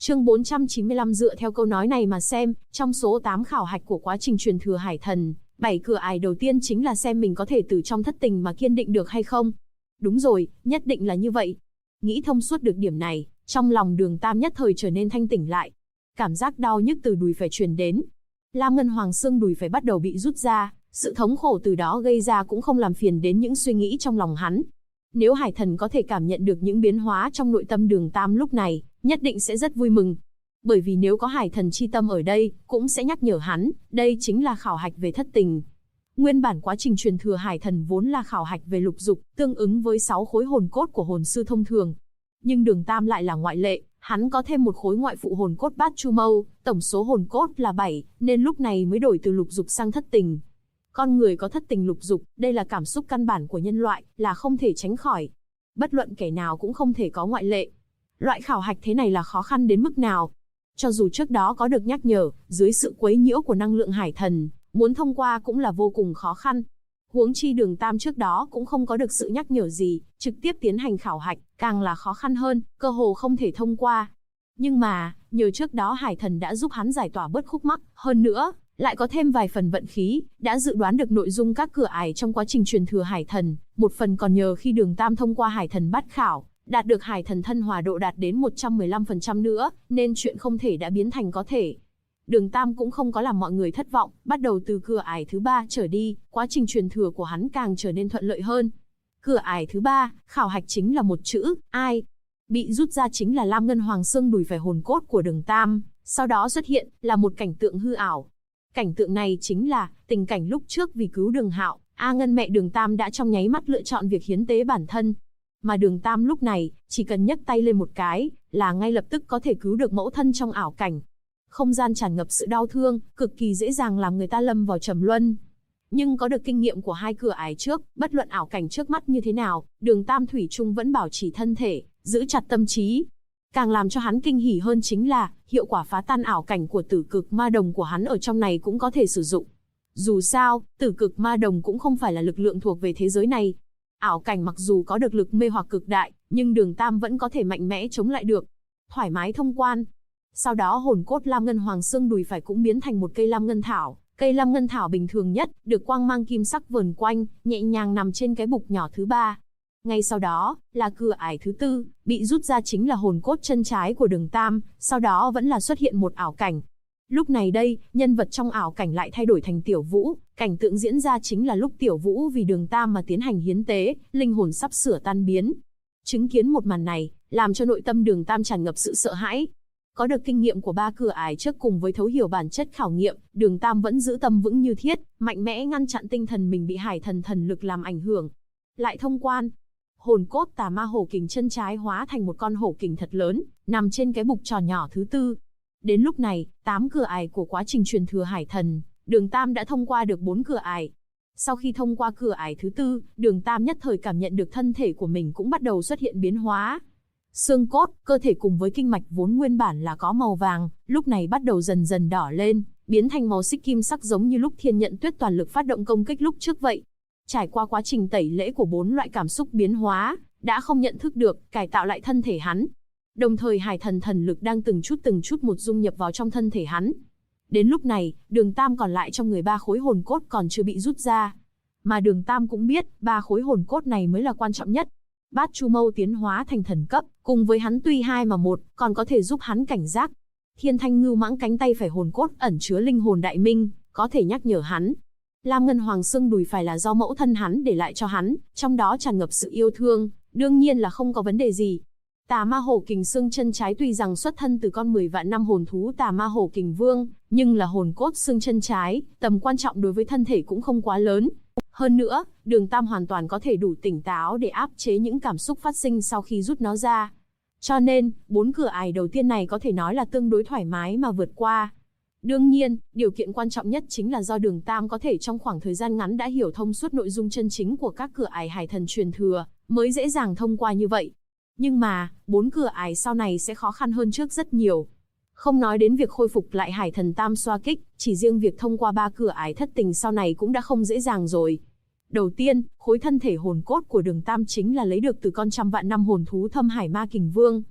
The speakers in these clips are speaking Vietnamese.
Chương 495 dựa theo câu nói này mà xem, trong số 8 khảo hạch của quá trình truyền thừa hải thần, 7 cửa ải đầu tiên chính là xem mình có thể từ trong thất tình mà kiên định được hay không. Đúng rồi, nhất định là như vậy. Nghĩ thông suốt được điểm này, trong lòng Đường Tam nhất thời trở nên thanh tỉnh lại. Cảm giác đau nhức từ đùi phải truyền đến. Lam Ngân Hoàng xương đùi phải bắt đầu bị rút ra, sự thống khổ từ đó gây ra cũng không làm phiền đến những suy nghĩ trong lòng hắn. Nếu hải thần có thể cảm nhận được những biến hóa trong nội tâm Đường Tam lúc này, nhất định sẽ rất vui mừng. Bởi vì nếu có hải thần chi tâm ở đây, cũng sẽ nhắc nhở hắn, đây chính là khảo hạch về thất tình. Nguyên bản quá trình truyền thừa hải thần vốn là khảo hạch về lục dục, tương ứng với 6 khối hồn cốt của hồn sư thông thường. Nhưng Đường Tam lại là ngoại lệ, hắn có thêm một khối ngoại phụ hồn cốt Bát Chu Mâu, tổng số hồn cốt là 7, nên lúc này mới đổi từ lục dục sang thất tình. Con người có thất tình lục dục, đây là cảm xúc căn bản của nhân loại, là không thể tránh khỏi. Bất luận kẻ nào cũng không thể có ngoại lệ. Loại khảo hạch thế này là khó khăn đến mức nào? Cho dù trước đó có được nhắc nhở, dưới sự quấy nhiễu của năng lượng hải thần, muốn thông qua cũng là vô cùng khó khăn. Huống chi Đường Tam trước đó cũng không có được sự nhắc nhở gì, trực tiếp tiến hành khảo hạch, càng là khó khăn hơn, cơ hồ không thể thông qua. Nhưng mà, nhờ trước đó hải thần đã giúp hắn giải tỏa bớt khúc mắc, hơn nữa, lại có thêm vài phần vận khí, đã dự đoán được nội dung các cửa ải trong quá trình truyền thừa hải thần, một phần còn nhờ khi Đường Tam thông qua hải thần bát khảo, đạt được hải thần thân hòa độ đạt đến 115% nữa, nên chuyện không thể đã biến thành có thể. Đường Tam cũng không có làm mọi người thất vọng, bắt đầu từ cửa ải thứ 3 trở đi, quá trình truyền thừa của hắn càng trở nên thuận lợi hơn. Cửa ải thứ 3, khảo hạch chính là một chữ, ai. Bị rút ra chính là Lam Ngân Hoàng xương đùi phải hồn cốt của Đường Tam, sau đó xuất hiện là một cảnh tượng hư ảo. Cảnh tượng này chính là tình cảnh lúc trước vì cứu Đường Hạo, A Ngân mẹ Đường Tam đã trong nháy mắt lựa chọn việc hiến tế bản thân. Mà Đường Tam lúc này, chỉ cần nhấc tay lên một cái, là ngay lập tức có thể cứu được mẫu thân trong ảo cảnh. Không gian tràn ngập sự đau thương, cực kỳ dễ dàng làm người ta lâm vào trầm luân. Nhưng có được kinh nghiệm của 2 cửa ải trước, bất luận ảo cảnh trước mắt như thế nào, Đường Tam thủy chung vẫn bảo trì thân thể, giữ chặt tâm trí. Càng làm cho hắn kinh hỉ hơn chính là, hiệu quả phá tan ảo cảnh của tử cực ma đồng của hắn ở trong này cũng có thể sử dụng. Dù sao, tử cực ma đồng cũng không phải là lực lượng thuộc về thế giới này. Ảo cảnh mặc dù có được lực mê hoặc cực đại, nhưng Đường Tam vẫn có thể mạnh mẽ chống lại được. Thoải mái thông quan. Sau đó hồn cốt Lam Ngân Hoàng xương đùi phải cũng biến thành một cây Lam Ngân Thảo. Cây Lam Ngân Thảo bình thường nhất, được quang mang kim sắc vờn quanh, nhẹ nhàng nằm trên cái bục nhỏ thứ 3. Ngay sau đó, là cửa ải thứ 4, bị rút ra chính là hồn cốt chân trái của Đường Tam, sau đó vẫn là xuất hiện một ảo cảnh. Lúc này đây, nhân vật trong ảo cảnh lại thay đổi thành Tiểu Vũ, cảnh tượng diễn ra chính là lúc Tiểu Vũ vì Đường Tam mà tiến hành hiến tế, linh hồn sắp sửa tan biến. Chứng kiến một màn này, làm cho nội tâm Đường Tam tràn ngập sự sợ hãi. Có được kinh nghiệm của 3 cửa ải trước cùng với thấu hiểu bản chất khảo nghiệm, Đường Tam vẫn giữ tâm vững như thiết, mạnh mẽ ngăn chặn tinh thần mình bị hải thần thần lực làm ảnh hưởng. Lại thông quan. Hồn cốt Tà Ma Hổ Kình chân trái hóa thành một con hổ kình thật lớn, nằm trên cái bục tròn nhỏ thứ 4. Đến lúc này, 8 cửa ải của quá trình truyền thừa hải thần, Đường Tam đã thông qua được 4 cửa ải. Sau khi thông qua cửa ải thứ 4, Đường Tam nhất thời cảm nhận được thân thể của mình cũng bắt đầu xuất hiện biến hóa. Xương cốt, cơ thể cùng với kinh mạch vốn nguyên bản là có màu vàng, lúc này bắt đầu dần dần đỏ lên, biến thành màu xích kim sắc giống như lúc Thiên Nhận Tuyết toàn lực phát động công kích lúc trước vậy. Trải qua quá trình tẩy lễ của 4 loại cảm xúc biến hóa, đã không nhận thức được, cải tạo lại thân thể hắn. Đồng thời hải thần thần lực đang từng chút một dung nhập vào trong thân thể hắn. Đến lúc này, Đường Tam còn lại trong người 3 khối hồn cốt còn chưa bị rút ra. Mà Đường Tam cũng biết, 3 khối hồn cốt này mới là quan trọng nhất. Bát Chu Mâu tiến hóa thành thần cấp, cùng với hắn tuy 2 mà 1, còn có thể giúp hắn cảnh giác. Thiên Thanh Ngưu Mãng cánh tay phải hồn cốt ẩn chứa linh hồn đại minh, có thể nhắc nhở hắn. Lam Ngân Hoàng xương đùi phải là do mẫu thân hắn để lại cho hắn, trong đó tràn ngập sự yêu thương, đương nhiên là không có vấn đề gì. Tà Ma Hổ Kình xương chân trái tuy rằng xuất thân từ con 10 vạn năm hồn thú Tà Ma Hổ Kình Vương, nhưng là hồn cốt xương chân trái, tầm quan trọng đối với thân thể cũng không quá lớn. Hơn nữa, Đường Tam hoàn toàn có thể đủ tỉnh táo để áp chế những cảm xúc phát sinh sau khi rút nó ra. Cho nên, 4 cửa ải đầu tiên này có thể nói là tương đối thoải mái mà vượt qua. Đương nhiên, điều kiện quan trọng nhất chính là do Đường Tam có thể trong khoảng thời gian ngắn đã hiểu thông suốt nội dung chân chính của các cửa ải hải thần truyền thừa, mới dễ dàng thông qua như vậy. Nhưng mà, 4 cửa ải sau này sẽ khó khăn hơn trước rất nhiều. Không nói đến việc khôi phục lại hải thần tam xoa kích, chỉ riêng việc thông qua 3 cửa ải thất tình sau này cũng đã không dễ dàng rồi. Đầu tiên, khối thân thể hồn cốt của Đường Tam chính là lấy được từ con trăm vạn năm hồn thú Thâm Hải Ma Kình Vương.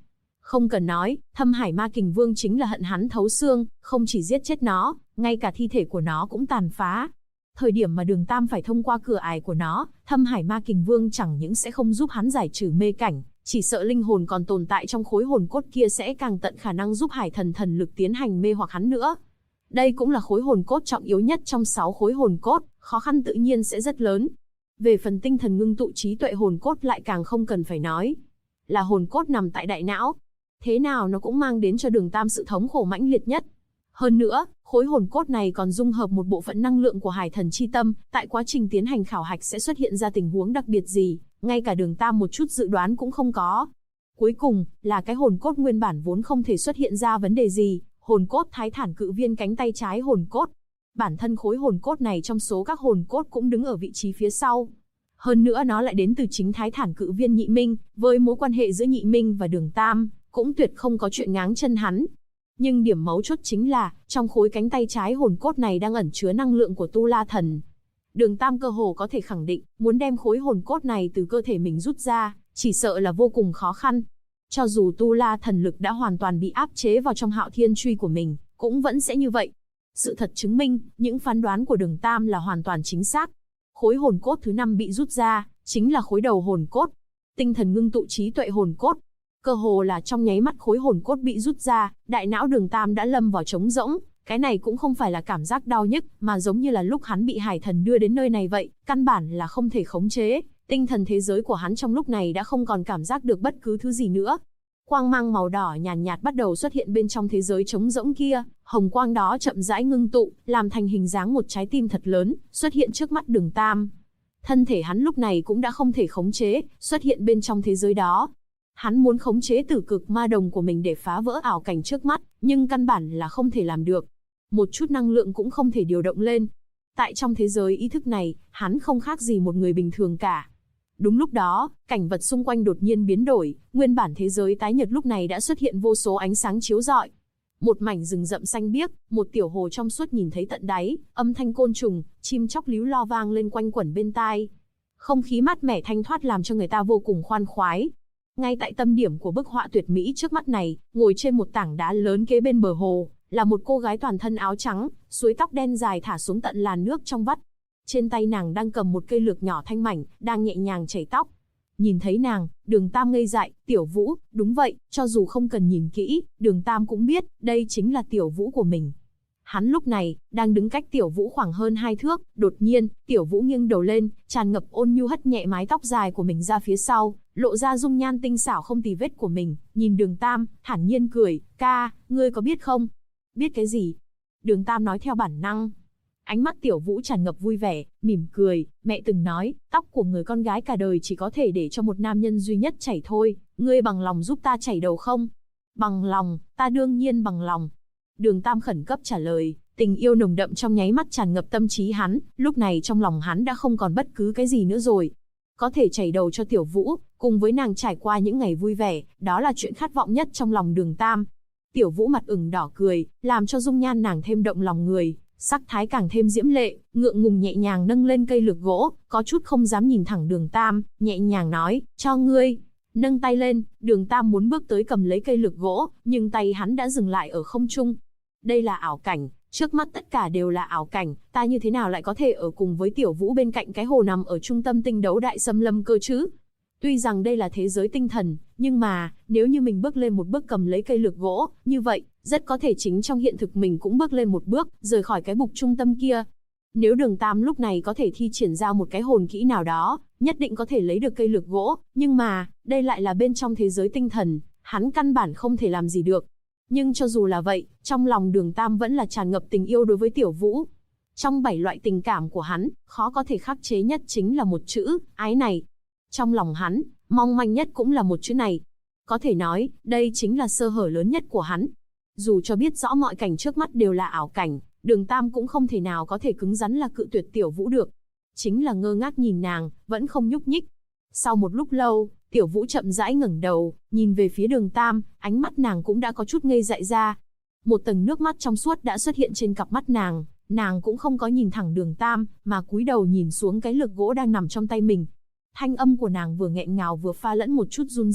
Không cần nói, Thâm Hải Ma Kình Vương chính là hận hắn thấu xương, không chỉ giết chết nó, ngay cả thi thể của nó cũng tàn phá. Thời điểm mà Đường Tam phải thông qua cửa ải của nó, Thâm Hải Ma Kình Vương chẳng những sẽ không giúp hắn giải trừ mê cảnh, chỉ sợ linh hồn còn tồn tại trong khối hồn cốt kia sẽ càng tận khả năng giúp Hải Thần thần lực tiến hành mê hoặc hắn nữa. Đây cũng là khối hồn cốt trọng yếu nhất trong 6 khối hồn cốt, khó khăn tự nhiên sẽ rất lớn. Về phần tinh thần ngưng tụ trí tuệ hồn cốt lại càng không cần phải nói. Là hồn cốt nằm tại đại não. Thế nào nó cũng mang đến cho Đường Tam sự thống khổ mãnh liệt nhất. Hơn nữa, khối hồn cốt này còn dung hợp một bộ phận năng lượng của Hải Thần chi tâm, tại quá trình tiến hành khảo hạch sẽ xuất hiện ra tình huống đặc biệt gì, ngay cả Đường Tam một chút dự đoán cũng không có. Cuối cùng, là cái hồn cốt nguyên bản vốn không thể xuất hiện ra vấn đề gì, hồn cốt Thái Thản Cự Viên cánh tay trái hồn cốt. Bản thân khối hồn cốt này trong số các hồn cốt cũng đứng ở vị trí phía sau. Hơn nữa nó lại đến từ chính Thái Thản Cự Viên Nhị Minh, với mối quan hệ giữa Nhị Minh và Đường Tam, cũng tuyệt không có chuyện ngáng chân hắn. Nhưng điểm mấu chốt chính là, trong khối cánh tay trái hồn cốt này đang ẩn chứa năng lượng của Tu La Thần. Đường Tam cơ hồ có thể khẳng định, muốn đem khối hồn cốt này từ cơ thể mình rút ra, chỉ sợ là vô cùng khó khăn. Cho dù Tu La Thần lực đã hoàn toàn bị áp chế vào trong Hạo Thiên Truy của mình, cũng vẫn sẽ như vậy. Sự thật chứng minh, những phán đoán của Đường Tam là hoàn toàn chính xác. Khối hồn cốt thứ 5 bị rút ra, chính là khối đầu hồn cốt. Tinh thần ngưng tụ trí tuệ hồn cốt. Cơ hồ là trong nháy mắt khối hồn cốt bị rút ra, đại não Đường Tam đã lâm vào trống rỗng. Cái này cũng không phải là cảm giác đau nhức, mà giống như là lúc hắn bị Hải Thần đưa đến nơi này vậy, căn bản là không thể khống chế. Tinh thần thế giới của hắn trong lúc này đã không còn cảm giác được bất cứ thứ gì nữa. Quang mang màu đỏ nhàn nhạt bắt đầu xuất hiện bên trong thế giới trống rỗng kia, hồng quang đó chậm rãi ngưng tụ, làm thành hình dáng một trái tim thật lớn, xuất hiện trước mắt Đường Tam. Thân thể hắn lúc này cũng đã không thể khống chế, xuất hiện bên trong thế giới đó. Hắn muốn khống chế tử cực ma đồng của mình để phá vỡ ảo cảnh trước mắt, nhưng căn bản là không thể làm được. Một chút năng lượng cũng không thể điều động lên. Tại trong thế giới ý thức này, hắn không khác gì một người bình thường cả. Đúng lúc đó, cảnh vật xung quanh đột nhiên biến đổi, nguyên bản thế giới tái nhật lúc này đã xuất hiện vô số ánh sáng chiếu rọi. Một mảnh rừng rậm xanh biếc, một tiểu hồ trong suốt nhìn thấy tận đáy, âm thanh côn trùng, chim chóc líu lo vang lên quanh quẩn bên tai. Không khí mát mẻ thanh thoát làm cho người ta vô cùng khoan khoái. Ngay tại tâm điểm của bức họa tuyệt mỹ trước mắt này, ngồi trên một tảng đá lớn kế bên bờ hồ, là một cô gái toàn thân áo trắng, suối tóc đen dài thả xuống tận làn nước trong vắt. Trên tay nàng đang cầm một cây lược nhỏ thanh mảnh, đang nhẹ nhàng chảy tóc. Nhìn thấy nàng, Đường Tam ngây dại, Tiểu Vũ, đúng vậy, cho dù không cần nhìn kỹ, Đường Tam cũng biết, đây chính là Tiểu Vũ của mình. Hắn lúc này, đang đứng cách Tiểu Vũ khoảng hơn 2 thước, đột nhiên, Tiểu Vũ nghiêng đầu lên, tràn ngập ôn nhu hất nhẹ mái tóc dài của mình ra phía sau, lộ ra dung nhan tinh xảo không tì vết của mình, nhìn Đường Tam, thản nhiên cười, ca, ngươi có biết không? Biết cái gì? Đường Tam nói theo bản năng. Ánh mắt Tiểu Vũ tràn ngập vui vẻ, mỉm cười, mẹ từng nói, tóc của người con gái cả đời chỉ có thể để cho một nam nhân duy nhất chảy thôi, ngươi bằng lòng giúp ta chảy đầu không? Bằng lòng, ta đương nhiên bằng lòng. Đường Tam khẩn cấp trả lời, tình yêu nồng đậm trong nháy mắt tràn ngập tâm trí hắn, lúc này trong lòng hắn đã không còn bất cứ cái gì nữa rồi. Có thể chảy đầu cho Tiểu Vũ, cùng với nàng trải qua những ngày vui vẻ, đó là chuyện khát vọng nhất trong lòng Đường Tam. Tiểu Vũ mặt ửng đỏ cười, làm cho dung nhan nàng thêm động lòng người, sắc thái càng thêm diễm lệ, ngượng ngùng nhẹ nhàng nâng lên cây lược gỗ, có chút không dám nhìn thẳng Đường Tam, nhẹ nhàng nói, cho ngươi. Nâng tay lên, Đường Tam muốn bước tới cầm lấy cây lược gỗ, nhưng tay hắn đã dừng lại ở không trung. Đây là ảo cảnh, trước mắt tất cả đều là ảo cảnh, ta như thế nào lại có thể ở cùng với Tiểu Vũ bên cạnh cái hồ nằm ở trung tâm tinh đấu đại xâm lâm cơ chứ? Tuy rằng đây là thế giới tinh thần, nhưng mà, nếu như mình bước lên một bước cầm lấy cây lược gỗ, như vậy, rất có thể chính trong hiện thực mình cũng bước lên một bước, rời khỏi cái bục trung tâm kia. Nếu Đường Tam lúc này có thể thi triển ra một cái hồn kỹ nào đó, nhất định có thể lấy được cây lược gỗ, nhưng mà, đây lại là bên trong thế giới tinh thần, hắn căn bản không thể làm gì được. Nhưng cho dù là vậy, trong lòng Đường Tam vẫn là tràn ngập tình yêu đối với Tiểu Vũ. Trong 7 loại tình cảm của hắn, khó có thể khắc chế nhất chính là một chữ, ái này. Trong lòng hắn, mong manh nhất cũng là một chữ này. Có thể nói, đây chính là sơ hở lớn nhất của hắn. Dù cho biết rõ mọi cảnh trước mắt đều là ảo cảnh, Đường Tam cũng không thể nào có thể cứng rắn là cự tuyệt Tiểu Vũ được. Chính là ngơ ngác nhìn nàng, vẫn không nhúc nhích. Sau một lúc lâu, Tiểu Vũ chậm rãi ngẩng đầu, nhìn về phía Đường Tam, ánh mắt nàng cũng đã có chút ngây dại ra. Một tầng nước mắt trong suốt đã xuất hiện trên cặp mắt nàng cũng không có nhìn thẳng Đường Tam, mà cúi đầu nhìn xuống cái lược gỗ đang nằm trong tay mình. Thanh âm của nàng vừa nghẹn ngào vừa pha lẫn một chút run rẩy,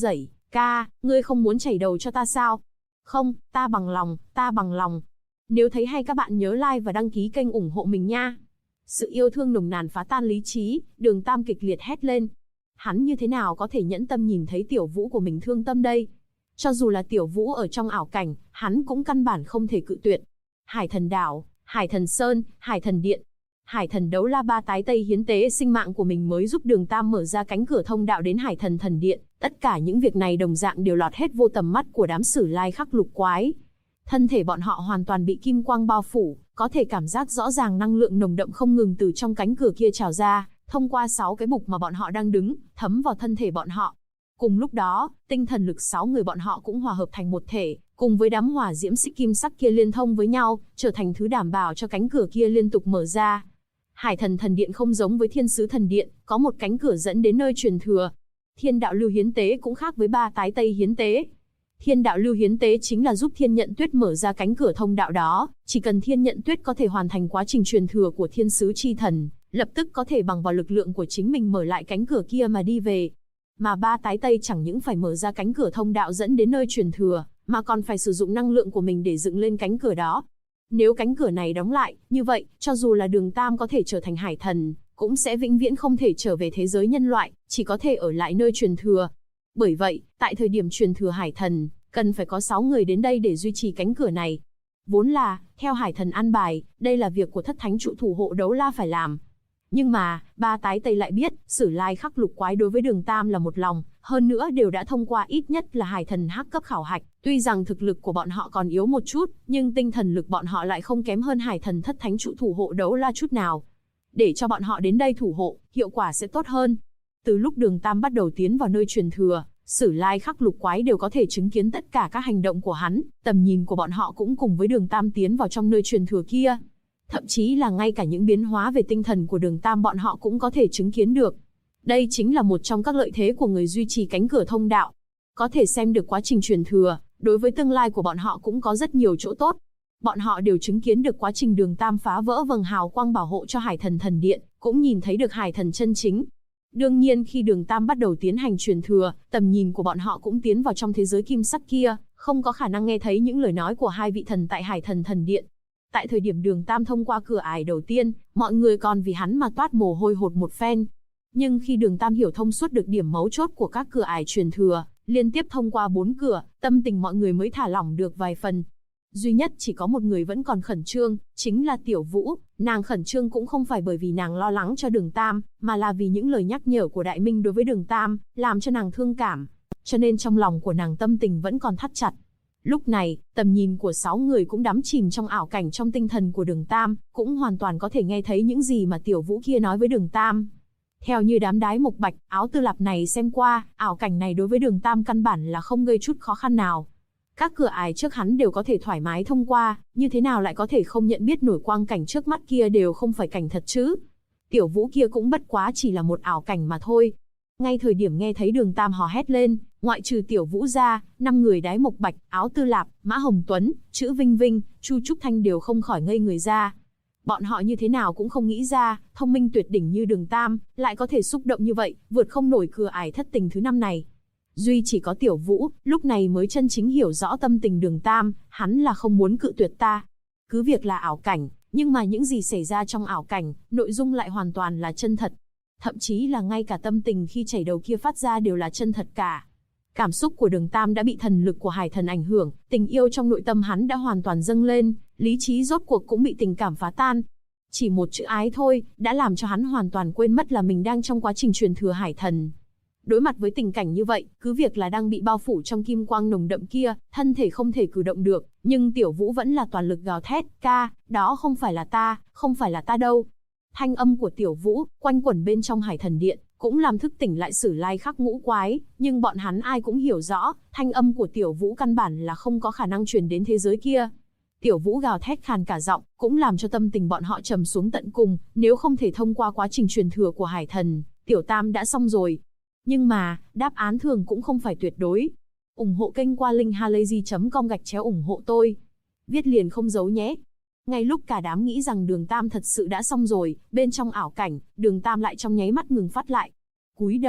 Ca, ngươi không muốn chảy đầu cho ta sao? Không, ta bằng lòng, ta bằng lòng. Nếu thấy hay các bạn nhớ like và đăng ký kênh ủng hộ mình nha. Sự yêu thương nồng nàn phá tan lý trí, Đường Tam kịch liệt hét lên. Hắn như thế nào có thể nhẫn tâm nhìn thấy Tiểu Vũ của mình thương tâm đây? Cho dù là Tiểu Vũ ở trong ảo cảnh, hắn cũng căn bản không thể cự tuyệt. Hải Thần Đảo, Hải Thần Sơn, Hải Thần Điện. Hải Thần Đấu La ba tái tây hiến tế sinh mạng của mình mới giúp Đường Tam mở ra cánh cửa thông đạo đến Hải Thần Thần Điện. Tất cả những việc này đồng dạng đều lọt hết vô tầm mắt của đám Sử Lai Khắc lục quái. Thân thể bọn họ hoàn toàn bị kim quang bao phủ, có thể cảm giác rõ ràng năng lượng nồng đậm không ngừng từ trong cánh cửa kia trào ra, thông qua 6 cái bục mà bọn họ đang đứng, thấm vào thân thể bọn họ. Cùng lúc đó, tinh thần lực 6 người bọn họ cũng hòa hợp thành một thể, cùng với đám hỏa diễm xích kim sắc kia liên thông với nhau, trở thành thứ đảm bảo cho cánh cửa kia liên tục mở ra. Hải Thần Thần Điện không giống với Thiên Sứ Thần Điện, có một cánh cửa dẫn đến nơi truyền thừa. Thiên đạo lưu hiến tế cũng khác với ba tái tây hiến tế. Thiên đạo lưu hiến tế chính là giúp Thiên Nhận Tuyết mở ra cánh cửa thông đạo đó, chỉ cần Thiên Nhận Tuyết có thể hoàn thành quá trình truyền thừa của Thiên Sứ Chi Thần, lập tức có thể bằng vào lực lượng của chính mình mở lại cánh cửa kia mà đi về. Mà ba tái tây chẳng những phải mở ra cánh cửa thông đạo dẫn đến nơi truyền thừa, mà còn phải sử dụng năng lượng của mình để dựng lên cánh cửa đó. Nếu cánh cửa này đóng lại, như vậy, cho dù là Đường Tam có thể trở thành hải thần, cũng sẽ vĩnh viễn không thể trở về thế giới nhân loại, chỉ có thể ở lại nơi truyền thừa. Bởi vậy, tại thời điểm truyền thừa hải thần, cần phải có 6 người đến đây để duy trì cánh cửa này. Vốn là, theo hải thần an bài, đây là việc của thất thánh trụ thủ hộ Đấu La phải làm. Nhưng mà, ba tái tây lại biết, Sử Lai Khắc lục quái đối với Đường Tam là một lòng, hơn nữa đều đã thông qua ít nhất là hải thần hắc cấp khảo hạch. Tuy rằng thực lực của bọn họ còn yếu một chút, nhưng tinh thần lực bọn họ lại không kém hơn hải thần thất thánh trụ thủ hộ Đấu La chút nào. Để cho bọn họ đến đây thủ hộ, hiệu quả sẽ tốt hơn. Từ lúc Đường Tam bắt đầu tiến vào nơi truyền thừa, Sử Lai Khắc lục quái đều có thể chứng kiến tất cả các hành động của hắn, tầm nhìn của bọn họ cũng cùng với Đường Tam tiến vào trong nơi truyền thừa kia. Thậm chí là ngay cả những biến hóa về tinh thần của Đường Tam bọn họ cũng có thể chứng kiến được. Đây chính là một trong các lợi thế của người duy trì cánh cửa thông đạo. Có thể xem được quá trình truyền thừa, đối với tương lai của bọn họ cũng có rất nhiều chỗ tốt. Bọn họ đều chứng kiến được quá trình Đường Tam phá vỡ vầng hào quang bảo hộ cho Hải Thần Thần Điện, cũng nhìn thấy được hải thần chân chính. Đương nhiên khi Đường Tam bắt đầu tiến hành truyền thừa, tầm nhìn của bọn họ cũng tiến vào trong thế giới kim sắc kia, không có khả năng nghe thấy những lời nói của hai vị thần tại Hải Thần Thần Điện. Tại thời điểm Đường Tam thông qua cửa ải đầu tiên, mọi người còn vì hắn mà toát mồ hôi hột một phen. Nhưng khi Đường Tam hiểu thông suốt được điểm mấu chốt của các cửa ải truyền thừa, liên tiếp thông qua 4 cửa, tâm tình mọi người mới thả lỏng được vài phần. Duy nhất chỉ có một người vẫn còn khẩn trương, chính là Tiểu Vũ. Nàng khẩn trương cũng không phải bởi vì nàng lo lắng cho Đường Tam, mà là vì những lời nhắc nhở của Đại Minh đối với Đường Tam, làm cho nàng thương cảm. Cho nên trong lòng của nàng tâm tình vẫn còn thắt chặt. Lúc này, tầm nhìn của 6 người cũng đắm chìm trong ảo cảnh trong tinh thần của Đường Tam, cũng hoàn toàn có thể nghe thấy những gì mà Tiểu Vũ kia nói với Đường Tam. Theo như đám đái mộc bạch, áo tư lạp này xem qua, ảo cảnh này đối với Đường Tam căn bản là không gây chút khó khăn nào. Các cửa ải trước hắn đều có thể thoải mái thông qua, như thế nào lại có thể không nhận biết nổi quang cảnh trước mắt kia đều không phải cảnh thật chứ. Tiểu Vũ kia cũng bất quá chỉ là một ảo cảnh mà thôi. Ngay thời điểm nghe thấy Đường Tam hò hét lên, ngoại trừ Tiểu Vũ ra, 5 người đái mộc bạch, áo tư lạp, Mã Hồng Tuấn, Chữ Vinh Vinh, Chu Trúc Thanh đều không khỏi ngây người ra. Bọn họ như thế nào cũng không nghĩ ra, thông minh tuyệt đỉnh như Đường Tam, lại có thể xúc động như vậy, vượt không nổi cửa ải thất tình thứ 5 này. Duy chỉ có Tiểu Vũ, lúc này mới chân chính hiểu rõ tâm tình Đường Tam, hắn là không muốn cự tuyệt ta. Cứ việc là ảo cảnh, nhưng mà những gì xảy ra trong ảo cảnh, nội dung lại hoàn toàn là chân thật. Thậm chí là ngay cả tâm tình khi chảy đầu kia phát ra đều là chân thật cả. Cảm xúc của Đường Tam đã bị thần lực của hải thần ảnh hưởng, tình yêu trong nội tâm hắn đã hoàn toàn dâng lên, lý trí rốt cuộc cũng bị tình cảm phá tan. Chỉ một chữ ái thôi, đã làm cho hắn hoàn toàn quên mất là mình đang trong quá trình truyền thừa hải thần. Đối mặt với tình cảnh như vậy, cứ việc là đang bị bao phủ trong kim quang nồng đậm kia, thân thể không thể cử động được, nhưng Tiểu Vũ vẫn là toàn lực gào thét, ca, đó không phải là ta, không phải là ta đâu. Thanh âm của Tiểu Vũ, quanh quẩn bên trong Hải Thần Điện, cũng làm thức tỉnh lại Sử Lai Khắc ngũ quái, nhưng bọn hắn ai cũng hiểu rõ, thanh âm của Tiểu Vũ căn bản là không có khả năng truyền đến thế giới kia. Tiểu Vũ gào thét khàn cả giọng, cũng làm cho tâm tình bọn họ trầm xuống tận cùng, nếu không thể thông qua quá trình truyền thừa của Hải Thần, Tiểu Tam đã xong rồi. Nhưng mà, đáp án thường cũng không phải tuyệt đối. Ủng hộ kênh qua link halayzi.com/ủng hộ tôi. Viết liền không giấu nhé. Ngay lúc cả đám nghĩ rằng Đường Tam thật sự đã xong rồi, bên trong ảo cảnh, Đường Tam lại trong nháy mắt ngừng phát lại. Cúi đầu,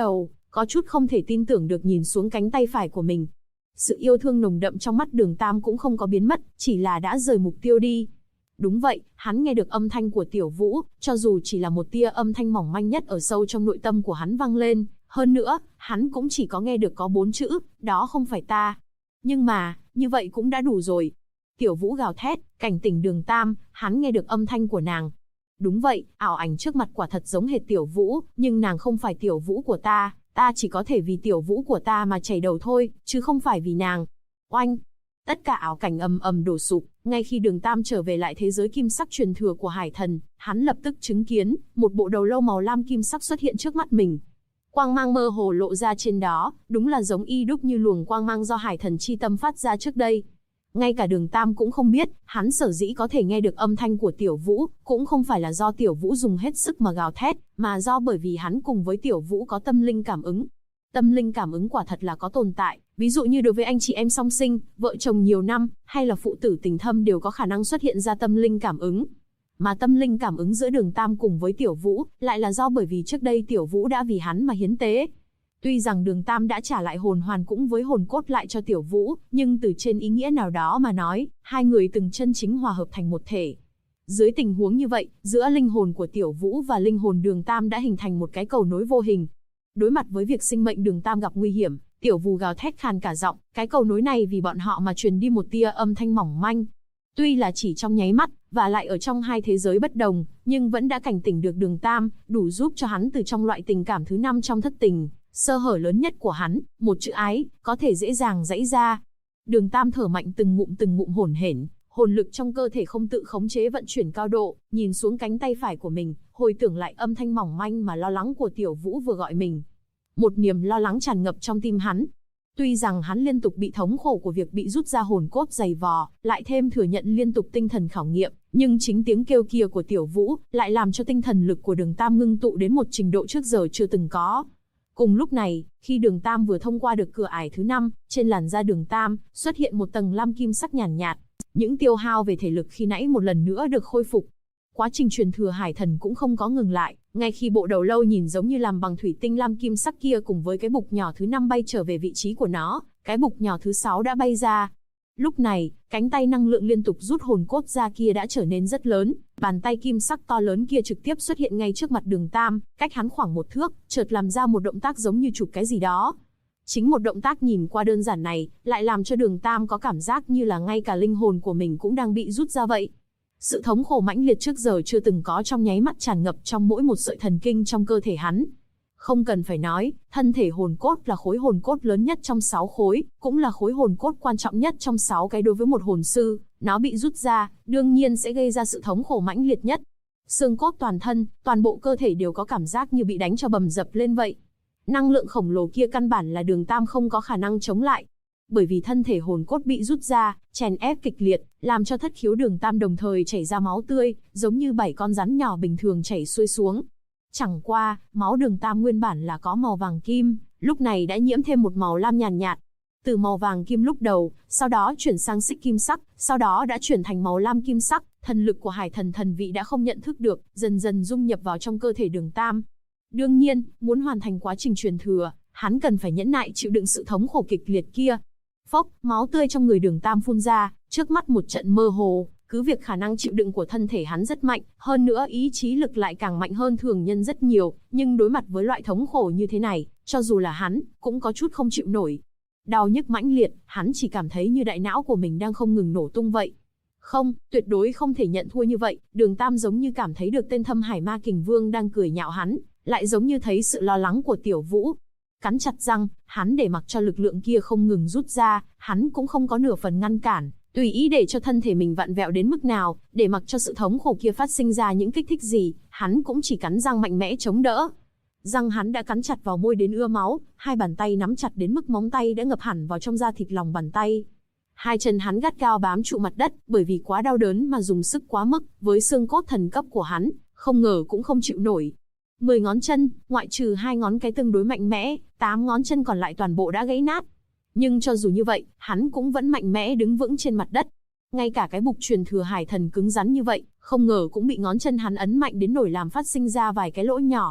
có chút không thể tin tưởng được nhìn xuống cánh tay phải của mình. Sự yêu thương nồng đậm trong mắt Đường Tam cũng không có biến mất, chỉ là đã rời mục tiêu đi. Đúng vậy, hắn nghe được âm thanh của Tiểu Vũ, cho dù chỉ là một tia âm thanh mỏng manh nhất ở sâu trong nội tâm của hắn vang lên, hơn nữa, hắn cũng chỉ có nghe được có 4 chữ, đó không phải ta. Nhưng mà, như vậy cũng đã đủ rồi. Tiểu Vũ gào thét, cảnh tỉnh Đường Tam, hắn nghe được âm thanh của nàng. Đúng vậy, ảo ảnh trước mặt quả thật giống hệt Tiểu Vũ, nhưng nàng không phải Tiểu Vũ của ta, ta chỉ có thể vì Tiểu Vũ của ta mà chảy đầu thôi, chứ không phải vì nàng. Oanh! Tất cả ảo cảnh ầm ầm đổ sụp, ngay khi Đường Tam trở về lại thế giới kim sắc truyền thừa của Hải Thần, hắn lập tức chứng kiến, một bộ đầu lâu màu lam kim sắc xuất hiện trước mắt mình. Quang mang mơ hồ lộ ra trên đó, đúng là giống y đúc như luồng quang mang do Hải Thần chi tâm phát ra trước đây. Ngay cả Đường Tam cũng không biết, hắn sở dĩ có thể nghe được âm thanh của Tiểu Vũ, cũng không phải là do Tiểu Vũ dùng hết sức mà gào thét, mà do bởi vì hắn cùng với Tiểu Vũ có tâm linh cảm ứng. Tâm linh cảm ứng quả thật là có tồn tại, ví dụ như đối với anh chị em song sinh, vợ chồng nhiều năm, hay là phụ tử tình thâm đều có khả năng xuất hiện ra tâm linh cảm ứng. Mà tâm linh cảm ứng giữa Đường Tam cùng với Tiểu Vũ, lại là do bởi vì trước đây Tiểu Vũ đã vì hắn mà hiến tế. Tuy rằng Đường Tam đã trả lại hồn hoàn cũng với hồn cốt lại cho Tiểu Vũ, nhưng từ trên ý nghĩa nào đó mà nói, hai người từng chân chính hòa hợp thành một thể. Dưới tình huống như vậy, giữa linh hồn của Tiểu Vũ và linh hồn Đường Tam đã hình thành một cái cầu nối vô hình. Đối mặt với việc sinh mệnh Đường Tam gặp nguy hiểm, Tiểu Vũ gào thét khàn cả giọng, cái cầu nối này vì bọn họ mà truyền đi một tia âm thanh mỏng manh. Tuy là chỉ trong nháy mắt, và lại ở trong hai thế giới bất đồng, nhưng vẫn đã cảnh tỉnh được Đường Tam, đủ giúp cho hắn từ trong loại tình cảm thứ 5 trong thất tình, sơ hở lớn nhất của hắn, một chữ ái, có thể dễ dàng giãy ra. Đường Tam thở mạnh từng ngụm hổn hển, hồn lực trong cơ thể không tự khống chế vận chuyển cao độ, nhìn xuống cánh tay phải của mình, hồi tưởng lại âm thanh mỏng manh mà lo lắng của Tiểu Vũ vừa gọi mình. Một niềm lo lắng tràn ngập trong tim hắn. Tuy rằng hắn liên tục bị thống khổ của việc bị rút ra hồn cốt dày vò, lại thêm thừa nhận liên tục tinh thần khảo nghiệm, nhưng chính tiếng kêu kia của Tiểu Vũ lại làm cho tinh thần lực của Đường Tam ngưng tụ đến một trình độ trước giờ chưa từng có. Cùng lúc này, khi Đường Tam vừa thông qua được cửa ải thứ 5, trên làn da Đường Tam xuất hiện một tầng lam kim sắc nhàn nhạt. Những tiêu hao về thể lực khi nãy một lần nữa được khôi phục. Quá trình truyền thừa Hải Thần cũng không có ngừng lại, ngay khi bộ đầu lâu nhìn giống như làm bằng thủy tinh lam kim sắc kia cùng với cái bục nhỏ thứ 5 bay trở về vị trí của nó, cái bục nhỏ thứ 6 đã bay ra. Lúc này, cánh tay năng lượng liên tục rút hồn cốt ra kia đã trở nên rất lớn, bàn tay kim sắc to lớn kia trực tiếp xuất hiện ngay trước mặt Đường Tam, cách hắn khoảng 1 thước, chợt làm ra một động tác giống như chụp cái gì đó. Chính một động tác nhìn qua đơn giản này, lại làm cho Đường Tam có cảm giác như là ngay cả linh hồn của mình cũng đang bị rút ra vậy. Sự thống khổ mãnh liệt trước giờ chưa từng có trong nháy mắt tràn ngập trong mỗi một sợi thần kinh trong cơ thể hắn. Không cần phải nói, thân thể hồn cốt là khối hồn cốt lớn nhất trong 6 khối, cũng là khối hồn cốt quan trọng nhất trong 6 cái đối với một hồn sư, nó bị rút ra, đương nhiên sẽ gây ra sự thống khổ mãnh liệt nhất. Xương cốt toàn thân, toàn bộ cơ thể đều có cảm giác như bị đánh cho bầm dập lên vậy. Năng lượng khổng lồ kia căn bản là Đường Tam không có khả năng chống lại. Bởi vì thân thể hồn cốt bị rút ra, chèn ép kịch liệt, làm cho thất khiếu Đường Tam đồng thời chảy ra máu tươi, giống như 7 con rắn nhỏ bình thường chảy xuôi xuống. Chẳng qua, máu Đường Tam nguyên bản là có màu vàng kim, lúc này đã nhiễm thêm một màu lam nhàn nhạt. Từ màu vàng kim lúc đầu, sau đó chuyển sang xích kim sắc, sau đó đã chuyển thành màu lam kim sắc, thần lực của Hải Thần thần vị đã không nhận thức được, dần dần dung nhập vào trong cơ thể Đường Tam. Đương nhiên, muốn hoàn thành quá trình truyền thừa, hắn cần phải nhẫn nại chịu đựng sự thống khổ kịch liệt kia. Phốc, máu tươi trong người Đường Tam phun ra, trước mắt một trận mơ hồ, cứ việc khả năng chịu đựng của thân thể hắn rất mạnh, hơn nữa ý chí lực lại càng mạnh hơn thường nhân rất nhiều, nhưng đối mặt với loại thống khổ như thế này, cho dù là hắn, cũng có chút không chịu nổi. Đau nhức mãnh liệt, hắn chỉ cảm thấy như đại não của mình đang không ngừng nổ tung vậy. Không, tuyệt đối không thể nhận thua như vậy, Đường Tam giống như cảm thấy được tên Thâm Hải Ma Kình Vương đang cười nhạo hắn, lại giống như thấy sự lo lắng của Tiểu Vũ. Cắn chặt răng, hắn để mặc cho lực lượng kia không ngừng rút ra, hắn cũng không có nửa phần ngăn cản, tùy ý để cho thân thể mình vặn vẹo đến mức nào, để mặc cho sự thống khổ kia phát sinh ra những kích thích gì, hắn cũng chỉ cắn răng mạnh mẽ chống đỡ. Răng hắn đã cắn chặt vào môi đến ưa máu, hai bàn tay nắm chặt đến mức móng tay đã ngập hẳn vào trong da thịt lòng bàn tay. Hai chân hắn gắt gao bám trụ mặt đất, bởi vì quá đau đớn mà dùng sức quá mức, với xương cốt thần cấp của hắn, không ngờ cũng không chịu nổi. 10 ngón chân, ngoại trừ 2 ngón cái tương đối mạnh mẽ, 8 ngón chân còn lại toàn bộ đã gãy nát. Nhưng cho dù như vậy, hắn cũng vẫn mạnh mẽ đứng vững trên mặt đất. Ngay cả cái bục truyền thừa Hải Thần cứng rắn như vậy, không ngờ cũng bị ngón chân hắn ấn mạnh đến nổi làm phát sinh ra vài cái lỗ nhỏ.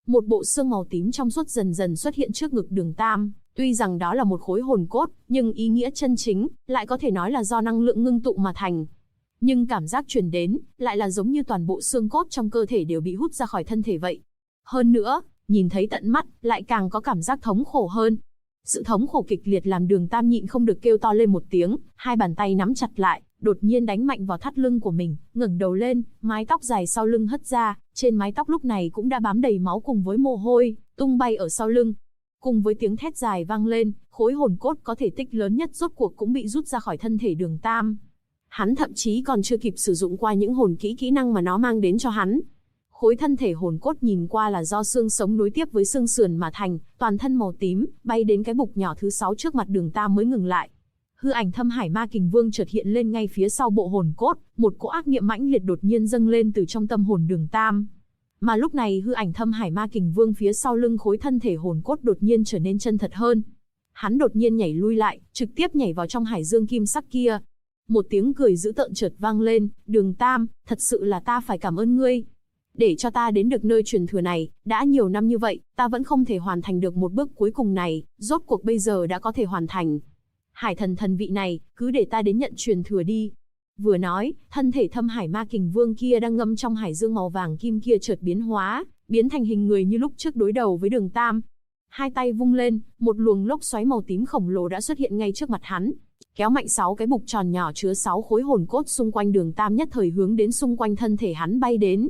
Một bộ xương màu tím trong suốt dần dần xuất hiện trước ngực Đường Tam, tuy rằng đó là một khối hồn cốt, nhưng ý nghĩa chân chính lại có thể nói là do năng lượng ngưng tụ mà thành. Nhưng cảm giác truyền đến lại là giống như toàn bộ xương cốt trong cơ thể đều bị hút ra khỏi thân thể vậy. Hơn nữa, nhìn thấy tận mắt, lại càng có cảm giác thống khổ hơn. Sự thống khổ kịch liệt làm Đường Tam nhịn không được kêu to lên một tiếng, hai bàn tay nắm chặt lại, đột nhiên đánh mạnh vào thắt lưng của mình, ngẩng đầu lên, mái tóc dài sau lưng hất ra, trên mái tóc lúc này cũng đã bám đầy máu cùng với mồ hôi, tung bay ở sau lưng. Cùng với tiếng thét dài vang lên, khối hồn cốt có thể tích lớn nhất rốt cuộc cũng bị rút ra khỏi thân thể Đường Tam. Hắn thậm chí còn chưa kịp sử dụng qua những hồn kỹ năng mà nó mang đến cho hắn. Khối thân thể hồn cốt nhìn qua là do xương sống nối tiếp với xương sườn mà thành, toàn thân màu tím, bay đến cái bục nhỏ thứ 6 trước mặt Đường Tam mới ngừng lại. Hư ảnh Thâm Hải Ma Kình Vương chợt hiện lên ngay phía sau bộ hồn cốt, một cỗ ác niệm mãnh liệt đột nhiên dâng lên từ trong tâm hồn Đường Tam. Mà lúc này hư ảnh Thâm Hải Ma Kình Vương phía sau lưng khối thân thể hồn cốt đột nhiên trở nên chân thật hơn. Hắn đột nhiên nhảy lui lại, trực tiếp nhảy vào trong hải dương kim sắc kia. Một tiếng cười dữ tợn chợt vang lên, Đường Tam, thật sự là ta phải cảm ơn ngươi. Để cho ta đến được nơi truyền thừa này, đã nhiều năm như vậy, ta vẫn không thể hoàn thành được một bước cuối cùng này, rốt cuộc bây giờ đã có thể hoàn thành. Hải thần thần vị này, cứ để ta đến nhận truyền thừa đi. Vừa nói, thân thể Thâm Hải Ma Kình Vương kia đang ngâm trong hải dương màu vàng kim kia chợt biến hóa, biến thành hình người như lúc trước đối đầu với Đường Tam. Hai tay vung lên, một luồng lốc xoáy màu tím khổng lồ đã xuất hiện ngay trước mặt hắn, kéo mạnh 6 cái bục tròn nhỏ chứa 6 khối hồn cốt xung quanh Đường Tam nhất thời hướng đến xung quanh thân thể hắn bay đến.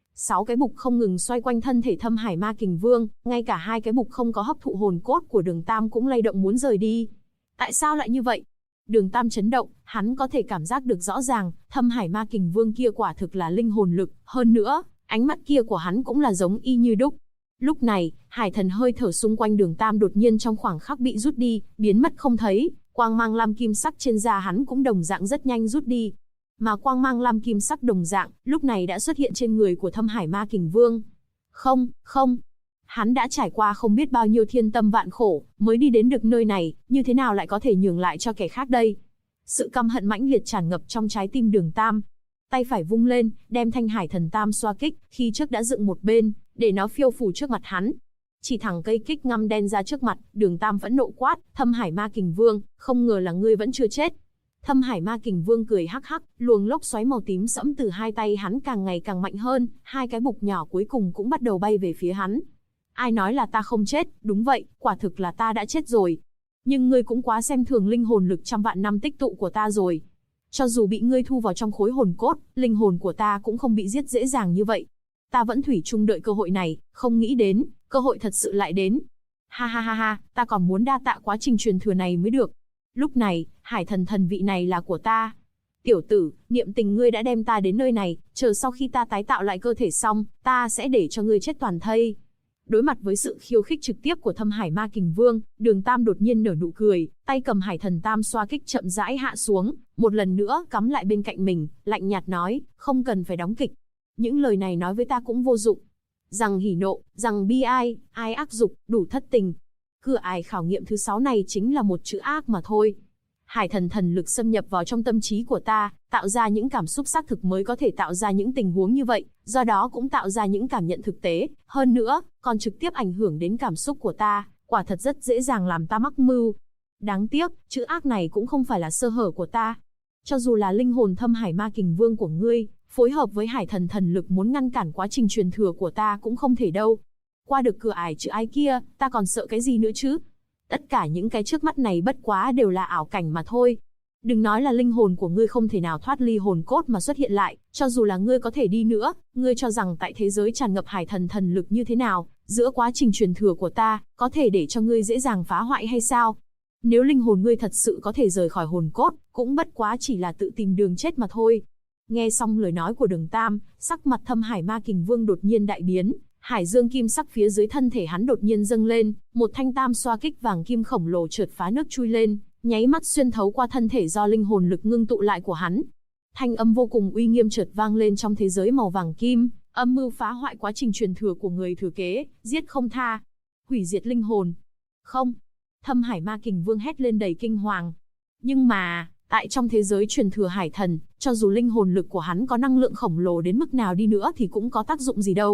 6 cái bục không ngừng xoay quanh thân thể Thâm Hải Ma Kình Vương, ngay cả 2 cái bục không có hấp thụ hồn cốt của Đường Tam cũng lay động muốn rời đi. Tại sao lại như vậy? Đường Tam chấn động, hắn có thể cảm giác được rõ ràng, Thâm Hải Ma Kình Vương kia quả thực là linh hồn lực, hơn nữa, ánh mắt kia của hắn cũng là giống y như đúc. Lúc này, hải thần hơi thở xung quanh Đường Tam đột nhiên trong khoảng khắc bị rút đi, biến mất không thấy, quang mang lam kim sắc trên da hắn cũng đồng dạng rất nhanh rút đi. Mà quang mang lam kim sắc đồng dạng, lúc này đã xuất hiện trên người của Thâm Hải Ma Kình Vương. Không. Hắn đã trải qua không biết bao nhiêu thiên tâm vạn khổ, mới đi đến được nơi này, như thế nào lại có thể nhường lại cho kẻ khác đây? Sự căm hận mãnh liệt tràn ngập trong trái tim Đường Tam. Tay phải vung lên, đem thanh hải thần tam xoa kích, khi trước đã dựng một bên, để nó phiêu phù trước mặt hắn. Chỉ thẳng cây kích ngăm đen ra trước mặt, Đường Tam phẫn nộ quát, Thâm Hải Ma Kình Vương, không ngờ là ngươi vẫn chưa chết. Thâm Hải Ma Kình Vương cười hắc hắc, luồng lốc xoáy màu tím sẫm từ hai tay hắn càng ngày càng mạnh hơn, hai cái bục nhỏ cuối cùng cũng bắt đầu bay về phía hắn. Ai nói là ta không chết, đúng vậy, quả thực là ta đã chết rồi. Nhưng ngươi cũng quá xem thường linh hồn lực trăm vạn năm tích tụ của ta rồi. Cho dù bị ngươi thu vào trong khối hồn cốt, linh hồn của ta cũng không bị giết dễ dàng như vậy. Ta vẫn thủy chung đợi cơ hội này, không nghĩ đến, cơ hội thật sự lại đến. Ha, ta còn muốn đa tạ quá trình truyền thừa này mới được. Lúc này, hải thần thần vị này là của ta. Tiểu tử, niệm tình ngươi đã đem ta đến nơi này, chờ sau khi ta tái tạo lại cơ thể xong, ta sẽ để cho ngươi chết toàn thây. Đối mặt với sự khiêu khích trực tiếp của Thâm Hải Ma Kình Vương, Đường Tam đột nhiên nở nụ cười, tay cầm hải thần tam xoa kích chậm rãi hạ xuống, một lần nữa cắm lại bên cạnh mình, lạnh nhạt nói, không cần phải đóng kịch. Những lời này nói với ta cũng vô dụng. Rằng hỉ nộ, rằng bi ai ác dục, đủ thất tình. Cửa ải khảo nghiệm thứ 6 này chính là một chữ ác mà thôi. Hải thần thần lực xâm nhập vào trong tâm trí của ta, tạo ra những cảm xúc xác thực mới có thể tạo ra những tình huống như vậy, do đó cũng tạo ra những cảm nhận thực tế, hơn nữa, còn trực tiếp ảnh hưởng đến cảm xúc của ta, quả thật rất dễ dàng làm ta mắc mưu. Đáng tiếc, chữ ác này cũng không phải là sơ hở của ta. Cho dù là linh hồn Thâm Hải Ma Kình Vương của ngươi, phối hợp với hải thần thần lực muốn ngăn cản quá trình truyền thừa của ta cũng không thể đâu. Qua được cửa ải chữ ái kia, ta còn sợ cái gì nữa chứ? Tất cả những cái trước mắt này bất quá đều là ảo cảnh mà thôi. Đừng nói là linh hồn của ngươi không thể nào thoát ly hồn cốt mà xuất hiện lại, cho dù là ngươi có thể đi nữa, ngươi cho rằng tại thế giới tràn ngập hải thần thần lực như thế nào, giữa quá trình truyền thừa của ta, có thể để cho ngươi dễ dàng phá hoại hay sao? Nếu linh hồn ngươi thật sự có thể rời khỏi hồn cốt, cũng bất quá chỉ là tự tìm đường chết mà thôi. Nghe xong lời nói của Đường Tam, sắc mặt Thâm Hải Ma Kình Vương đột nhiên đại biến. Hải dương kim sắc phía dưới thân thể hắn đột nhiên dâng lên, một thanh tam xoa kích vàng kim khổng lồ chợt phá nước chui lên, nháy mắt xuyên thấu qua thân thể do linh hồn lực ngưng tụ lại của hắn. Thanh âm vô cùng uy nghiêm chợt vang lên trong thế giới màu vàng kim, âm mưu phá hoại quá trình truyền thừa của người thừa kế, giết không tha, hủy diệt linh hồn. Không! Thâm Hải Ma Kình Vương hét lên đầy kinh hoàng. Nhưng mà, tại trong thế giới truyền thừa hải thần, cho dù linh hồn lực của hắn có năng lượng khổng lồ đến mức nào đi nữa thì cũng có tác dụng gì đâu.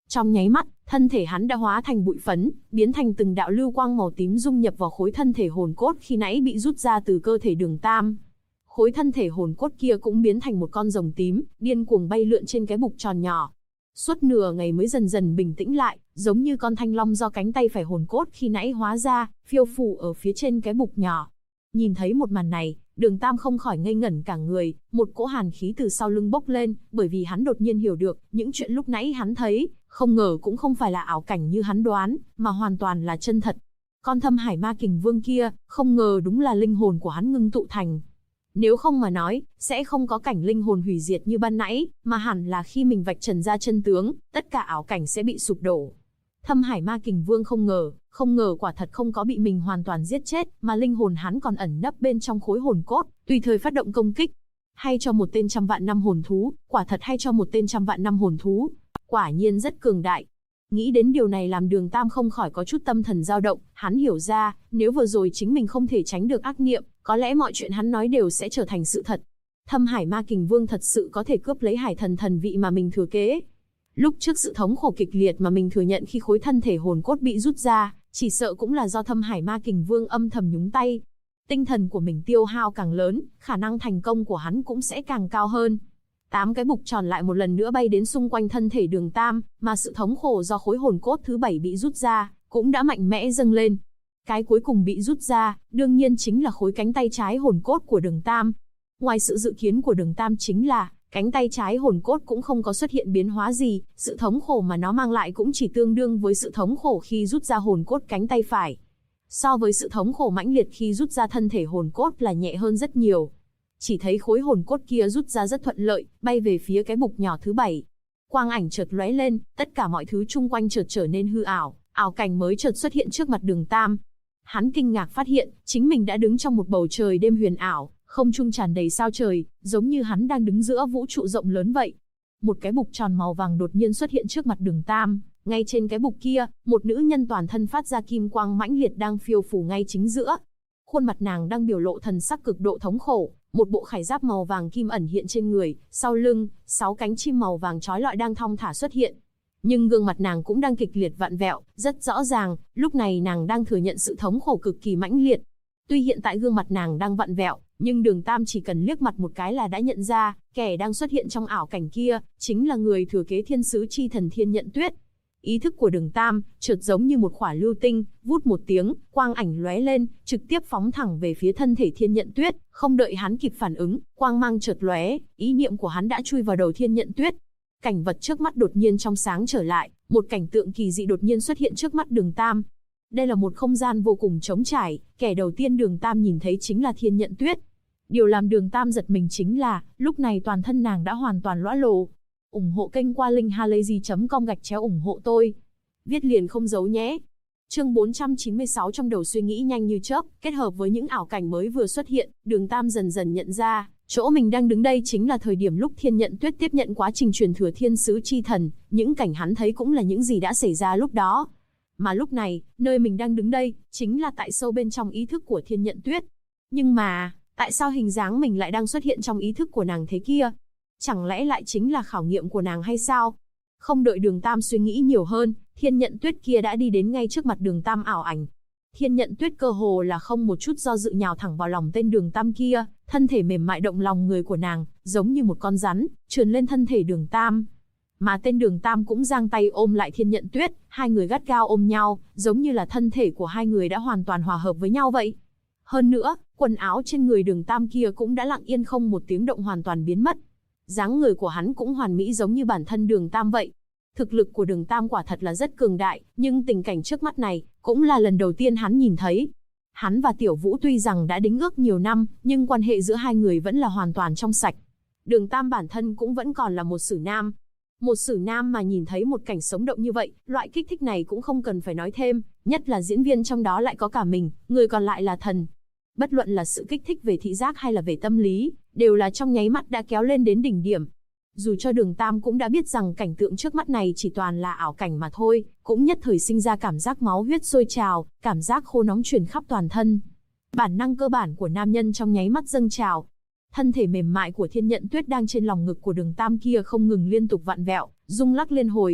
Trong nháy mắt, thân thể hắn đã hóa thành bụi phấn, biến thành từng đạo lưu quang màu tím dung nhập vào khối thân thể hồn cốt khi nãy bị rút ra từ cơ thể Đường Tam. Khối thân thể hồn cốt kia cũng biến thành một con rồng tím, điên cuồng bay lượn trên cái bục tròn nhỏ. Suốt nửa ngày mới dần dần bình tĩnh lại, giống như con thanh long do cánh tay phải hồn cốt khi nãy hóa ra, phiêu phù ở phía trên cái bục nhỏ. Nhìn thấy một màn này, Đường Tam không khỏi ngây ngẩn cả người, một cỗ hàn khí từ sau lưng bốc lên, bởi vì hắn đột nhiên hiểu được, những chuyện lúc nãy hắn thấy, không ngờ cũng không phải là ảo cảnh như hắn đoán, mà hoàn toàn là chân thật. Con Thâm Hải Ma Kình Vương kia, không ngờ đúng là linh hồn của hắn ngưng tụ thành. Nếu không mà nói, sẽ không có cảnh linh hồn hủy diệt như ban nãy, mà hẳn là khi mình vạch trần ra chân tướng, tất cả ảo cảnh sẽ bị sụp đổ. Thâm Hải Ma Kình Vương không ngờ quả thật không có bị mình hoàn toàn giết chết, mà linh hồn hắn còn ẩn nấp bên trong khối hồn cốt, tùy thời phát động công kích. Hay cho một tên 100.000 năm hồn thú, quả thật hay cho một tên 100.000 năm hồn thú. Quả nhiên rất cường đại. Nghĩ đến điều này làm Đường Tam không khỏi có chút tâm thần dao động, hắn hiểu ra, nếu vừa rồi chính mình không thể tránh được ác niệm, có lẽ mọi chuyện hắn nói đều sẽ trở thành sự thật. Thâm Hải Ma Kình Vương thật sự có thể cướp lấy Hải Thần thần vị mà mình thừa kế. Lúc trước sự thống khổ kịch liệt mà mình thừa nhận khi khối thân thể hồn cốt bị rút ra, chỉ sợ cũng là do Thâm Hải Ma Kình Vương âm thầm nhúng tay. Tinh thần của mình tiêu hao càng lớn, khả năng thành công của hắn cũng sẽ càng cao hơn. 8 cái bục tròn lại một lần nữa bay đến xung quanh thân thể Đường Tam, mà sự thống khổ do khối hồn cốt thứ 7 bị rút ra, cũng đã mạnh mẽ dâng lên. Cái cuối cùng bị rút ra, đương nhiên chính là khối cánh tay trái hồn cốt của Đường Tam. Ngoài sự dự kiến của Đường Tam chính là, cánh tay trái hồn cốt cũng không có xuất hiện biến hóa gì, sự thống khổ mà nó mang lại cũng chỉ tương đương với sự thống khổ khi rút ra hồn cốt cánh tay phải. So với sự thống khổ mãnh liệt khi rút ra thân thể hồn cốt là nhẹ hơn rất nhiều. Chỉ thấy khối hồn cốt kia rút ra rất thuận lợi, bay về phía cái bục nhỏ thứ 7. Quang ảnh chợt lóe lên, tất cả mọi thứ chung quanh chợt trở nên hư ảo, ảo cảnh mới chợt xuất hiện trước mặt Đường Tam. Hắn kinh ngạc phát hiện, chính mình đã đứng trong một bầu trời đêm huyền ảo, không trung tràn đầy sao trời, giống như hắn đang đứng giữa vũ trụ rộng lớn vậy. Một cái bục tròn màu vàng đột nhiên xuất hiện trước mặt Đường Tam, ngay trên cái bục kia, một nữ nhân toàn thân phát ra kim quang mãnh liệt đang phiêu phù ngay chính giữa. Khuôn mặt nàng đang biểu lộ thần sắc cực độ thống khổ, một bộ khải giáp màu vàng kim ẩn hiện trên người, sau lưng, 6 cánh chim màu vàng chói lọi đang thong thả xuất hiện. Nhưng gương mặt nàng cũng đang kịch liệt vặn vẹo, rất rõ ràng, lúc này nàng đang thừa nhận sự thống khổ cực kỳ mãnh liệt. Tuy hiện tại gương mặt nàng đang vặn vẹo, nhưng Đường Tam chỉ cần liếc mặt một cái là đã nhận ra, kẻ đang xuất hiện trong ảo cảnh kia, chính là người thừa kế thiên sứ chi thần Thiên Nhận Tuyết. Ý thức của Đường Tam, chợt giống như một quả lưu tinh, vút một tiếng, quang ảnh lóe lên, trực tiếp phóng thẳng về phía thân thể Thiên Nhận Tuyết, không đợi hắn kịp phản ứng, quang mang chợt lóe, ý niệm của hắn đã chui vào đầu Thiên Nhận Tuyết. Cảnh vật trước mắt đột nhiên trong sáng trở lại, một cảnh tượng kỳ dị đột nhiên xuất hiện trước mắt Đường Tam. Đây là một không gian vô cùng trống trải, kẻ đầu tiên Đường Tam nhìn thấy chính là Thiên Nhận Tuyết. Điều làm Đường Tam giật mình chính là, lúc này toàn thân nàng đã hoàn toàn lõa lồ. Ủng hộ kênh qua linkhalazy.com/ủng hộ tôi. Viết liền không giấu nhé. Chương 496 trong đầu suy nghĩ nhanh như chớp, kết hợp với những ảo cảnh mới vừa xuất hiện, Đường Tam dần dần nhận ra, chỗ mình đang đứng đây chính là thời điểm lúc Thiên Nhận Tuyết tiếp nhận quá trình truyền thừa thiên sứ chi thần, những cảnh hắn thấy cũng là những gì đã xảy ra lúc đó. Mà lúc này, nơi mình đang đứng đây, chính là tại sâu bên trong ý thức của Thiên Nhận Tuyết. Nhưng mà, tại sao hình dáng mình lại đang xuất hiện trong ý thức của nàng thế kia? Chẳng lẽ lại chính là khảo nghiệm của nàng hay sao? Không đợi Đường Tam suy nghĩ nhiều hơn, Thiên Nhận Tuyết kia đã đi đến ngay trước mặt Đường Tam ảo ảnh. Thiên Nhận Tuyết cơ hồ là không một chút do dự nhào thẳng vào lòng tên Đường Tam kia, thân thể mềm mại động lòng người của nàng, giống như một con rắn, trườn lên thân thể Đường Tam. Mà tên Đường Tam cũng giang tay ôm lại Thiên Nhận Tuyết, hai người gắt gao ôm nhau, giống như là thân thể của hai người đã hoàn toàn hòa hợp với nhau vậy. Hơn nữa, quần áo trên người Đường Tam kia cũng đã lặng yên không một tiếng động hoàn toàn biến mất. Dáng người của hắn cũng hoàn mỹ giống như bản thân Đường Tam vậy. Thực lực của Đường Tam quả thật là rất cường đại, nhưng tình cảnh trước mắt này cũng là lần đầu tiên hắn nhìn thấy. Hắn và Tiểu Vũ tuy rằng đã đính ước nhiều năm, nhưng quan hệ giữa hai người vẫn là hoàn toàn trong sạch. Đường Tam bản thân cũng vẫn còn là một sử nam. Một sử nam mà nhìn thấy một cảnh sống động như vậy, loại kích thích này cũng không cần phải nói thêm, nhất là diễn viên trong đó lại có cả mình, người còn lại là thần. Bất luận là sự kích thích về thị giác hay là về tâm lý, đều là trong nháy mắt đã kéo lên đến đỉnh điểm. Dù cho Đường Tam cũng đã biết rằng cảnh tượng trước mắt này chỉ toàn là ảo cảnh mà thôi, cũng nhất thời sinh ra cảm giác máu huyết sôi trào, cảm giác khô nóng truyền khắp toàn thân. Bản năng cơ bản của nam nhân trong nháy mắt dâng trào. Thân thể mềm mại của Thiên Nhận Tuyết đang trên lòng ngực của Đường Tam kia không ngừng liên tục vặn vẹo, rung lắc liên hồi.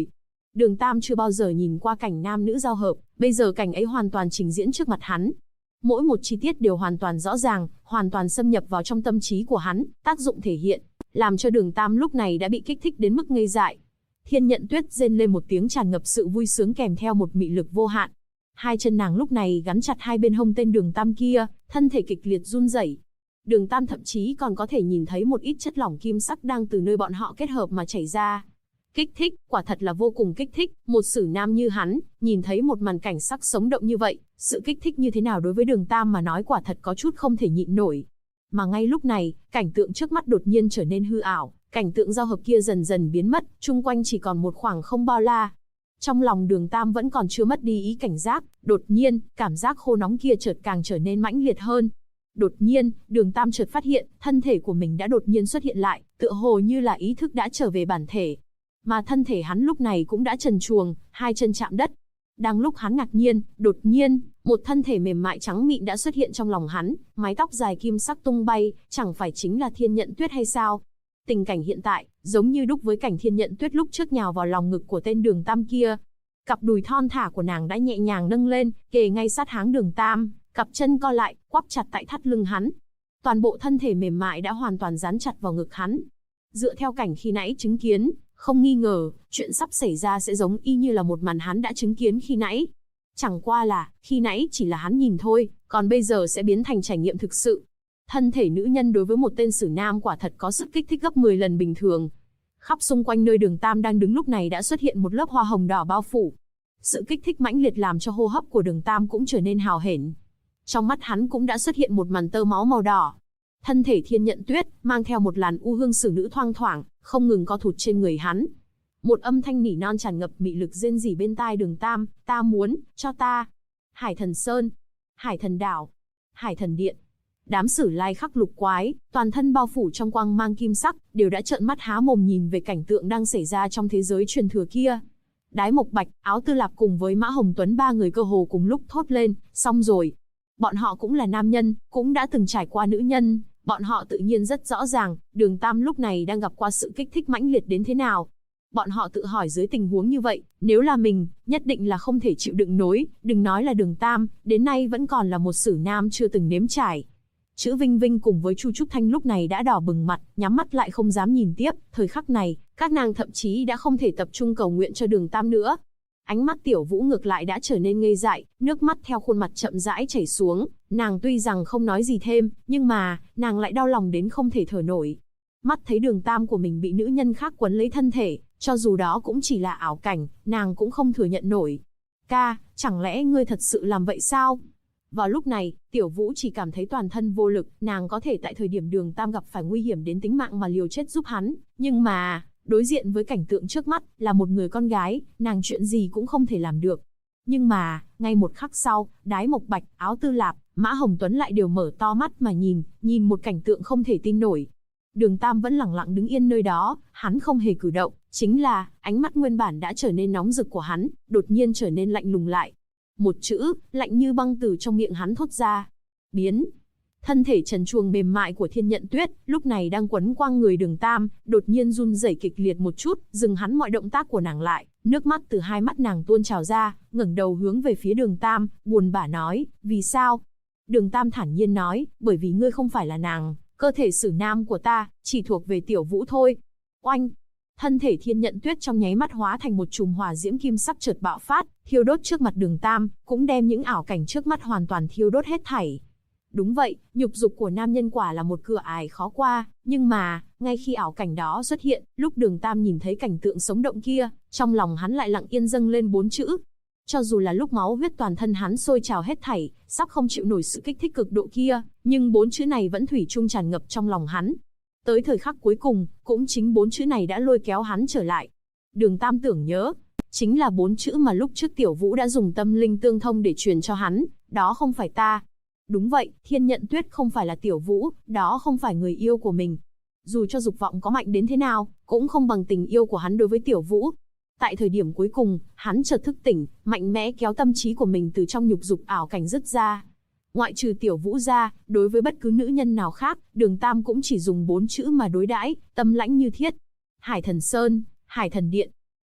Đường Tam chưa bao giờ nhìn qua cảnh nam nữ giao hợp, bây giờ cảnh ấy hoàn toàn trình diễn trước mặt hắn. Mỗi một chi tiết đều hoàn toàn rõ ràng, hoàn toàn xâm nhập vào trong tâm trí của hắn, tác dụng thể hiện, làm cho Đường Tam lúc này đã bị kích thích đến mức ngây dại. Thiên Nhận Tuyết rên lên một tiếng tràn ngập sự vui sướng kèm theo một mị lực vô hạn. Hai chân nàng lúc này gắn chặt hai bên hông tên Đường Tam kia, thân thể kịch liệt run rẩy. Đường Tam thậm chí còn có thể nhìn thấy một ít chất lỏng kim sắc đang từ nơi bọn họ kết hợp mà chảy ra. Kích thích, quả thật là vô cùng kích thích, một sử nam như hắn, nhìn thấy một màn cảnh sắc sống động như vậy, sự kích thích như thế nào đối với Đường Tam mà nói quả thật có chút không thể nhịn nổi. Mà ngay lúc này, cảnh tượng trước mắt đột nhiên trở nên hư ảo, cảnh tượng giao hợp kia dần dần biến mất, chung quanh chỉ còn một khoảng không bao la. Trong lòng Đường Tam vẫn còn chưa mất đi ý cảnh giác, đột nhiên, cảm giác khô nóng kia chợt càng trở nên mãnh liệt hơn. Đột nhiên, Đường Tam chợt phát hiện, thân thể của mình đã đột nhiên xuất hiện lại, tựa hồ như là ý thức đã trở về bản thể. Mà thân thể hắn lúc này cũng đã trần truồng, hai chân chạm đất. Đang lúc hắn ngạc nhiên, đột nhiên, một thân thể mềm mại trắng mịn đã xuất hiện trong lòng hắn, mái tóc dài kim sắc tung bay, chẳng phải chính là Thiên Nhận Tuyết hay sao? Tình cảnh hiện tại, giống như đúc với cảnh Thiên Nhận Tuyết lúc trước nhào vào lòng ngực của tên Đường Tam kia. Cặp đùi thon thả của nàng đã nhẹ nhàng nâng lên, kề ngay sát háng Đường Tam, cặp chân co lại, quắp chặt tại thắt lưng hắn. Toàn bộ thân thể mềm mại đã hoàn toàn dán chặt vào ngực hắn. Dựa theo cảnh khi nãy chứng kiến, không nghi ngờ, chuyện sắp xảy ra sẽ giống y như là một màn hắn đã chứng kiến khi nãy. Chẳng qua là, khi nãy chỉ là hắn nhìn thôi, còn bây giờ sẽ biến thành trải nghiệm thực sự. Thân thể nữ nhân đối với một tên sử nam quả thật có sức kích thích gấp 10 lần bình thường. Khắp xung quanh nơi Đường Tam đang đứng lúc này đã xuất hiện một lớp hoa hồng đỏ bao phủ. Sự kích thích mãnh liệt làm cho hô hấp của Đường Tam cũng trở nên hào hển. Trong mắt hắn cũng đã xuất hiện một màn tơ máu màu đỏ. Thân thể Thiên Nhận Tuyết mang theo một làn u hương sử nữ thoang thoảng, không ngừng co thụt trên người hắn. Một âm thanh nỉ non tràn ngập mị lực rên rỉ bên tai Đường Tam, ta muốn, cho ta. Hải Thần Sơn, Hải Thần Đảo, Hải Thần Điện. Đám Sử Lai Khắc lục quái, toàn thân bao phủ trong quang mang kim sắc, đều đã trợn mắt há mồm nhìn về cảnh tượng đang xảy ra trong thế giới truyền thừa kia. Đái Mộc Bạch, Áo Tư Lạp cùng với Mã Hồng Tuấn ba người cơ hồ cùng lúc thốt lên, xong rồi. Bọn họ cũng là nam nhân, cũng đã từng trải qua nữ nhân, bọn họ tự nhiên rất rõ ràng, Đường Tam lúc này đang gặp qua sự kích thích mãnh liệt đến thế nào. Bọn họ tự hỏi dưới tình huống như vậy, nếu là mình, nhất định là không thể chịu đựng nổi, đừng nói là Đường Tam, đến nay vẫn còn là một sử nam chưa từng nếm trải. Chữ Vinh Vinh cùng với Chu Trúc Thanh lúc này đã đỏ bừng mặt, nhắm mắt lại không dám nhìn tiếp, thời khắc này, các nàng thậm chí đã không thể tập trung cầu nguyện cho Đường Tam nữa. Ánh mắt Tiểu Vũ ngược lại đã trở nên ngây dại, nước mắt theo khuôn mặt chậm rãi chảy xuống, nàng tuy rằng không nói gì thêm, nhưng mà, nàng lại đau lòng đến không thể thở nổi. Mắt thấy Đường Tam của mình bị nữ nhân khác quấn lấy thân thể, cho dù đó cũng chỉ là ảo cảnh, nàng cũng không thừa nhận nổi. Ca, chẳng lẽ ngươi thật sự làm vậy sao? Vào lúc này, Tiểu Vũ chỉ cảm thấy toàn thân vô lực, nàng có thể tại thời điểm Đường Tam gặp phải nguy hiểm đến tính mạng mà liều chết giúp hắn, nhưng mà, đối diện với cảnh tượng trước mắt, là một người con gái, nàng chuyện gì cũng không thể làm được. Nhưng mà, ngay một khắc sau, Đái Mộc Bạch, Áo Tư Lạp, Mã Hồng Tuấn lại đều mở to mắt mà nhìn một cảnh tượng không thể tin nổi. Đường Tam vẫn lẳng lặng đứng yên nơi đó, hắn không hề cử động, chính là, ánh mắt nguyên bản đã trở nên nóng rực của hắn, đột nhiên trở nên lạnh lùng lại. Một chữ, lạnh như băng từ trong miệng hắn thốt ra. Biến. Thân thể trần truồng mềm mại của Thiên Nhận Tuyết, lúc này đang quấn quanh người Đường Tam, đột nhiên run rẩy kịch liệt một chút, dừng hắn mọi động tác của nàng lại, nước mắt từ hai mắt nàng tuôn trào ra, ngẩng đầu hướng về phía Đường Tam, buồn bã nói, vì sao? Đường Tam thản nhiên nói, bởi vì ngươi không phải là nàng, cơ thể sử nam của ta, chỉ thuộc về Tiểu Vũ thôi. Oanh! Thân thể Thiên Nhận Tuyết trong nháy mắt hóa thành một chùm hỏa diễm kim sắc chợt bạo phát, thiêu đốt trước mặt Đường Tam, cũng đem những ảo cảnh trước mắt hoàn toàn thiêu đốt hết thảy. Đúng vậy, nhục dục của nam nhân quả là một cửa ải khó qua, nhưng mà, ngay khi ảo cảnh đó xuất hiện, lúc Đường Tam nhìn thấy cảnh tượng sống động kia, trong lòng hắn lại lặng yên dâng lên 4 chữ. Cho dù là lúc máu huyết toàn thân hắn sôi trào hết thảy, sắp không chịu nổi sự kích thích cực độ kia, nhưng 4 chữ này vẫn thủy chung tràn ngập trong lòng hắn. Tới thời khắc cuối cùng, cũng chính 4 chữ này đã lôi kéo hắn trở lại. Đường Tam tưởng nhớ, chính là 4 chữ mà lúc trước Tiểu Vũ đã dùng tâm linh tương thông để truyền cho hắn, đó không phải ta. Đúng vậy, Thiên Nhận Tuyết không phải là Tiểu Vũ, đó không phải người yêu của mình. Dù cho dục vọng có mạnh đến thế nào, cũng không bằng tình yêu của hắn đối với Tiểu Vũ. Tại thời điểm cuối cùng, hắn chợt thức tỉnh, mạnh mẽ kéo tâm trí của mình từ trong nhục dục ảo cảnh dứt ra. Ngoại trừ Tiểu Vũ ra, đối với bất cứ nữ nhân nào khác, Đường Tam cũng chỉ dùng 4 chữ mà đối đãi, tâm lãnh như thiết. Hải Thần Sơn, Hải Thần Điện.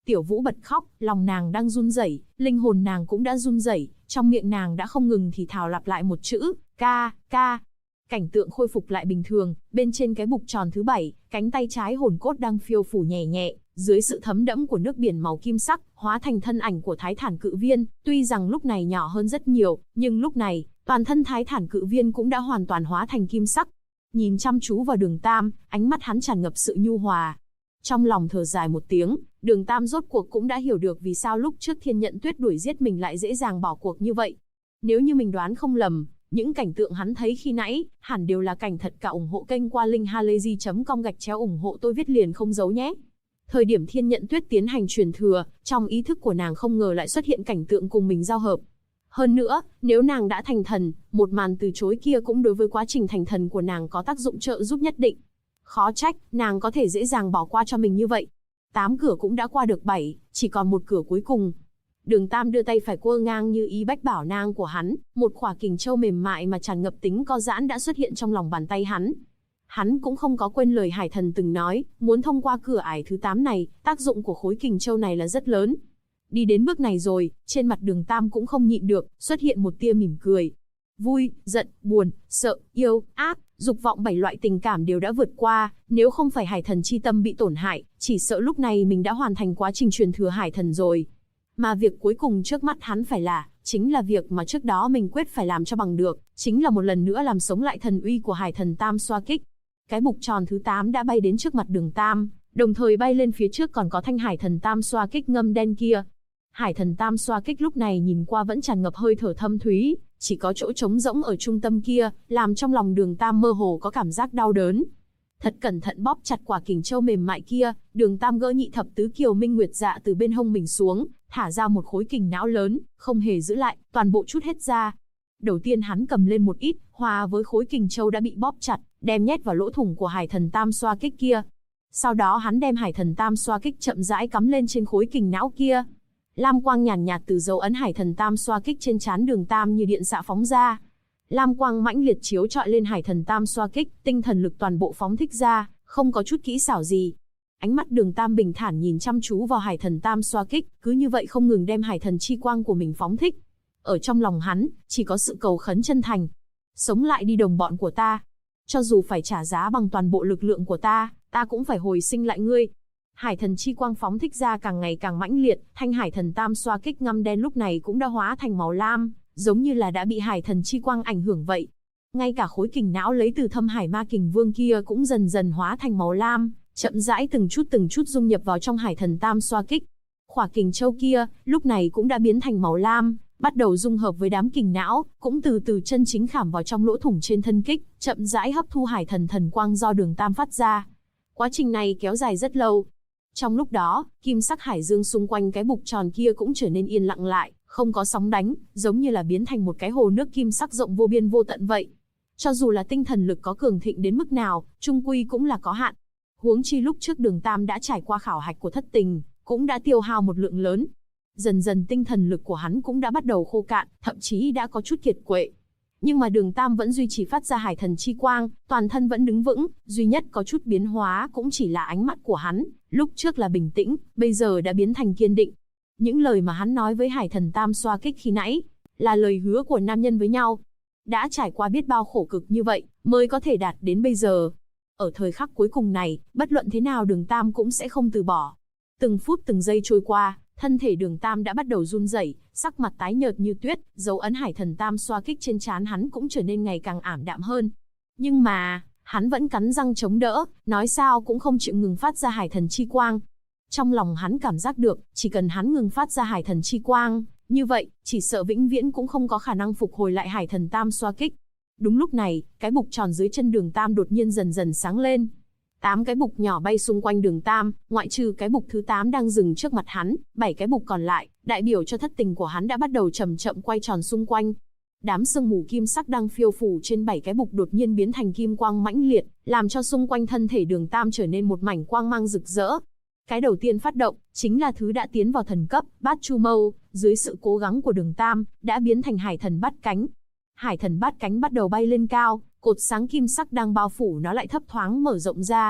Tiểu Vũ bật khóc, lòng nàng đang run rẩy, linh hồn nàng cũng đã run rẩy, trong miệng nàng đã không ngừng thì thào lặp lại một chữ, ca, ca. Cảnh tượng khôi phục lại bình thường, bên trên cái bục tròn thứ 7, cánh tay trái hồn cốt đang phiêu phù nhẹ nhẹ, dưới sự thấm đẫm của nước biển màu kim sắc, hóa thành thân ảnh của Thái Thản Cự Viên, tuy rằng lúc này nhỏ hơn rất nhiều, nhưng lúc này, toàn thân Thái Thản Cự Viên cũng đã hoàn toàn hóa thành kim sắc. Nhìn chăm chú vào Đường Tam, ánh mắt hắn tràn ngập sự nhu hòa. Trong lòng thở dài một tiếng, Đường Tam rốt cuộc cũng đã hiểu được vì sao lúc trước Thiên Nhận Tuyết đuổi giết mình lại dễ dàng bỏ cuộc như vậy. Nếu như mình đoán không lầm, những cảnh tượng hắn thấy khi nãy, hẳn đều là cảnh thật cả. Ủng hộ kênh qua linkhalazy.com/ủng hộ tôi viết liền không giấu nhé. Thời điểm Thiên Nhận Tuyết tiến hành truyền thừa, trong ý thức của nàng không ngờ lại xuất hiện cảnh tượng cùng mình giao hợp. Hơn nữa, nếu nàng đã thành thần, một màn từ chối kia cũng đối với quá trình thành thần của nàng có tác dụng trợ giúp nhất định. Khó trách, nàng có thể dễ dàng bỏ qua cho mình như vậy. 8 cửa cũng đã qua được 7, chỉ còn một cửa cuối cùng. Đường Tam đưa tay phải quơ ngang như ý bách bảo nang của hắn, một khỏa kình châu mềm mại mà tràn ngập tính co giãn đã xuất hiện trong lòng bàn tay hắn. Hắn cũng không có quên lời Hải Thần từng nói, muốn thông qua cửa ải thứ 8 này, tác dụng của khối kình châu này là rất lớn. Đi đến bước này rồi, trên mặt Đường Tam cũng không nhịn được, xuất hiện một tia mỉm cười. Vui, giận, buồn, sợ, yêu, ác, dục vọng 7 loại tình cảm đều đã vượt qua, nếu không phải Hải Thần chi tâm bị tổn hại, chỉ sợ lúc này mình đã hoàn thành quá trình truyền thừa Hải Thần rồi. Mà việc cuối cùng trước mắt hắn phải chính là việc mà trước đó mình quyết phải làm cho bằng được, chính là một lần nữa làm sống lại thần uy của Hải Thần Tam Xoa Kích. Cái bục tròn thứ 8 đã bay đến trước mặt Đường Tam, đồng thời bay lên phía trước còn có thanh Hải Thần Tam Xoa Kích ngâm đen kia. Hải Thần Tam Xoa Kích lúc này nhìn qua vẫn tràn ngập hơi thở thâm thúy, chỉ có chỗ trống rỗng ở trung tâm kia, làm trong lòng Đường Tam mơ hồ có cảm giác đau đớn. Thật cẩn thận bóp chặt quả kình châu mềm mại kia, Đường Tam gỡ nhị thập tứ kiều minh nguyệt dạ từ bên hông mình xuống, thả ra một khối kình não lớn, không hề giữ lại, toàn bộ chút hết ra. Đầu tiên hắn cầm lên một ít, hòa với khối kình châu đã bị bóp chặt, đem nhét vào lỗ thủng của Hải Thần Tam Xoa Kích kia. Sau đó hắn đem Hải Thần Tam Xoa Kích chậm rãi cắm lên trên khối kình não kia. Lam quang nhàn nhạt từ dấu ấn Hải Thần Tam Xoa Kích trên trán Đường Tam như điện xạ phóng ra. Lam quang mãnh liệt chiếu chọi lên Hải Thần Tam Xoa Kích, tinh thần lực toàn bộ phóng thích ra, không có chút kỹ xảo gì. Ánh mắt Đường Tam bình thản nhìn chăm chú vào Hải Thần Tam Xoa Kích, cứ như vậy không ngừng đem Hải Thần chi quang của mình phóng thích. Ở trong lòng hắn, chỉ có sự cầu khấn chân thành. Sống lại đi đồng bọn của ta. Cho dù phải trả giá bằng toàn bộ lực lượng của ta cũng phải hồi sinh lại ngươi. Hải Thần chi quang phóng thích ra càng ngày càng mãnh liệt, thanh Hải Thần Tam Xoa Kích ngăm đen lúc này cũng đã hóa thành màu lam, giống như là đã bị Hải Thần chi quang ảnh hưởng vậy. Ngay cả khối kình não lấy từ Thâm Hải Ma Kình Vương kia cũng dần dần hóa thành màu lam, chậm rãi từng chút dung nhập vào trong Hải Thần Tam Xoa Kích. Khỏa kình châu kia, lúc này cũng đã biến thành màu lam, bắt đầu dung hợp với đám kình não, cũng từ từ chân chính khảm vào trong lỗ thủng trên thân kích, chậm rãi hấp thu Hải Thần thần quang do Đường Tam phát ra. Quá trình này kéo dài rất lâu. Trong lúc đó, kim sắc hải dương xung quanh cái bục tròn kia cũng trở nên yên lặng lại, không có sóng đánh, giống như là biến thành một cái hồ nước kim sắc rộng vô biên vô tận vậy. Cho dù là tinh thần lực có cường thịnh đến mức nào, chung quy cũng là có hạn. Huống chi lúc trước Đường Tam đã trải qua khảo hạch của thất tình, cũng đã tiêu hao một lượng lớn. Dần dần tinh thần lực của hắn cũng đã bắt đầu khô cạn, thậm chí đã có chút kiệt quệ. Nhưng mà Đường Tam vẫn duy trì phát ra Hải Thần chi quang, toàn thân vẫn đứng vững, duy nhất có chút biến hóa cũng chỉ là ánh mắt của hắn, lúc trước là bình tĩnh, bây giờ đã biến thành kiên định. Những lời mà hắn nói với Hải Thần Tam Xoa Kích khi nãy, là lời hứa của nam nhân với nhau. Đã trải qua biết bao khổ cực như vậy, mới có thể đạt đến bây giờ. Ở thời khắc cuối cùng này, bất luận thế nào Đường Tam cũng sẽ không từ bỏ. Từng phút từng giây trôi qua, thân thể Đường Tam đã bắt đầu run rẩy, sắc mặt tái nhợt như tuyết, dấu ấn Hải Thần Tam Xoa Kích trên trán hắn cũng trở nên ngày càng ảm đạm hơn. Nhưng mà, hắn vẫn cắn răng chống đỡ, nói sao cũng không chịu ngừng phát ra Hải Thần chi quang. Trong lòng hắn cảm giác được, chỉ cần hắn ngừng phát ra Hải Thần chi quang, như vậy, chỉ sợ vĩnh viễn cũng không có khả năng phục hồi lại Hải Thần Tam Xoa Kích. Đúng lúc này, cái bục tròn dưới chân Đường Tam đột nhiên dần dần sáng lên. 8 cái bục nhỏ bay xung quanh Đường Tam, ngoại trừ cái bục thứ 8 đang dừng trước mặt hắn, 7 cái bục còn lại, đại biểu cho thất tình của hắn đã bắt đầu chậm chậm quay tròn xung quanh. Đám sương mù kim sắc đang phiêu phù trên 7 cái bục đột nhiên biến thành kim quang mãnh liệt, làm cho xung quanh thân thể Đường Tam trở nên một mảnh quang mang rực rỡ. Cái đầu tiên phát động, chính là thứ đã tiến vào thần cấp, Bát Chu Mâu, dưới sự cố gắng của Đường Tam, đã biến thành Hải Thần Bát Cánh. Hải Thần Bát Cánh bắt đầu bay lên cao, cột sáng kim sắc đang bao phủ nó lại thấp thoáng mở rộng ra.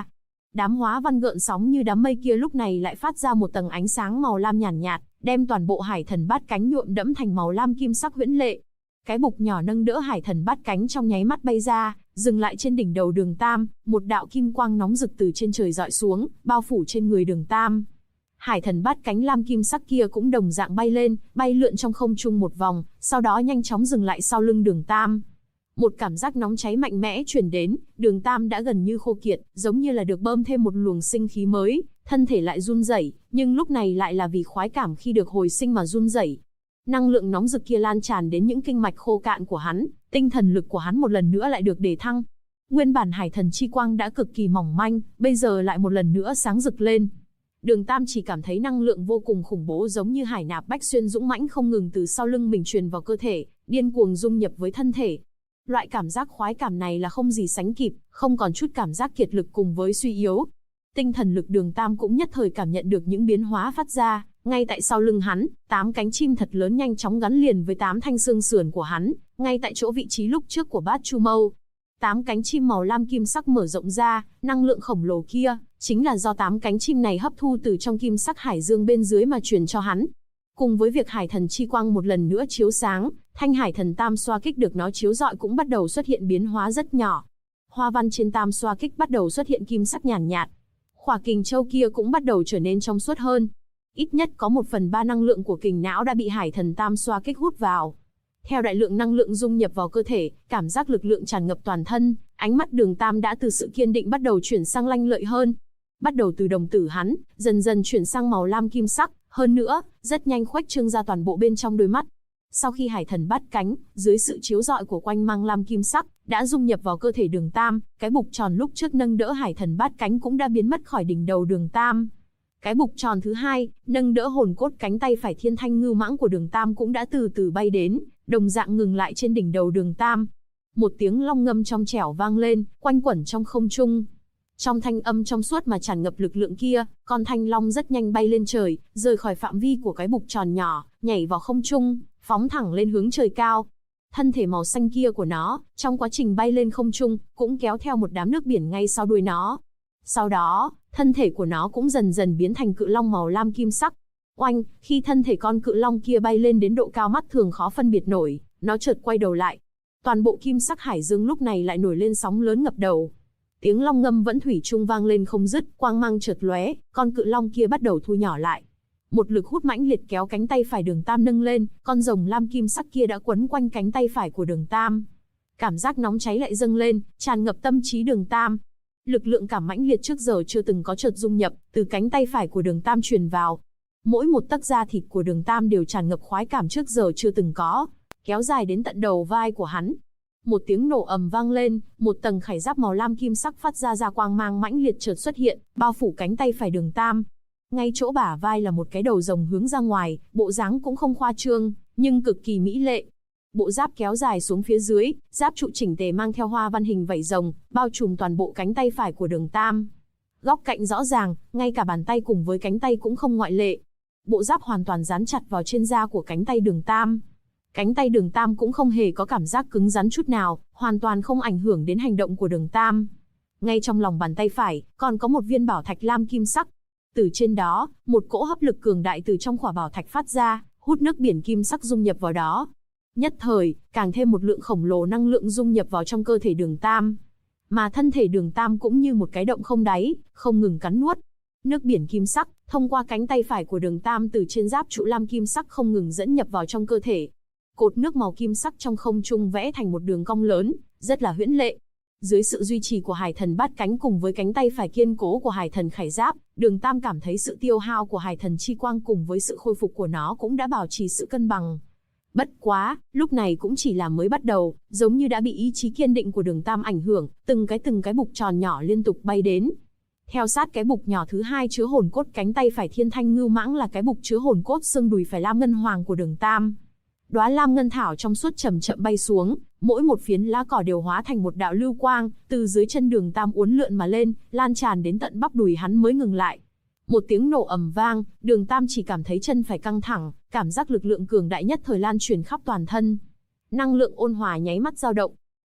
Đám hóa văn gợn sóng như đám mây kia lúc này lại phát ra một tầng ánh sáng màu lam nhàn nhạt, đem toàn bộ hải thần bát cánh nhuộm đẫm thành màu lam kim sắc huyễn lệ. Cái bục nhỏ nâng đỡ hải thần bát cánh trong nháy mắt bay ra, dừng lại trên đỉnh đầu Đường Tam, một đạo kim quang nóng rực từ trên trời rọi xuống, bao phủ trên người Đường Tam. Hải thần bát cánh lam kim sắc kia cũng đồng dạng bay lên, bay lượn trong không trung một vòng, sau đó nhanh chóng dừng lại sau lưng Đường Tam. Một cảm giác nóng cháy mạnh mẽ truyền đến, Đường Tam đã gần như khô kiệt, giống như là được bơm thêm một luồng sinh khí mới, thân thể lại run rẩy, nhưng lúc này lại là vì khoái cảm khi được hồi sinh mà run rẩy. Năng lượng nóng rực kia lan tràn đến những kinh mạch khô cạn của hắn, tinh thần lực của hắn một lần nữa lại được đề thăng. Nguyên bản hải thần chi quang đã cực kỳ mỏng manh, bây giờ lại một lần nữa sáng rực lên. Đường Tam chỉ cảm thấy năng lượng vô cùng khủng bố giống như hải nạp bách xuyên dũng mãnh không ngừng từ sau lưng mình truyền vào cơ thể, điên cuồng dung nhập với thân thể. Loại cảm giác khoái cảm này là không gì sánh kịp, không còn chút cảm giác kiệt lực cùng với suy yếu. Tinh thần lực Đường Tam cũng nhất thời cảm nhận được những biến hóa phát ra, ngay tại sau lưng hắn, 8 cánh chim thật lớn nhanh chóng gắn liền với 8 thanh xương sườn của hắn, ngay tại chỗ vị trí lúc trước của Bát Chu Mâu. 8 cánh chim màu lam kim sắc mở rộng ra, năng lượng khổng lồ kia, chính là do 8 cánh chim này hấp thu từ trong kim sắc hải dương bên dưới mà truyền cho hắn. Cùng với việc hải thần chi quang một lần nữa chiếu sáng, thanh hải thần tam xoa kích được nó chiếu rọi cũng bắt đầu xuất hiện biến hóa rất nhỏ. Hoa văn trên tam xoa kích bắt đầu xuất hiện kim sắc nhàn nhạt. Khỏa kình châu kia cũng bắt đầu trở nên trong suốt hơn. Ít nhất có 1/3 năng lượng của kình não đã bị hải thần tam xoa kích hút vào. Theo đại lượng năng lượng dung nhập vào cơ thể, cảm giác lực lượng tràn ngập toàn thân, ánh mắt Đường Tam đã từ sự kiên định bắt đầu chuyển sang lanh lợi hơn. Bắt đầu từ đồng tử hắn, dần dần chuyển sang màu lam kim sắc, hơn nữa, rất nhanh khuếch trương ra toàn bộ bên trong đôi mắt. Sau khi hải thần bát cánh, dưới sự chiếu rọi của quanh mang lam kim sắc, đã dung nhập vào cơ thể Đường Tam, cái bục tròn lúc trước nâng đỡ hải thần bát cánh cũng đã biến mất khỏi đỉnh đầu Đường Tam. Cái bục tròn thứ hai, nâng đỡ hồn cốt cánh tay phải thiên thanh ngưu mãng của Đường Tam cũng đã từ từ bay đến, đồng dạng ngừng lại trên đỉnh đầu Đường Tam. Một tiếng long ngâm trong trẻo vang lên, quanh quẩn trong không trung. Trong thanh âm trong suốt mà tràn ngập lực lượng kia, con thanh long rất nhanh bay lên trời, rời khỏi phạm vi của cái bục tròn nhỏ, nhảy vào không trung, phóng thẳng lên hướng trời cao. Thân thể màu xanh kia của nó, trong quá trình bay lên không trung, cũng kéo theo một đám nước biển ngay sau đuôi nó. Sau đó, thân thể của nó cũng dần dần biến thành cự long màu lam kim sắc. Oanh, khi thân thể con cự long kia bay lên đến độ cao mắt thường khó phân biệt nổi, nó chợt quay đầu lại. Toàn bộ kim sắc hải dương lúc này lại nổi lên sóng lớn ngập đầu. Tiếng long ngâm vẫn thủy chung vang lên không dứt, quang mang chợt lóe, con cự long kia bắt đầu thu nhỏ lại. Một lực hút mãnh liệt kéo cánh tay phải Đường Tam nâng lên, con rồng lam kim sắc kia đã quấn quanh cánh tay phải của Đường Tam. Cảm giác nóng cháy lại dâng lên, tràn ngập tâm trí Đường Tam. Lực lượng cảm mãnh liệt trước giờ chưa từng có chợt dung nhập, từ cánh tay phải của Đường Tam truyền vào. Mỗi một tấc da thịt của Đường Tam đều tràn ngập khoái cảm trước giờ chưa từng có, kéo dài đến tận đầu vai của hắn. Một tiếng nổ ầm vang lên, một tầng khải giáp màu lam kim sắc phát ra quang mang mãnh liệt chợt xuất hiện, bao phủ cánh tay phải Đường Tam. Ngay chỗ bả vai là một cái đầu rồng hướng ra ngoài, bộ dáng cũng không khoa trương, nhưng cực kỳ mỹ lệ. Bộ giáp kéo dài xuống phía dưới, giáp trụ chỉnh tề mang theo hoa văn hình vảy rồng, bao trùm toàn bộ cánh tay phải của Đường Tam. Góc cạnh rõ ràng, ngay cả bàn tay cùng với cánh tay cũng không ngoại lệ. Bộ giáp hoàn toàn dán chặt vào trên da của cánh tay Đường Tam. Cánh tay Đường Tam cũng không hề có cảm giác cứng rắn chút nào, hoàn toàn không ảnh hưởng đến hành động của Đường Tam. Ngay trong lòng bàn tay phải, còn có một viên bảo thạch lam kim sắc. Từ trên đó, một cỗ hấp lực cường đại từ trong khỏa bảo thạch phát ra, hút nước biển kim sắc dung nhập vào đó. Nhất thời, càng thêm một lượng khổng lồ năng lượng dung nhập vào trong cơ thể Đường Tam. Mà thân thể Đường Tam cũng như một cái động không đáy, không ngừng cắn nuốt. Nước biển kim sắc, thông qua cánh tay phải của Đường Tam từ trên giáp trụ lam kim sắc không ngừng dẫn nhập vào trong cơ thể. Cột nước màu kim sắc trong không trung vẽ thành một đường cong lớn, rất là huyễn lệ. Dưới sự duy trì của hải thần bát cánh cùng với cánh tay phải kiên cố của hải thần khải giáp, Đường Tam cảm thấy sự tiêu hao của hải thần chi quang cùng với sự khôi phục của nó cũng đã bảo trì sự cân bằng. Bất quá, lúc này cũng chỉ là mới bắt đầu, giống như đã bị ý chí kiên định của Đường Tam ảnh hưởng, từng cái bục tròn nhỏ liên tục bay đến. Theo sát cái bục nhỏ thứ hai chứa hồn cốt cánh tay phải thiên thanh ngưu mãng là cái bục chứa hồn cốt xương đùi phải lam ngân hoàng của Đường Tam. Đóa lam ngân thảo trong suốt chậm chậm bay xuống, mỗi một phiến lá cỏ đều hóa thành một đạo lưu quang, từ dưới chân Đường Tam uốn lượn mà lên, lan tràn đến tận bắp đùi hắn mới ngừng lại. Một tiếng nổ ầm vang, Đường Tam chỉ cảm thấy chân phải căng thẳng, cảm giác lực lượng cường đại nhất thời lan truyền khắp toàn thân. Năng lượng ôn hòa nháy mắt dao động.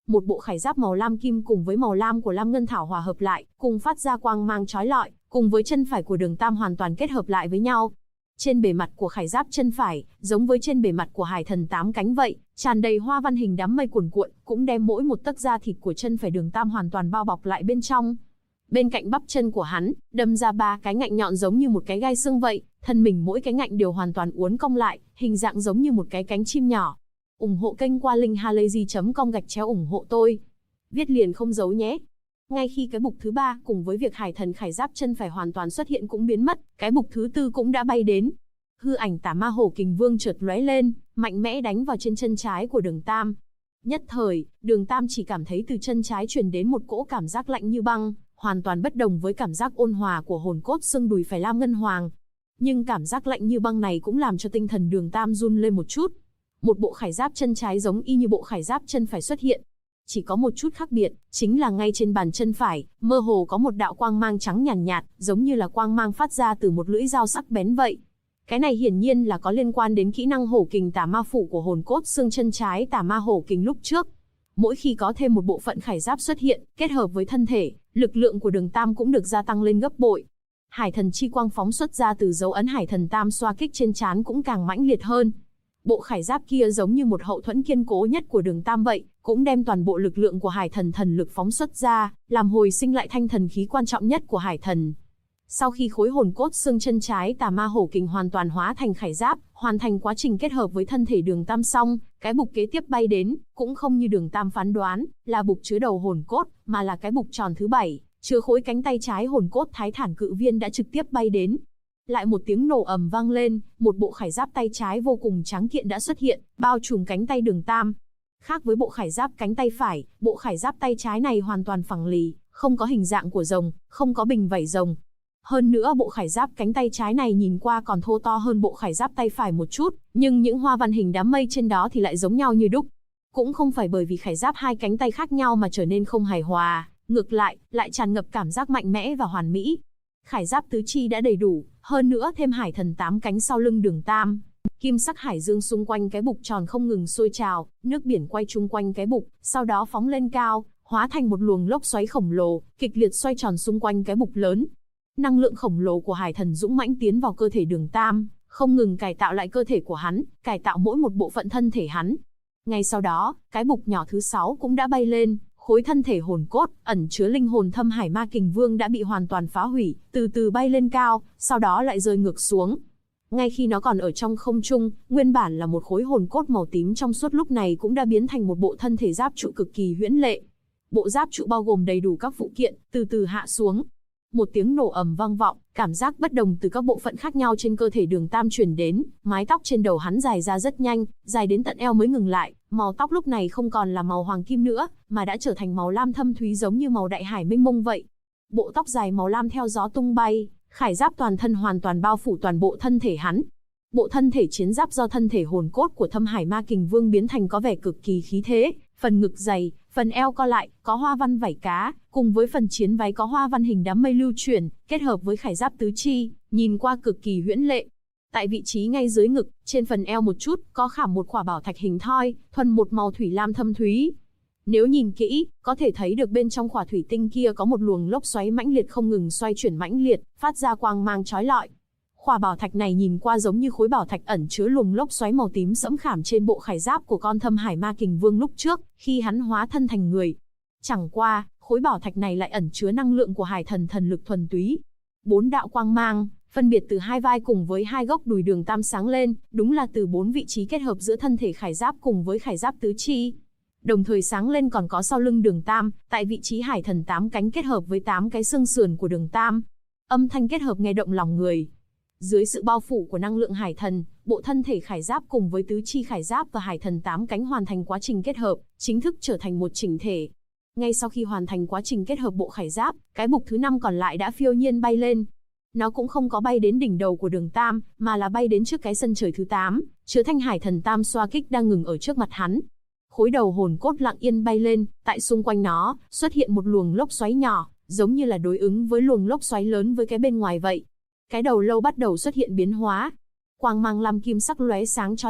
Một bộ khải giáp màu lam kim cùng với màu lam của lam ngân thảo hòa hợp lại, cùng phát ra quang mang chói lọi, cùng với chân phải của Đường Tam hoàn toàn kết hợp lại với nhau. Trên bề mặt của khải giáp chân phải, giống với trên bề mặt của Hải Thần 8 cánh vậy, tràn đầy hoa văn hình đám mây cuồn cuộn, cũng đem mỗi một tấc da thịt của chân phải Đường Tam hoàn toàn bao bọc lại bên trong. Bên cạnh bắp chân của hắn, đâm ra 3 cái ngạnh nhọn giống như một cái gai xương vậy, thân mình mỗi cái ngạnh đều hoàn toàn uốn cong lại, hình dạng giống như một cái cánh chim nhỏ. Ủng hộ kênh qua linkhalazy.com ủng hộ tôi. Viết liền không giấu nhé. Ngay khi cái bục thứ 3 cùng với việc Hải Thần khải giáp chân phải hoàn toàn xuất hiện cũng biến mất, cái bục thứ 4 cũng đã bay đến. Hư ảnh Tà Ma Hổ Kình Vương chợt lóe lên, mạnh mẽ đánh vào trên chân trái của Đường Tam. Nhất thời, Đường Tam chỉ cảm thấy từ chân trái truyền đến một cỗ cảm giác lạnh như băng, hoàn toàn bất đồng với cảm giác ôn hòa của hồn cốt xương đùi phải lam ngân hoàng. Nhưng cảm giác lạnh như băng này cũng làm cho tinh thần Đường Tam run lên một chút. Một bộ khải giáp chân trái giống y như bộ khải giáp chân phải xuất hiện. Chỉ có một chút khác biệt, chính là ngay trên bàn chân phải, mơ hồ có một đạo quang mang trắng nhàn nhạt, giống như là quang mang phát ra từ một lưỡi dao sắc bén vậy. Cái này hiển nhiên là có liên quan đến kỹ năng hổ kình tà ma phủ của hồn cốt xương chân trái tà ma hổ kình lúc trước. Mỗi khi có thêm một bộ phận khải giáp xuất hiện, kết hợp với thân thể, lực lượng của Đường Tam cũng được gia tăng lên gấp bội. Hải thần chi quang phóng xuất ra từ dấu ấn Hải Thần Tam xoa kích trên trán cũng càng mãnh liệt hơn. Bộ khải giáp kia giống như một hậu thuẫn kiên cố nhất của Đường Tam vậy, cũng đem toàn bộ lực lượng của Hải Thần thần lực phóng xuất ra, làm hồi sinh lại thanh thần khí quan trọng nhất của Hải Thần. Sau khi khối hồn cốt xương chân trái tà ma hổ kình hoàn toàn hóa thành khải giáp, hoàn thành quá trình kết hợp với thân thể Đường Tam xong, cái bục kế tiếp bay đến, cũng không như Đường Tam phán đoán, là bục chứa đầu hồn cốt, mà là cái bục tròn thứ 7, chứa khối cánh tay trái hồn cốt Thái Thản Cự Viên đã trực tiếp bay đến. Lại một tiếng nổ ầm vang lên, một bộ khải giáp tay trái vô cùng tráng kiện đã xuất hiện, bao trùm cánh tay Đường Tam. Khác với bộ khải giáp cánh tay phải, bộ khải giáp tay trái này hoàn toàn phẳng lì, không có hình dạng của rồng, không có bình vảy rồng. Hơn nữa bộ khải giáp cánh tay trái này nhìn qua còn thô to hơn bộ khải giáp tay phải một chút, nhưng những hoa văn hình đám mây trên đó thì lại giống nhau như đúc. Cũng không phải bởi vì khải giáp hai cánh tay khác nhau mà trở nên không hài hòa, ngược lại, lại tràn ngập cảm giác mạnh mẽ và hoàn mỹ. Khải giáp tứ chi đã đầy đủ, hơn nữa thêm Hải Thần 8 cánh sau lưng Đường Tam. Kim sắc hải dương xung quanh cái bục tròn không ngừng sôi trào, nước biển quay chung quanh cái bục, sau đó phóng lên cao, hóa thành một luồng lốc xoáy khổng lồ, kịch liệt xoay tròn xung quanh cái bục lớn. Năng lượng khổng lồ của Hải Thần dũng mãnh tiến vào cơ thể Đường Tam, không ngừng cải tạo lại cơ thể của hắn, cải tạo mỗi một bộ phận thân thể hắn. Ngay sau đó, cái bục nhỏ thứ 6 cũng đã bay lên, khối thân thể hồn cốt, ẩn chứa linh hồn Thâm Hải Ma Kình Vương đã bị hoàn toàn phá hủy, từ từ bay lên cao, sau đó lại rơi ngược xuống. Ngay khi nó còn ở trong không trung, nguyên bản là một khối hồn cốt màu tím trong suốt lúc này cũng đã biến thành một bộ thân thể giáp trụ cực kỳ huyễn lệ. Bộ giáp trụ bao gồm đầy đủ các phụ kiện, từ từ hạ xuống. Một tiếng nổ ầm vang vọng, cảm giác bất đồng từ các bộ phận khác nhau trên cơ thể Đường Tam truyền đến, mái tóc trên đầu hắn dài ra rất nhanh, dài đến tận eo mới ngừng lại, màu tóc lúc này không còn là màu hoàng kim nữa, mà đã trở thành màu lam thâm thúy giống như màu đại hải mênh mông vậy. Bộ tóc dài màu lam theo gió tung bay, khải giáp toàn thân hoàn toàn bao phủ toàn bộ thân thể hắn. Bộ thân thể chiến giáp do thân thể hồn cốt của Thâm Hải Ma Kình Vương biến thành có vẻ cực kỳ khí thế, phần ngực dày, phần eo co lại, có hoa văn vảy cá, cùng với phần chiến váy có hoa văn hình đám mây lưu chuyển, kết hợp với khải giáp tứ chi, nhìn qua cực kỳ huyễn lệ. Tại vị trí ngay dưới ngực, trên phần eo một chút, có khảm một quả bảo thạch hình thoi, thuần một màu thủy lam thâm thúy. Nếu nhìn kỹ, có thể thấy được bên trong quả thủy tinh kia có một luồng lốc xoáy mãnh liệt không ngừng xoay chuyển mãnh liệt, phát ra quang mang chói lọi. Quả bảo thạch này nhìn qua giống như khối bảo thạch ẩn chứa luồng lốc xoáy màu tím sẫm khảm trên bộ khải giáp của con Thâm Hải Ma Kình Vương lúc trước, khi hắn hóa thân thành người. Chẳng qua, khối bảo thạch này lại ẩn chứa năng lượng của Hải Thần thần lực thuần túy. 4 đạo quang mang, phân biệt từ 2 vai cùng với 2 gốc đùi Đường Tam sáng lên, đúng là từ 4 vị trí kết hợp giữa thân thể khải giáp cùng với khải giáp tứ chi. Đồng thời sáng lên còn có sau lưng Đường Tam, tại vị trí Hải Thần 8 cánh kết hợp với 8 cái xương sườn của Đường Tam. Âm thanh kết hợp nghe động lòng người. Dưới sự bao phủ của năng lượng Hải Thần, bộ thân thể khải giáp cùng với tứ chi khải giáp và Hải Thần 8 cánh hoàn thành quá trình kết hợp, chính thức trở thành một chỉnh thể. Ngay sau khi hoàn thành quá trình kết hợp bộ khải giáp, cái bục thứ 5 còn lại đã phiêu nhiên bay lên. Nó cũng không có bay đến đỉnh đầu của Đường Tam, mà là bay đến trước cái sân trời thứ 8, chứa thanh Hải Thần Tam xoa kích đang ngừng ở trước mặt hắn. Khối đầu hồn cốt lặng yên bay lên, tại xung quanh nó xuất hiện một luồng lốc xoáy nhỏ, giống như là đối ứng với luồng lốc xoáy lớn với cái bên ngoài vậy. Cái đầu lâu bắt đầu xuất hiện biến hóa. Quang mang lam kim sắc lóe sáng chói lọi,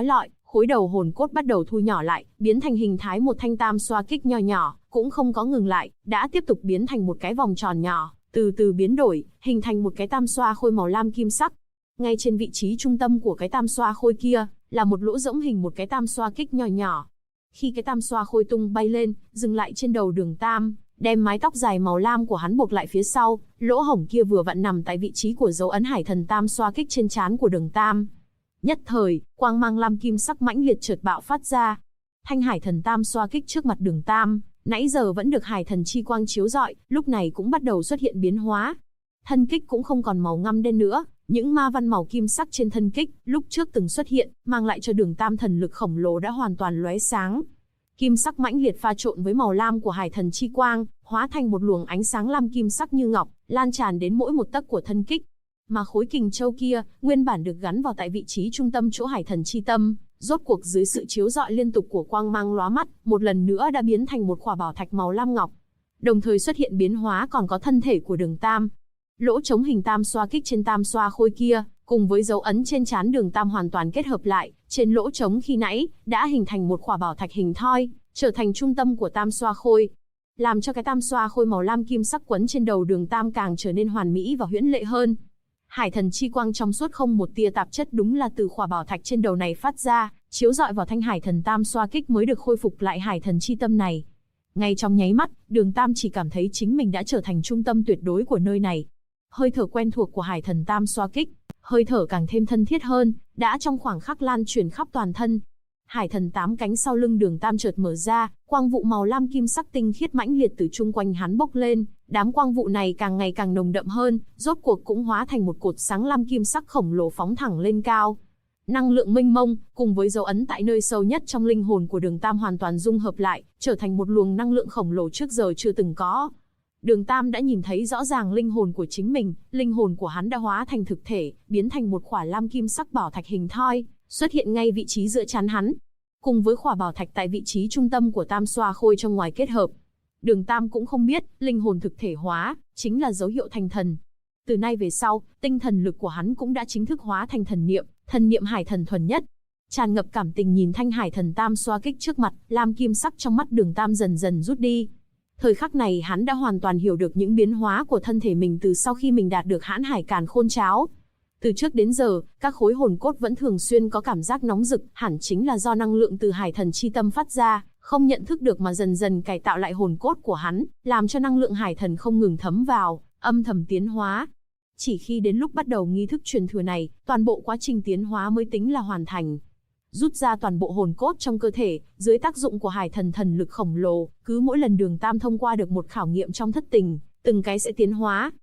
Khối đầu hồn cốt bắt đầu thu nhỏ lại, biến thành hình thái một thanh tam xoa kích nho nhỏ, cũng không có ngừng lại, đã tiếp tục biến thành một cái vòng tròn nhỏ, từ từ biến đổi, hình thành một cái tam xoa khôi màu lam kim sắc. Ngay trên vị trí trung tâm của cái tam xoa khôi kia, là một lỗ rỗng hình một cái tam xoa kích nho nhỏ. Khi cái tam xoa khôi tung bay lên, dừng lại trên đầu Đường Tam, đem mái tóc dài màu lam của hắn buộc lại phía sau, lỗ hổng kia vừa vặn nằm tại vị trí của dấu ấn hải thần tam xoa kích trên trán của Đường Tam. Nhất thời, quang mang lam kim sắc mãnh liệt chợt bạo phát ra. Thanh hải thần tam xoa kích trước mặt Đường Tam, nãy giờ vẫn được hải thần chi quang chiếu rọi, lúc này cũng bắt đầu xuất hiện biến hóa. Thân kích cũng không còn màu ngăm đen nữa, những ma văn màu kim sắc trên thân kích, lúc trước từng xuất hiện, mang lại cho Đường Tam thần lực khổng lồ đã hoàn toàn lóe sáng. Kim sắc mãnh liệt pha trộn với màu lam của hải thần chi quang, hóa thành một luồng ánh sáng lam kim sắc như ngọc, lan tràn đến mỗi một tấc của thân kích. Mà khối kình châu kia, nguyên bản được gắn vào tại vị trí trung tâm chỗ hải thần chi tâm, rốt cuộc dưới sự chiếu rọi liên tục của quang mang lóa mắt, một lần nữa đã biến thành một khỏa bảo thạch màu lam ngọc. Đồng thời xuất hiện biến hóa còn có thân thể của Đường Tam. Lỗ trống hình tam xoa kích trên tam xoa khôi kia, cùng với dấu ấn trên trán Đường Tam hoàn toàn kết hợp lại, trên lỗ trống khi nãy, đã hình thành một khỏa bảo thạch hình thoi, trở thành trung tâm của tam xoa khôi. Làm cho cái tam xoa khôi màu lam kim sắc quấn trên đầu Đường Tam càng trở nên hoàn mỹ và huyễn lệ hơn. Hải thần chi quang trong suốt không một tia tạp chất đúng là từ khỏa bảo thạch trên đầu này phát ra, chiếu rọi vào thanh hải thần tam xoa kích mới được khôi phục lại hải thần chi tâm này. Ngay trong nháy mắt, Đường Tam chỉ cảm thấy chính mình đã trở thành trung tâm tuyệt đối của nơi này. Hơi thở quen thuộc của hải thần tam xoa kích, hơi thở càng thêm thân thiết hơn, đã trong khoảng khắc lan truyền khắp toàn thân. Hải thần 8 cánh sau lưng Đường Tam chợt mở ra, quang vụ màu lam kim sắc tinh khiết mãnh liệt từ chung quanh hắn bốc lên, đám quang vụ này càng ngày càng nồng đậm hơn, rốt cuộc cũng hóa thành một cột sáng lam kim sắc khổng lồ phóng thẳng lên cao. Năng lượng mênh mông, cùng với dấu ấn tại nơi sâu nhất trong linh hồn của Đường Tam hoàn toàn dung hợp lại, trở thành một luồng năng lượng khổng lồ trước giờ chưa từng có. Đường Tam đã nhìn thấy rõ ràng linh hồn của chính mình, linh hồn của hắn đã hóa thành thực thể, biến thành một khỏa lam kim sắc bảo thạch hình thoi, xuất hiện ngay vị trí giữa trán hắn. Cùng với khỏa bảo thạch tại vị trí trung tâm của tam xoa khôi trong ngoài kết hợp. Đường Tam cũng không biết, linh hồn thực thể hóa, chính là dấu hiệu thành thần. Từ nay về sau, tinh thần lực của hắn cũng đã chính thức hóa thành thần niệm hải thần thuần nhất. Tràn ngập cảm tình nhìn thanh hải thần tam xoa kích trước mặt, lam kim sắc trong mắt Đường Tam dần dần rút đi. Thời khắc này hắn đã hoàn toàn hiểu được những biến hóa của thân thể mình từ sau khi mình đạt được hãn hải càn khôn cháo. Từ trước đến giờ, các khối hồn cốt vẫn thường xuyên có cảm giác nóng rực, hẳn chính là do năng lượng từ hải thần chi tâm phát ra, không nhận thức được mà dần dần cải tạo lại hồn cốt của hắn, làm cho năng lượng hải thần không ngừng thấm vào, âm thầm tiến hóa. Chỉ khi đến lúc bắt đầu nghi thức truyền thừa này, toàn bộ quá trình tiến hóa mới tính là hoàn thành. Rút ra toàn bộ hồn cốt trong cơ thể, dưới tác dụng của hải thần thần lực khổng lồ, cứ mỗi lần Đường Tam thông qua được một khảo nghiệm trong thất tình, từng cái sẽ tiến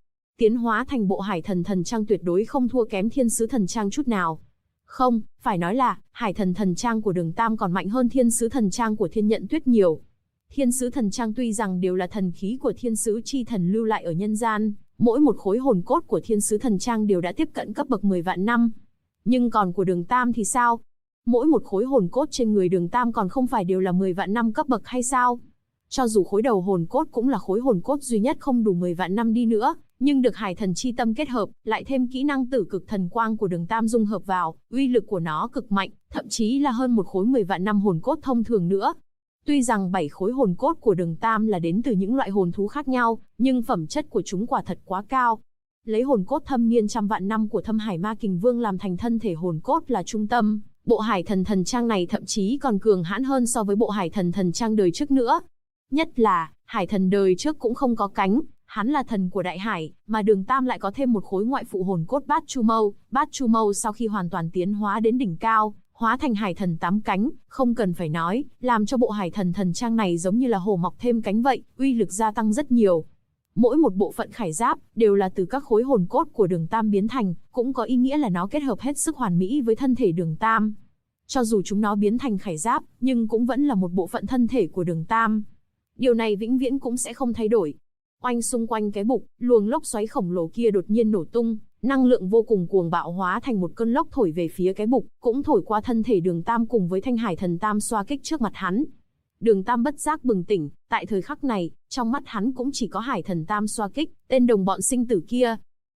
hóa thành bộ hải thần thần trang tuyệt đối không thua kém thiên sứ thần trang chút nào. Không, phải nói là, hải thần thần trang của Đường Tam còn mạnh hơn thiên sứ thần trang của Thiên Nhận Tuyết nhiều. Thiên sứ thần trang tuy rằng đều là thần khí của thiên sứ chi thần lưu lại ở nhân gian, mỗi một khối hồn cốt của thiên sứ thần trang đều đã tiếp cận cấp bậc 10 vạn năm. Nhưng còn của Đường Tam thì sao? Mỗi một khối hồn cốt trên người Đường Tam còn không phải đều là 10 vạn năm cấp bậc hay sao? Cho dù khối đầu hồn cốt cũng là khối hồn cốt duy nhất không đủ 10 vạn năm đi nữa, nhưng được hải thần chi tâm kết hợp, lại thêm kỹ năng tử cực thần quang của Đường Tam dung hợp vào, uy lực của nó cực mạnh, thậm chí là hơn một khối 10 vạn năm hồn cốt thông thường nữa. Tuy rằng 7 khối hồn cốt của Đường Tam là đến từ những loại hồn thú khác nhau, nhưng phẩm chất của chúng quả thật quá cao. Lấy hồn cốt thâm niên trăm vạn năm của Thâm Hải Ma Kình Vương làm thành thân thể hồn cốt là trung tâm, bộ hải thần thần trang này thậm chí còn cường hãn hơn so với bộ hải thần thần trang đời trước nữa. Nhất là, hải thần đời trước cũng không có cánh, hắn là thần của đại hải, mà Đường Tam lại có thêm một khối ngoại phụ hồn cốt Bát Chu Mâu. Bát Chu Mâu sau khi hoàn toàn tiến hóa đến đỉnh cao, hóa thành hải thần 8 cánh, không cần phải nói, làm cho bộ hải thần thần trang này giống như là hổ mọc thêm cánh vậy, uy lực gia tăng rất nhiều. Mỗi một bộ phận khải giáp đều là từ các khối hồn cốt của Đường Tam biến thành, cũng có ý nghĩa là nó kết hợp hết sức hoàn mỹ với thân thể Đường Tam. Cho dù chúng nó biến thành khải giáp, nhưng cũng vẫn là một bộ phận thân thể của Đường Tam. Điều này vĩnh viễn cũng sẽ không thay đổi. Oanh, xung quanh cái bục, luồng lốc xoáy khổng lồ kia đột nhiên nổ tung, năng lượng vô cùng cuồng bạo hóa thành một cơn lốc thổi về phía cái bục, cũng thổi qua thân thể Đường Tam cùng với thanh hải thần tam xoa kích trước mặt hắn. Đường Tam bất giác bừng tỉnh, tại thời khắc này, trong mắt hắn cũng chỉ có hải thần tam xoa kích, tên đồng bọn sinh tử kia.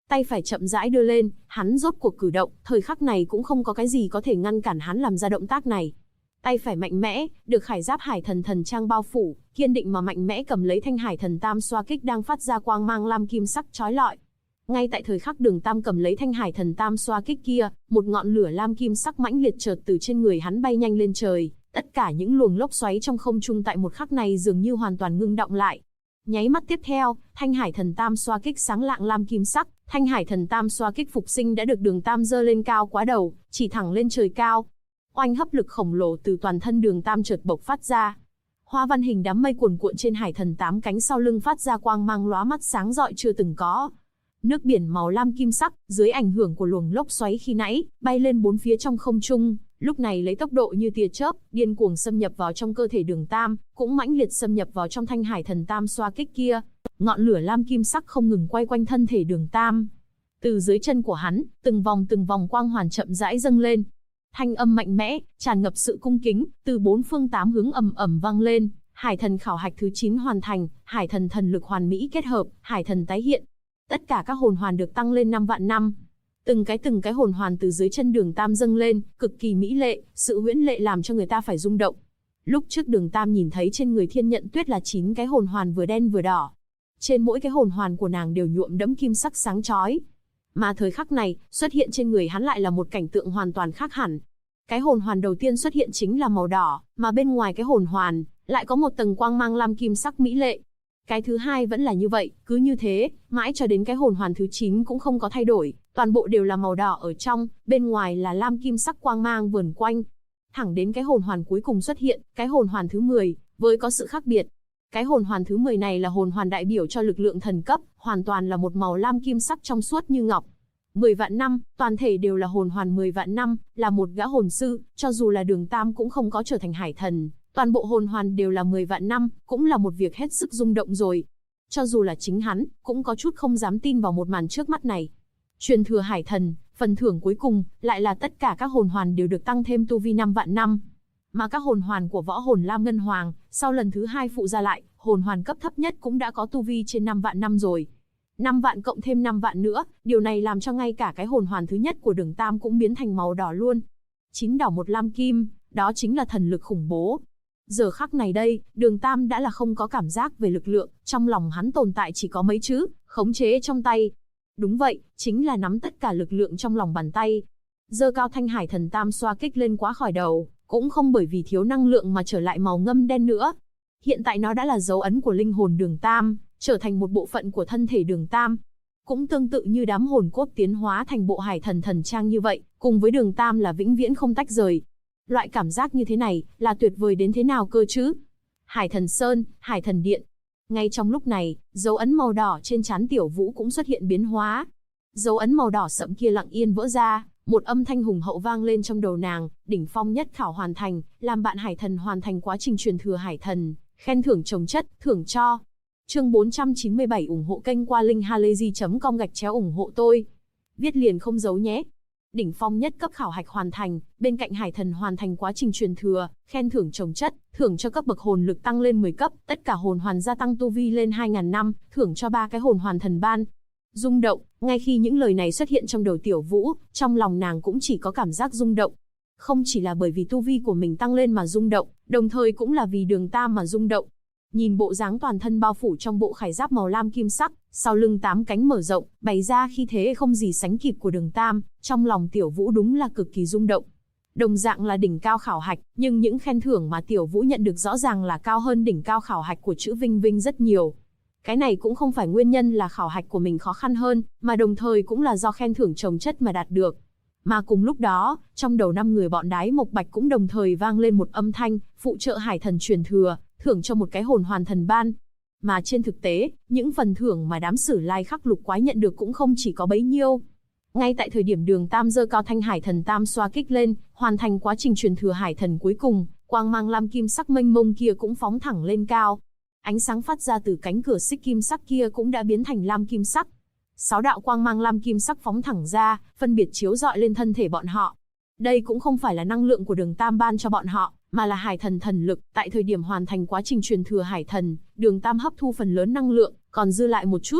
Tay phải chậm rãi đưa lên, hắn rốt cuộc cử động, thời khắc này cũng không có cái gì có thể ngăn cản hắn làm ra động tác này. Tay phải mạnh mẽ, được khải giáp hải thần thần trang bao phủ, kiên định mà mạnh mẽ cầm lấy thanh hải thần tam xoa kích đang phát ra quang mang lam kim sắc chói lọi. Ngay tại thời khắc Đường Tam cầm lấy thanh hải thần tam xoa kích kia, một ngọn lửa lam kim sắc mãnh liệt chợt từ trên người hắn bay nhanh lên trời, tất cả những luồng lốc xoáy trong không trung tại một khắc này dường như hoàn toàn ngưng động lại. Nháy mắt tiếp theo, thanh hải thần tam xoa kích sáng lạng lam kim sắc, thanh hải thần tam xoa kích phục sinh đã được Đường Tam giơ lên cao quá đầu, chỉ thẳng lên trời cao. Oanh hấp lực khổng lồ từ toàn thân Đường Tam chợt bộc phát ra. Hoa văn hình đám mây cuồn cuộn trên hải thần 8 cánh sau lưng phát ra quang mang lóa mắt sáng rọi chưa từng có. Nước biển màu lam kim sắc, dưới ảnh hưởng của luồng lốc xoáy khi nãy, bay lên bốn phía trong không trung, lúc này lấy tốc độ như tia chớp, điên cuồng xâm nhập vào trong cơ thể Đường Tam, cũng mãnh liệt xâm nhập vào trong thanh hải thần tam xoa kích kia. Ngọn lửa lam kim sắc không ngừng quay quanh thân thể Đường Tam. Từ dưới chân của hắn, từng vòng quang hoàn chậm rãi dâng lên. Thanh âm mạnh mẽ, tràn ngập sự cung kính, từ bốn phương tám hướng ầm ầm vang lên. Hải thần khảo hạch thứ 9 hoàn thành, hải thần thần lực hoàn mỹ kết hợp, hải thần tái hiện. Tất cả các hồn hoàn được tăng lên 5 vạn năm. Từng cái hồn hoàn từ dưới chân Đường Tam dâng lên, cực kỳ mỹ lệ, sự huyễn lệ làm cho người ta phải rung động. Lúc trước Đường Tam nhìn thấy trên người Thiên Nhận Tuyết là 9 cái hồn hoàn vừa đen vừa đỏ. Trên mỗi cái hồn hoàn của nàng đều nhuộm đẫm kim sắc sáng chói. Mà thời khắc này, xuất hiện trên người hắn lại là một cảnh tượng hoàn toàn khác hẳn. Cái hồn hoàn đầu tiên xuất hiện chính là màu đỏ, mà bên ngoài cái hồn hoàn lại có một tầng quang mang lam kim sắc mỹ lệ. Cái thứ hai vẫn là như vậy, cứ như thế, mãi cho đến cái hồn hoàn thứ 9 cũng không có thay đổi, toàn bộ đều là màu đỏ ở trong, bên ngoài là lam kim sắc quang mang vờn quanh. Thẳng đến cái hồn hoàn cuối cùng xuất hiện, cái hồn hoàn thứ 10, với có sự khác biệt. Cái hồn hoàn thứ 10 này là hồn hoàn đại biểu cho lực lượng thần cấp, hoàn toàn là một màu lam kim sắc trong suốt như ngọc. 10 vạn năm, toàn thể đều là hồn hoàn 10 vạn năm, là một gã hồn sư, cho dù là Đường Tam cũng không có trở thành hải thần, toàn bộ hồn hoàn đều là 10 vạn năm, cũng là một việc hết sức rung động rồi. Cho dù là chính hắn, cũng có chút không dám tin vào một màn trước mắt này. Truyền thừa hải thần, phần thưởng cuối cùng, lại là tất cả các hồn hoàn đều được tăng thêm tu vi 5 vạn năm. Mà các hồn hoàn của võ hồn Lam Ngân Hoàng, sau lần thứ 2 phụ ra lại, hồn hoàn cấp thấp nhất cũng đã có tu vi trên 5 vạn năm rồi. 5 vạn cộng thêm 5 vạn nữa, điều này làm cho ngay cả cái hồn hoàn thứ nhất của Đường Tam cũng biến thành màu đỏ luôn. 9 đỏ 1 lam kim, đó chính là thần lực khủng bố. Giờ khắc này đây, Đường Tam đã là không có cảm giác về lực lượng, trong lòng hắn tồn tại chỉ có mấy chữ, khống chế trong tay. Đúng vậy, chính là nắm tất cả lực lượng trong lòng bàn tay. Giơ cao thanh hải thần tam xoa kích lên quá khỏi đầu, cũng không bởi vì thiếu năng lượng mà trở lại màu ngâm đen nữa. Hiện tại nó đã là dấu ấn của linh hồn Đường Tam, trở thành một bộ phận của thân thể Đường Tam. Cũng tương tự như đám hồn cốt tiến hóa thành bộ hải thần thần trang như vậy, cùng với Đường Tam là vĩnh viễn không tách rời. Loại cảm giác như thế này, là tuyệt vời đến thế nào cơ chứ? Hải thần sơn, hải thần điện. Ngay trong lúc này, dấu ấn màu đỏ trên trán Tiểu Vũ cũng xuất hiện biến hóa. Dấu ấn màu đỏ sẫm kia lặng yên vỡ ra, một âm thanh hùng hậu vang lên trong đầu nàng, đỉnh phong nhất khảo hoàn thành, làm bạn hải thần hoàn thành quá trình truyền thừa hải thần, khen thưởng chồng chất, thưởng cho. Chương 497 ủng hộ kênh qua linkhalazy.com/ủng hộ tôi. Viết liền không giấu nhé. Đỉnh phong nhất cấp khảo hạch hoàn thành, bên cạnh hải thần hoàn thành quá trình truyền thừa, khen thưởng chồng chất, thưởng cho cấp bậc hồn lực tăng lên 10 cấp, tất cả hồn hoàn gia tăng tu vi lên 2000 năm, thưởng cho 3 cái hồn hoàn thần ban. Rung động, ngay khi những lời này xuất hiện trong đầu Tiểu Vũ, trong lòng nàng cũng chỉ có cảm giác rung động. Không chỉ là bởi vì tu vi của mình tăng lên mà rung động, đồng thời cũng là vì Đường Tam mà rung động. Nhìn bộ dáng toàn thân bao phủ trong bộ khải giáp màu lam kim sắc, sau lưng 8 cánh mở rộng, bày ra khí thế không gì sánh kịp của Đường Tam, trong lòng Tiểu Vũ đúng là cực kỳ rung động. Đồng dạng là đỉnh cao khảo hạch, nhưng những khen thưởng mà Tiểu Vũ nhận được rõ ràng là cao hơn đỉnh cao khảo hạch của chữ Vinh Vinh rất nhiều. Cái này cũng không phải nguyên nhân là khảo hạch của mình khó khăn hơn, mà đồng thời cũng là do khen thưởng chồng chất mà đạt được. Mà cùng lúc đó, trong đầu 5 người bọn Đái Mộc Bạch cũng đồng thời vang lên một âm thanh, phụ trợ hải thần truyền thừa, thưởng cho một cái hồn hoàn thần ban. Mà trên thực tế, những phần thưởng mà đám Sử Lai Khắc Lục Quái nhận được cũng không chỉ có bấy nhiêu. Ngay tại thời điểm Đường Tam giơ cao thanh hải thần tam xoa kích lên, hoàn thành quá trình truyền thừa hải thần cuối cùng, quang mang lam kim sắc mênh mông kia cũng phóng thẳng lên cao. Ánh sáng phát ra từ cánh cửa xích kim sắc kia cũng đã biến thành lam kim sắc. 6 đạo quang mang lam kim sắc phóng thẳng ra, phân biệt chiếu rọi lên thân thể bọn họ. Đây cũng không phải là năng lượng của Đường Tam ban cho bọn họ, mà là hải thần thần lực. Tại thời điểm hoàn thành quá trình truyền thừa hải thần, Đường Tam hấp thu phần lớn năng lượng, còn dư lại một chút.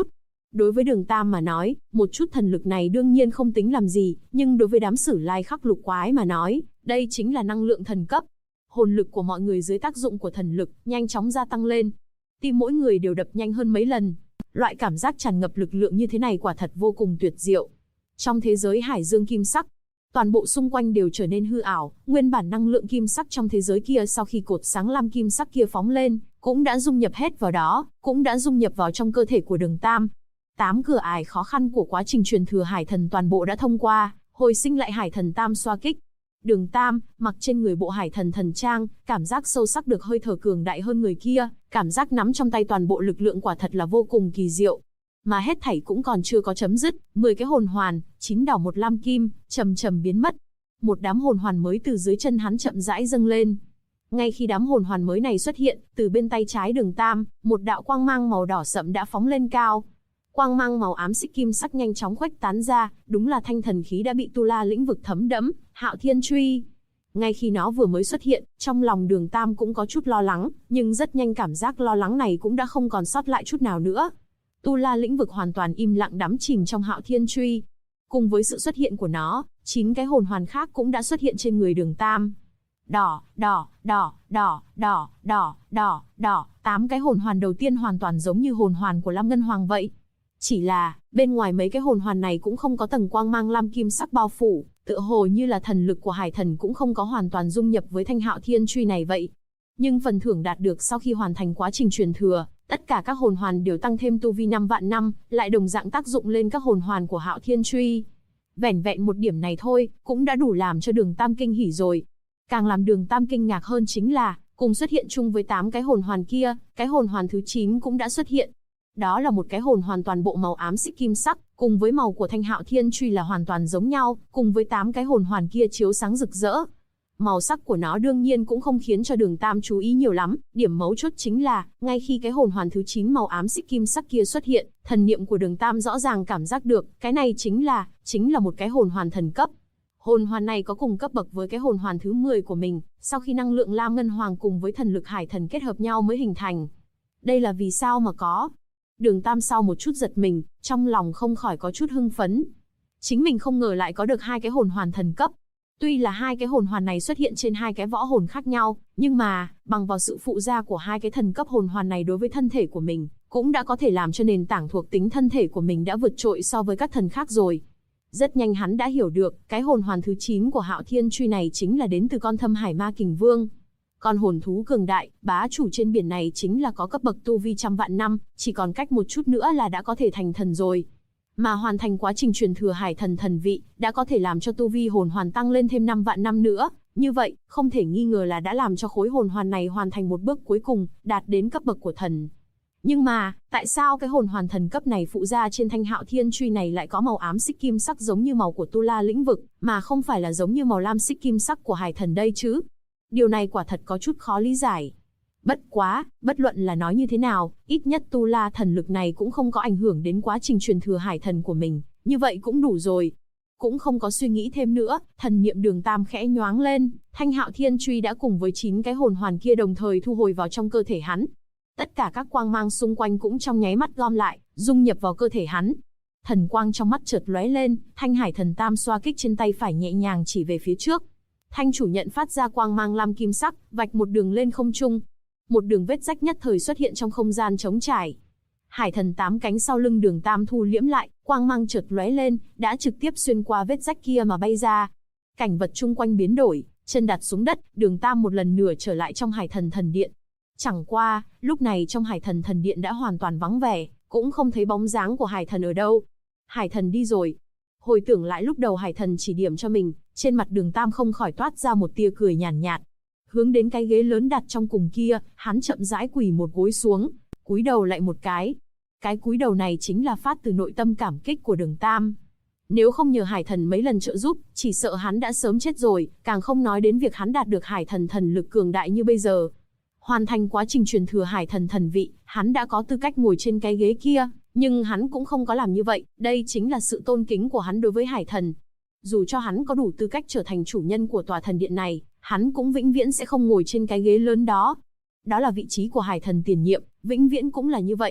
Đối với Đường Tam mà nói, một chút thần lực này đương nhiên không tính làm gì, nhưng đối với đám Sử Lai Khắc lục quái mà nói, đây chính là năng lượng thần cấp. Hồn lực của mọi người dưới tác dụng của thần lực nhanh chóng gia tăng lên. Tim mỗi người đều đập nhanh hơn mấy lần. Loại cảm giác tràn ngập lực lượng như thế này quả thật vô cùng tuyệt diệu. Trong thế giới hải dương kim sắc, toàn bộ xung quanh đều trở nên hư ảo, nguyên bản năng lượng kim sắc trong thế giới kia sau khi cột sáng lam kim sắc kia phóng lên, cũng đã dung nhập hết vào đó, cũng đã dung nhập vào trong cơ thể của Đường Tam. 8 cửa ải khó khăn của quá trình truyền thừa hải thần toàn bộ đã thông qua, hồi sinh lại hải thần tam xoa kích. Đường Tam, mặc trên người bộ hải thần thần trang, cảm giác sâu sắc được hơi thở cường đại hơn người kia, cảm giác nắm trong tay toàn bộ lực lượng quả thật là vô cùng kỳ diệu. Mà hết thảy cũng còn chưa có chấm dứt, 10 cái hồn hoàn, 9 đỏ 1 lam kim, chậm chậm biến mất. Một đám hồn hoàn mới từ dưới chân hắn chậm rãi dâng lên. Ngay khi đám hồn hoàn mới này xuất hiện, từ bên tay trái Đường Tam, một đạo quang mang màu đỏ sậm đã phóng lên cao. Quang mang màu ám xích kim sắc nhanh chóng khuếch tán ra, đúng là thanh thần khí đã bị Tu La lĩnh vực thấm đẫm, Hạo Thiên Truy. Ngay khi nó vừa mới xuất hiện, trong lòng Đường Tam cũng có chút lo lắng, nhưng rất nhanh cảm giác lo lắng này cũng đã không còn sót lại chút nào nữa. Tu La lĩnh vực hoàn toàn im lặng đắm chìm trong Hạo Thiên Truy. Cùng với sự xuất hiện của nó, 9 cái hồn hoàn khác cũng đã xuất hiện trên người Đường Tam. Đỏ, đỏ, đỏ, đỏ, đỏ, đỏ, đỏ, đỏ, 8 cái hồn hoàn đầu tiên hoàn toàn giống như hồn hoàn của Lam Ngân Hoàng vậy. Chỉ là, bên ngoài mấy cái hồn hoàn này cũng không có tầng quang mang lam kim sắc bao phủ, tựa hồ như là thần lực của hải thần cũng không có hoàn toàn dung nhập với thanh Hạo Thiên Truy này vậy. Nhưng phần thưởng đạt được sau khi hoàn thành quá trình truyền thừa, tất cả các hồn hoàn đều tăng thêm tu vi 5 vạn năm, lại đồng dạng tác dụng lên các hồn hoàn của Hạo Thiên Truy. Vẻn vẹn một điểm này thôi, cũng đã đủ làm cho Đường Tam kinh hỉ rồi. Càng làm Đường Tam kinh ngạc hơn chính là, cùng xuất hiện chung với 8 cái hồn hoàn kia, cái hồn hoàn thứ 9 cũng đã xuất hiện. Đó là một cái hồn hoàn toàn bộ màu ám xích kim sắc, cùng với màu của thanh Hạo Thiên Truy là hoàn toàn giống nhau, cùng với 8 cái hồn hoàn kia chiếu sáng rực rỡ. Màu sắc của nó đương nhiên cũng không khiến cho Đường Tam chú ý nhiều lắm, điểm mấu chốt chính là, ngay khi cái hồn hoàn thứ 9 màu ám xích kim sắc kia xuất hiện, thần niệm của Đường Tam rõ ràng cảm giác được, cái này chính là một cái hồn hoàn thần cấp. Hồn hoàn này có cùng cấp bậc với cái hồn hoàn thứ 10 của mình, sau khi năng lượng Lam Ngân Hoàng cùng với thần lực hải thần kết hợp nhau mới hình thành. Đây là vì sao mà có? Đường Tam sau một chút giật mình, trong lòng không khỏi có chút hưng phấn. Chính mình không ngờ lại có được 2 cái hồn hoàn thần cấp. Tuy là 2 cái hồn hoàn này xuất hiện trên 2 cái võ hồn khác nhau, nhưng mà, bằng vào sự phụ gia của 2 cái thần cấp hồn hoàn này đối với thân thể của mình, cũng đã có thể làm cho nền tảng thuộc tính thân thể của mình đã vượt trội so với các thần khác rồi. Rất nhanh hắn đã hiểu được, cái hồn hoàn thứ 9 của Hạo Thiên Truy này chính là đến từ con Thâm Hải Ma Kình Vương. Con hồn thú cường đại, bá chủ trên biển này chính là có cấp bậc tu vi trăm vạn năm, chỉ còn cách một chút nữa là đã có thể thành thần rồi. Mà hoàn thành quá trình truyền thừa hải thần thần vị, đã có thể làm cho tu vi hồn hoàn tăng lên thêm 5 vạn năm nữa. Như vậy, không thể nghi ngờ là đã làm cho khối hồn hoàn này hoàn thành một bước cuối cùng, đạt đến cấp bậc của thần. Nhưng mà, tại sao cái hồn hoàn thần cấp này phụ ra trên thanh Hạo Thiên Truy này lại có màu ám xích kim sắc giống như màu của Tu La lĩnh vực, mà không phải là giống như màu lam xích kim sắc của hải thần đây chứ? Điều này quả thật có chút khó lý giải. Bất quá, bất luận là nói như thế nào, ít nhất Tu La thần lực này cũng không có ảnh hưởng đến quá trình truyền thừa hải thần của mình, như vậy cũng đủ rồi. Cũng không có suy nghĩ thêm nữa, thần niệm Đường Tam khẽ nhoáng lên, thanh Hạo Thiên Truy đã cùng với 9 cái hồn hoàn kia đồng thời thu hồi vào trong cơ thể hắn. Tất cả các quang mang xung quanh cũng trong nháy mắt gom lại, dung nhập vào cơ thể hắn. Thần quang trong mắt chợt lóe lên, thanh hải thần tam xoa kích trên tay phải nhẹ nhàng chỉ về phía trước. Thanh chủ nhận phát ra quang mang lam kim sắc, vạch một đường lên không trung. Một đường vết rách nhất thời xuất hiện trong không gian trống trải. Hải thần 8 cánh sau lưng Đường Tam thu liễm lại, quang mang chợt lóe lên, đã trực tiếp xuyên qua vết rách kia mà bay ra. Cảnh vật chung quanh biến đổi, chân đặt xuống đất, Đường Tam một lần nữa trở lại trong Hải thần thần điện. Chẳng qua, lúc này trong Hải thần thần điện đã hoàn toàn vắng vẻ, cũng không thấy bóng dáng của Hải thần ở đâu. Hải thần đi rồi. Hồi tưởng lại lúc đầu Hải thần chỉ điểm cho mình, trên mặt Đường Tam không khỏi toát ra một tia cười nhàn nhạt. Hướng đến cái ghế lớn đặt trong cùng kia, hắn chậm rãi quỳ một gối xuống, cúi đầu lại một cái. Cái cúi đầu này chính là phát từ nội tâm cảm kích của Đường Tam. Nếu không nhờ Hải thần mấy lần trợ giúp, chỉ sợ hắn đã sớm chết rồi, càng không nói đến việc hắn đạt được Hải thần thần lực cường đại như bây giờ. Hoàn thành quá trình truyền thừa Hải thần thần vị, hắn đã có tư cách ngồi trên cái ghế kia, nhưng hắn cũng không có làm như vậy, đây chính là sự tôn kính của hắn đối với Hải thần. Dù cho hắn có đủ tư cách trở thành chủ nhân của tòa thần điện này, hắn cũng vĩnh viễn sẽ không ngồi trên cái ghế lớn đó. Đó là vị trí của Hải thần tiền nhiệm, vĩnh viễn cũng là như vậy.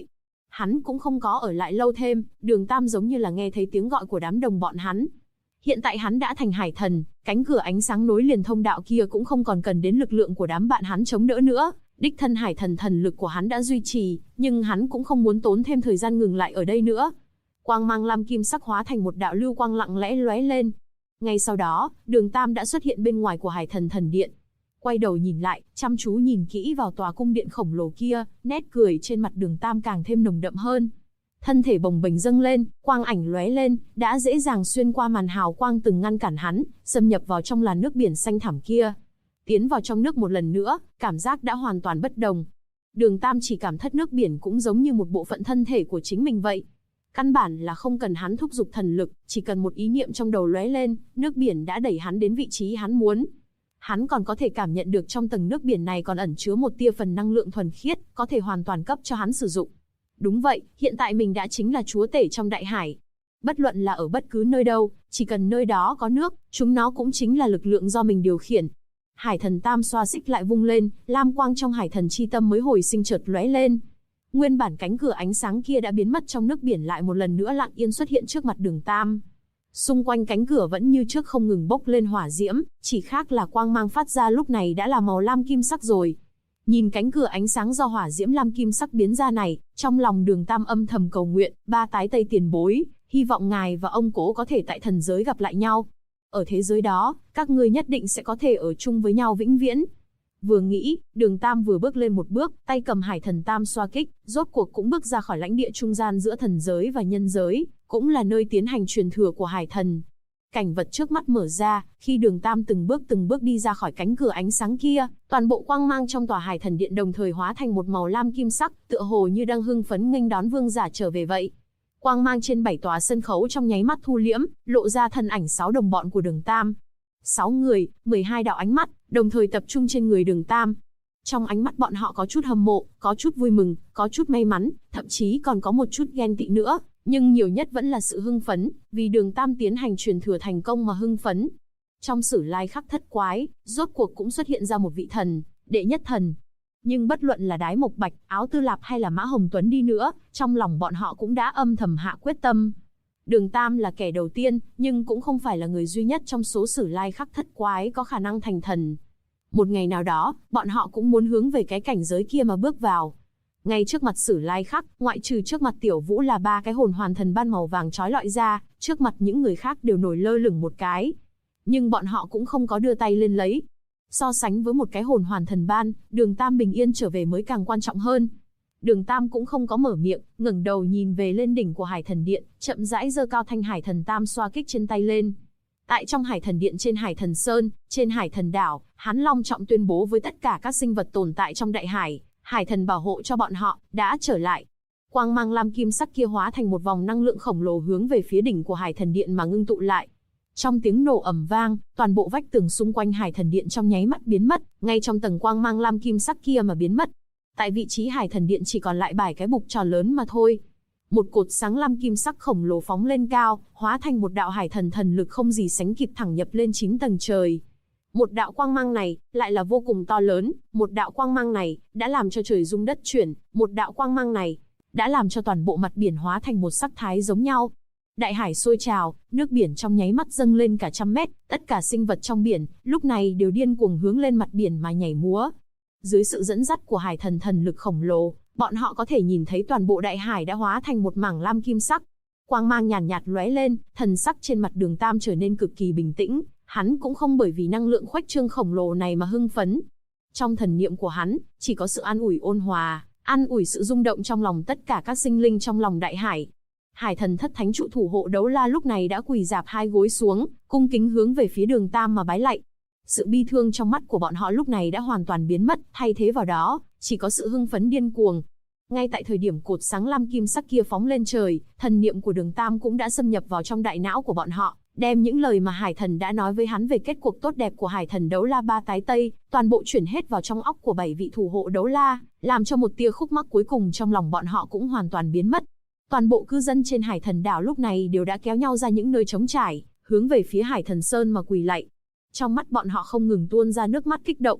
Hắn cũng không có ở lại lâu thêm, Đường Tam giống như là nghe thấy tiếng gọi của đám đồng bọn hắn. Hiện tại hắn đã thành hải thần, cánh cửa ánh sáng nối liền thông đạo kia cũng không còn cần đến lực lượng của đám bạn hắn chống đỡ nữa. Đích thân hải thần thần lực của hắn đã duy trì, nhưng hắn cũng không muốn tốn thêm thời gian ngừng lại ở đây nữa. Quang mang lam kim sắc hóa thành một đạo lưu quang lặng lẽ lóe lên. Ngay sau đó, Đường Tam đã xuất hiện bên ngoài của hải thần thần điện. Quay đầu nhìn lại, chăm chú nhìn kỹ vào tòa cung điện khổng lồ kia, nét cười trên mặt Đường Tam càng thêm nồng đậm hơn. Thân thể bồng bềnh dâng lên, quang ảnh lóe lên, đã dễ dàng xuyên qua màn hào quang từng ngăn cản hắn, xâm nhập vào trong làn nước biển xanh thẳm kia. Tiến vào trong nước một lần nữa, cảm giác đã hoàn toàn bất đồng. Đường Tam chỉ cảm thấy nước biển cũng giống như một bộ phận thân thể của chính mình vậy. Căn bản là không cần hắn thúc giục thần lực, chỉ cần một ý niệm trong đầu lóe lên, nước biển đã đẩy hắn đến vị trí hắn muốn. Hắn còn có thể cảm nhận được trong tầng nước biển này còn ẩn chứa một tia phần năng lượng thuần khiết, có thể hoàn toàn cấp cho hắn sử dụng. Đúng vậy, hiện tại mình đã chính là chúa tể trong đại hải. Bất luận là ở bất cứ nơi đâu, chỉ cần nơi đó có nước, chúng nó cũng chính là lực lượng do mình điều khiển. Hải thần tam xoa xích lại vung lên, lam quang trong hải thần chi tâm mới hồi sinh chợt lóe lên. Nguyên bản cánh cửa ánh sáng kia đã biến mất trong nước biển lại một lần nữa lặng yên xuất hiện trước mặt Đường Tam. Xung quanh cánh cửa vẫn như trước không ngừng bốc lên hỏa diễm, chỉ khác là quang mang phát ra lúc này đã là màu lam kim sắc rồi. Nhìn cánh cửa ánh sáng do hỏa diễm lam kim sắc biến ra này, trong lòng Đường Tam âm thầm cầu nguyện, ba tái tây tiền bối, hy vọng ngài và ông cố có thể tại thần giới gặp lại nhau. Ở thế giới đó, các ngươi nhất định sẽ có thể ở chung với nhau vĩnh viễn. Vừa nghĩ, Đường Tam vừa bước lên một bước, tay cầm hải thần tam xoa kích, rốt cuộc cũng bước ra khỏi lãnh địa trung gian giữa thần giới và nhân giới, cũng là nơi tiến hành truyền thừa của hải thần. Cảnh vật trước mắt mở ra, khi Đường Tam từng bước đi ra khỏi cánh cửa ánh sáng kia, toàn bộ quang mang trong tòa hải thần điện đồng thời hóa thành một màu lam kim sắc, tựa hồ như đang hưng phấn nghênh đón vương giả trở về vậy. Quang mang trên 7 tòa sân khấu trong nháy mắt thu liễm, lộ ra thân ảnh 6 đồng bọn của Đường Tam. 6 người, 12 đạo ánh mắt, đồng thời tập trung trên người Đường Tam. Trong ánh mắt bọn họ có chút hâm mộ, có chút vui mừng, có chút may mắn, thậm chí còn có một chút ghen tị nữa, nhưng nhiều nhất vẫn là sự hưng phấn, vì Đường Tam tiến hành truyền thừa thành công mà hưng phấn. Trong sử lai khắc thất quái, rốt cuộc cũng xuất hiện ra một vị thần, đệ nhất thần. Nhưng bất luận là Đái Mộc Bạch, Áo Tư Lạp hay là Mã Hồng Tuấn đi nữa, trong lòng bọn họ cũng đã âm thầm hạ quyết tâm. Đường Tam là kẻ đầu tiên, nhưng cũng không phải là người duy nhất trong số sử lai khắc thất quái có khả năng thành thần. Một ngày nào đó, bọn họ cũng muốn hướng về cái cảnh giới kia mà bước vào. Ngay trước mặt sử lai khắc, ngoại trừ trước mặt Tiểu Vũ là 3 cái hồn hoàn thần ban màu vàng chói lọi ra, trước mặt những người khác đều nổi lơ lửng một cái. Nhưng bọn họ cũng không có đưa tay lên lấy. So sánh với một cái hồn hoàn thần ban, Đường Tam bình yên trở về mới càng quan trọng hơn. Đường Tam cũng không có mở miệng, ngẩng đầu nhìn về lên đỉnh của Hải Thần Điện, chậm rãi giơ cao thanh Hải Thần Tam xoa kích trên tay lên. Tại trong Hải Thần Điện trên Hải Thần Sơn, trên Hải Thần Đảo, hắn long trọng tuyên bố với tất cả các sinh vật tồn tại trong đại hải, Hải Thần bảo hộ cho bọn họ, đã trở lại. Quang mang lam kim sắc kia hóa thành một vòng năng lượng khổng lồ hướng về phía đỉnh của Hải Thần Điện mà ngưng tụ lại. Trong tiếng nổ ầm vang, toàn bộ vách tường xung quanh Hải Thần Điện trong nháy mắt biến mất, ngay trong tầng quang mang lam kim sắc kia mà biến mất. Tại vị trí Hải Thần Điện chỉ còn lại 7 cái bục tròn lớn mà thôi. Một cột sáng lam kim sắc khổng lồ phóng lên cao, hóa thành một đạo hải thần thần lực không gì sánh kịp thẳng nhập lên 9 tầng trời. Một đạo quang mang này, lại là vô cùng to lớn, một đạo quang mang này, đã làm cho trời rung đất chuyển, một đạo quang mang này, đã làm cho toàn bộ mặt biển hóa thành một sắc thái giống nhau. Đại hải sôi trào, nước biển trong nháy mắt dâng lên cả 100 mét, tất cả sinh vật trong biển, lúc này đều điên cuồng hướng lên mặt biển mà nhảy múa. Dưới sự dẫn dắt của hải thần thần lực khổng lồ, bọn họ có thể nhìn thấy toàn bộ đại hải đã hóa thành một mảng lam kim sắc. Quang mang nhàn nhạt lóe lên, thần sắc trên mặt Đường Tam trở nên cực kỳ bình tĩnh, hắn cũng không bởi vì năng lượng khuếch trương khổng lồ này mà hưng phấn. Trong thần niệm của hắn, chỉ có sự an ủi ôn hòa, an ủi sự rung động trong lòng tất cả các sinh linh trong lòng đại hải. Hải thần thất thánh trụ thủ hộ Đấu La lúc này đã quỳ rạp 2 gối xuống, cung kính hướng về phía Đường Tam mà bái lạy. Sự bi thương trong mắt của bọn họ lúc này đã hoàn toàn biến mất, thay thế vào đó, chỉ có sự hưng phấn điên cuồng. Ngay tại thời điểm cột sáng lam kim sắc kia phóng lên trời, thần niệm của Đường Tam cũng đã xâm nhập vào trong đại não của bọn họ, đem những lời mà Hải Thần đã nói với hắn về kết cuộc tốt đẹp của Hải Thần Đấu La 3 tái Tây, toàn bộ chuyển hết vào trong óc của 7 vị thủ hộ Đấu La, làm cho một tia khúc mắc cuối cùng trong lòng bọn họ cũng hoàn toàn biến mất. Toàn bộ cư dân trên Hải Thần đảo lúc này đều đã kéo nhau ra những nơi trống trải, hướng về phía Hải Thần Sơn mà quỳ lạy. Trong mắt bọn họ không ngừng tuôn ra nước mắt kích động.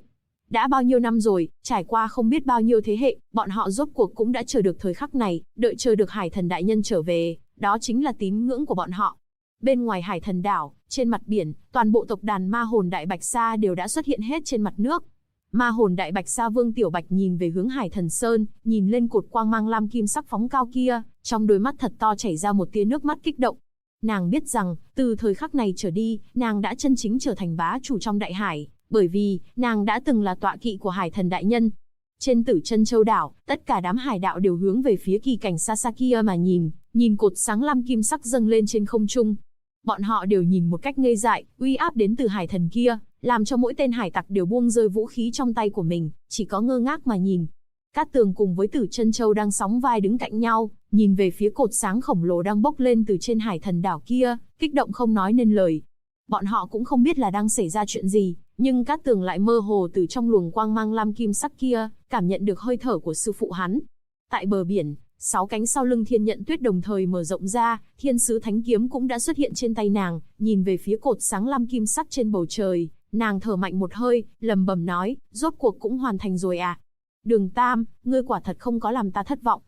Đã bao nhiêu năm rồi, trải qua không biết bao nhiêu thế hệ, bọn họ rốt cuộc cũng đã chờ được thời khắc này, đợi chờ được Hải Thần đại nhân trở về, đó chính là tín ngưỡng của bọn họ. Bên ngoài Hải Thần đảo, trên mặt biển, toàn bộ tộc đàn ma hồn Đại Bạch Sa đều đã xuất hiện hết trên mặt nước. Ma hồn Đại Bạch Sa Vương Tiểu Bạch nhìn về hướng Hải Thần Sơn, nhìn lên cột quang mang lam kim sắc phóng cao kia, trong đôi mắt thật to chảy ra một tia nước mắt kích động. Nàng biết rằng, từ thời khắc này trở đi, nàng đã chân chính trở thành bá chủ trong đại hải, bởi vì, nàng đã từng là tọa kỵ của Hải Thần đại nhân. Trên Tử Chân Châu đảo, tất cả đám hải đạo đều hướng về phía kỳ cảnh xa xa kia mà nhìn cột sáng lam kim sắc dâng lên trên không trung. Bọn họ đều nhìn một cách ngây dại, uy áp đến từ Hải Thần kia, làm cho mỗi tên hải tặc đều buông rơi vũ khí trong tay của mình, chỉ có ngơ ngác mà nhìn. Cát Tường cùng với Tử Chân Châu đang sóng vai đứng cạnh nhau, nhìn về phía cột sáng khổng lồ đang bốc lên từ trên Hải Thần đảo kia, kích động không nói nên lời. Bọn họ cũng không biết là đang xảy ra chuyện gì, nhưng Cát Tường lại mơ hồ từ trong luồng quang mang lam kim sắc kia, cảm nhận được hơi thở của sư phụ hắn. Tại bờ biển, 6 cánh sau lưng Thiên Nhận Tuyết đồng thời mở rộng ra, Thiên Sứ Thánh Kiếm cũng đã xuất hiện trên tay nàng, nhìn về phía cột sáng lam kim sắc trên bầu trời, nàng thở mạnh một hơi, lẩm bẩm nói, rốt cuộc cũng hoàn thành rồi à. Đường Tam, ngươi quả thật không có làm ta thất vọng,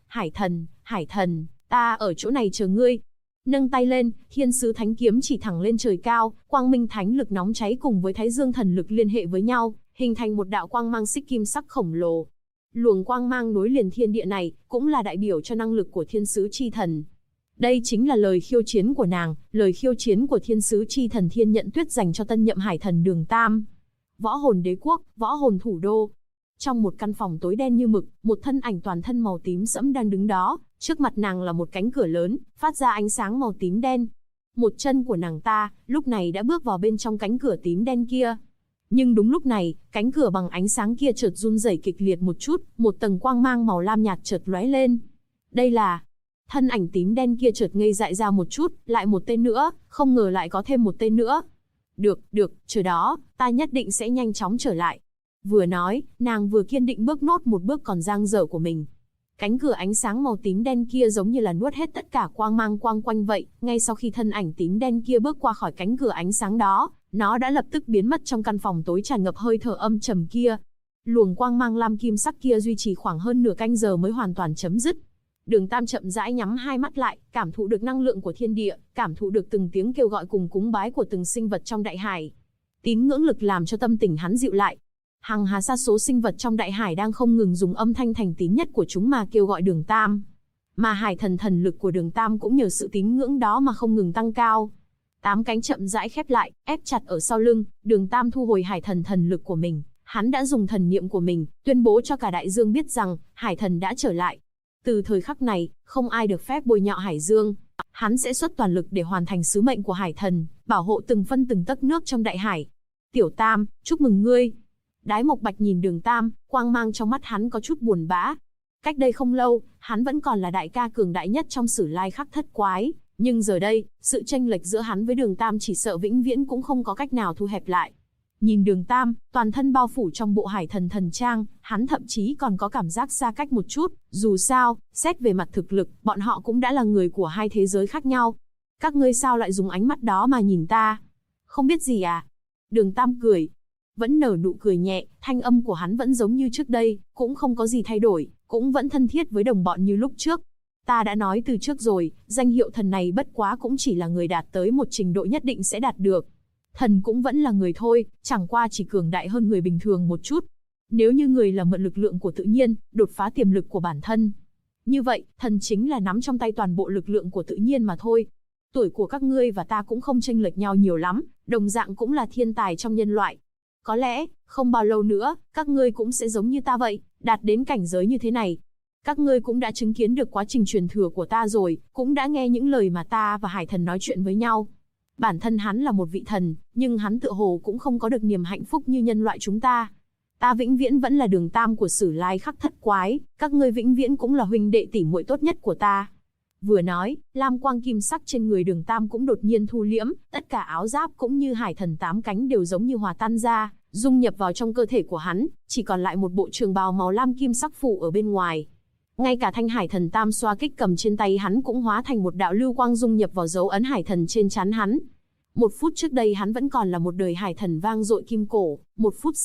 Hải Thần, ta ở chỗ này chờ ngươi. Nâng tay lên, Thiên Sứ Thánh Kiếm chỉ thẳng lên trời cao, quang minh thánh lực nóng cháy cùng với Thái Dương thần lực liên hệ với nhau, hình thành một đạo quang mang xích kim sắc khổng lồ. Luồng quang mang nối liền thiên địa này, cũng là đại biểu cho năng lực của Thiên Sứ Chi Thần. Đây chính là lời khiêu chiến của nàng, lời khiêu chiến của Thiên Sứ Chi Thần Thiên Nhận Tuyết dành cho tân nhậm Hải Thần Đường Tam. Võ hồn đế quốc, võ hồn thủ đô. Trong một căn phòng tối đen như mực, một thân ảnh toàn thân màu tím sẫm đang đứng đó, trước mặt nàng là một cánh cửa lớn, phát ra ánh sáng màu tím đen. Một chân của nàng ta, lúc này đã bước vào bên trong cánh cửa tím đen kia. Nhưng đúng lúc này, cánh cửa bằng ánh sáng kia chợt run rẩy kịch liệt một chút, một tầng quang mang màu lam nhạt chợt lóe lên. Đây là... Thân ảnh tím đen kia chợt ngây dại ra một chút, lại một tên nữa, không ngờ lại có thêm một tên nữa. Được, chờ đó, ta nhất định sẽ nhanh chóng trở lại. Vừa nói, nàng vừa kiên định bước nốt một bước còn dang dở của mình. Cánh cửa ánh sáng màu tím đen kia giống như là nuốt hết tất cả quang mang quang quanh vậy, ngay sau khi thân ảnh tím đen kia bước qua khỏi cánh cửa ánh sáng đó, nó đã lập tức biến mất trong căn phòng tối tràn ngập hơi thở âm trầm kia. Luồng quang mang lam kim sắc kia duy trì khoảng hơn nửa canh giờ mới hoàn toàn chấm dứt. Đường Tam chậm rãi nhắm hai mắt lại, cảm thụ được năng lượng của thiên địa, cảm thụ được từng tiếng kêu gọi cùng cúng bái của từng sinh vật trong đại hải. Tín ngưỡng lực làm cho tâm tình hắn dịu lại. Hằng hà sa số sinh vật trong đại hải đang không ngừng dùng âm thanh thành tín nhất của chúng mà kêu gọi Đường Tam. Mà Hải Thần thần lực của Đường Tam cũng nhờ sự tín ngưỡng đó mà không ngừng tăng cao. 8 cánh chậm rãi khép lại, ép chặt ở sau lưng, Đường Tam thu hồi Hải Thần thần lực của mình. Hắn đã dùng thần niệm của mình, tuyên bố cho cả đại dương biết rằng, Hải Thần đã trở lại. Từ thời khắc này, không ai được phép bôi nhọ Hải Dương. Hắn sẽ xuất toàn lực để hoàn thành sứ mệnh của Hải Thần, bảo hộ từng phân từng tấc nước trong đại hải. Tiểu Tam, chúc mừng ngươi. Đái Mộc Bạch nhìn Đường Tam, quang mang trong mắt hắn có chút buồn bã. Cách đây không lâu, hắn vẫn còn là đại ca cường đại nhất trong Sử Lai Khắc Thất Quái, nhưng giờ đây, sự chênh lệch giữa hắn với Đường Tam chỉ sợ vĩnh viễn cũng không có cách nào thu hẹp lại. Nhìn Đường Tam, toàn thân bao phủ trong bộ Hải Thần thần trang, hắn thậm chí còn có cảm giác xa cách một chút, dù sao, xét về mặt thực lực, bọn họ cũng đã là người của hai thế giới khác nhau. Các ngươi sao lại dùng ánh mắt đó mà nhìn ta? Không biết gì à? Đường Tam cười. Vẫn nở nụ cười nhẹ, thanh âm của hắn vẫn giống như trước đây, cũng không có gì thay đổi, cũng vẫn thân thiết với đồng bọn như lúc trước. Ta đã nói từ trước rồi, danh hiệu thần này bất quá cũng chỉ là người đạt tới một trình độ nhất định sẽ đạt được. Thần cũng vẫn là người thôi, chẳng qua chỉ cường đại hơn người bình thường một chút. Nếu như người là mượn lực lượng của tự nhiên, đột phá tiềm lực của bản thân. Như vậy, thần chính là nắm trong tay toàn bộ lực lượng của tự nhiên mà thôi. Tuổi của các ngươi và ta cũng không chênh lệch nhau nhiều lắm, đồng dạng cũng là thiên tài trong nhân loại. Có lẽ, không bao lâu nữa, các ngươi cũng sẽ giống như ta vậy, đạt đến cảnh giới như thế này. Các ngươi cũng đã chứng kiến được quá trình truyền thừa của ta rồi, cũng đã nghe những lời mà ta và Hải Thần nói chuyện với nhau. Bản thân hắn là một vị thần, nhưng hắn tựa hồ cũng không có được niềm hạnh phúc như nhân loại chúng ta. Ta vĩnh viễn vẫn là Đường Tam của Sử Lai Khắc Thất Quái, các ngươi vĩnh viễn cũng là huynh đệ tỷ muội tốt nhất của ta. Vừa nói, lam quang kim sắc trên người Đường Tam cũng đột nhiên thu liễm, tất cả áo giáp cũng như Hải Thần 8 cánh đều giống như hòa tan ra, dung nhập vào trong cơ thể của hắn, chỉ còn lại một bộ trường bào màu lam kim sắc phủ ở bên ngoài. Ngay cả thanh Hải Thần tam xoa kích cầm trên tay hắn cũng hóa thành một đạo lưu quang dung nhập vào dấu ấn Hải Thần trên trán hắn. 1 phút trước đây hắn vẫn còn là một đời Hải Thần vang dội kim cổ, 1 phút sau,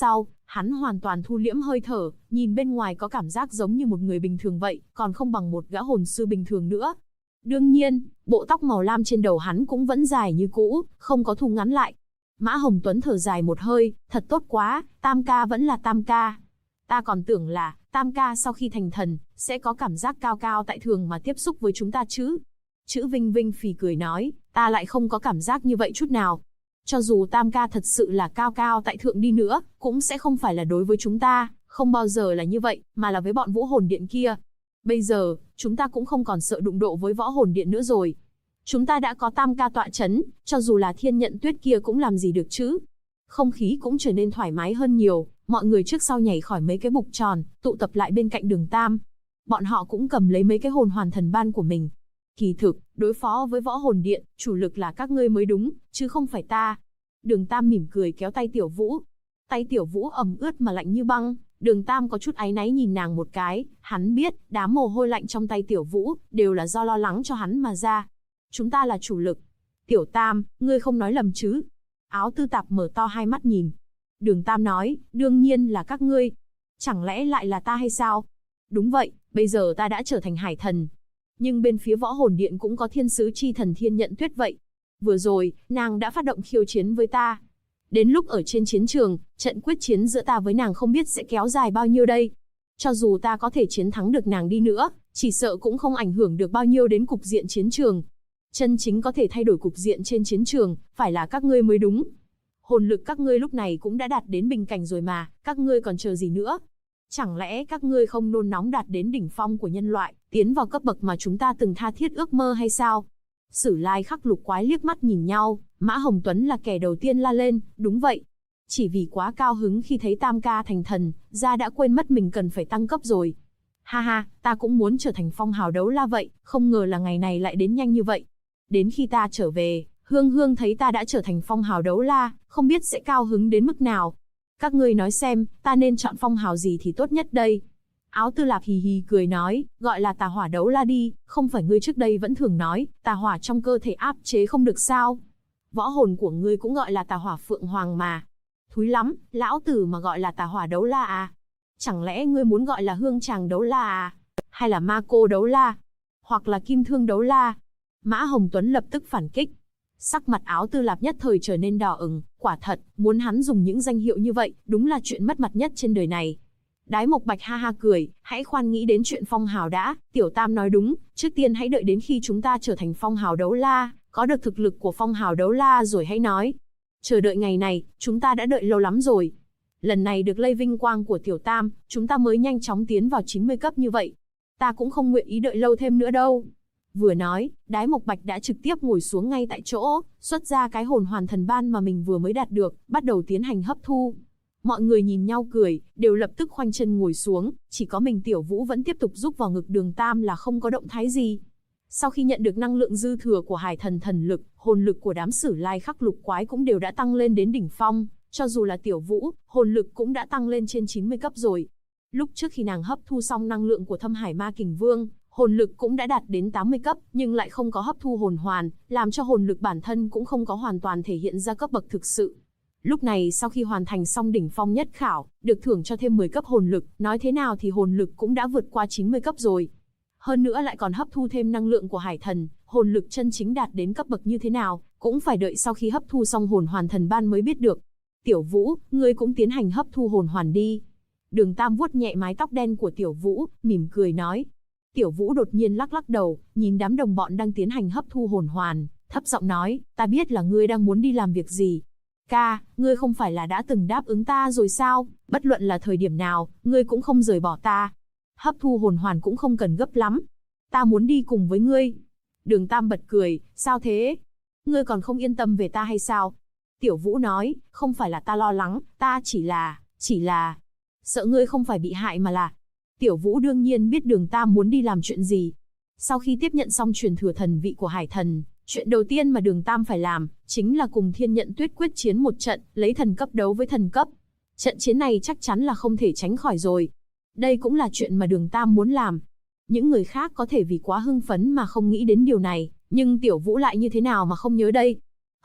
Hắn hoàn toàn thu liễm hơi thở, nhìn bên ngoài có cảm giác giống như một người bình thường vậy, còn không bằng một gã hồn sư bình thường nữa. Đương nhiên, bộ tóc màu lam trên đầu hắn cũng vẫn dài như cũ, không có thu ngắn lại. Mã Hồng Tuấn thở dài một hơi, thật tốt quá, Tam ca vẫn là Tam ca. Ta còn tưởng là, Tam ca sau khi thành thần, sẽ có cảm giác cao cao tại thượng mà tiếp xúc với chúng ta chứ. Chữ Vinh Vinh phì cười nói, ta lại không có cảm giác như vậy chút nào. Cho dù Tam ca thật sự là cao cao tại thượng đi nữa, cũng sẽ không phải là đối với chúng ta, không bao giờ là như vậy, mà là với bọn Vũ Hồn Điện kia. Bây giờ, chúng ta cũng không còn sợ đụng độ với Võ Hồn Điện nữa rồi. Chúng ta đã có Tam ca tọa chấn, cho dù là Thiên Nhận Tuyết kia cũng làm gì được chứ. Không khí cũng trở nên thoải mái hơn nhiều, mọi người trước sau nhảy khỏi mấy cái bục tròn, tụ tập lại bên cạnh Đường Tam. Bọn họ cũng cầm lấy mấy cái hồn hoàn thần ban của mình. Kỳ thực, đối phó với Võ Hồn Điện, chủ lực là các ngươi mới đúng, chứ không phải ta. Đường Tam mỉm cười kéo tay Tiểu Vũ. Tay Tiểu Vũ ẩm ướt mà lạnh như băng. Đường Tam có chút áy náy nhìn nàng một cái, hắn biết, đám mồ hôi lạnh trong tay Tiểu Vũ, đều là do lo lắng cho hắn mà ra. Chúng ta là chủ lực. Tiểu Tam, ngươi không nói lầm chứ? Áo Tư Tạp mở to hai mắt nhìn. Đường Tam nói, đương nhiên là các ngươi. Chẳng lẽ lại là ta hay sao? Đúng vậy, bây giờ ta đã trở thành hải thần. Nhưng bên phía Võ Hồn Điện cũng có thiên sứ chi thần Thiên Nhận Tuyết vậy. Vừa rồi, nàng đã phát động khiêu chiến với ta. Đến lúc ở trên chiến trường, trận quyết chiến giữa ta với nàng không biết sẽ kéo dài bao nhiêu đây. Cho dù ta có thể chiến thắng được nàng đi nữa, chỉ sợ cũng không ảnh hưởng được bao nhiêu đến cục diện chiến trường. Chân chính có thể thay đổi cục diện trên chiến trường, phải là các ngươi mới đúng. Hồn lực các ngươi lúc này cũng đã đạt đến bình cảnh rồi mà, các ngươi còn chờ gì nữa? Chẳng lẽ các ngươi không nôn nóng đạt đến đỉnh phong của nhân loại, tiến vào cấp bậc mà chúng ta từng tha thiết ước mơ hay sao? Sử Lai Khắc Lục Quái liếc mắt nhìn nhau, Mã Hồng Tuấn là kẻ đầu tiên la lên, đúng vậy. Chỉ vì quá cao hứng khi thấy Tam ca thành thần, ra đã quên mất mình cần phải tăng cấp rồi. Ha ha, ta cũng muốn trở thành phong hào đấu la vậy, không ngờ là ngày này lại đến nhanh như vậy. Đến khi ta trở về, Hương Hương thấy ta đã trở thành phong hào đấu la, không biết sẽ cao hứng đến mức nào. Các ngươi nói xem, ta nên chọn phong hào gì thì tốt nhất đây? Áo Tư Lạp hì hì cười nói, gọi là tà hỏa đấu la đi, không phải ngươi trước đây vẫn thường nói, tà hỏa trong cơ thể áp chế không được sao? Võ hồn của ngươi cũng gọi là tà hỏa phượng hoàng mà. Thúi lắm, lão tử mà gọi là tà hỏa đấu la à? Chẳng lẽ ngươi muốn gọi là hương tràng đấu la à? Hay là ma cô đấu la? Hoặc là kim thương đấu la? Mã Hồng Tuấn lập tức phản kích. Sắc mặt Áo Tư Lạp nhất thời trở nên đỏ ửng, quả thật, muốn hắn dùng những danh hiệu như vậy, đúng là chuyện mất mặt nhất trên đời này. Đái Mộc Bạch ha ha cười, hãy khoan nghĩ đến chuyện phong hào đã, Tiểu Tam nói đúng, trước tiên hãy đợi đến khi chúng ta trở thành phong hào đấu la, có được thực lực của phong hào đấu la rồi hãy nói. Chờ đợi ngày này, chúng ta đã đợi lâu lắm rồi. Lần này được lây vinh quang của Tiểu Tam, chúng ta mới nhanh chóng tiến vào 90 cấp như vậy. Ta cũng không nguyện ý đợi lâu thêm nữa đâu. Vừa nói, Đái Mộc Bạch đã trực tiếp ngồi xuống ngay tại chỗ, xuất ra cái hồn hoàn thần ban mà mình vừa mới đạt được, bắt đầu tiến hành hấp thu. Mọi người nhìn nhau cười, đều lập tức khoanh chân ngồi xuống, chỉ có mình Tiểu Vũ vẫn tiếp tục rúc vào ngực Đường Tam là không có động thái gì. Sau khi nhận được năng lượng dư thừa của hải thần thần lực, hồn lực của đám Sử Lai Khắc Lục Quái cũng đều đã tăng lên đến đỉnh phong, cho dù là Tiểu Vũ, hồn lực cũng đã tăng lên trên 90 cấp rồi. Lúc trước khi nàng hấp thu xong năng lượng của Thâm Hải Ma Kình Vương, hồn lực cũng đã đạt đến 80 cấp, nhưng lại không có hấp thu hồn hoàn, làm cho hồn lực bản thân cũng không có hoàn toàn thể hiện ra cấp bậc thực sự. Lúc này sau khi hoàn thành xong đỉnh phong nhất khảo, được thưởng cho thêm 10 cấp hồn lực, nói thế nào thì hồn lực cũng đã vượt qua 90 cấp rồi. Hơn nữa lại còn hấp thu thêm năng lượng của hải thần, hồn lực chân chính đạt đến cấp bậc như thế nào, cũng phải đợi sau khi hấp thu xong hồn hoàn thần ban mới biết được. Tiểu Vũ, ngươi cũng tiến hành hấp thu hồn hoàn đi. Đường Tam vuốt nhẹ mái tóc đen của Tiểu Vũ, mỉm cười nói. Tiểu Vũ đột nhiên lắc lắc đầu, nhìn đám đồng bọn đang tiến hành hấp thu hồn hoàn, thấp giọng nói, ta biết là ngươi đang muốn đi làm việc gì. Ca, ngươi không phải là đã từng đáp ứng ta rồi sao, bất luận là thời điểm nào, ngươi cũng không rời bỏ ta. Hấp thu hồn hoàn cũng không cần gấp lắm. Ta muốn đi cùng với ngươi. Đường Tam bật cười, sao thế? Ngươi còn không yên tâm về ta hay sao? Tiểu Vũ nói, không phải là ta lo lắng, ta chỉ là... Sợ ngươi không phải bị hại mà là... Tiểu Vũ đương nhiên biết Đường Tam muốn đi làm chuyện gì. Sau khi tiếp nhận xong truyền thừa thần vị của hải thần, chuyện đầu tiên mà Đường Tam phải làm, chính là cùng Thiên Nhận Tuyết quyết chiến một trận, lấy thần cấp đấu với thần cấp. Trận chiến này chắc chắn là không thể tránh khỏi rồi. Đây cũng là chuyện mà Đường Tam muốn làm. Những người khác có thể vì quá hưng phấn mà không nghĩ đến điều này, nhưng Tiểu Vũ lại như thế nào mà không nhớ đây.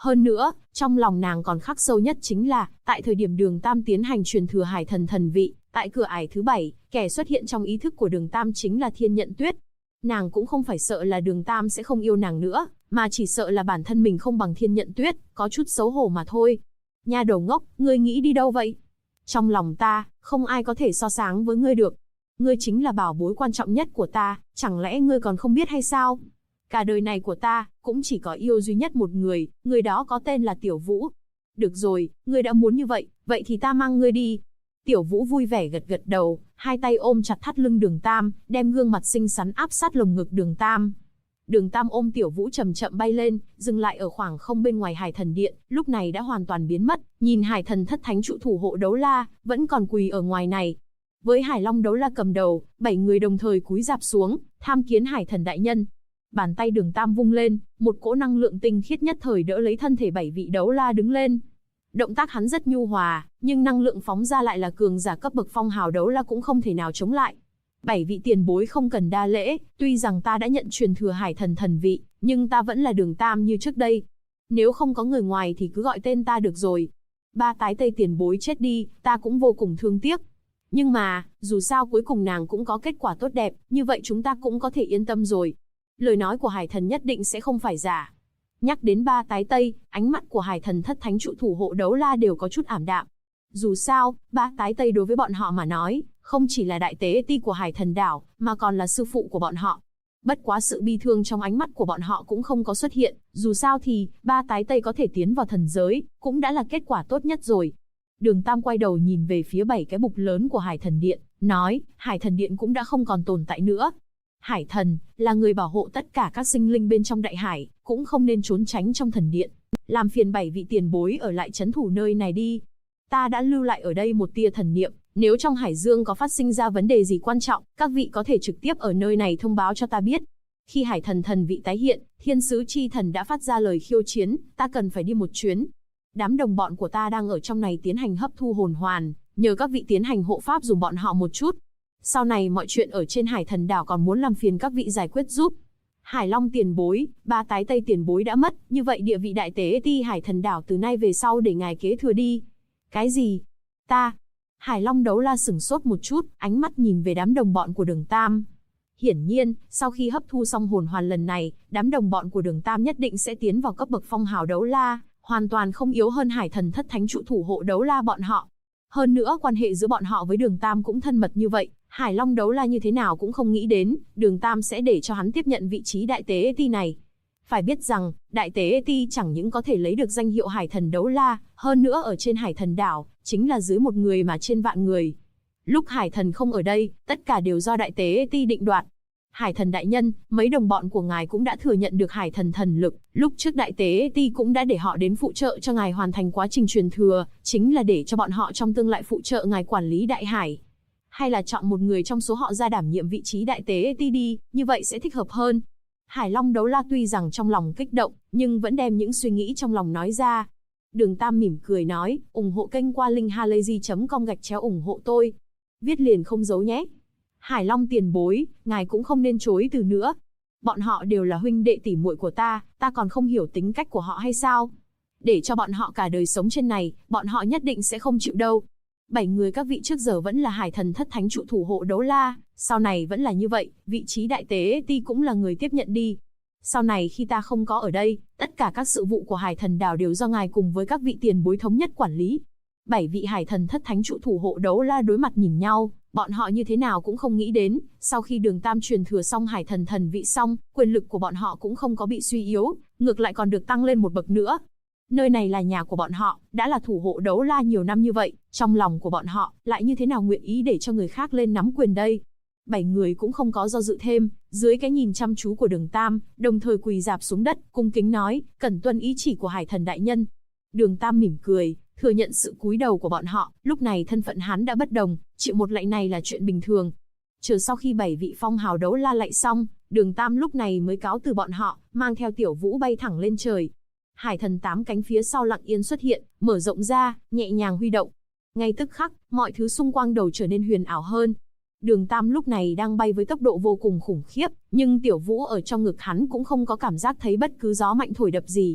Hơn nữa, trong lòng nàng còn khắc sâu nhất chính là, tại thời điểm Đường Tam tiến hành truyền thừa Hải Thần thần vị, tại cửa ải thứ 7, kẻ xuất hiện trong ý thức của Đường Tam chính là Thiên Nhận Tuyết. Nàng cũng không phải sợ là Đường Tam sẽ không yêu nàng nữa, mà chỉ sợ là bản thân mình không bằng Thiên Nhận Tuyết, có chút xấu hổ mà thôi. Nha đầu ngốc, ngươi nghĩ đi đâu vậy? Trong lòng ta, không ai có thể so sánh với ngươi được. Ngươi chính là bảo bối quan trọng nhất của ta, chẳng lẽ ngươi còn không biết hay sao? Cả đời này của ta, cũng chỉ có yêu duy nhất một người đó có tên là Tiểu Vũ. Được rồi, ngươi đã muốn như vậy, vậy thì ta mang ngươi đi. Tiểu Vũ vui vẻ gật gật đầu, hai tay ôm chặt thắt lưng Đường Tam, đem gương mặt xinh xắn áp sát lồng ngực Đường Tam. Đường Tam ôm Tiểu Vũ chậm chậm bay lên, dừng lại ở khoảng không bên ngoài Hải Thần Điện, lúc này đã hoàn toàn biến mất, nhìn Hải Thần thất thánh trụ thủ hộ đấu la, vẫn còn quỳ ở ngoài này. Với Hải Long đấu la cầm đầu, 7 người đồng thời cúi rạp xuống, tham kiến Hải Thần đại nhân. Bàn tay Đường Tam vung lên, một cỗ năng lượng tinh khiết nhất thời đỡ lấy thân thể 7 vị đấu la đứng lên. Động tác hắn rất nhu hòa, nhưng năng lượng phóng ra lại là cường giả cấp bậc phong hào đấu la cũng không thể nào chống lại. 7 vị tiền bối không cần đa lễ, tuy rằng ta đã nhận truyền thừa Hải Thần thần vị, nhưng ta vẫn là Đường Tam như trước đây. Nếu không có người ngoài thì cứ gọi tên ta được rồi. Ba tái tây tiền bối chết đi, ta cũng vô cùng thương tiếc. Nhưng mà, dù sao cuối cùng nàng cũng có kết quả tốt đẹp, như vậy chúng ta cũng có thể yên tâm rồi. Lời nói của Hải Thần nhất định sẽ không phải giả. Nhắc đến ba tái tây, ánh mắt của Hải Thần thất thánh trụ thủ hộ đấu la đều có chút ảm đạm. Dù sao, ba tái tây đối với bọn họ mà nói, không chỉ là đại tế ti của Hải Thần đảo, mà còn là sư phụ của bọn họ. Bất quá sự bi thương trong ánh mắt của bọn họ cũng không có xuất hiện, dù sao thì, ba tái tây có thể tiến vào thần giới, cũng đã là kết quả tốt nhất rồi. Đường Tam quay đầu nhìn về phía 7 cái bục lớn của Hải Thần Điện, nói, Hải Thần Điện cũng đã không còn tồn tại nữa. Hải Thần, là người bảo hộ tất cả các sinh linh bên trong đại hải, cũng không nên trốn tránh trong thần điện. Làm phiền 7 vị tiền bối ở lại trấn thủ nơi này đi. Ta đã lưu lại ở đây một tia thần niệm, nếu trong hải dương có phát sinh ra vấn đề gì quan trọng, các vị có thể trực tiếp ở nơi này thông báo cho ta biết. Khi Hải Thần thần vị tái hiện, Thiên Sứ Chi Thần đã phát ra lời khiêu chiến, ta cần phải đi một chuyến. Đám đồng bọn của ta đang ở trong này tiến hành hấp thu hồn hoàn, nhờ các vị tiến hành hộ pháp dùng bọn họ một chút. Sau này mọi chuyện ở trên Hải Thần đảo còn muốn làm phiền các vị giải quyết giúp. Hải Long tiền bối, ba tái tây tiền bối đã mất, như vậy địa vị đại tế ti Hải Thần đảo từ nay về sau để ngài kế thừa đi. Cái gì? Ta? Hải Long đấu la sửng sốt một chút, ánh mắt nhìn về đám đồng bọn của Đường Tam. Hiển nhiên, sau khi hấp thu xong hồn hoàn lần này, đám đồng bọn của Đường Tam nhất định sẽ tiến vào cấp bậc phong hào đấu la, hoàn toàn không yếu hơn Hải Thần thất thánh trụ thủ hộ đấu la bọn họ. Hơn nữa quan hệ giữa bọn họ với Đường Tam cũng thân mật như vậy, Hải Long đấu la như thế nào cũng không nghĩ đến, Đường Tam sẽ để cho hắn tiếp nhận vị trí đại tế ti này. Phải biết rằng, đại tế ti chẳng những có thể lấy được danh hiệu Hải Thần đấu la, hơn nữa ở trên Hải Thần đảo, chính là dưới một người mà trên vạn người. Lúc Hải Thần không ở đây, tất cả đều do đại tế ti định đoạt. Hải Thần đại nhân, mấy đồng bọn của ngài cũng đã thừa nhận được Hải Thần thần lực, lúc trước đại tế ti cũng đã để họ đến phụ trợ cho ngài hoàn thành quá trình truyền thừa, chính là để cho bọn họ trong tương lai phụ trợ ngài quản lý đại hải. Hay là chọn một người trong số họ ra đảm nhiệm vị trí đại tế ti đi, như vậy sẽ thích hợp hơn. Hải Long đấu la tuy rằng trong lòng kích động, nhưng vẫn đem những suy nghĩ trong lòng nói ra. Đường Tam mỉm cười nói, ủng hộ kênh qua linkhalazy.com/ủng hộ tôi. Viết liền không giấu nhé. Hải Long tiền bối, ngài cũng không nên chối từ nữa. Bọn họ đều là huynh đệ tỷ muội của ta còn không hiểu tính cách của họ hay sao? Để cho bọn họ cả đời sống trên này, bọn họ nhất định sẽ không chịu đâu. 7 người các vị trước giờ vẫn là Hải Thần thất thánh trụ thủ hộ đấu la, sau này vẫn là như vậy, vị trí đại tế ti cũng là người tiếp nhận đi. Sau này khi ta không có ở đây, tất cả các sự vụ của Hải Thần đảo đều do ngài cùng với các vị tiền bối thống nhất quản lý. 7 vị Hải Thần thất thánh trụ thủ hộ đấu la đối mặt nhìn nhau, bọn họ như thế nào cũng không nghĩ đến, sau khi Đường Tam truyền thừa xong Hải Thần thần vị xong, quyền lực của bọn họ cũng không có bị suy yếu, ngược lại còn được tăng lên một bậc nữa. Nơi này là nhà của bọn họ, đã là thủ hộ đấu la nhiều năm như vậy, trong lòng của bọn họ lại như thế nào nguyện ý để cho người khác lên nắm quyền đây? 7 người cũng không có do dự thêm, dưới cái nhìn chăm chú của Đường Tam, đồng thời quỳ rạp xuống đất, cung kính nói, cẩn tuân ý chỉ của Hải Thần đại nhân. Đường Tam mỉm cười, thừa nhận sự cúi đầu của bọn họ, lúc này thân phận hắn đã bất đồng, chịu một lạy này là chuyện bình thường. Chờ sau khi 7 vị phong hào đấu la lạy xong, Đường Tam lúc này mới cáo từ bọn họ, mang theo Tiểu Vũ bay thẳng lên trời. Hải Thần 8 cánh phía sau lặng yên xuất hiện, mở rộng ra, nhẹ nhàng huy động. Ngay tức khắc, mọi thứ xung quanh đầu trở nên huyền ảo hơn. Đường Tam lúc này đang bay với tốc độ vô cùng khủng khiếp, nhưng Tiểu Vũ ở trong ngực hắn cũng không có cảm giác thấy bất cứ gió mạnh thổi đập gì.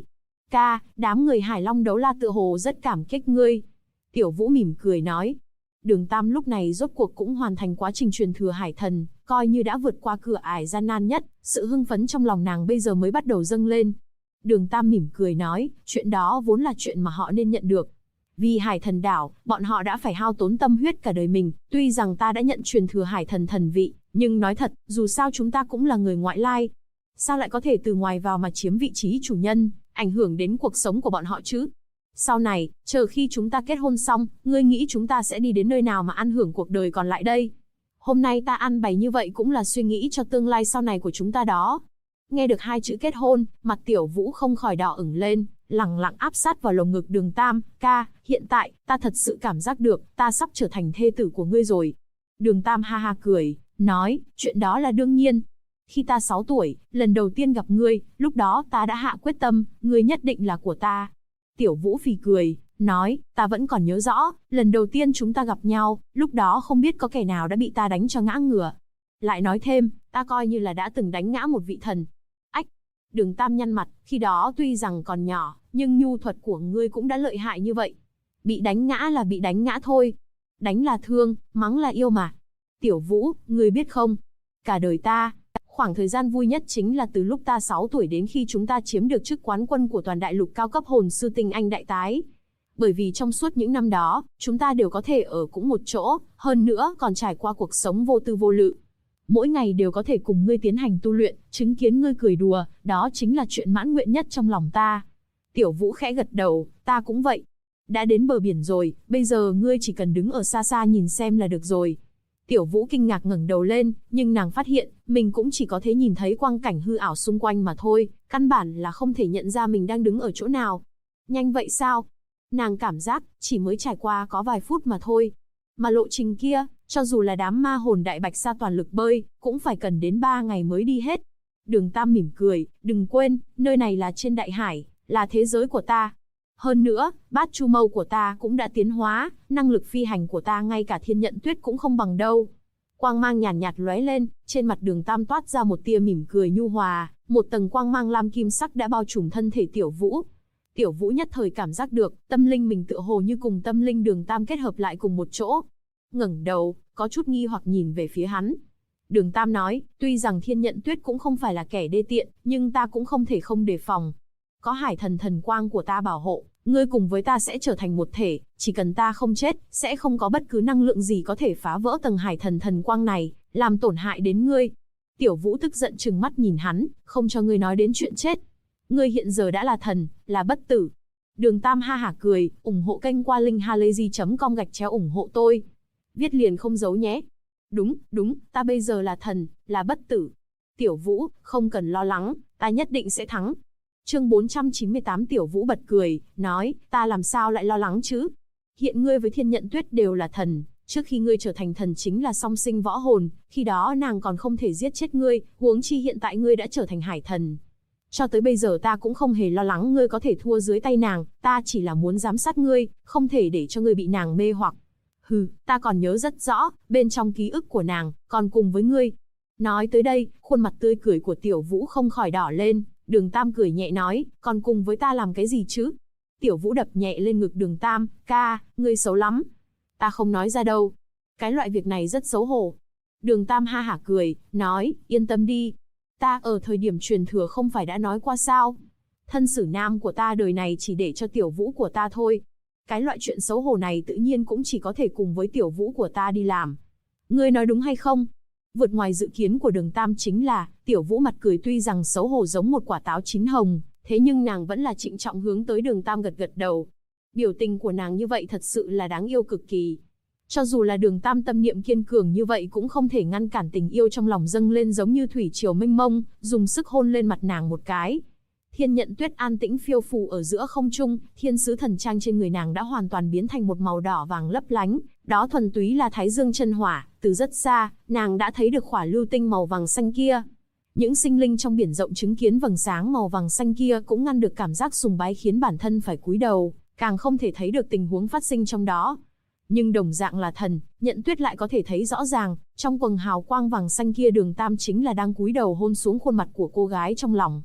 Ca, đám người Hải Long đấu la tựa hồ rất cảm kích ngươi. Tiểu Vũ mỉm cười nói. Đường Tam lúc này rốt cuộc cũng hoàn thành quá trình truyền thừa hải thần, coi như đã vượt qua cửa ải gian nan nhất, sự hưng phấn trong lòng nàng bây giờ mới bắt đầu dâng lên. Đường Tam mỉm cười nói, chuyện đó vốn là chuyện mà họ nên nhận được. Vì hải thần đảo, bọn họ đã phải hao tốn tâm huyết cả đời mình, tuy rằng ta đã nhận truyền thừa hải thần thần vị, nhưng nói thật, dù sao chúng ta cũng là người ngoại lai. Sao lại có thể từ ngoài vào mà chiếm vị trí chủ nhân, ảnh hưởng đến cuộc sống của bọn họ chứ? Sau này, chờ khi chúng ta kết hôn xong, ngươi nghĩ chúng ta sẽ đi đến nơi nào mà ăn hưởng cuộc đời còn lại đây? Hôm nay ta ăn bày như vậy cũng là suy nghĩ cho tương lai sau này của chúng ta đó. Nghe được hai chữ kết hôn, mặt Tiểu Vũ không khỏi đỏ ửng lên, lẳng lặng áp sát vào lồng ngực Đường Tam. Ca, hiện tại, ta thật sự cảm giác được, ta sắp trở thành thê tử của ngươi rồi. Đường Tam ha ha cười, nói, chuyện đó là đương nhiên. Khi ta 6 tuổi, lần đầu tiên gặp ngươi, lúc đó ta đã hạ quyết tâm, ngươi nhất định là của ta. Tiểu Vũ phì cười, nói, ta vẫn còn nhớ rõ, lần đầu tiên chúng ta gặp nhau, lúc đó không biết có kẻ nào đã bị ta đánh cho ngã ngửa. Lại nói thêm, ta coi như là đã từng đánh ngã một vị thần. Ách! Đường Tam nhăn mặt, khi đó tuy rằng còn nhỏ, nhưng nhu thuật của ngươi cũng đã lợi hại như vậy. Bị đánh ngã là bị đánh ngã thôi. Đánh là thương, mắng là yêu mà. Tiểu Vũ, ngươi biết không? Cả đời ta, khoảng thời gian vui nhất chính là từ lúc ta 6 tuổi đến khi chúng ta chiếm được chức quán quân của toàn đại lục cao cấp hồn sư tinh anh đại tái. Bởi vì trong suốt những năm đó, chúng ta đều có thể ở cùng một chỗ, hơn nữa còn trải qua cuộc sống vô tư vô lự. Mỗi ngày đều có thể cùng ngươi tiến hành tu luyện, chứng kiến ngươi cười đùa, đó chính là chuyện mãn nguyện nhất trong lòng ta. Tiểu Vũ khẽ gật đầu, ta cũng vậy. Đã đến bờ biển rồi, bây giờ ngươi chỉ cần đứng ở xa xa nhìn xem là được rồi. Tiểu Vũ kinh ngạc ngẩng đầu lên, nhưng nàng phát hiện, mình cũng chỉ có thể nhìn thấy quang cảnh hư ảo xung quanh mà thôi, căn bản là không thể nhận ra mình đang đứng ở chỗ nào. Nhanh vậy sao? Nàng cảm giác, chỉ mới trải qua có vài phút mà thôi. Mà lộ trình kia, cho dù là đám ma hồn đại bạch sa toàn lực bơi, cũng phải cần đến 3 ngày mới đi hết. Đường Tam mỉm cười, đừng quên, nơi này là trên đại hải, là thế giới của ta. Hơn nữa, bát chu mâu của ta cũng đã tiến hóa, năng lực phi hành của ta ngay cả thiên nhận tuyết cũng không bằng đâu. Quang mang nhàn nhạt lóe lên, trên mặt Đường Tam toát ra một tia mỉm cười nhu hòa, một tầng quang mang lam kim sắc đã bao trùm thân thể Tiểu Vũ. Tiểu Vũ nhất thời cảm giác được, tâm linh mình tựa hồ như cùng tâm linh Đường Tam kết hợp lại cùng một chỗ. Ngẩng đầu, có chút nghi hoặc nhìn về phía hắn. Đường Tam nói, tuy rằng thiên nhận tuyết cũng không phải là kẻ đê tiện, nhưng ta cũng không thể không đề phòng. Có hải thần thần quang của ta bảo hộ, ngươi cùng với ta sẽ trở thành một thể, chỉ cần ta không chết, sẽ không có bất cứ năng lượng gì có thể phá vỡ tầng hải thần thần quang này, làm tổn hại đến ngươi. Tiểu Vũ tức giận trừng mắt nhìn hắn, không cho ngươi nói đến chuyện chết. Ngươi hiện giờ đã là thần, là bất tử. Đường Tam ha hả cười, ủng hộ kênh qua linkhalazy.com ủng hộ tôi. Viết liền không giấu nhé. Đúng, ta bây giờ là thần, là bất tử. Tiểu Vũ, không cần lo lắng, ta nhất định sẽ thắng. Chương 498 Tiểu Vũ bật cười, nói, ta làm sao lại lo lắng chứ? Hiện ngươi với thiên nhận tuyết đều là thần, trước khi ngươi trở thành thần chính là song sinh võ hồn, khi đó nàng còn không thể giết chết ngươi, huống chi hiện tại ngươi đã trở thành hải thần. Cho tới bây giờ ta cũng không hề lo lắng ngươi có thể thua dưới tay nàng, ta chỉ là muốn giám sát ngươi, không thể để cho ngươi bị nàng mê hoặc. Hừ, ta còn nhớ rất rõ, bên trong ký ức của nàng, còn cùng với ngươi. Nói tới đây, khuôn mặt tươi cười của Tiểu Vũ không khỏi đỏ lên. Đường Tam cười nhẹ nói, còn cùng với ta làm cái gì chứ? Tiểu Vũ đập nhẹ lên ngực Đường Tam, ca, ngươi xấu lắm. Ta không nói ra đâu. Cái loại việc này rất xấu hổ. Đường Tam ha hả cười, nói, yên tâm đi. Ta ở thời điểm truyền thừa không phải đã nói qua sao? Thân sử nam của ta đời này chỉ để cho Tiểu Vũ của ta thôi. Cái loại chuyện xấu hổ này tự nhiên cũng chỉ có thể cùng với Tiểu Vũ của ta đi làm. Ngươi nói đúng hay không? Vượt ngoài dự kiến của Đường Tam chính là, Tiểu Vũ mặt cười tuy rằng xấu hổ giống một quả táo chín hồng, thế nhưng nàng vẫn là trịnh trọng hướng tới Đường Tam gật gật đầu. Biểu tình của nàng như vậy thật sự là đáng yêu cực kỳ. Cho dù là Đường Tam tâm niệm kiên cường như vậy cũng không thể ngăn cản tình yêu trong lòng dâng lên giống như thủy triều mênh mông, dùng sức hôn lên mặt nàng một cái. Thiên nhận tuyết an tĩnh phiêu phù ở giữa không trung, thiên sứ thần trang trên người nàng đã hoàn toàn biến thành một màu đỏ vàng lấp lánh, đó thuần túy là thái dương chân hỏa, từ rất xa, nàng đã thấy được khỏa lưu tinh màu vàng xanh kia. Những sinh linh trong biển rộng chứng kiến vầng sáng màu vàng xanh kia cũng ngăn được cảm giác sùng bái khiến bản thân phải cúi đầu, càng không thể thấy được tình huống phát sinh trong đó. Nhưng đồng dạng là thần, nhận tuyết lại có thể thấy rõ ràng, trong quầng hào quang vàng xanh kia Đường Tam chính là đang cúi đầu hôn xuống khuôn mặt của cô gái trong lòng.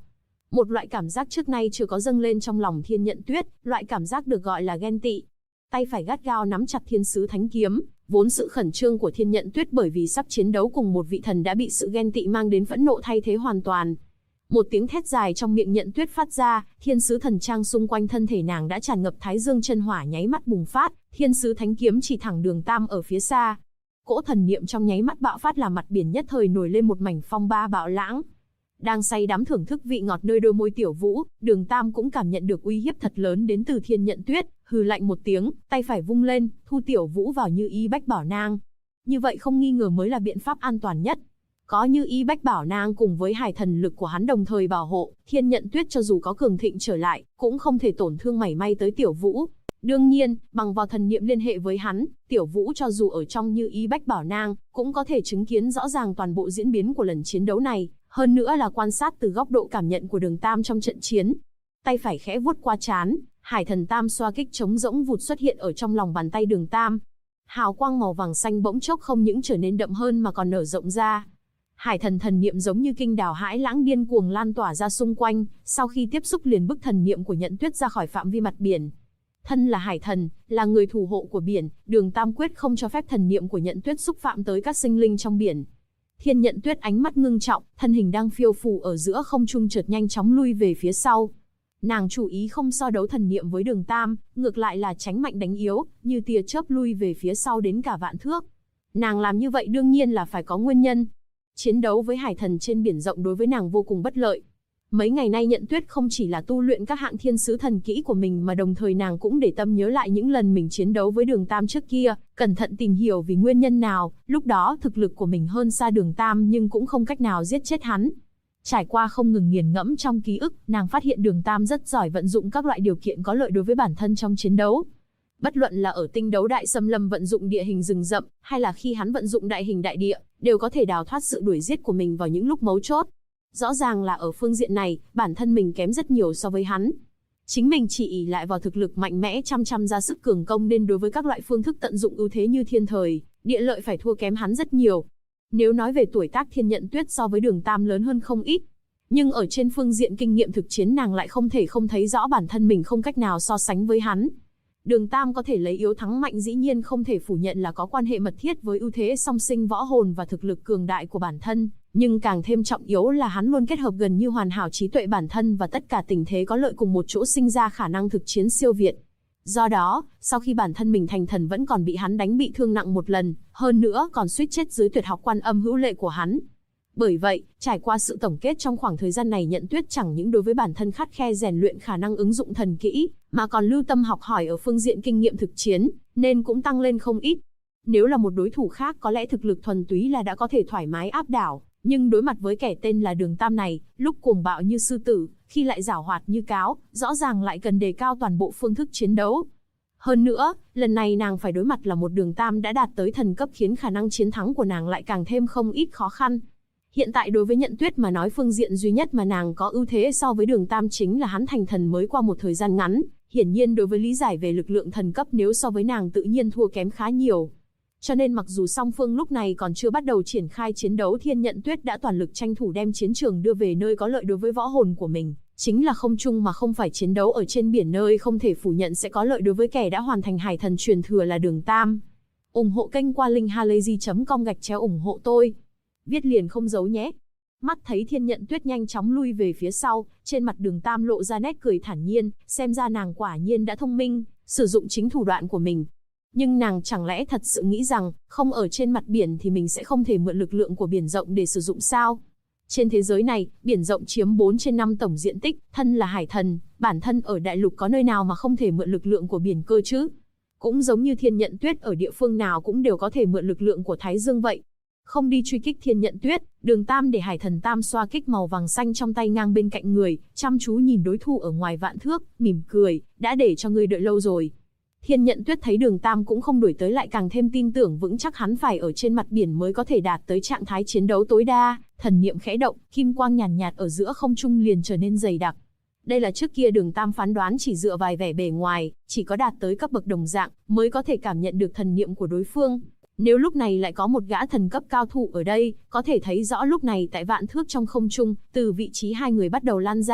Một loại cảm giác trước nay chưa có dâng lên trong lòng Thiên Nhận Tuyết, loại cảm giác được gọi là ghen tị. Tay phải gắt gao nắm chặt Thiên Sứ Thánh Kiếm, vốn sự khẩn trương của Thiên Nhận Tuyết bởi vì sắp chiến đấu cùng một vị thần đã bị sự ghen tị mang đến phẫn nộ thay thế hoàn toàn. Một tiếng thét dài trong miệng Nhận Tuyết phát ra, thiên sứ thần trang xung quanh thân thể nàng đã tràn ngập thái dương chân hỏa nháy mắt bùng phát, Thiên Sứ Thánh Kiếm chỉ thẳng Đường Tam ở phía xa. Cỗ thần niệm trong nháy mắt bạo phát làm mặt biển nhất thời nổi lên một mảnh phong ba bạo lãng. Đang say đắm thưởng thức vị ngọt nơi đôi môi Tiểu Vũ, Đường Tam cũng cảm nhận được uy hiếp thật lớn đến từ Thiên Nhận Tuyết, hừ lạnh một tiếng, tay phải vung lên, thu Tiểu Vũ vào Như Ý Bách Bảo Nang. Như vậy không nghi ngờ mới là biện pháp an toàn nhất. Có Như Ý Bách Bảo Nang cùng với hải thần lực của hắn đồng thời bảo hộ, Thiên Nhận Tuyết cho dù có cường thịnh trở lại, cũng không thể tổn thương mảy may tới Tiểu Vũ. Đương nhiên, bằng vào thần niệm liên hệ với hắn, Tiểu Vũ cho dù ở trong Như Ý Bách Bảo Nang, cũng có thể chứng kiến rõ ràng toàn bộ diễn biến của lần chiến đấu này, hơn nữa là quan sát từ góc độ cảm nhận của Đường Tam trong trận chiến. Tay phải khẽ vuốt qua trán, hải thần tam xoa kích trống rỗng vụt xuất hiện ở trong lòng bàn tay Đường Tam. Hào quang màu vàng xanh bỗng chốc không những trở nên đậm hơn mà còn nở rộng ra. Hải thần thần niệm giống như kinh đảo hãi lãng điên cuồng lan tỏa ra xung quanh, sau khi tiếp xúc liền bức thần niệm của Nhận Tuyết ra khỏi phạm vi mặt biển. Thân là hải thần, là người thủ hộ của biển, Đường Tam quyết không cho phép thần niệm của Nhận Tuyết xúc phạm tới các sinh linh trong biển. Thiên Nhận Tuyết ánh mắt ngưng trọng, thân hình đang phiêu phù ở giữa không trung chợt nhanh chóng lui về phía sau. Nàng chủ ý không so đấu thần niệm với Đường Tam, ngược lại là tránh mạnh đánh yếu, như tia chớp lui về phía sau đến cả vạn thước. Nàng làm như vậy đương nhiên là phải có nguyên nhân. Chiến đấu với hải thần trên biển rộng đối với nàng vô cùng bất lợi. Mấy ngày nay Nhận Tuyết không chỉ là tu luyện các hạng thiên sứ thần kỹ của mình mà đồng thời nàng cũng để tâm nhớ lại những lần mình chiến đấu với Đường Tam trước kia, cẩn thận tìm hiểu vì nguyên nhân nào, lúc đó thực lực của mình hơn xa Đường Tam nhưng cũng không cách nào giết chết hắn. Trải qua không ngừng nghiền ngẫm trong ký ức, nàng phát hiện Đường Tam rất giỏi vận dụng các loại điều kiện có lợi đối với bản thân trong chiến đấu. Bất luận là ở tinh đấu đại xâm lâm vận dụng địa hình rừng rậm, hay là khi hắn vận dụng đại hình đại địa, đều có thể đào thoát sự đuổi giết của mình vào những lúc mấu chốt. Rõ ràng là ở phương diện này, bản thân mình kém rất nhiều so với hắn. Chính mình chỉ ỷ lại vào thực lực mạnh mẽ chăm ra sức cường công nên đối với các loại phương thức tận dụng ưu thế như thiên thời, địa lợi phải thua kém hắn rất nhiều. Nếu nói về tuổi tác Thiên Nhận Tuyết so với Đường Tam lớn hơn không ít, nhưng ở trên phương diện kinh nghiệm thực chiến nàng lại không thể không thấy rõ bản thân mình không cách nào so sánh với hắn. Đường Tam có thể lấy yếu thắng mạnh dĩ nhiên không thể phủ nhận là có quan hệ mật thiết với ưu thế song sinh võ hồn và thực lực cường đại của bản thân, nhưng càng thêm trọng yếu là hắn luôn kết hợp gần như hoàn hảo trí tuệ bản thân và tất cả tình thế có lợi cùng một chỗ sinh ra khả năng thực chiến siêu việt. Do đó, sau khi bản thân mình thành thần vẫn còn bị hắn đánh bị thương nặng một lần, hơn nữa còn suýt chết dưới tuyệt học Quan Âm hữu lệ của hắn. Bởi vậy, trải qua sự tổng kết trong khoảng thời gian này Nhận Tuyết chẳng những đối với bản thân khắt khe rèn luyện khả năng ứng dụng thần kỹ, mà còn lưu tâm học hỏi ở phương diện kinh nghiệm thực chiến, nên cũng tăng lên không ít. Nếu là một đối thủ khác có lẽ thực lực thuần túy là đã có thể thoải mái áp đảo, nhưng đối mặt với kẻ tên là Đường Tam này, lúc cuồng bạo như sư tử, khi lại giảo hoạt như cáo, rõ ràng lại cần đề cao toàn bộ phương thức chiến đấu. Hơn nữa, lần này nàng phải đối mặt là một Đường Tam đã đạt tới thần cấp khiến khả năng chiến thắng của nàng lại càng thêm không ít khó khăn. Hiện tại đối với Nhận Tuyết mà nói phương diện duy nhất mà nàng có ưu thế so với Đường Tam chính là hắn thành thần mới qua một thời gian ngắn, hiển nhiên đối với lý giải về lực lượng thần cấp nếu so với nàng tự nhiên thua kém khá nhiều. Cho nên mặc dù song phương lúc này còn chưa bắt đầu triển khai chiến đấu Thiên Nhận Tuyết đã toàn lực tranh thủ đem chiến trường đưa về nơi có lợi đối với võ hồn của mình, chính là không trung mà không phải chiến đấu ở trên biển nơi không thể phủ nhận sẽ có lợi đối với kẻ đã hoàn thành hải thần truyền thừa là Đường Tam. Ủng hộ kênh qua linkhalazy.com/ủng hộ tôi. Viết liền không giấu nhé. Mắt thấy Thiên Nhận Tuyết nhanh chóng lui về phía sau, trên mặt Đường Tam lộ ra nét cười thản nhiên, xem ra nàng quả nhiên đã thông minh, sử dụng chính thủ đoạn của mình. Nhưng nàng chẳng lẽ thật sự nghĩ rằng, không ở trên mặt biển thì mình sẽ không thể mượn lực lượng của biển rộng để sử dụng sao? Trên thế giới này, biển rộng chiếm 4/5 tổng diện tích, thân là hải thần, bản thân ở đại lục có nơi nào mà không thể mượn lực lượng của biển cơ chứ? Cũng giống như Thiên Nhận Tuyết ở địa phương nào cũng đều có thể mượn lực lượng của Thái Dương vậy. Không đi truy kích Thiên Nhận Tuyết, Đường Tam để hải thần tam xoa kích màu vàng xanh trong tay ngang bên cạnh người, chăm chú nhìn đối thủ ở ngoài vạn thước, mỉm cười, đã để cho ngươi đợi lâu rồi. Thiên Nhận Tuyết thấy Đường Tam cũng không đuổi tới lại càng thêm tin tưởng vững chắc hắn phải ở trên mặt biển mới có thể đạt tới trạng thái chiến đấu tối đa, thần niệm khẽ động, kim quang nhàn nhạt ở giữa không trung liền trở nên dày đặc. Đây là trước kia Đường Tam phán đoán chỉ dựa vài vẻ bề ngoài, chỉ có đạt tới cấp bậc đồng dạng mới có thể cảm nhận được thần niệm của đối phương. Nếu lúc này lại có một gã thần cấp cao thủ ở đây, có thể thấy rõ lúc này tại vạn thước trong không trung, từ vị trí hai người bắt đầu lan ra,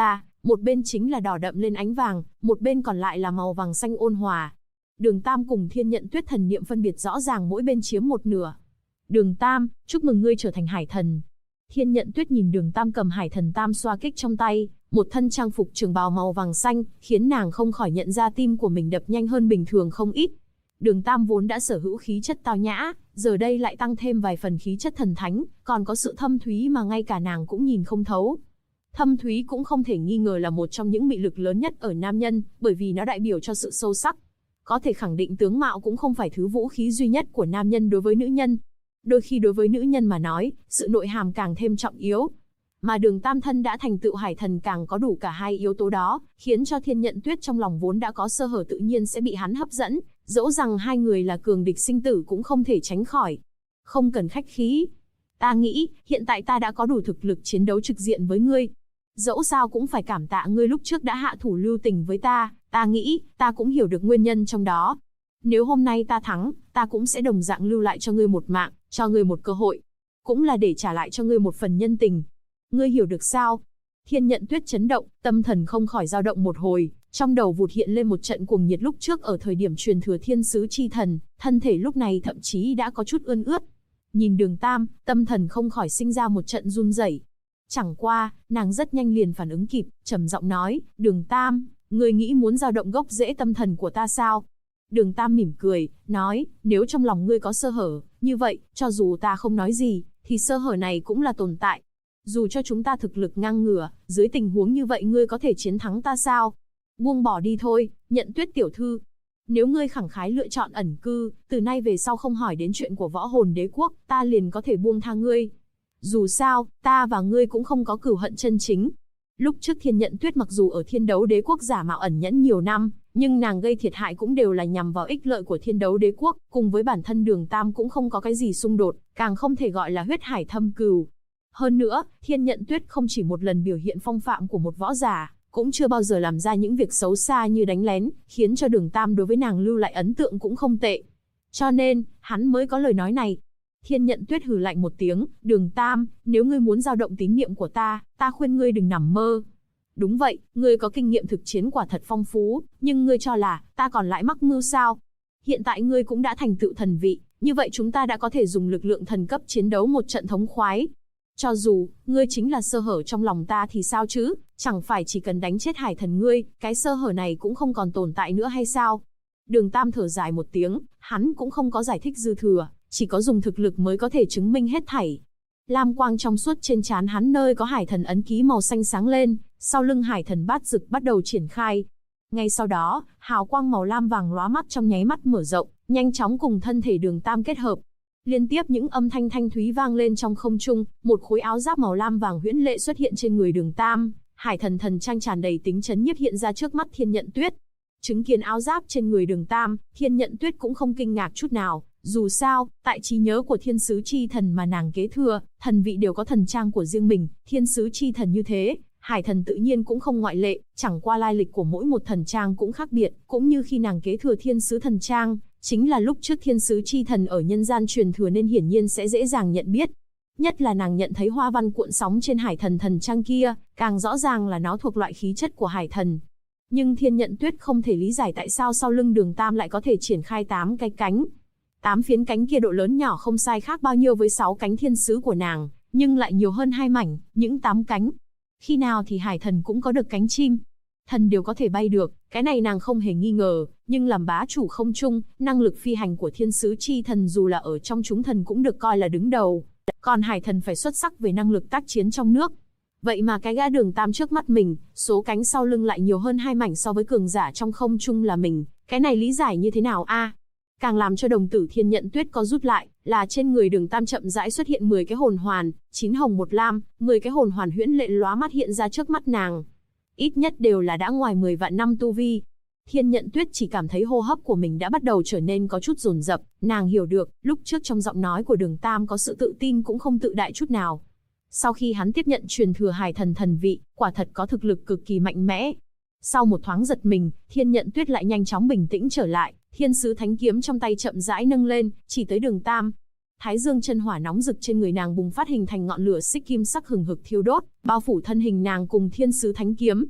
một bên chính là đỏ đậm lên ánh vàng, một bên còn lại là màu vàng xanh ôn hòa. Đường Tam cùng Thiên Nhận Tuyết thần niệm phân biệt rõ ràng, mỗi bên chiếm một nửa. Đường Tam, chúc mừng ngươi trở thành hải thần. Thiên Nhận Tuyết nhìn Đường Tam cầm hải thần tam xoa kích trong tay, một thân trang phục trường bào màu vàng xanh, khiến nàng không khỏi nhận ra tim của mình đập nhanh hơn bình thường không ít. Đường Tam vốn đã sở hữu khí chất tao nhã, giờ đây lại tăng thêm vài phần khí chất thần thánh, còn có sự thâm thúy mà ngay cả nàng cũng nhìn không thấu. Thâm thúy cũng không thể nghi ngờ là một trong những mị lực lớn nhất ở nam nhân, bởi vì nó đại biểu cho sự sâu sắc. Có thể khẳng định tướng mạo cũng không phải thứ vũ khí duy nhất của nam nhân đối với nữ nhân. Đôi khi đối với nữ nhân mà nói, sự nội hàm càng thêm trọng yếu. Mà Đường Tam thân đã thành tựu hải thần càng có đủ cả hai yếu tố đó, khiến cho Thiên Nhận Tuyết trong lòng vốn đã có sơ hở tự nhiên sẽ bị hắn hấp dẫn, dẫu rằng hai người là cường địch sinh tử cũng không thể tránh khỏi. Không cần khách khí. Ta nghĩ, hiện tại ta đã có đủ thực lực chiến đấu trực diện với ngươi. Dẫu sao cũng phải cảm tạ ngươi lúc trước đã hạ thủ lưu tình với ta, ta nghĩ, ta cũng hiểu được nguyên nhân trong đó. Nếu hôm nay ta thắng, ta cũng sẽ đồng dạng lưu lại cho ngươi một mạng, cho ngươi một cơ hội. Cũng là để trả lại cho ngươi một phần nhân tình. Ngươi hiểu được sao? Thiên Nhận Tuyết chấn động, tâm thần không khỏi dao động một hồi, trong đầu vụt hiện lên một trận cuồng nhiệt lúc trước ở thời điểm truyền thừa thiên sứ chi thần, thân thể lúc này thậm chí đã có chút ươn ướt. Nhìn Đường Tam, tâm thần không khỏi sinh ra một trận run rẩy. Chẳng qua, nàng rất nhanh liền phản ứng kịp, trầm giọng nói, Đường Tam, ngươi nghĩ muốn dao động gốc rễ tâm thần của ta sao? Đường Tam mỉm cười, nói, nếu trong lòng ngươi có sơ hở, như vậy, cho dù ta không nói gì, thì sơ hở này cũng là tồn tại. Dù cho chúng ta thực lực ngang ngửa, dưới tình huống như vậy ngươi có thể chiến thắng ta sao? Buông bỏ đi thôi, Nhận Tuyết tiểu thư. Nếu ngươi khẳng khái lựa chọn ẩn cư, từ nay về sau không hỏi đến chuyện của Võ Hồn Đế Quốc, ta liền có thể buông tha ngươi. Dù sao, ta và ngươi cũng không có cửu hận chân chính. Lúc trước Thiên Nhận Tuyết mặc dù ở Thiên Đấu Đế Quốc giả mạo ẩn nhẫn nhiều năm, nhưng nàng gây thiệt hại cũng đều là nhằm vào ích lợi của Thiên Đấu Đế Quốc, cùng với bản thân Đường Tam cũng không có cái gì xung đột, càng không thể gọi là huyết hải thâm cừu. Hơn nữa, Thiên Nhận Tuyết không chỉ một lần biểu hiện phong phạm của một võ giả, cũng chưa bao giờ làm ra những việc xấu xa như đánh lén, khiến cho Đường Tam đối với nàng lưu lại ấn tượng cũng không tệ. Cho nên, hắn mới có lời nói này. Thiên Nhận Tuyết hừ lạnh một tiếng, Đường Tam, nếu ngươi muốn dao động tín niệm của ta, ta khuyên ngươi đừng nằm mơ. Đúng vậy, ngươi có kinh nghiệm thực chiến quả thật phong phú, nhưng ngươi cho là, ta còn lại mắc mưu sao? Hiện tại ngươi cũng đã thành tựu thần vị, như vậy chúng ta đã có thể dùng lực lượng thần cấp chiến đấu một trận thống khoái. Cho dù, ngươi chính là sơ hở trong lòng ta thì sao chứ, chẳng phải chỉ cần đánh chết hải thần ngươi, cái sơ hở này cũng không còn tồn tại nữa hay sao? Đường Tam thở dài một tiếng, hắn cũng không có giải thích dư thừa, chỉ có dùng thực lực mới có thể chứng minh hết thảy. Lam quang trong suốt trên trán hắn nơi có hải thần ấn ký màu xanh sáng lên, sau lưng hải thần bát dực bắt đầu triển khai. Ngay sau đó, hào quang màu lam vàng lóa mắt trong nháy mắt mở rộng, nhanh chóng cùng thân thể Đường Tam kết hợp. Liên tiếp những âm thanh thanh thúy vang lên trong không trung, một khối áo giáp màu lam vàng huyễn lệ xuất hiện trên người Đường Tam, hải thần thần trang tràn đầy tính chấn nhiếp hiện ra trước mắt Thiên Nhận Tuyết. Chứng kiến áo giáp trên người Đường Tam, Thiên Nhận Tuyết cũng không kinh ngạc chút nào, dù sao, tại trí nhớ của thiên sứ chi thần mà nàng kế thừa, thần vị đều có thần trang của riêng mình, thiên sứ chi thần như thế, hải thần tự nhiên cũng không ngoại lệ, chẳng qua lai lịch của mỗi một thần trang cũng khác biệt, cũng như khi nàng kế thừa thiên sứ thần trang, chính là lúc trước thiên sứ chi thần ở nhân gian truyền thừa nên hiển nhiên sẽ dễ dàng nhận biết. Nhất là nàng nhận thấy hoa văn cuộn sóng trên hải thần thần trang kia, càng rõ ràng là nó thuộc loại khí chất của hải thần. Nhưng Thiên Nhận Tuyết không thể lý giải tại sao sau lưng Đường Tam lại có thể triển khai 8 cái cánh. 8 phiến cánh kia độ lớn nhỏ không sai khác bao nhiêu với 6 cánh thiên sứ của nàng, nhưng lại nhiều hơn 2 mảnh, những 8 cánh. Khi nào thì hải thần cũng có được cánh chim? Thần đều có thể bay được, cái này nàng không hề nghi ngờ, nhưng làm bá chủ không trung, năng lực phi hành của thiên sứ chi thần dù là ở trong chúng thần cũng được coi là đứng đầu. Còn hải thần phải xuất sắc về năng lực tác chiến trong nước. Vậy mà cái gã Đường Tam trước mắt mình, số cánh sau lưng lại nhiều hơn 2 mảnh so với cường giả trong không trung là mình, cái này lý giải như thế nào a? Càng làm cho đồng tử Thiên Nhận Tuyết có rút lại, là trên người Đường Tam chậm rãi xuất hiện 10 cái hồn hoàn, 9 hồng 1 lam, 10 cái hồn hoàn huyễn lệ lóa mắt hiện ra trước mắt nàng. Ít nhất đều là đã ngoài 10 vạn năm tu vi. Thiên Nhận Tuyết chỉ cảm thấy hô hấp của mình đã bắt đầu trở nên có chút dồn dập, nàng hiểu được, lúc trước trong giọng nói của Đường Tam có sự tự tin cũng không tự đại chút nào. Sau khi hắn tiếp nhận truyền thừa hải thần thần vị, quả thật có thực lực cực kỳ mạnh mẽ. Sau một thoáng giật mình, Thiên Nhận Tuyết lại nhanh chóng bình tĩnh trở lại, thiên sứ thánh kiếm trong tay chậm rãi nâng lên, chỉ tới Đường Tam. Thái dương chân hỏa nóng rực trên người nàng bùng phát hình thành ngọn lửa xích kim sắc hừng hực thiêu đốt, bao phủ thân hình nàng cùng thiên sứ thánh kiếm.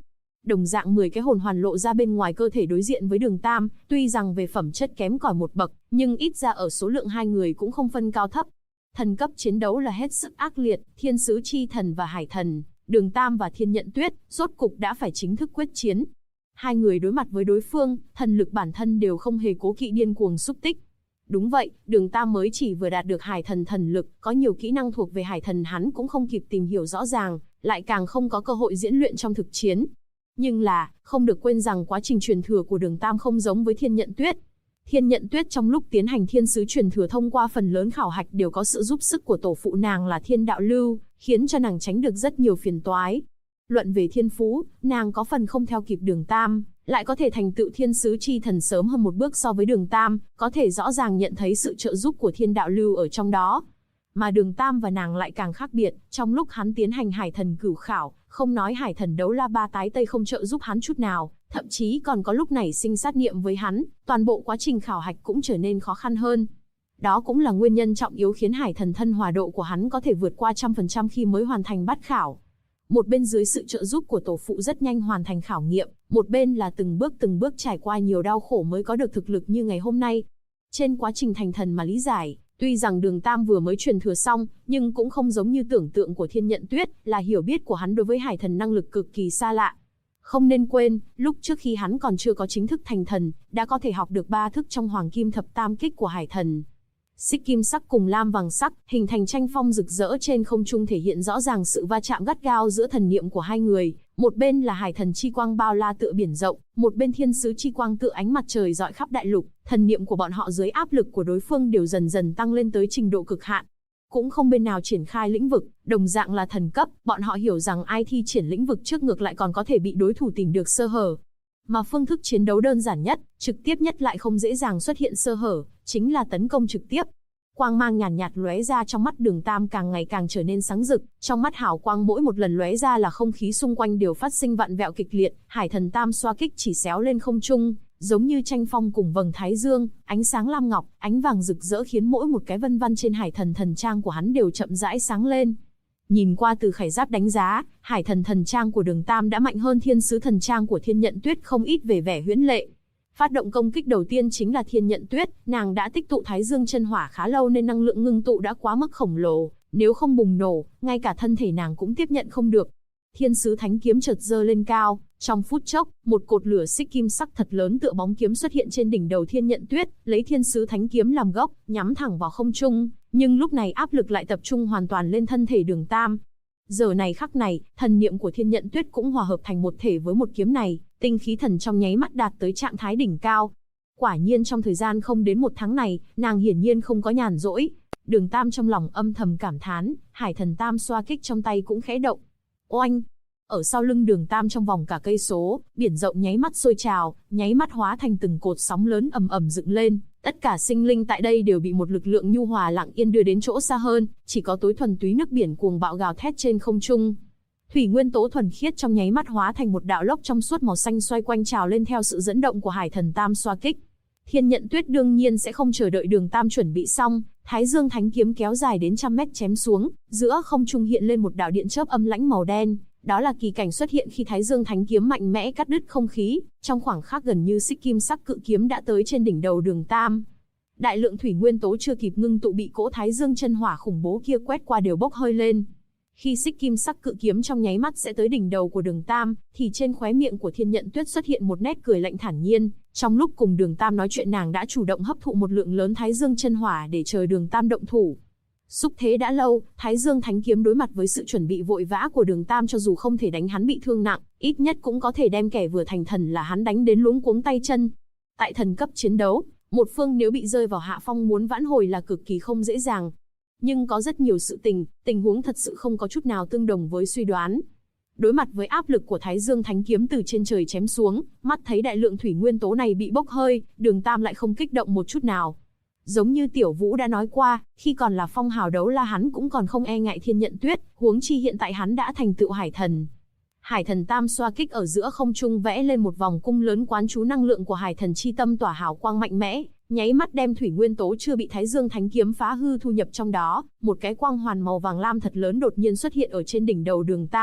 Đồng dạng 10 cái hồn hoàn lộ ra bên ngoài cơ thể đối diện với Đường Tam, tuy rằng về phẩm chất kém cỏi một bậc, nhưng ít ra ở số lượng hai người cũng không phân cao thấp. Thần cấp chiến đấu là hết sức ác liệt, Thiên Sứ Chi Thần và Hải Thần, Đường Tam và Thiên Nhận Tuyết, rốt cục đã phải chính thức quyết chiến. Hai người đối mặt với đối phương, thần lực bản thân đều không hề cố kỵ điên cuồng xúc tích. Đúng vậy, Đường Tam mới chỉ vừa đạt được Hải Thần thần lực, có nhiều kỹ năng thuộc về Hải Thần hắn cũng không kịp tìm hiểu rõ ràng, lại càng không có cơ hội diễn luyện trong thực chiến. Nhưng là, không được quên rằng quá trình truyền thừa của Đường Tam không giống với Thiên Nhận Tuyết. Thiên Nhận Tuyết trong lúc tiến hành thiên sứ truyền thừa thông qua phần lớn khảo hạch đều có sự giúp sức của tổ phụ nàng là Thiên Đạo Lưu, khiến cho nàng tránh được rất nhiều phiền toái. Luận về thiên phú, nàng có phần không theo kịp Đường Tam, lại có thể thành tựu thiên sứ chi thần sớm hơn một bước so với Đường Tam, có thể rõ ràng nhận thấy sự trợ giúp của Thiên Đạo Lưu ở trong đó. Mà Đường Tam và nàng lại càng khác biệt, trong lúc hắn tiến hành Hải Thần cửu khảo, không nói Hải Thần đấu la ba tái tây không trợ giúp hắn chút nào, thậm chí còn có lúc nảy sinh sát niệm với hắn, toàn bộ quá trình khảo hạch cũng trở nên khó khăn hơn. Đó cũng là nguyên nhân trọng yếu khiến Hải Thần thân hòa độ của hắn có thể vượt qua 100% khi mới hoàn thành bát khảo. Một bên dưới sự trợ giúp của tổ phụ rất nhanh hoàn thành khảo nghiệm, một bên là từng bước trải qua nhiều đau khổ mới có được thực lực như ngày hôm nay. Trên quá trình thành thần mà lý giải, tuy rằng Đường Tam vừa mới truyền thừa xong, nhưng cũng không giống như tưởng tượng của Thiên Nhận Tuyết, là hiểu biết của hắn đối với Hải Thần năng lực cực kỳ xa lạ. Không nên quên, lúc trước khi hắn còn chưa có chính thức thành thần, đã có thể học được 3 thức trong Hoàng Kim Thập Tam Kích của Hải Thần. Xích kim sắc cùng lam vàng sắc, hình thành tranh phong rực rỡ trên không trung thể hiện rõ ràng sự va chạm gắt gao giữa thần niệm của hai người. Một bên là Hải Thần chi quang bao la tựa biển rộng, một bên Thiên Sứ chi quang tựa ánh mặt trời rọi khắp đại lục. Thần niệm của bọn họ dưới áp lực của đối phương đều dần dần tăng lên tới trình độ cực hạn. Cũng không bên nào triển khai lĩnh vực, đồng dạng là thần cấp, bọn họ hiểu rằng ai thi triển lĩnh vực trước ngược lại còn có thể bị đối thủ tìm được sơ hở. Mà phương thức chiến đấu đơn giản nhất, trực tiếp nhất lại không dễ dàng xuất hiện sơ hở, chính là tấn công trực tiếp. Quang mang nhàn nhạt lóe ra trong mắt Đường Tam càng ngày càng trở nên sáng rực, trong mắt hào quang mỗi một lần lóe ra là không khí xung quanh đều phát sinh vặn vẹo kịch liệt, Hải Thần tam xoa kích chỉ xéo lên không trung, giống như tranh phong cùng vầng thái dương, ánh sáng lam ngọc, ánh vàng rực rỡ khiến mỗi một cái vân vân trên Hải Thần thần trang của hắn đều chậm rãi sáng lên. Nhìn qua từ khải giáp đánh giá, Hải Thần thần trang của Đường Tam đã mạnh hơn Thiên Sứ thần trang của Thiên Nhận Tuyết không ít về vẻ huyễn lệ. Phát động công kích đầu tiên chính là Thiên Nhận Tuyết, nàng đã tích tụ Thái Dương chân hỏa khá lâu nên năng lượng ngưng tụ đã quá mức khổng lồ, nếu không bùng nổ, ngay cả thân thể nàng cũng tiếp nhận không được. Thiên Sứ thánh kiếm chợt giơ lên cao, trong phút chốc, một cột lửa xích kim sắc thật lớn tựa bóng kiếm xuất hiện trên đỉnh đầu Thiên Nhận Tuyết, lấy Thiên Sứ thánh kiếm làm gốc, nhắm thẳng vào không trung, nhưng lúc này áp lực lại tập trung hoàn toàn lên thân thể Đường Tam. Giờ này khắc này, thần niệm của Thiên Nhận Tuyết cũng hòa hợp thành một thể với một kiếm này, tinh khí thần trong nháy mắt đạt tới trạng thái đỉnh cao. Quả nhiên trong thời gian không đến 1 tháng này, nàng hiển nhiên không có nhàn rỗi. Đường Tam trong lòng âm thầm cảm thán, Hải Thần tam xoa kích trong tay cũng khẽ động. Oanh! Ở sau lưng Đường Tam trong vòng cả cây số, biển rộng nháy mắt sôi trào, nháy mắt hóa thành từng cột sóng lớn ầm ầm dựng lên. Tất cả sinh linh tại đây đều bị một lực lượng nhu hòa lặng yên đưa đến chỗ xa hơn, chỉ có tối thuần túy nước biển cuồng bạo gào thét trên không trung. Thủy nguyên tố thuần khiết trong nháy mắt hóa thành một đạo lốc trong suốt màu xanh xoay quanh trào lên theo sự dẫn động của Hải Thần tam xoa kích. Thiên Nhận Tuyết đương nhiên sẽ không chờ đợi Đường Tam chuẩn bị xong, Thái Dương thánh kiếm kéo dài đến 100 mét chém xuống, giữa không trung hiện lên một đạo điện chớp âm lãnh màu đen. Đó là kỳ cảnh xuất hiện khi Thái Dương thánh kiếm mạnh mẽ cắt đứt không khí, trong khoảng khắc gần như xích kim sắc cự kiếm đã tới trên đỉnh đầu Đường Tam. Đại lượng thủy nguyên tố chưa kịp ngưng tụ bị cỗ Thái Dương chân hỏa khủng bố kia quét qua đều bốc hơi lên. Khi xích kim sắc cự kiếm trong nháy mắt sẽ tới đỉnh đầu của Đường Tam, thì trên khóe miệng của Thiên Nhận Tuyết xuất hiện một nét cười lạnh thản nhiên. Trong lúc cùng Đường Tam nói chuyện nàng đã chủ động hấp thụ một lượng lớn Thái Dương chân hỏa để chờ Đường Tam động thủ. Xúc thế đã lâu, Thái Dương thánh kiếm đối mặt với sự chuẩn bị vội vã của Đường Tam cho dù không thể đánh hắn bị thương nặng, ít nhất cũng có thể đem kẻ vừa thành thần là hắn đánh đến luống cuống tay chân. Tại thần cấp chiến đấu, một phương nếu bị rơi vào hạ phong muốn vãn hồi là cực kỳ không dễ dàng. Nhưng có rất nhiều tình huống thật sự không có chút nào tương đồng với suy đoán. Đối mặt với áp lực của Thái Dương thánh kiếm từ trên trời chém xuống, mắt thấy đại lượng thủy nguyên tố này bị bốc hơi, Đường Tam lại không kích động một chút nào. Giống như Tiểu Vũ đã nói qua, khi còn là phong hào đấu la hắn cũng còn không e ngại Thiên Nhận Tuyết, huống chi hiện tại hắn đã thành tựu Hải Thần. Hải Thần tam xoa kích ở giữa không trung vẽ lên một vòng cung lớn quán chú năng lượng của Hải Thần chi tâm tỏa hào quang mạnh mẽ, nháy mắt đem thủy nguyên tố chưa bị Thái Dương thánh kiếm phá hư thu nhập trong đó, một cái quang hoàn màu vàng lam thật lớn đột nhiên xuất hiện ở trên đỉnh đầu Đường Tam,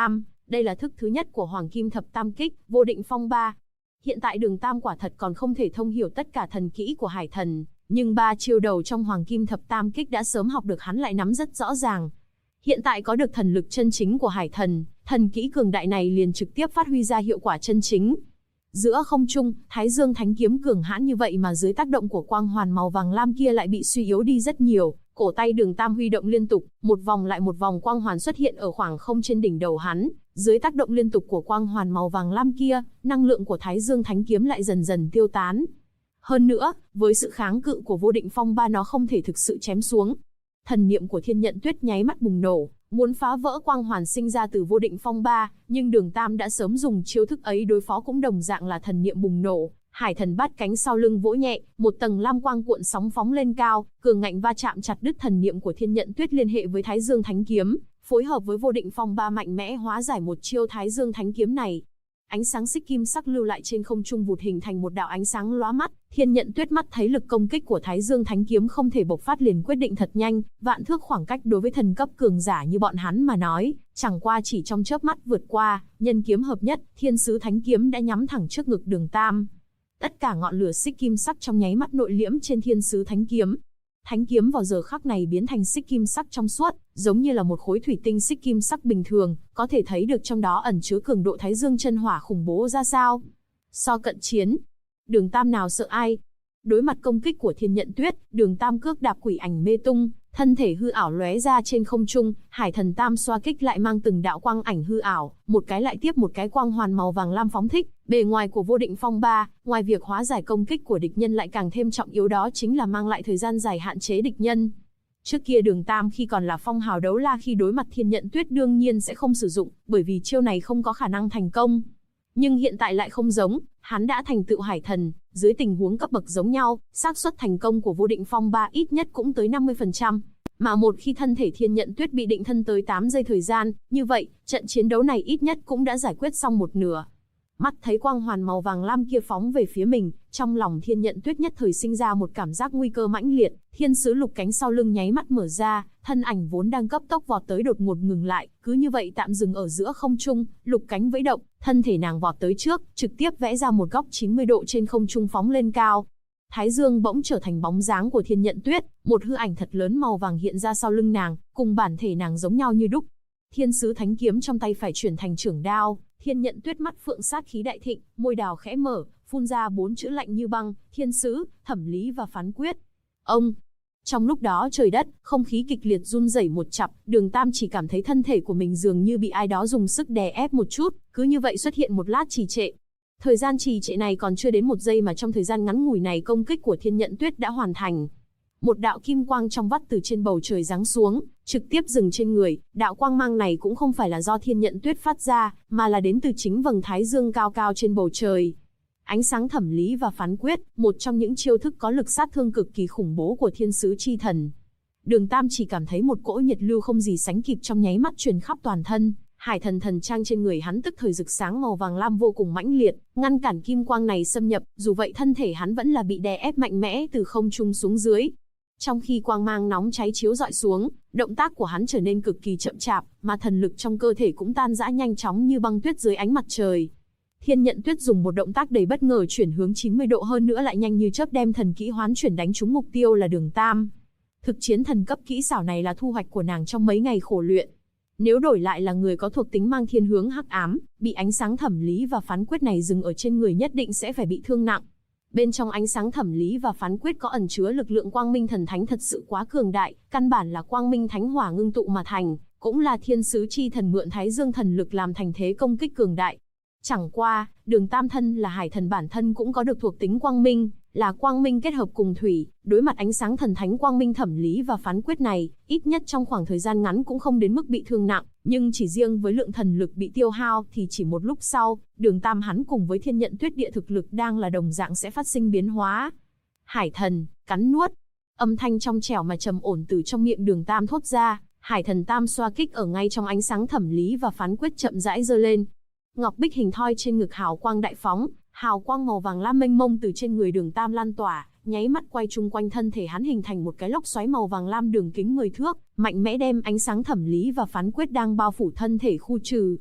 Đây là thức thứ nhất của Hoàng Kim Thập Tam Kích, Vô Định Phong Ba. Hiện tại Đường Tam quả thật còn không thể thông hiểu tất cả thần kỹ của Hải Thần, nhưng 3 chiêu đầu trong Hoàng Kim Thập Tam Kích đã sớm học được, hắn lại nắm rất rõ ràng. Hiện tại có được thần lực chân chính của Hải Thần, thần kỹ cường đại này liền trực tiếp phát huy ra hiệu quả chân chính. Giữa không trung, Thái Dương Thánh Kiếm cường hãn như vậy mà dưới tác động của quang hoàn màu vàng lam kia lại bị suy yếu đi rất nhiều. Cổ tay Đường Tam huy động liên tục, một vòng lại một vòng quang hoàn xuất hiện ở khoảng không trên đỉnh đầu hắn. Dưới tác động liên tục của quang hoàn màu vàng lam kia, năng lượng của Thái Dương Thánh Kiếm lại dần dần tiêu tán. Hơn nữa, với sự kháng cự của Vô Định Phong Ba nó không thể thực sự chém xuống. Thần niệm của Thiên Nhận Tuyết nháy mắt bùng nổ, muốn phá vỡ quang hoàn sinh ra từ Vô Định Phong Ba, nhưng Đường Tam đã sớm dùng chiêu thức ấy đối phó, cũng đồng dạng là thần niệm bùng nổ. Hải Thần Bát Cánh sau lưng vỗ nhẹ, một tầng lam quang cuộn sóng phóng lên cao, cường ngạnh va chạm chặt đứt thần niệm của Thiên Nhận Tuyết liên hệ với Thái Dương Thánh Kiếm, phối hợp với Vô Định Phong Ba mạnh mẽ hóa giải một chiêu Thái Dương Thánh Kiếm này. Ánh sáng xích kim sắc lưu lại trên không trung vụt hình thành một đạo ánh sáng lóa mắt. Thiên Nhận Tuyết mắt thấy lực công kích của Thái Dương Thánh Kiếm không thể bộc phát, liền quyết định thật nhanh. Vạn thước khoảng cách đối với thần cấp cường giả như bọn hắn mà nói, chẳng qua chỉ trong chớp mắt vượt qua. Nhân kiếm hợp nhất, Thiên Sứ Thánh Kiếm đã nhắm thẳng trước ngực Đường Tam. Tất cả ngọn lửa xích kim sắc trong nháy mắt nội liễm trên Thiên Sứ Thánh Kiếm. Thánh kiếm vào giờ khắc này biến thành xích kim sắc trong suốt, giống như là một khối thủy tinh xích kim sắc bình thường, có thể thấy được trong đó ẩn chứa cường độ Thái Dương chân hỏa khủng bố ra sao. So cận chiến, Đường Tam nào sợ ai? Đối mặt công kích của Thiên Nhận Tuyết, Đường Tam cước đạp quỷ ảnh mê tung, thân thể hư ảo lóe ra trên không trung. Hải Thần Tam xoa kích lại mang từng đạo quang ảnh hư ảo, một cái lại tiếp một cái quang hoàn màu vàng lam phóng thích. Bề ngoài của Vô Định Phong Ba, ngoài việc hóa giải công kích của địch nhân lại càng thêm trọng yếu, đó chính là mang lại thời gian dài hạn chế địch nhân. Trước kia Đường Tam khi còn là phong hào đấu la, khi đối mặt Thiên Nhận Tuyết đương nhiên sẽ không sử dụng, bởi vì chiêu này không có khả năng thành công. Nhưng hiện tại lại không giống, hắn đã thành tựu Hải Thần, dưới tình huống cấp bậc giống nhau, xác suất thành công của Vô Định Phong Ba ít nhất cũng tới 50%. Mà một khi thân thể Thiên Nhận Tuyết bị định thân tới 8 giây thời gian, như vậy, trận chiến đấu này ít nhất cũng đã giải quyết xong một nửa. Mắt thấy quang hoàn màu vàng lam kia phóng về phía mình, trong lòng Thiên Nhận Tuyết nhất thời sinh ra một cảm giác nguy cơ mãnh liệt. Thiên sứ lục cánh sau lưng nháy mắt mở ra, thân ảnh vốn đang cấp tốc vọt tới đột ngột ngừng lại, cứ như vậy tạm dừng ở giữa không trung. Lục cánh vẫy động, thân thể nàng vọt tới trước, trực tiếp vẽ ra một góc 90 độ trên không trung phóng lên cao. Thái dương bỗng trở thành bóng dáng của Thiên Nhận Tuyết, một hư ảnh thật lớn màu vàng hiện ra sau lưng nàng, cùng bản thể nàng giống nhau như đúc. Thiên sứ thánh kiếm trong tay phải chuyển thành chưởng đao. Thiên Nhận Tuyết mắt phượng sát khí đại thịnh, môi đào khẽ mở, phun ra 4 chữ lạnh như băng: Thiên Sứ, Thẩm Lý và Phán Quyết. Ông. Trong lúc đó trời đất, không khí kịch liệt run rẩy một chặp, Đường Tam chỉ cảm thấy thân thể của mình dường như bị ai đó dùng sức đè ép một chút, cứ như vậy xuất hiện một lát trì trệ. Thời gian trì trệ này còn chưa đến 1 giây mà trong thời gian ngắn ngủi này công kích của Thiên Nhận Tuyết đã hoàn thành. Một đạo kim quang trong vắt từ trên bầu trời giáng xuống, trực tiếp dừng trên người. Đạo quang mang này cũng không phải là do Thiên Nhận Tuyết phát ra, mà là đến từ chính vầng thái dương cao cao trên bầu trời. Ánh sáng Thẩm Lý và Phán Quyết, một trong những chiêu thức có lực sát thương cực kỳ khủng bố của Thiên Sứ Chi Thần. Đường Tam chỉ cảm thấy một cỗ nhiệt lưu không gì sánh kịp trong nháy mắt truyền khắp toàn thân. Hải Thần thần trang trên người hắn tức thời rực sáng màu vàng lam vô cùng mãnh liệt, ngăn cản kim quang này xâm nhập. Dù vậy thân thể hắn vẫn là bị đè ép mạnh mẽ từ không trung xuống dưới. Trong khi quang mang nóng cháy chiếu rọi xuống, động tác của hắn trở nên cực kỳ chậm chạp, mà thần lực trong cơ thể cũng tan rã nhanh chóng như băng tuyết dưới ánh mặt trời. Thiên Nhận Tuyết dùng một động tác đầy bất ngờ chuyển hướng 90 độ, hơn nữa lại nhanh như chớp đem thần kỹ hoán chuyển đánh trúng mục tiêu là Đường Tam. Thực chiến thần cấp kỹ xảo này là thu hoạch của nàng trong mấy ngày khổ luyện. Nếu đổi lại là người có thuộc tính mang thiên hướng hắc ám, bị ánh sáng Thẩm Lý và Phán Quyết này dừng ở trên người nhất định sẽ phải bị thương nặng. Bên trong ánh sáng Thẩm Lý và Phán Quyết có ẩn chứa lực lượng quang minh thần thánh thật sự quá cường đại, căn bản là quang minh thánh hỏa ngưng tụ mà thành, cũng là Thiên Sứ Chi Thần mượn Thái Dương thần lực làm thành thế công kích cường đại. Chẳng qua, Đường Tam thân là Hải Thần bản thân cũng có được thuộc tính quang minh, là quang minh kết hợp cùng thủy, đối mặt ánh sáng thần thánh quang minh Thẩm Lý và Phán Quyết này, ít nhất trong khoảng thời gian ngắn cũng không đến mức bị thương nặng, nhưng chỉ riêng với lượng thần lực bị tiêu hao thì chỉ một lúc sau, Đường Tam hắn cùng với Thiên Nhận Tuyết địa thực lực đang là đồng dạng sẽ phát sinh biến hóa. Hải Thần, cắn nuốt. Âm thanh trong trẻo mà trầm ổn từ trong miệng Đường Tam thốt ra, Hải Thần Tam xoa kích ở ngay trong ánh sáng Thẩm Lý và Phán Quyết chậm rãi giơ lên. Ngọc bích hình thoi trên ngực hào quang đại phóng, hào quang màu vàng lam mênh mông từ trên người Đường Tam lan tỏa, nháy mắt quay chung quanh thân thể hắn hình thành một cái lốc xoáy màu vàng lam đường kính 10 thước, mạnh mẽ đem ánh sáng Thẩm Lý và Phán Quyết đang bao phủ thân thể khu trừ.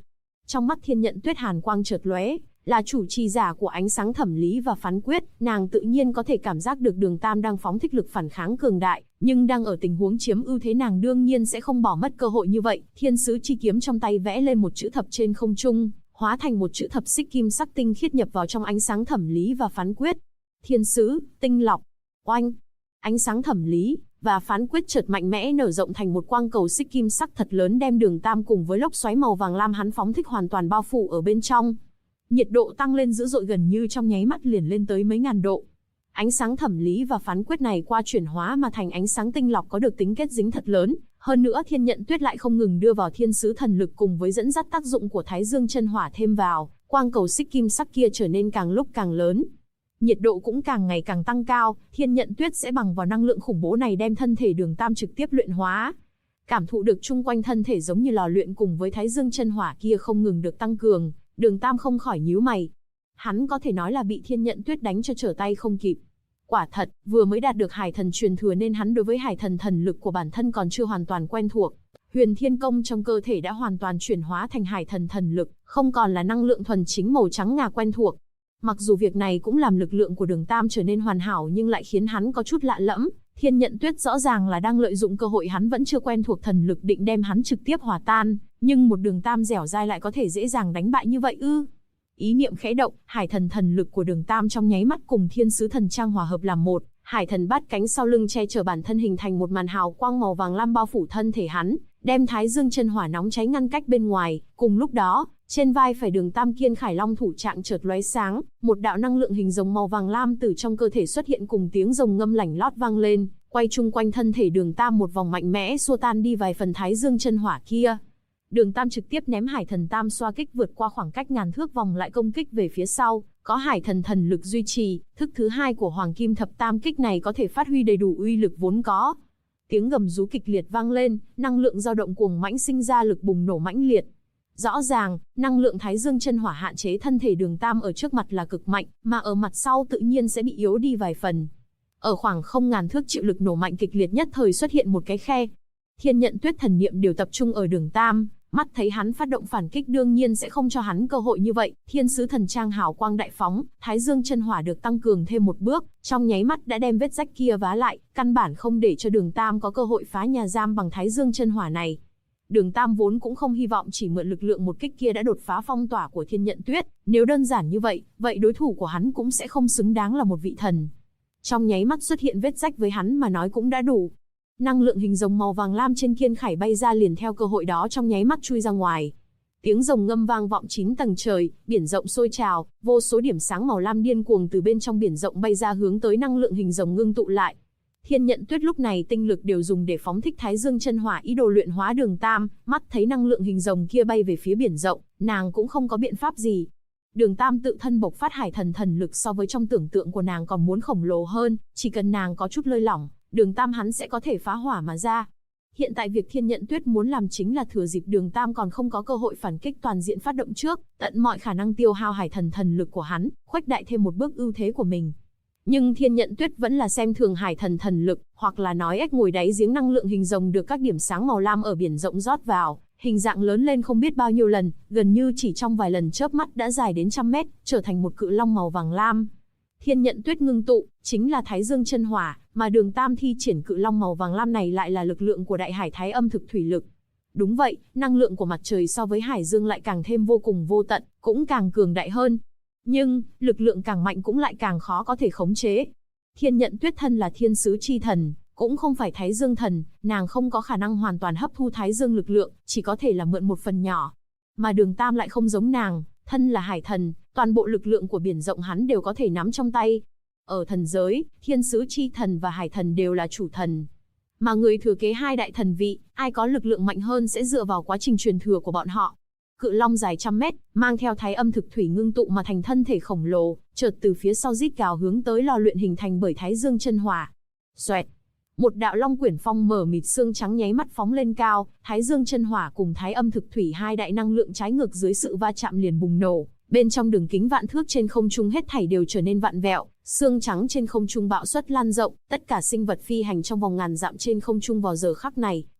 Trong mắt Thiên Nhận Tuyết hàn quang chợt lóe, là chủ trì giả của ánh sáng thẩm lý và phán quyết, nàng tự nhiên có thể cảm giác được Đường Tam đang phóng thích lực phản kháng cường đại, nhưng đang ở tình huống chiếm ưu thế nàng đương nhiên sẽ không bỏ mất cơ hội như vậy. Thiên sứ chi kiếm trong tay vẽ lên một chữ thập trên không trung, hóa thành một chữ thập xích kim sắc tinh khiết nhập vào trong ánh sáng thẩm lý và phán quyết. Thiên sứ, tinh lọc, oanh! Ánh sáng thẩm lý và phán quyết chợt mạnh mẽ nở rộng thành một quang cầu xích kim sắc thật lớn, đem Đường Tam cùng với lốc xoáy màu vàng lam hắn phóng thích hoàn toàn bao phủ ở bên trong. Nhiệt độ tăng lên dữ dội, gần như trong nháy mắt liền lên tới mấy ngàn độ. Ánh sáng thẩm lý và phán quyết này qua chuyển hóa mà thành ánh sáng tinh lọc có được tính kết dính thật lớn, hơn nữa Thiên Nhận Tuyết lại không ngừng đưa vào thiên sứ thần lực cùng với dẫn dắt tác dụng của Thái Dương chân hỏa thêm vào, quang cầu xích kim sắc kia trở nên càng lúc càng lớn. Nhiệt độ cũng càng ngày càng tăng cao, Thiên Nhận Tuyết sẽ bằng vào năng lượng khủng bố này đem thân thể Đường Tam trực tiếp luyện hóa. Cảm thụ được chung quanh thân thể giống như lò luyện cùng với Thái Dương chân hỏa kia không ngừng được tăng cường, Đường Tam không khỏi nhíu mày. Hắn có thể nói là bị Thiên Nhận Tuyết đánh cho trở tay không kịp. Quả thật, vừa mới đạt được hải thần truyền thừa nên hắn đối với hải thần thần lực của bản thân còn chưa hoàn toàn quen thuộc. Huyền Thiên Công trong cơ thể đã hoàn toàn chuyển hóa thành hải thần thần lực, không còn là năng lượng thuần chính màu trắng ngà quen thuộc. Mặc dù việc này cũng làm lực lượng của Đường Tam trở nên hoàn hảo nhưng lại khiến hắn có chút lạ lẫm. Thiên Nhận Tuyết rõ ràng là đang lợi dụng cơ hội hắn vẫn chưa quen thuộc thần lực định đem hắn trực tiếp hòa tan, nhưng một Đường Tam dẻo dai lại có thể dễ dàng đánh bại như vậy ư? Ý niệm khẽ động, hải thần thần lực của Đường Tam trong nháy mắt cùng thiên sứ thần trang hòa hợp làm một, hải thần bát cánh sau lưng che chở bản thân hình thành một màn hào quang màu vàng lam bao phủ thân thể hắn, đem Thái Dương chân hỏa nóng cháy ngăn cách bên ngoài. Cùng lúc đó, trên vai phải Đường Tam kiên khải long thủ trạng chợt lóe sáng, một đạo năng lượng hình rồng màu vàng lam từ trong cơ thể xuất hiện cùng tiếng rồng ngâm lảnh lót vang lên, quay chung quanh thân thể Đường Tam một vòng mạnh mẽ xua tan đi vài phần Thái Dương chân hỏa kia. Đường Tam trực tiếp ném hải thần tam xoa kích vượt qua khoảng cách ngàn thước vòng lại công kích về phía sau, có hải thần thần lực duy trì, thức thứ hai của Hoàng Kim Thập Tam kích này có thể phát huy đầy đủ uy lực vốn có. Tiếng gầm rú kịch liệt vang lên, năng lượng dao động cuồng mãnh sinh ra lực bùng nổ mãnh liệt. Rõ ràng, năng lượng Thái Dương chân hỏa hạn chế thân thể Đường Tam ở trước mặt là cực mạnh, mà ở mặt sau tự nhiên sẽ bị yếu đi vài phần. Ở khoảng không ngàn thước chịu lực nổ mạnh kịch liệt nhất thời xuất hiện một cái khe. Thiên Nhận Tuyết thần niệm đều tập trung ở Đường Tam, mắt thấy hắn phát động phản kích đương nhiên sẽ không cho hắn cơ hội như vậy. Thiên sứ thần trang hào quang đại phóng, Thái Dương chân hỏa được tăng cường thêm một bước, trong nháy mắt đã đem vết rách kia vá lại, căn bản không để cho Đường Tam có cơ hội phá nhà giam bằng Thái Dương chân hỏa này. Đường Tam vốn cũng không hy vọng chỉ mượn lực lượng một kích kia đã đột phá phong tỏa của Thiên Nhận Tuyết, nếu đơn giản như vậy, vậy đối thủ của hắn cũng sẽ không xứng đáng là một vị thần. Trong nháy mắt xuất hiện vết rách với hắn mà nói cũng đã đủ. Năng lượng hình rồng màu vàng lam trên kiên khải bay ra liền theo cơ hội đó trong nháy mắt chui ra ngoài. Tiếng rồng ngâm vang vọng 9 tầng trời, biển rộng sôi trào, vô số điểm sáng màu lam điên cuồng từ bên trong biển rộng bay ra hướng tới năng lượng hình rồng ngưng tụ lại. Thiên Nhận Tuyết lúc này tinh lực đều dùng để phóng thích Thái Dương chân hỏa ý đồ luyện hóa Đường Tam, mắt thấy năng lượng hình rồng kia bay về phía biển rộng, nàng cũng không có biện pháp gì. Đường Tam tự thân bộc phát hải thần thần lực so với trong tưởng tượng của nàng còn muốn khổng lồ hơn, chỉ cần nàng có chút lơi lỏng, Đường Tam hắn sẽ có thể phá hỏa mà ra. Hiện tại việc Thiên Nhận Tuyết muốn làm chính là thừa dịp Đường Tam còn không có cơ hội phản kích toàn diện phát động trước, tận mọi khả năng tiêu hao hải thần thần lực của hắn, khuếch đại thêm một bước ưu thế của mình. Nhưng Thiên Nhận Tuyết vẫn là xem thường hải thần thần lực, hoặc là nói ếch ngồi đáy giếng năng lượng hình rồng được các điểm sáng màu lam ở biển rộng rót vào, hình dạng lớn lên không biết bao nhiêu lần, gần như chỉ trong vài lần chớp mắt đã dài đến trăm mét, trở thành một cự long màu vàng lam. Thiên Nhận Tuyết ngưng tụ, chính là Thái Dương chân hỏa, mà Đường Tam thi triển cự long màu vàng lam này lại là lực lượng của đại hải thái âm thực thủy lực. Đúng vậy, năng lượng của mặt trời so với hải dương lại càng thêm vô cùng vô tận, cũng càng cường đại hơn. Nhưng, lực lượng càng mạnh cũng lại càng khó có thể khống chế. Thiên Nhận Tuyết thân là thiên sứ chi thần, cũng không phải Thái Dương thần, nàng không có khả năng hoàn toàn hấp thu Thái Dương lực lượng, chỉ có thể là mượn một phần nhỏ. Mà Đường Tam lại không giống nàng, thân là hải thần, toàn bộ lực lượng của biển rộng hắn đều có thể nắm trong tay. Ở thần giới, thiên sứ chi thần và hải thần đều là chủ thần. Mà người thừa kế hai đại thần vị, ai có lực lượng mạnh hơn sẽ dựa vào quá trình truyền thừa của bọn họ. Cự long dài trăm mét, mang theo thái âm thực thủy ngưng tụ mà thành thân thể khổng lồ, chợt từ phía sau rít gào hướng tới lò luyện hình thành bởi Thái Dương chân hỏa. Xoẹt! Một đạo long quyển phong mở mịt xương trắng nháy mắt phóng lên cao, Thái Dương chân hỏa cùng thái âm thực thủy hai đại năng lượng trái ngược dưới sự va chạm liền bùng nổ. Bên trong đường kính vạn thước trên không trung hết thảy đều trở nên vặn vẹo, xương trắng trên không trung bạo suất lan rộng, tất cả sinh vật phi hành trong vòng ngàn dặm trên không trung vào giờ khắc này,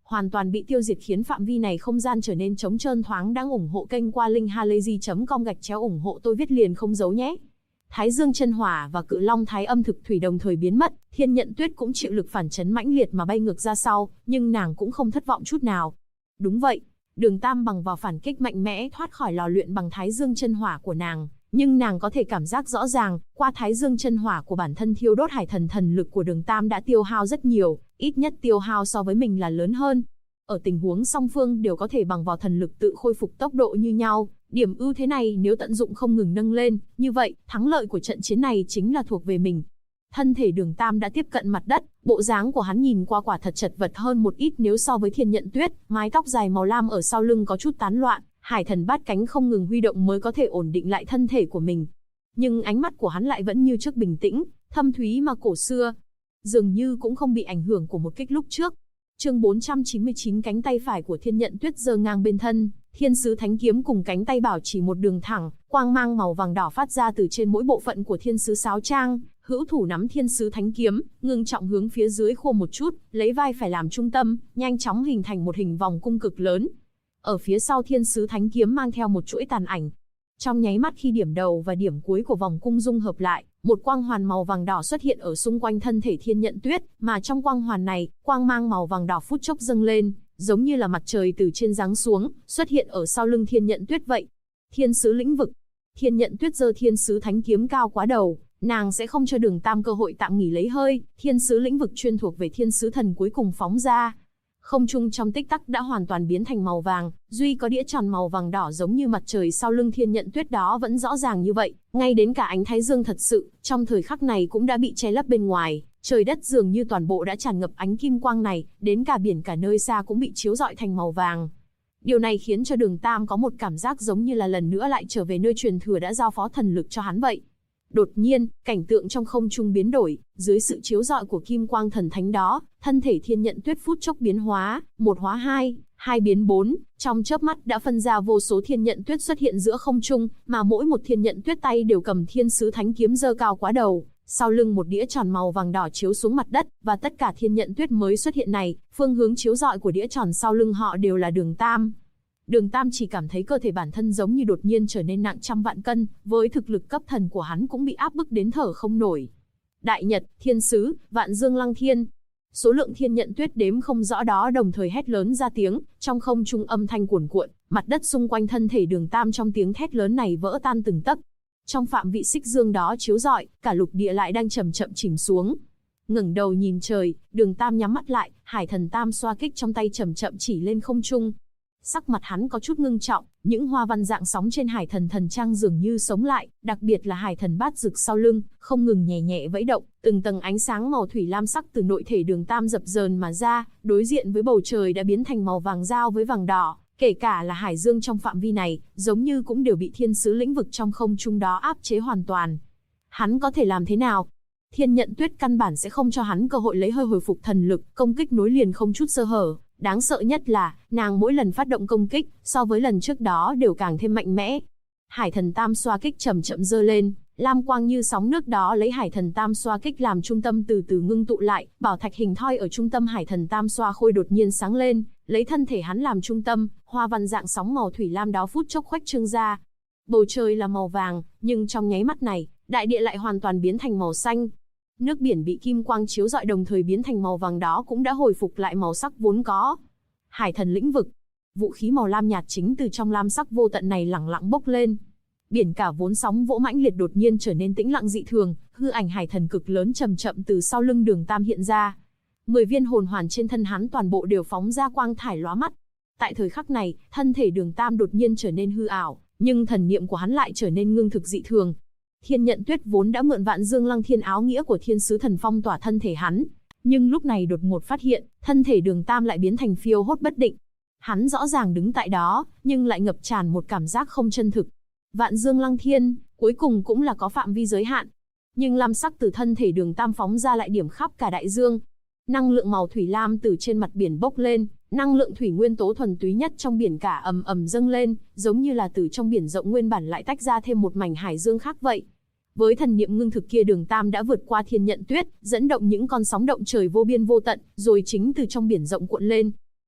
hoàn toàn bị tiêu diệt, khiến phạm vi này không gian trở nên trống trơn thoáng. Đang ủng hộ kênh qua link halayzi.com/ủng hộ tôi viết liền không giấu nhé. Thái Dương chân hỏa và Cự Long Thái Âm thực thủy đồng thời biến mất, Thiên Nhận Tuyết cũng chịu lực phản chấn mãnh liệt mà bay ngược ra sau, nhưng nàng cũng không thất vọng chút nào. Đúng vậy, Đường Tam bằng vào phản kích mạnh mẽ thoát khỏi lò luyện bằng Thái Dương chân hỏa của nàng, nhưng nàng có thể cảm giác rõ ràng, qua Thái Dương chân hỏa của bản thân thiêu đốt hải thần thần lực của Đường Tam đã tiêu hao rất nhiều, ít nhất tiêu hao so với mình là lớn hơn. Ở tình huống song phương đều có thể bằng vào thần lực tự khôi phục tốc độ như nhau, điểm ưu thế này nếu tận dụng không ngừng nâng lên, như vậy, thắng lợi của trận chiến này chính là thuộc về mình. Thân thể Đường Tam đã tiếp cận mặt đất, bộ dáng của hắn nhìn qua quả thật chật vật hơn một ít nếu so với Thiên Nhận Tuyết, mái tóc dài màu lam ở sau lưng có chút tán loạn, hải thần bát cánh không ngừng huy động mới có thể ổn định lại thân thể của mình. Nhưng ánh mắt của hắn lại vẫn như trước bình tĩnh, thâm thúy mà cổ xưa, dường như cũng không bị ảnh hưởng của một kích lúc trước. Chương 499, cánh tay phải của Thiên Nhận Tuyết giơ ngang bên thân, Thiên Sứ Thánh Kiếm cùng cánh tay bảo chỉ một đường thẳng, quang mang màu vàng đỏ phát ra từ trên mỗi bộ phận của Thiên Sứ Sáo Trang, hữu thủ nắm Thiên Sứ Thánh Kiếm, ngưng trọng hướng phía dưới khô một chút, lấy vai phải làm trung tâm, nhanh chóng hình thành một hình vòng cung cực lớn. Ở phía sau Thiên Sứ Thánh Kiếm mang theo một chuỗi tàn ảnh. Trong nháy mắt khi điểm đầu và điểm cuối của vòng cung dung hợp lại, một quang hoàn màu vàng đỏ xuất hiện ở xung quanh thân thể Thiên Nhận Tuyết, mà trong quang hoàn này, quang mang màu vàng đỏ phút chốc dâng lên, giống như là mặt trời từ trên giáng xuống, xuất hiện ở sau lưng Thiên Nhận Tuyết vậy. Thiên Sứ Lĩnh Vực. Thiên Nhận Tuyết giơ Thiên Sứ Thánh Kiếm cao quá đầu, nàng sẽ không cho Đường Tam cơ hội tạm nghỉ lấy hơi, Thiên Sứ Lĩnh Vực chuyên thuộc về Thiên Sứ Thần cuối cùng phóng ra. Không trung trong tích tắc đã hoàn toàn biến thành màu vàng, duy có đĩa tròn màu vàng đỏ giống như mặt trời sau lưng Thiên Nhận Tuyết đó vẫn rõ ràng như vậy, ngay đến cả ánh thái dương thật sự, trong thời khắc này cũng đã bị che lấp bên ngoài, trời đất dường như toàn bộ đã tràn ngập ánh kim quang này, đến cả biển cả nơi xa cũng bị chiếu rọi thành màu vàng. Điều này khiến cho Đường Tam có một cảm giác giống như là lần nữa lại trở về nơi truyền thừa đã giao phó thần lực cho hắn vậy. Đột nhiên, cảnh tượng trong không trung biến đổi, dưới sự chiếu rọi của kim quang thần thánh đó, thân thể Thiên Nhận Tuyết phút chốc biến hóa, một hóa hai, hai biến bốn, trong chớp mắt đã phân ra vô số Thiên Nhận Tuyết xuất hiện giữa không trung, mà mỗi một Thiên Nhận Tuyết tay đều cầm Thiên Sứ Thánh Kiếm giơ cao quá đầu, sau lưng một đĩa tròn màu vàng đỏ chiếu xuống mặt đất, và tất cả Thiên Nhận Tuyết mới xuất hiện này, phương hướng chiếu rọi của đĩa tròn sau lưng họ đều là Đường Tam. Đường Tam chỉ cảm thấy cơ thể bản thân giống như đột nhiên trở nên nặng trăm vạn cân, với thực lực cấp thần của hắn cũng bị áp bức đến thở không nổi. Đại Nhật, Thiên Sứ, Vạn Dương Lăng Thiên. Số lượng Thiên Nhận Tuyết đếm không rõ đó đồng thời hét lớn ra tiếng, trong không trung âm thanh cuồn cuộn, mặt đất xung quanh thân thể Đường Tam trong tiếng thét lớn này vỡ tan từng tấc. Trong phạm vị xích dương đó chiếu rọi, cả lục địa lại đang chậm chậm chìm xuống. Ngẩng đầu nhìn trời, Đường Tam nhắm mắt lại, hải thần tam xoa kích trong tay chậm chậm chỉ lên không trung. Sắc mặt hắn có chút ngưng trọng, những hoa văn dạng sóng trên hải thần thần trang dường như sống lại, đặc biệt là hải thần bát rực sau lưng, không ngừng nhẹ nhẹ vẫy động, từng tầng ánh sáng màu thủy lam sắc từ nội thể Đường Tam dập dờn mà ra, đối diện với bầu trời đã biến thành màu vàng dao với vàng đỏ, kể cả là hải dương trong phạm vi này, giống như cũng đều bị Thiên Sứ Lĩnh Vực trong không trung đó áp chế hoàn toàn. Hắn có thể làm thế nào? Thiên Nhận Tuyết căn bản sẽ không cho hắn cơ hội lấy hơi hồi phục thần lực, công kích nối liền không chút sơ hở. Đáng sợ nhất là, nàng mỗi lần phát động công kích, so với lần trước đó đều càng thêm mạnh mẽ. Hải thần tam xoa kích chậm chậm giơ lên, lam quang như sóng nước đó lấy hải thần tam xoa kích làm trung tâm từ từ ngưng tụ lại, bảo thạch hình thoi ở trung tâm hải thần tam xoa khôi đột nhiên sáng lên, lấy thân thể hắn làm trung tâm, hoa văn dạng sóng màu thủy lam đó phút chốc khuếch trương ra. Bầu trời là màu vàng, nhưng trong nháy mắt này, đại địa lại hoàn toàn biến thành màu xanh. Nước biển bị kim quang chiếu rọi đồng thời biến thành màu vàng đó cũng đã hồi phục lại màu sắc vốn có. Hải thần lĩnh vực. Vũ khí màu lam nhạt chính từ trong lam sắc vô tận này lẳng lặng bốc lên. Biển cả vốn sóng vỗ mãnh liệt đột nhiên trở nên tĩnh lặng dị thường, hư ảnh hải thần cực lớn chậm chậm từ sau lưng Đường Tam hiện ra. 10 viên hồn hoàn trên thân hắn toàn bộ đều phóng ra quang thải lóa mắt. Tại thời khắc này, thân thể Đường Tam đột nhiên trở nên hư ảo, nhưng thần niệm của hắn lại trở nên ngưng thực dị thường. Thiên Nhận Tuyết vốn đã mượn Vạn Dương Lăng Thiên áo nghĩa của Thiên Sứ Thần phong tỏa thân thể hắn, nhưng lúc này đột ngột phát hiện, thân thể Đường Tam lại biến thành phiêu hốt bất định. Hắn rõ ràng đứng tại đó, nhưng lại ngập tràn một cảm giác không chân thực. Vạn Dương Lăng Thiên, cuối cùng cũng là có phạm vi giới hạn. Nhưng lam sắc từ thân thể Đường Tam phóng ra lại điểm khắp cả đại dương. Năng lượng màu thủy lam từ trên mặt biển bốc lên, năng lượng thủy nguyên tố thuần túy nhất trong biển cả ầm ầm dâng lên, giống như là từ trong biển rộng nguyên bản lại tách ra thêm một mảnh hải dương khác vậy. Với thần niệm ngưng thực kia Đường Tam đã vượt qua Thiên Nhận Tuyết, dẫn động những con sóng động trời vô biên vô tận, rồi chính từ trong biển rộng cuộn lên.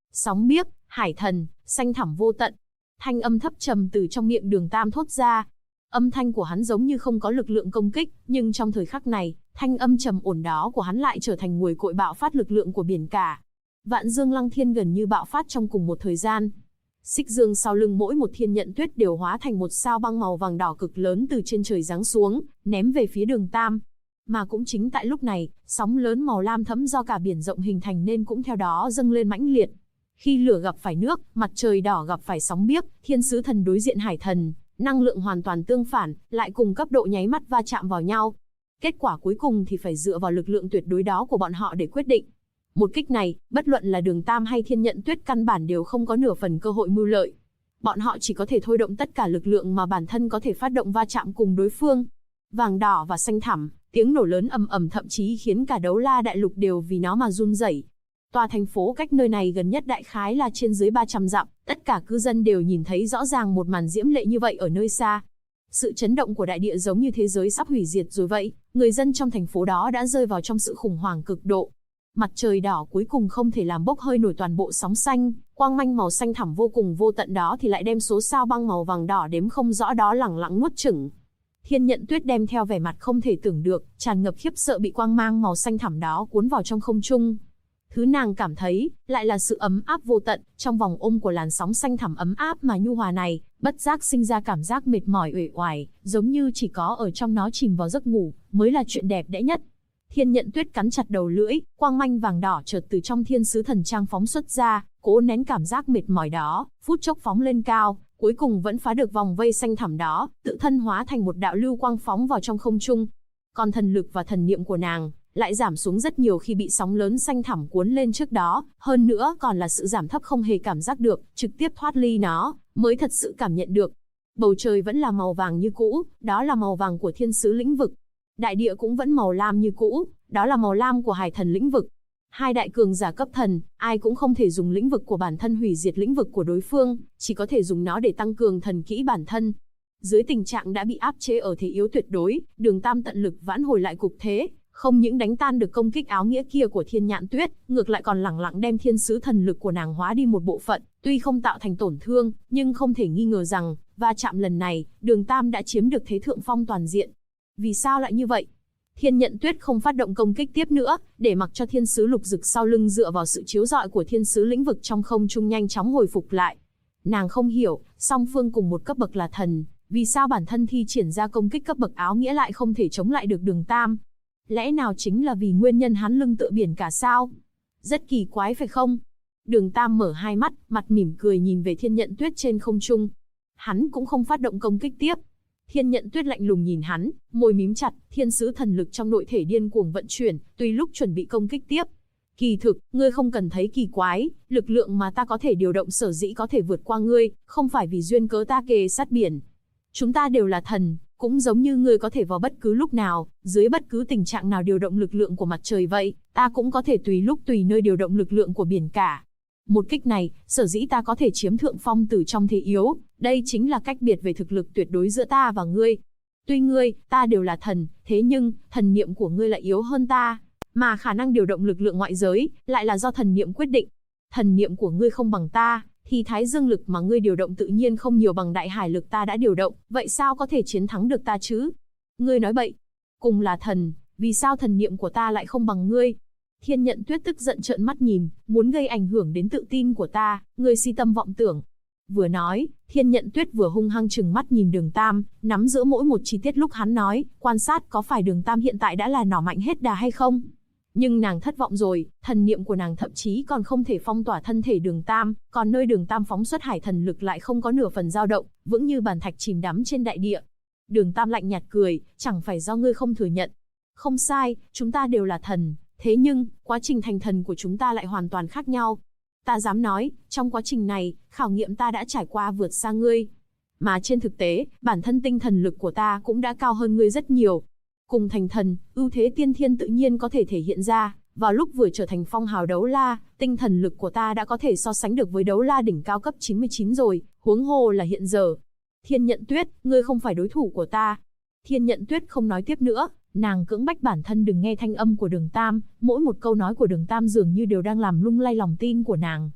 Sóng biếc, hải thần, xanh thẳm vô tận. Thanh âm thấp trầm từ trong miệng Đường Tam thốt ra. Âm thanh của hắn giống như không có lực lượng công kích, nhưng trong thời khắc này, thanh âm trầm ổn đó của hắn lại trở thành nguồn cội bạo phát lực lượng của biển cả. Vạn Dương Lăng Thiên gần như bạo phát trong cùng một thời gian. Xích dương sau lưng mỗi một thiên nhận tuyết đều hóa thành một sao băng màu vàng đỏ cực lớn từ trên trời giáng xuống, ném về phía Đường Tam. Mà cũng chính tại lúc này, sóng lớn màu lam thẫm do cả biển rộng hình thành nên cũng theo đó dâng lên mãnh liệt. Khi lửa gặp phải nước, mặt trời đỏ gặp phải sóng biếc, thiên sứ thần đối diện hải thần, năng lượng hoàn toàn tương phản, lại cùng cấp độ nháy mắt va chạm vào nhau. Kết quả cuối cùng thì phải dựa vào lực lượng tuyệt đối đó của bọn họ để quyết định. Một kích này, bất luận là Đường Tam hay Thiên Nhận Tuyết căn bản đều không có nửa phần cơ hội mưu lợi. Bọn họ chỉ có thể thôi động tất cả lực lượng mà bản thân có thể phát động va chạm cùng đối phương. Vàng đỏ và xanh thẳm, tiếng nổ lớn ầm ầm thậm chí khiến cả Đấu La đại lục đều vì nó mà run rẩy. Tòa thành phố cách nơi này gần nhất đại khái là trên dưới 300 dặm, tất cả cư dân đều nhìn thấy rõ ràng một màn diễm lệ như vậy ở nơi xa. Sự chấn động của đại địa giống như thế giới sắp hủy diệt rồi vậy, người dân trong thành phố đó đã rơi vào trong sự khủng hoảng cực độ. Mặt trời đỏ cuối cùng không thể làm bốc hơi nổi toàn bộ sóng xanh, quang manh màu xanh thẳm vô cùng vô tận đó thì lại đem số sao băng màu vàng đỏ đếm không rõ đó lẳng lặng nuốt chửng. Thiên Nhận Tuyết đem theo vẻ mặt không thể tưởng được, tràn ngập khiếp sợ bị quang mang màu xanh thẳm đó cuốn vào trong không trung. Thứ nàng cảm thấy, lại là sự ấm áp vô tận, trong vòng ôm của làn sóng xanh thẳm ấm áp mà nhu hòa này, bất giác sinh ra cảm giác mệt mỏi uể oải, giống như chỉ có ở trong nó chìm vào giấc ngủ, mới là chuyện đẹp đẽ nhất. Thiên Nhận Tuyết cắn chặt đầu lưỡi, quang manh vàng đỏ chợt từ trong thiên sứ thần trang phóng xuất ra, cố nén cảm giác mệt mỏi đó, phút chốc phóng lên cao, cuối cùng vẫn phá được vòng vây xanh thẳm đó, tự thân hóa thành một đạo lưu quang phóng vào trong không trung. Còn thần lực và thần niệm của nàng lại giảm xuống rất nhiều khi bị sóng lớn xanh thẳm cuốn lên trước đó, hơn nữa còn là sự giảm thấp không hề cảm giác được, trực tiếp thoát ly nó, mới thật sự cảm nhận được. Bầu trời vẫn là màu vàng như cũ, đó là màu vàng của thiên sứ lĩnh vực. Đại địa cũng vẫn màu lam như cũ, đó là màu lam của hải thần lĩnh vực. Hai đại cường giả cấp thần, ai cũng không thể dùng lĩnh vực của bản thân hủy diệt lĩnh vực của đối phương, chỉ có thể dùng nó để tăng cường thần kỹ bản thân. Dưới tình trạng đã bị áp chế ở thế yếu tuyệt đối, Đường Tam tận lực vãn hồi lại cục thế, không những đánh tan được công kích áo nghĩa kia của Thiên Nhãn Tuyết, ngược lại còn lẳng lặng đem thiên sứ thần lực của nàng hóa đi một bộ phận, tuy không tạo thành tổn thương, nhưng không thể nghi ngờ rằng, va chạm lần này, Đường Tam đã chiếm được thế thượng phong toàn diện. Vì sao lại như vậy? Thiên Nhận Tuyết không phát động công kích tiếp nữa, để mặc cho thiên sứ lục dực sau lưng dựa vào sự chiếu rọi của thiên sứ lĩnh vực trong không trung nhanh chóng hồi phục lại. Nàng không hiểu, song phương cùng một cấp bậc là thần, vì sao bản thân thi triển ra công kích cấp bậc áo nghĩa lại không thể chống lại được Đường Tam? Lẽ nào chính là vì nguyên nhân hắn lưng tựa biển cả sao? Rất kỳ quái phải không? Đường Tam mở hai mắt, mặt mỉm cười nhìn về Thiên Nhận Tuyết trên không trung. Hắn cũng không phát động công kích tiếp. Thiên Nhận Tuyết lạnh lùng nhìn hắn, môi mím chặt, thiên sứ thần lực trong nội thể điên cuồng vận chuyển, tùy lúc chuẩn bị công kích tiếp. Kỳ thực, ngươi không cần thấy kỳ quái, lực lượng mà ta có thể điều động sở dĩ có thể vượt qua ngươi, không phải vì duyên cớ ta kề sát biển. Chúng ta đều là thần, cũng giống như ngươi có thể vào bất cứ lúc nào, dưới bất cứ tình trạng nào điều động lực lượng của mặt trời vậy, ta cũng có thể tùy lúc tùy nơi điều động lực lượng của biển cả. Một kích này, sở dĩ ta có thể chiếm thượng phong từ trong thế yếu, đây chính là cách biệt về thực lực tuyệt đối giữa ta và ngươi. Tuy ngươi, ta đều là thần, thế nhưng, thần niệm của ngươi lại yếu hơn ta, mà khả năng điều động lực lượng ngoại giới, lại là do thần niệm quyết định. Thần niệm của ngươi không bằng ta, thì thái dương lực mà ngươi điều động tự nhiên không nhiều bằng đại hải lực ta đã điều động, vậy sao có thể chiến thắng được ta chứ? Ngươi nói bậy, cùng là thần, vì sao thần niệm của ta lại không bằng ngươi? Thiên Nhận Tuyết tức giận trợn mắt nhìn, muốn gây ảnh hưởng đến tự tin của ta, ngươi si tâm vọng tưởng. Vừa nói, Thiên Nhận Tuyết vừa hung hăng trừng mắt nhìn Đường Tam, nắm giữ mỗi một chi tiết lúc hắn nói, quan sát có phải Đường Tam hiện tại đã là nỏ mạnh hết đà hay không. Nhưng nàng thất vọng rồi, thần niệm của nàng thậm chí còn không thể phong tỏa thân thể Đường Tam, còn nơi Đường Tam phóng xuất hải thần lực lại không có nửa phần dao động, vững như bàn thạch chìm đắm trên đại địa. Đường Tam lạnh nhạt cười, chẳng phải do ngươi không thừa nhận. Không sai, chúng ta đều là thần, thế nhưng, quá trình thành thần của chúng ta lại hoàn toàn khác nhau. Ta dám nói, trong quá trình này, khảo nghiệm ta đã trải qua vượt xa ngươi. Mà trên thực tế, bản thân tinh thần lực của ta cũng đã cao hơn ngươi rất nhiều. Cùng thành thần, ưu thế tiên thiên tự nhiên có thể thể hiện ra, vào lúc vừa trở thành phong hào đấu la, tinh thần lực của ta đã có thể so sánh được với đấu la đỉnh cao cấp 99 rồi, huống hồ là hiện giờ. Thiên Nhận Tuyết, ngươi không phải đối thủ của ta. Thiên Nhận Tuyết không nói tiếp nữa, nàng cưỡng bách bản thân đừng nghe thanh âm của Đường Tam, mỗi một câu nói của Đường Tam dường như đều đang làm lung lay lòng tin của nàng.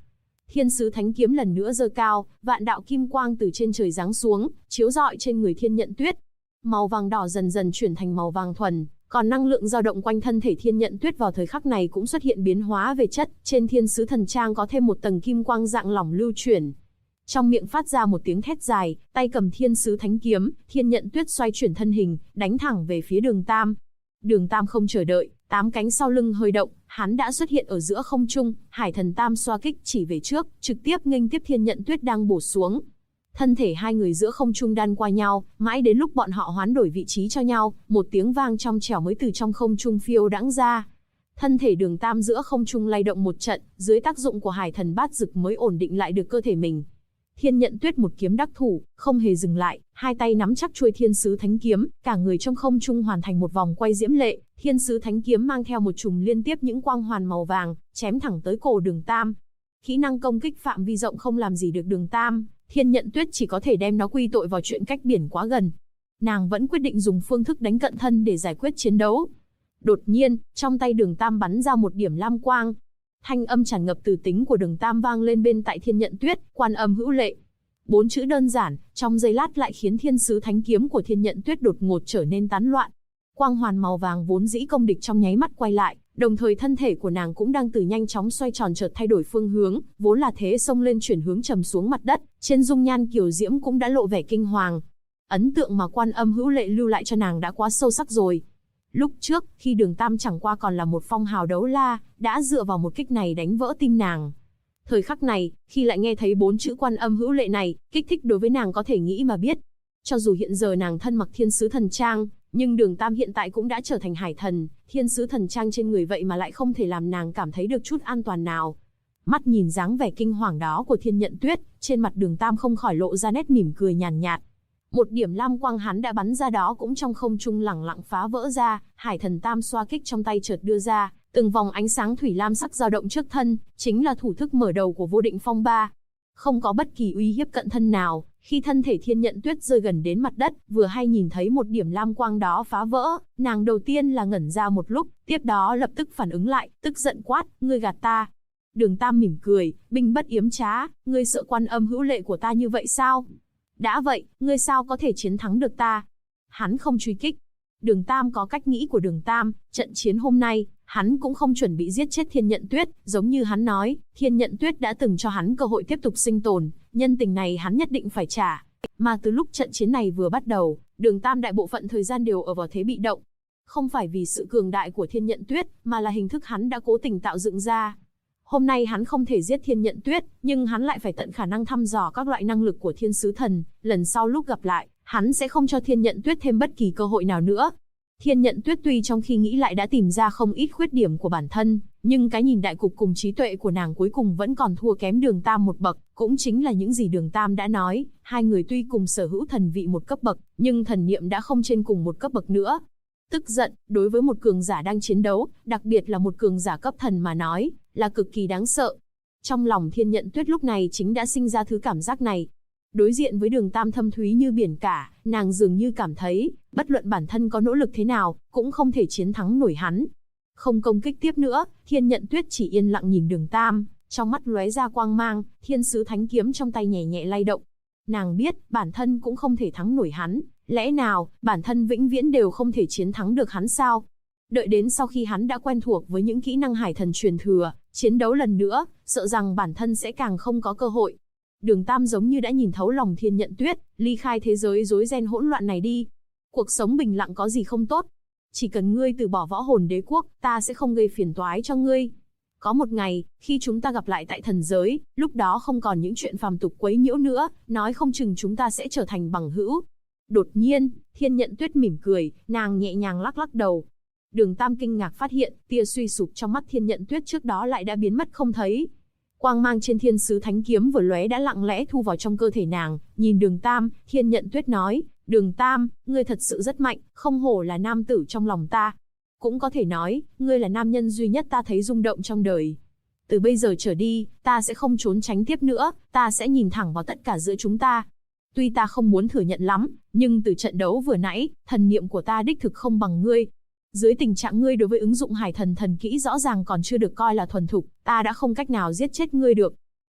Thiên sứ thánh kiếm lần nữa giơ cao, vạn đạo kim quang từ trên trời giáng xuống, chiếu rọi trên người Thiên Nhận Tuyết. Màu vàng đỏ dần dần chuyển thành màu vàng thuần, còn năng lượng dao động quanh thân thể Thiên Nhận Tuyết vào thời khắc này cũng xuất hiện biến hóa về chất, trên thiên sứ thần trang có thêm một tầng kim quang dạng lỏng lưu chuyển. Trong miệng phát ra một tiếng thét dài, tay cầm thiên sứ thánh kiếm, Thiên Nhận Tuyết xoay chuyển thân hình, đánh thẳng về phía Đường Tam. Đường Tam không chờ đợi, 8 cánh sau lưng hơi động, hắn đã xuất hiện ở giữa không trung, Hải Thần Tam xoa kích chỉ về trước, trực tiếp nghênh tiếp Thiên Nhận Tuyết đang bổ xuống. Thân thể hai người giữa không trung đan qua nhau, mãi đến lúc bọn họ hoán đổi vị trí cho nhau, một tiếng vang trong trẻo mới từ trong không trung phiêu đãng ra. Thân thể Đường Tam giữa không trung lay động một trận, dưới tác dụng của Hải Thần Bát Dực mới ổn định lại được cơ thể mình. Thiên Nhận Tuyết một kiếm đắc thủ, không hề dừng lại, hai tay nắm chắc chuôi thiên sứ thánh kiếm, cả người trong không trung hoàn thành một vòng quay diễm lệ, thiên sứ thánh kiếm mang theo một chùm liên tiếp những quang hoàn màu vàng, chém thẳng tới cổ Đường Tam. Kỹ năng công kích phạm vi rộng không làm gì được Đường Tam, Thiên Nhận Tuyết chỉ có thể đem nó quy tội vào chuyện cách biển quá gần. Nàng vẫn quyết định dùng phương thức đánh cận thân để giải quyết chiến đấu. Đột nhiên, trong tay Đường Tam bắn ra một điểm lam quang. Thanh âm tràn ngập từ tính của Đường Tam vang lên bên tai Thiên Nhận Tuyết, quan âm hữu lệ. 4 chữ đơn giản, trong giây lát lại khiến thiên sứ thánh kiếm của Thiên Nhận Tuyết đột ngột trở nên tán loạn. Quang hoàn màu vàng vốn dĩ công địch trong nháy mắt quay lại, đồng thời thân thể của nàng cũng đang từ nhanh chóng xoay tròn chợt thay đổi phương hướng, vốn là thế xông lên chuyển hướng trầm xuống mặt đất, trên dung nhan kiều diễm cũng đã lộ vẻ kinh hoàng. Ấn tượng mà quan âm hữu lệ lưu lại cho nàng đã quá sâu sắc rồi. Lúc trước, khi Đường Tam chẳng qua còn là một phong hào đấu la, đã dựa vào một kích này đánh vỡ tim nàng. Thời khắc này, khi lại nghe thấy 4 chữ quan âm hữu lệ này, kích thích đối với nàng có thể nghĩ mà biết. Cho dù hiện giờ nàng thân mặc thiên sứ thần trang, nhưng Đường Tam hiện tại cũng đã trở thành hải thần, thiên sứ thần trang trên người vậy mà lại không thể làm nàng cảm thấy được chút an toàn nào. Mắt nhìn dáng vẻ kinh hoàng đó của Thiên Nhận Tuyết, trên mặt Đường Tam không khỏi lộ ra nét mỉm cười nhàn nhạt. Một điểm lam quang hắn đã bắn ra đó cũng trong không trung lẳng lặng phá vỡ ra, Hải Thần Tam xoa kích trong tay chợt đưa ra, từng vòng ánh sáng thủy lam sắc dao động trước thân, chính là thủ thức mở đầu của Vô Định Phong Ba. Không có bất kỳ uy hiếp cận thân nào, khi thân thể Thiên Nhận Tuyết rơi gần đến mặt đất, vừa hay nhìn thấy một điểm lam quang đó phá vỡ, nàng đầu tiên là ngẩn ra một lúc, tiếp đó lập tức phản ứng lại, tức giận quát, ngươi gạt ta. Đường Tam mỉm cười, binh bất yếm trá, ngươi sợ quan âm hữu lệ của ta như vậy sao? Đã vậy, ngươi sao có thể chiến thắng được ta? Hắn không truy kích. Đường Tam có cách nghĩ của Đường Tam, trận chiến hôm nay, hắn cũng không chuẩn bị giết chết Thiên Nhận Tuyết, giống như hắn nói, Thiên Nhận Tuyết đã từng cho hắn cơ hội tiếp tục sinh tồn, nhân tình này hắn nhất định phải trả. Mà từ lúc trận chiến này vừa bắt đầu, Đường Tam đại bộ phận thời gian đều ở vào thế bị động. Không phải vì sự cường đại của Thiên Nhận Tuyết, mà là hình thức hắn đã cố tình tạo dựng ra. Hôm nay hắn không thể giết Thiên Nhận Tuyết, nhưng hắn lại phải tận khả năng thăm dò các loại năng lực của Thiên Sứ Thần, lần sau lúc gặp lại, hắn sẽ không cho Thiên Nhận Tuyết thêm bất kỳ cơ hội nào nữa. Thiên Nhận Tuyết tuy trong khi nghĩ lại đã tìm ra không ít khuyết điểm của bản thân, nhưng cái nhìn đại cục cùng trí tuệ của nàng cuối cùng vẫn còn thua kém Đường Tam một bậc, cũng chính là những gì Đường Tam đã nói, hai người tuy cùng sở hữu thần vị một cấp bậc, nhưng thần niệm đã không trên cùng một cấp bậc nữa. Tức giận, đối với một cường giả đang chiến đấu, đặc biệt là một cường giả cấp thần mà nói, là cực kỳ đáng sợ. Trong lòng Thiên Nhận Tuyết lúc này chính đã sinh ra thứ cảm giác này. Đối diện với Đường Tam thâm thúy như biển cả, nàng dường như cảm thấy, bất luận bản thân có nỗ lực thế nào, cũng không thể chiến thắng nổi hắn. Không công kích tiếp nữa, Thiên Nhận Tuyết chỉ yên lặng nhìn Đường Tam, trong mắt lóe ra quang mang, thiên sứ thánh kiếm trong tay nhẹ nhẹ lay động. Nàng biết, bản thân cũng không thể thắng nổi hắn, lẽ nào, bản thân vĩnh viễn đều không thể chiến thắng được hắn sao? Đợi đến sau khi hắn đã quen thuộc với những kỹ năng hải thần truyền thừa, chiến đấu lần nữa, sợ rằng bản thân sẽ càng không có cơ hội. Đường Tam giống như đã nhìn thấu lòng Thiên Nhận Tuyết, ly khai thế giới rối ren hỗn loạn này đi. Cuộc sống bình lặng có gì không tốt? Chỉ cần ngươi từ bỏ võ hồn đế quốc, ta sẽ không gây phiền toái cho ngươi. Có một ngày, khi chúng ta gặp lại tại thần giới, lúc đó không còn những chuyện phàm tục quấy nhiễu nữa, nói không chừng chúng ta sẽ trở thành bằng hữu. Đột nhiên, Thiên Nhận Tuyết mỉm cười, nàng nhẹ nhàng lắc lắc đầu. Đường Tam kinh ngạc phát hiện, tia suy sụp trong mắt Thiên Nhận Tuyết trước đó lại đã biến mất không thấy. Quang mang trên thiên sứ thánh kiếm vừa lóe đã lặng lẽ thu vào trong cơ thể nàng, nhìn Đường Tam, Thiên Nhận Tuyết nói, Đường Tam, ngươi thật sự rất mạnh, không hổ là nam tử trong lòng ta. Cũng có thể nói, ngươi là nam nhân duy nhất ta thấy rung động trong đời. Từ bây giờ trở đi, ta sẽ không trốn tránh tiếp nữa, ta sẽ nhìn thẳng vào tất cả giữa chúng ta. Tuy ta không muốn thừa nhận lắm, nhưng từ trận đấu vừa nãy, thần niệm của ta đích thực không bằng ngươi. Dưới tình trạng ngươi đối với ứng dụng hải thần thần kỹ rõ ràng còn chưa được coi là thuần thục, ta đã không cách nào giết chết ngươi được.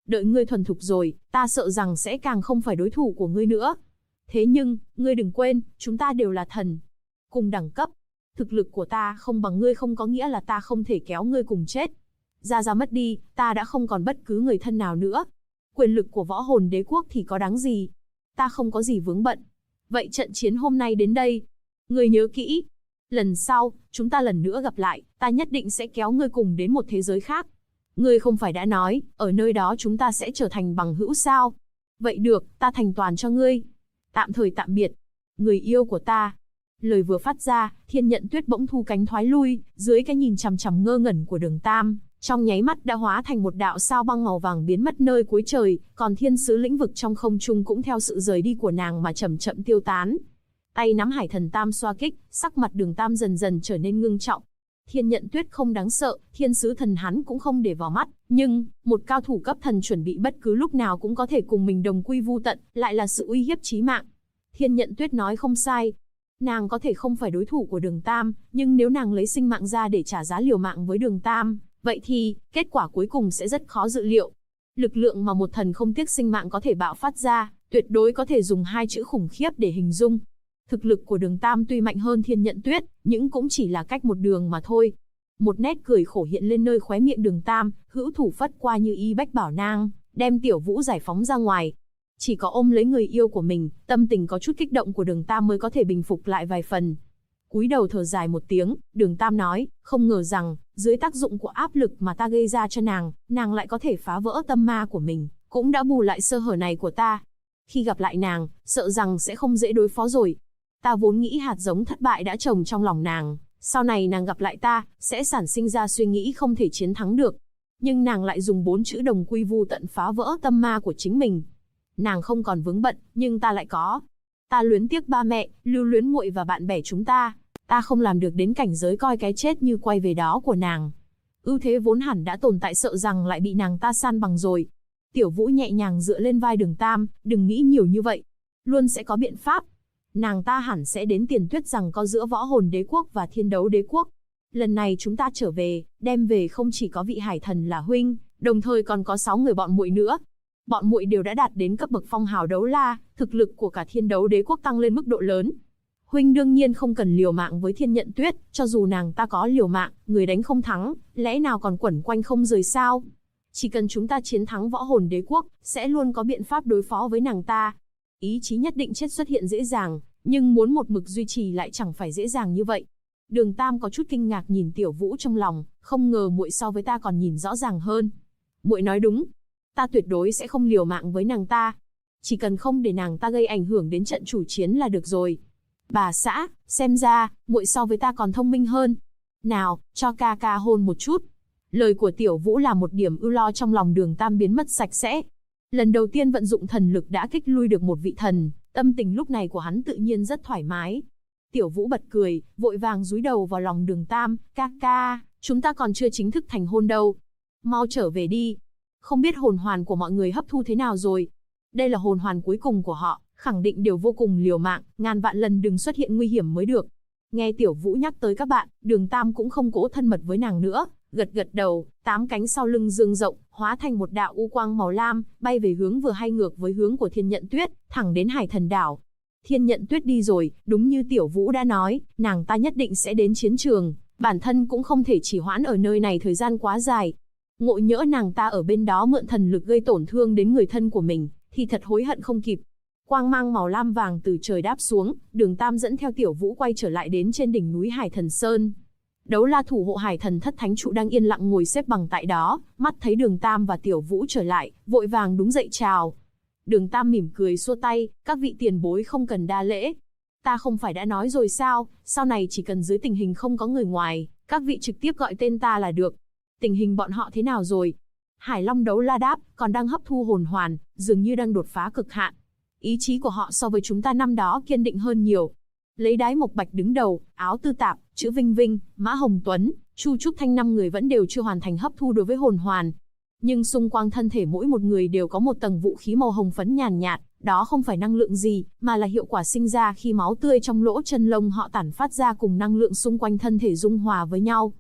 Đợi ngươi thuần thục rồi, ta sợ rằng sẽ càng không phải đối thủ của ngươi nữa. Thế nhưng, ngươi đừng quên, chúng ta đều là thần. Cùng đẳng cấp. Thực lực của ta không bằng ngươi không có nghĩa là ta không thể kéo ngươi cùng chết. Ra mất đi, ta đã không còn bất cứ người thân nào nữa. Quyền lực của võ hồn đế quốc thì có đáng gì? Ta không có gì vướng bận. Vậy trận chiến hôm nay đến đây. Ngươi nhớ kỹ. Lần sau, chúng ta lần nữa gặp lại, ta nhất định sẽ kéo ngươi cùng đến một thế giới khác. Ngươi không phải đã nói, ở nơi đó chúng ta sẽ trở thành bằng hữu sao? Vậy được, ta thành toàn cho ngươi. Tạm thời tạm biệt. Người yêu của ta. Lời vừa phát ra, Thiên Nhận Tuyết bỗng thu cánh thoái lui, dưới cái nhìn chằm chằm ngơ ngẩn của Đường Tam, trong nháy mắt đã hóa thành một đạo sao băng màu vàng biến mất nơi cuối trời, còn thiên sứ lĩnh vực trong không trung cũng theo sự rời đi của nàng mà chậm chậm tiêu tán. Tay nắm Hải Thần Tam xoa kích, sắc mặt Đường Tam dần dần trở nên ngưng trọng. Thiên Nhận Tuyết không đáng sợ, thiên sứ thần hắn cũng không để vào mắt, nhưng một cao thủ cấp thần chuẩn bị bất cứ lúc nào cũng có thể cùng mình đồng quy vu tận, lại là sự uy hiếp chí mạng. Thiên Nhận Tuyết nói không sai. Nàng có thể không phải đối thủ của Đường Tam, nhưng nếu nàng lấy sinh mạng ra để trả giá liều mạng với Đường Tam, vậy thì, kết quả cuối cùng sẽ rất khó dự liệu. Lực lượng mà một thần không tiếc sinh mạng có thể bạo phát ra, tuyệt đối có thể dùng hai chữ khủng khiếp để hình dung. Thực lực của Đường Tam tuy mạnh hơn Thiên Nhận Tuyết, nhưng cũng chỉ là cách một đường mà thôi. Một nét cười khổ hiện lên nơi khóe miệng Đường Tam, hữu thủ phất qua như y bách bảo nang, đem Tiểu Vũ giải phóng ra ngoài. Chỉ có ôm lấy người yêu của mình, tâm tình có chút kích động của Đường Tam mới có thể bình phục lại vài phần. Cúi đầu thở dài một tiếng, Đường Tam nói, không ngờ rằng, dưới tác dụng của áp lực mà ta gây ra cho nàng lại có thể phá vỡ tâm ma của mình, cũng đã bù lại sơ hở này của ta. Khi gặp lại nàng, sợ rằng sẽ không dễ đối phó rồi. Ta vốn nghĩ hạt giống thất bại đã trồng trong lòng nàng, sau này nàng gặp lại ta, sẽ sản sinh ra suy nghĩ không thể chiến thắng được. Nhưng nàng lại dùng 4 chữ đồng quy vu tận phá vỡ tâm ma của chính mình. Nàng không còn vướng bận, nhưng ta lại có. Ta luyến tiếc ba mẹ, lưu luyến muội và bạn bè chúng ta. Ta không làm được đến cảnh giới coi cái chết như quay về đó của nàng. Ưu thế vốn hẳn đã tồn tại sợ rằng lại bị nàng ta san bằng rồi. Tiểu Vũ nhẹ nhàng dựa lên vai Đường Tam, đừng nghĩ nhiều như vậy. Luôn sẽ có biện pháp. Nàng ta hẳn sẽ đến tiền tuyết rằng có giữa võ hồn đế quốc và thiên đấu đế quốc. Lần này chúng ta trở về, đem về không chỉ có vị hải thần là huynh, đồng thời còn có 6 người bọn muội nữa. Bọn muội đều đã đạt đến cấp bậc phong hào đấu la, thực lực của cả thiên đấu đế quốc tăng lên mức độ lớn. Huynh đương nhiên không cần liều mạng với Thiên Nhận Tuyết, cho dù nàng ta có liều mạng, người đánh không thắng, lẽ nào còn quẩn quanh không rời sao? Chỉ cần chúng ta chiến thắng võ hồn đế quốc, sẽ luôn có biện pháp đối phó với nàng ta. Ý chí nhất định chết xuất hiện dễ dàng, nhưng muốn một mực duy trì lại chẳng phải dễ dàng như vậy. Đường Tam có chút kinh ngạc nhìn Tiểu Vũ trong lòng, không ngờ muội so với ta còn nhìn rõ ràng hơn. Muội nói đúng, ta tuyệt đối sẽ không liều mạng với nàng ta. Chỉ cần không để nàng ta gây ảnh hưởng đến trận chủ chiến là được rồi. Bà xã, xem ra, muội so với ta còn thông minh hơn. Nào, cho ca ca hôn một chút. Lời của Tiểu Vũ là một điểm ưu lo trong lòng Đường Tam biến mất sạch sẽ. Lần đầu tiên vận dụng thần lực đã kích lui được một vị thần, tâm tình lúc này của hắn tự nhiên rất thoải mái. Tiểu Vũ bật cười, vội vàng dúi đầu vào lòng Đường Tam, ca ca, chúng ta còn chưa chính thức thành hôn đâu. Mau trở về đi. Không biết hồn hoàn của mọi người hấp thu thế nào rồi. Đây là hồn hoàn cuối cùng của họ, khẳng định đều vô cùng liều mạng, ngàn vạn lần đừng xuất hiện nguy hiểm mới được. Nghe Tiểu Vũ nhắc tới các bạn, Đường Tam cũng không cố thân mật với nàng nữa, gật gật đầu, 8 cánh sau lưng dương rộng, hóa thành một đạo u quang màu lam, bay về hướng vừa hay ngược với hướng của Thiên Nhận Tuyết, thẳng đến Hải Thần đảo. Thiên Nhận Tuyết đi rồi, đúng như Tiểu Vũ đã nói, nàng ta nhất định sẽ đến chiến trường, bản thân cũng không thể chỉ hoãn ở nơi này thời gian quá dài. Ngộ nhỡ nàng ta ở bên đó mượn thần lực gây tổn thương đến người thân của mình, thì thật hối hận không kịp. Quang mang màu lam vàng từ trời đáp xuống, Đường Tam dẫn theo Tiểu Vũ quay trở lại đến trên đỉnh núi Hải Thần Sơn. Đấu la thủ hộ Hải Thần Thất Thánh trụ đang yên lặng ngồi xếp bằng tại đó, mắt thấy Đường Tam và Tiểu Vũ trở lại, vội vàng đứng dậy chào. Đường Tam mỉm cười xua tay, các vị tiền bối không cần đa lễ. Ta không phải đã nói rồi sao, sau này chỉ cần dưới tình hình không có người ngoài, các vị trực tiếp gọi tên ta là được. Tình hình bọn họ thế nào rồi? Hải Long đấu la đáp, còn đang hấp thu hồn hoàn, dường như đang đột phá cực hạn. Ý chí của họ so với chúng ta năm đó kiên định hơn nhiều. Lấy Đái Mộc Bạch đứng đầu, Áo Tư Tạp, Chữ Vinh Vinh, Mã Hồng Tuấn, Chu Trúc Thanh 5 người vẫn đều chưa hoàn thành hấp thu đối với hồn hoàn. Nhưng xung quanh thân thể mỗi một người đều có một tầng vũ khí màu hồng phấn nhàn nhạt, đó không phải năng lượng gì, mà là hiệu quả sinh ra khi máu tươi trong lỗ chân lông họ tản phát ra cùng năng lượng xung quanh thân thể dung hòa với nhau.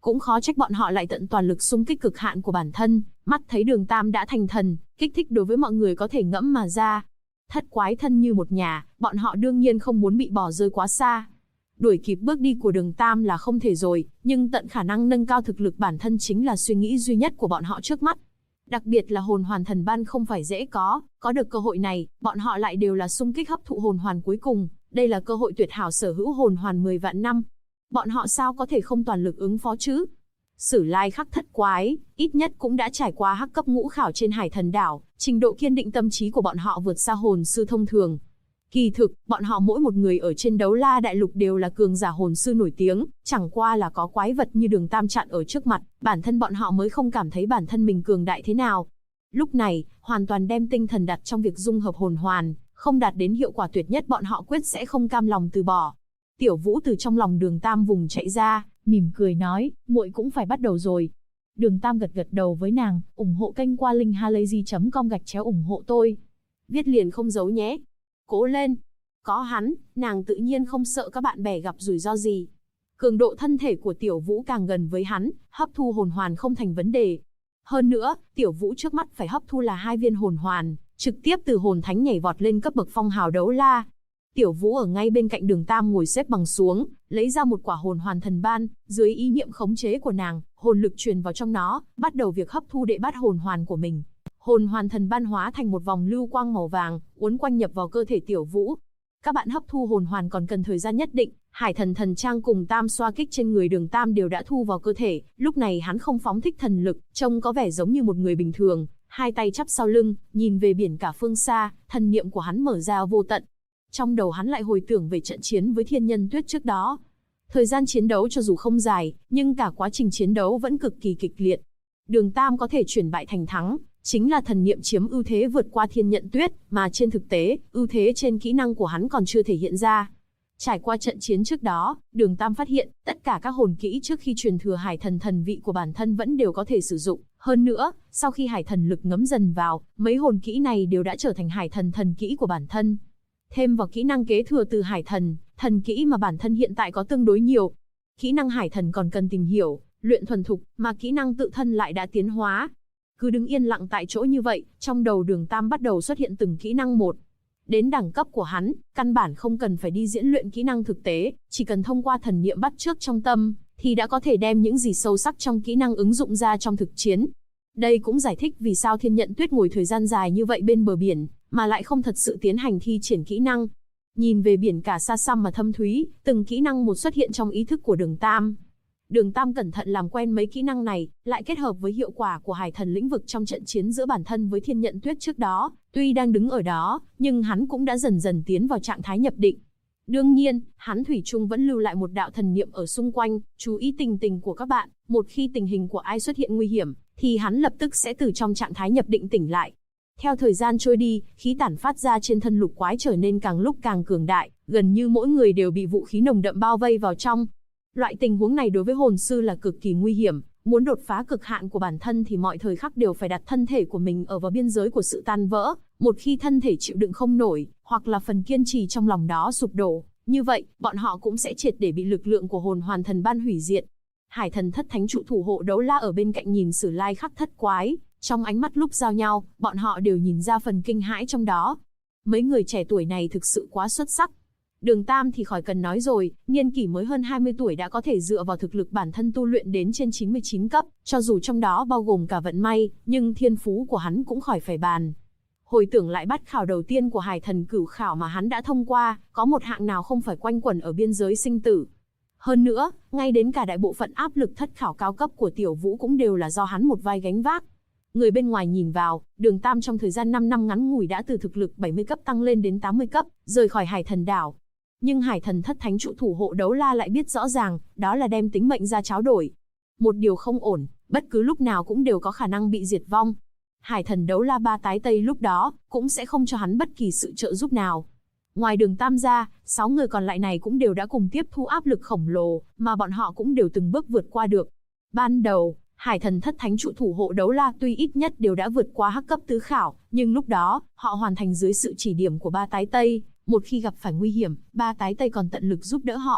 Cũng khó trách bọn họ lại tận toàn lực xung kích cực hạn của bản thân, mắt thấy Đường Tam đã thành thần, kích thích đối với mọi người có thể ngẫm mà ra. Thất quái thân như một nhà, bọn họ đương nhiên không muốn bị bỏ rơi quá xa. Đuổi kịp bước đi của Đường Tam là không thể rồi, nhưng tận khả năng nâng cao thực lực bản thân chính là suy nghĩ duy nhất của bọn họ trước mắt. Đặc biệt là hồn hoàn thần ban không phải dễ có được cơ hội này, bọn họ lại đều là xung kích hấp thụ hồn hoàn cuối cùng, đây là cơ hội tuyệt hảo sở hữu hồn hoàn 10 vạn năm. Bọn họ sao có thể không toàn lực ứng phó chứ? Sử Lai Khắc thất quái, ít nhất cũng đã trải qua hắc cấp ngũ khảo trên Hải Thần Đảo, trình độ kiên định tâm trí của bọn họ vượt xa hồn sư thông thường. Kỳ thực, bọn họ mỗi một người ở trên Đấu La Đại Lục đều là cường giả hồn sư nổi tiếng, chẳng qua là có quái vật như Đường Tam chặn ở trước mặt, bản thân bọn họ mới không cảm thấy bản thân mình cường đại thế nào. Lúc này, hoàn toàn đem tinh thần đặt trong việc dung hợp hồn hoàn, không đạt đến hiệu quả tuyệt nhất bọn họ quyết sẽ không cam lòng từ bỏ. Tiểu Vũ từ trong lòng Đường Tam vùng chạy ra, mỉm cười nói, muội cũng phải bắt đầu rồi. Đường Tam gật gật đầu với nàng, ủng hộ kênh qua linkhalazy.com/ủng hộ tôi. Viết liền không giấu nhé. Cố lên. Có hắn, nàng tự nhiên không sợ các bạn bè gặp rủi ro gì. Cường độ thân thể của Tiểu Vũ càng gần với hắn, hấp thu hồn hoàn không thành vấn đề. Hơn nữa, Tiểu Vũ trước mắt phải hấp thu là 2 viên hồn hoàn, trực tiếp từ hồn thánh nhảy vọt lên cấp bậc phong hào đấu la. Tiểu Vũ ở ngay bên cạnh Đường Tam ngồi xếp bằng xuống, lấy ra một quả hồn hoàn thần ban, dưới ý niệm khống chế của nàng, hồn lực truyền vào trong nó, bắt đầu việc hấp thu đệ bát hồn hoàn của mình. Hồn hoàn thần ban hóa thành một vòng lưu quang màu vàng, uốn quanh nhập vào cơ thể Tiểu Vũ. Các bạn hấp thu hồn hoàn còn cần thời gian nhất định, Hải Thần thần trang cùng tam xoa kích trên người Đường Tam đều đã thu vào cơ thể, lúc này hắn không phóng thích thần lực, trông có vẻ giống như một người bình thường, hai tay chắp sau lưng, nhìn về biển cả phương xa, thần niệm của hắn mở ra vô tận. Trong đầu hắn lại hồi tưởng về trận chiến với Thiên Nhân Tuyết trước đó. Thời gian chiến đấu cho dù không dài, nhưng cả quá trình chiến đấu vẫn cực kỳ kịch liệt. Đường Tam có thể chuyển bại thành thắng, chính là thần niệm chiếm ưu thế vượt qua Thiên Nhận Tuyết, mà trên thực tế, ưu thế trên kỹ năng của hắn còn chưa thể hiện ra. Trải qua trận chiến trước đó, Đường Tam phát hiện, tất cả các hồn kỹ trước khi truyền thừa Hải Thần thần vị của bản thân vẫn đều có thể sử dụng. Hơn nữa, sau khi Hải Thần lực ngấm dần vào, mấy hồn kỹ này đều đã trở thành Hải Thần thần kỹ của bản thân. Thêm vào kỹ năng kế thừa từ Hải Thần, thần kỹ mà bản thân hiện tại có tương đối nhiều. Kỹ năng Hải Thần còn cần tìm hiểu, luyện thuần thục, mà kỹ năng tự thân lại đã tiến hóa. Cứ đứng yên lặng tại chỗ như vậy, trong đầu Đường Tam bắt đầu xuất hiện từng kỹ năng một. Đến đẳng cấp của hắn, căn bản không cần phải đi diễn luyện kỹ năng thực tế, chỉ cần thông qua thần niệm bắt chước trong tâm, thì đã có thể đem những gì sâu sắc trong kỹ năng ứng dụng ra trong thực chiến. Đây cũng giải thích vì sao Thiên Nhận Tuyết ngồi thời gian dài như vậy bên bờ biển, mà lại không thật sự tiến hành thi triển kỹ năng. Nhìn về biển cả xa xăm mà thâm thúy, từng kỹ năng một xuất hiện trong ý thức của Đường Tam. Đường Tam cẩn thận làm quen mấy kỹ năng này, lại kết hợp với hiệu quả của Hải Thần lĩnh vực trong trận chiến giữa bản thân với Thiên Nhận Tuyết trước đó, tuy đang đứng ở đó, nhưng hắn cũng đã dần dần tiến vào trạng thái nhập định. Đương nhiên, hắn thủy chung vẫn lưu lại một đạo thần niệm ở xung quanh, chú ý tình tình của các bạn, một khi tình hình của ai xuất hiện nguy hiểm, thì hắn lập tức sẽ từ trong trạng thái nhập định tỉnh lại. Theo thời gian trôi đi, khí tản phát ra trên thân lục quái trở nên càng lúc càng cường đại, gần như mỗi người đều bị vũ khí nồng đậm bao vây vào trong. Loại tình huống này đối với hồn sư là cực kỳ nguy hiểm, muốn đột phá cực hạn của bản thân thì mọi thời khắc đều phải đặt thân thể của mình ở vào biên giới của sự tan vỡ. Một khi thân thể chịu đựng không nổi, hoặc là phần kiên trì trong lòng đó sụp đổ, như vậy, bọn họ cũng sẽ triệt để bị lực lượng của hồn hoàn thần ban hủy diệt. Hải Thần thất thánh trụ thủ hộ đấu la ở bên cạnh nhìn Sử Lai Khắc thất quái, trong ánh mắt lúc giao nhau, bọn họ đều nhìn ra phần kinh hãi trong đó. Mấy người trẻ tuổi này thực sự quá xuất sắc. Đường Tam thì khỏi cần nói rồi, niên kỷ mới hơn 20 tuổi đã có thể dựa vào thực lực bản thân tu luyện đến trên 99 cấp, cho dù trong đó bao gồm cả vận may, nhưng thiên phú của hắn cũng khỏi phải bàn. Hồi tưởng lại bát khảo đầu tiên của Hải Thần cửu khảo mà hắn đã thông qua, có một hạng nào không phải quanh quẩn ở biên giới sinh tử. Hơn nữa, ngay đến cả đại bộ phận áp lực thất khảo cao cấp của Tiểu Vũ cũng đều là do hắn một vai gánh vác. Người bên ngoài nhìn vào, Đường Tam trong thời gian 5 năm ngắn ngủi đã từ thực lực 70 cấp tăng lên đến 80 cấp, rời khỏi Hải Thần đảo. Nhưng Hải Thần thất thánh trụ thủ hộ đấu la lại biết rõ ràng, đó là đem tính mệnh ra tráo đổi. Một điều không ổn, bất cứ lúc nào cũng đều có khả năng bị diệt vong. Hải Thần đấu la ba tái tây lúc đó, cũng sẽ không cho hắn bất kỳ sự trợ giúp nào. Ngoài Đường Tam ra, 6 người còn lại này cũng đều đã cùng tiếp thu áp lực khổng lồ, mà bọn họ cũng đều từng bước vượt qua được. Ban đầu, Hải Thần thất thánh trụ thủ hộ đấu la tuy ít nhất đều đã vượt qua hắc cấp tứ khảo, nhưng lúc đó, họ hoàn thành dưới sự chỉ điểm của ba tái tây. Một khi gặp phải nguy hiểm, ba tái tây còn tận lực giúp đỡ họ.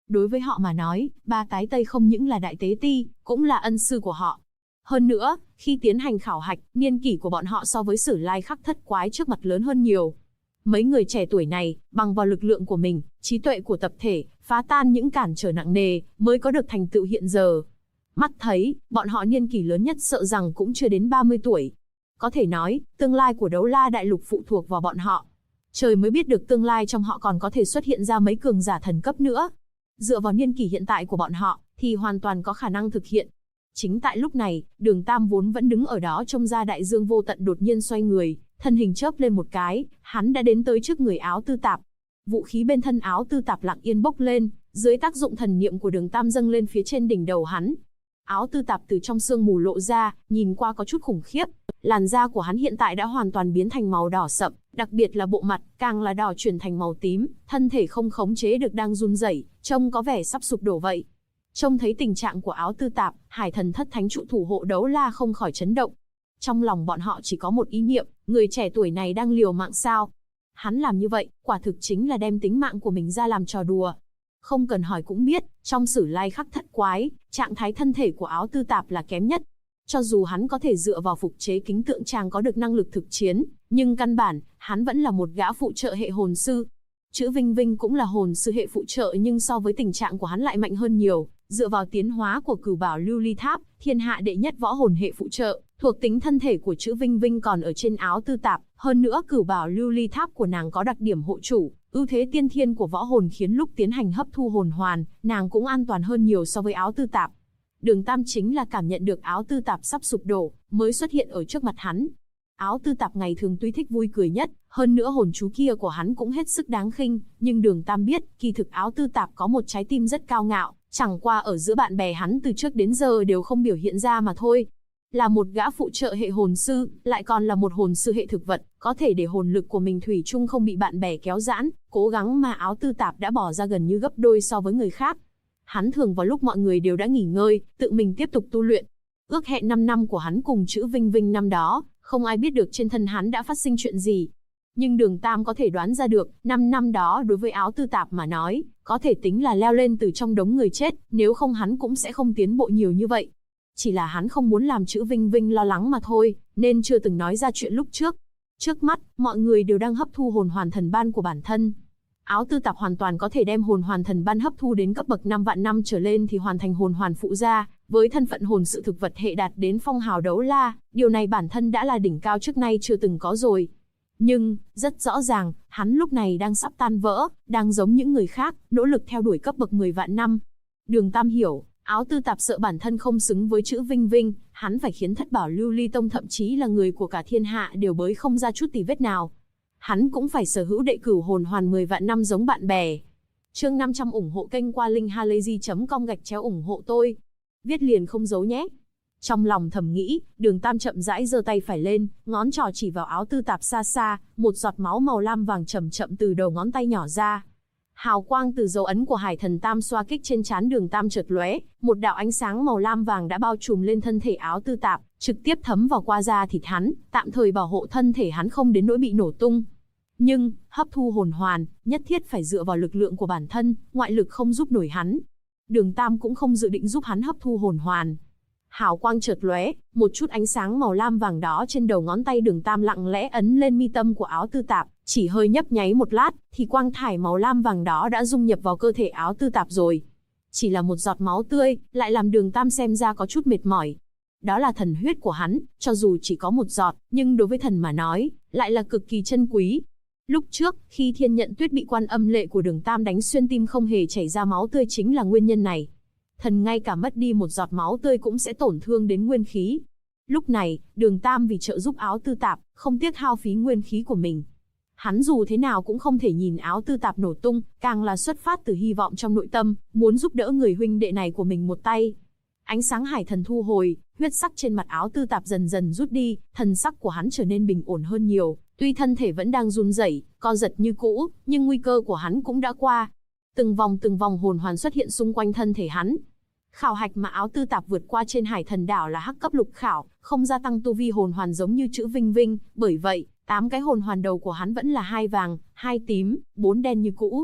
Đối với họ mà nói, ba cái Tây không những là đại tế ti, cũng là ân sư của họ. Hơn nữa, khi tiến hành khảo hạch, niên kỷ của bọn họ so với Sử Lai Khắc Thất Quái trước mặt lớn hơn nhiều. Mấy người trẻ tuổi này, bằng vào lực lượng của mình, trí tuệ của tập thể, phá tan những cản trở nặng nề, mới có được thành tựu hiện giờ. Mắt thấy, bọn họ niên kỷ lớn nhất sợ rằng cũng chưa đến 30 tuổi. Có thể nói, tương lai của Đấu La Đại Lục phụ thuộc vào bọn họ. Trời mới biết được tương lai trong họ còn có thể xuất hiện ra mấy cường giả thần cấp nữa. Dựa vào niên kỷ hiện tại của bọn họ, thì hoàn toàn có khả năng thực hiện. Chính tại lúc này, Đường Tam vốn vẫn đứng ở đó trông ra đại dương vô tận đột nhiên xoay người, thân hình chớp lên một cái, hắn đã đến tới trước người Áo Tư Tạp. Vũ khí bên thân Áo Tư Tạp lặng yên bốc lên, dưới tác dụng thần niệm của Đường Tam dâng lên phía trên đỉnh đầu hắn. Áo Tư Tạp từ trong sương mù lộ ra, nhìn qua có chút khủng khiếp. Làn da của hắn hiện tại đã hoàn toàn biến thành màu đỏ sậm, đặc biệt là bộ mặt, càng là đỏ chuyển thành màu tím, thân thể không khống chế được đang run rẩy, trông có vẻ sắp sụp đổ vậy. Trông thấy tình trạng của Áo Tư Tạp, Hải Thần Thất Thánh trụ thủ hộ Đấu La không khỏi chấn động. Trong lòng bọn họ chỉ có một ý niệm, người trẻ tuổi này đang liều mạng sao? Hắn làm như vậy, quả thực chính là đem tính mạng của mình ra làm trò đùa. Không cần hỏi cũng biết, trong Sử Lai Khắc Thất Quái, trạng thái thân thể của Áo Tư Tạp là kém nhất. Cho dù hắn có thể dựa vào phục chế kính tượng tràng có được năng lực thực chiến, nhưng căn bản, hắn vẫn là một gã phụ trợ hệ hồn sư. Chữ Vinh Vinh cũng là hồn sư hệ phụ trợ nhưng so với tình trạng của hắn lại mạnh hơn nhiều. Dựa vào tiến hóa của Cửu Bảo Lưu Ly Tháp, thiên hạ đệ nhất võ hồn hệ phụ trợ, thuộc tính thân thể của chữ Vinh Vinh còn ở trên Áo Tư Tạp, hơn nữa Cửu Bảo Lưu Ly Tháp của nàng có đặc điểm hộ chủ, ưu thế tiên thiên của võ hồn khiến lúc tiến hành hấp thu hồn hoàn, nàng cũng an toàn hơn nhiều so với Áo Tư Tạp. Đường Tam chính là cảm nhận được Áo Tư Tạp sắp sụp đổ, mới xuất hiện ở trước mặt hắn. Áo Tư Tạp ngày thường tuy thích vui cười nhất, hơn nữa hồn chú kia của hắn cũng hết sức đáng khinh, nhưng Đường Tam biết, kỳ thực Áo Tư Tạp có một trái tim rất cao ngạo, chẳng qua ở giữa bạn bè hắn từ trước đến giờ đều không biểu hiện ra mà thôi. Là một gã phụ trợ hệ hồn sư, lại còn là một hồn sư hệ thực vật, có thể để hồn lực của mình thủy chung không bị bạn bè kéo giãn, cố gắng mà Áo Tư Tạp đã bỏ ra gần như gấp đôi so với người khác. Hắn thường vào lúc mọi người đều đã nghỉ ngơi, tự mình tiếp tục tu luyện. Ước hẹn 5 năm của hắn cùng chữ Vinh Vinh năm đó, không ai biết được trên thân hắn đã phát sinh chuyện gì. Nhưng Đường Tam có thể đoán ra được, 5 năm đó đối với Áo Tư Tạp mà nói, có thể tính là leo lên từ trong đống người chết, nếu không hắn cũng sẽ không tiến bộ nhiều như vậy. Chỉ là hắn không muốn làm chữ Vinh Vinh lo lắng mà thôi, nên chưa từng nói ra chuyện lúc trước. Trước mắt, mọi người đều đang hấp thu hồn hoàn thần ban của bản thân. Áo Tư Tạp hoàn toàn có thể đem hồn hoàn thần ban hấp thu đến cấp bậc 5 vạn năm trở lên thì hoàn thành hồn hoàn phụ gia, với thân phận hồn sự thực vật hệ đạt đến phong hào Đấu La, điều này bản thân đã là đỉnh cao trước nay chưa từng có rồi. Nhưng, rất rõ ràng, hắn lúc này đang sắp tan vỡ, đang giống những người khác, nỗ lực theo đuổi cấp bậc 10 vạn năm. Đường Tam hiểu, Áo Tư Tạp sợ bản thân không xứng với chữ Vinh Vinh, hắn phải khiến Thất Bảo Lưu Ly Tông thậm chí là người của cả thiên hạ đều bới không ra chút tì vết nào. Hắn cũng phải sở hữu đệ cửu hồn hoàn 10 vạn năm giống bạn bè. Chương 500 ủng hộ kênh qua linkhalazy.com/ủng hộ tôi. Viết liền không giấu nhé. Trong lòng thầm nghĩ, Đường Tam chậm rãi giơ tay phải lên, ngón trỏ chỉ vào Áo Tư Tạp xa xa, một giọt máu màu lam vàng chậm chậm từ đầu ngón tay nhỏ ra. Hào quang từ dấu ấn của Hải Thần Tam xoa kích trên trán Đường Tam chợt lóe, một đạo ánh sáng màu lam vàng đã bao trùm lên thân thể Áo Tư Tạp, trực tiếp thấm vào qua da thịt hắn, tạm thời bảo hộ thân thể hắn không đến nỗi bị nổ tung. Nhưng, hấp thu hồn hoàn, nhất thiết phải dựa vào lực lượng của bản thân, ngoại lực không giúp nổi hắn. Đường Tam cũng không dự định giúp hắn hấp thu hồn hoàn. Hào quang chợt lóe, một chút ánh sáng màu lam vàng đó trên đầu ngón tay Đường Tam lặng lẽ ấn lên mi tâm của Áo Tư Tạp, chỉ hơi nhấp nháy một lát, thì quang thải màu lam vàng đó đã dung nhập vào cơ thể Áo Tư Tạp rồi. Chỉ là một giọt máu tươi, lại làm Đường Tam xem ra có chút mệt mỏi. Đó là thần huyết của hắn, cho dù chỉ có một giọt, nhưng đối với thần mà nói, lại là cực kỳ chân quý. Lúc trước, khi Thiên Nhận Tuyết bị Quan Âm Lệ của Đường Tam đánh xuyên tim không hề chảy ra máu tươi chính là nguyên nhân này. Thần ngay cả mất đi một giọt máu tươi cũng sẽ tổn thương đến nguyên khí. Lúc này, Đường Tam vì trợ giúp Áo Tư Tạp, không tiếc hao phí nguyên khí của mình. Hắn dù thế nào cũng không thể nhìn Áo Tư Tạp nổ tung, càng là xuất phát từ hy vọng trong nội tâm, muốn giúp đỡ người huynh đệ này của mình một tay. Ánh sáng hải thần thu hồi, huyết sắc trên mặt Áo Tư Tạp dần dần rút đi, thần sắc của hắn trở nên bình ổn hơn nhiều, tuy thân thể vẫn đang run rẩy, co giật như cũ, nhưng nguy cơ của hắn cũng đã qua. Từng vòng hồn hoàn xuất hiện xung quanh thân thể hắn. Khảo hạch mà Áo Tư Tạp vượt qua trên Hải Thần Đảo là hắc cấp lục khảo, không gia tăng tu vi hồn hoàn giống như chữ Vinh Vinh, bởi vậy, 8 cái hồn hoàn đầu của hắn vẫn là 2 vàng, 2 tím, 4 đen như cũ.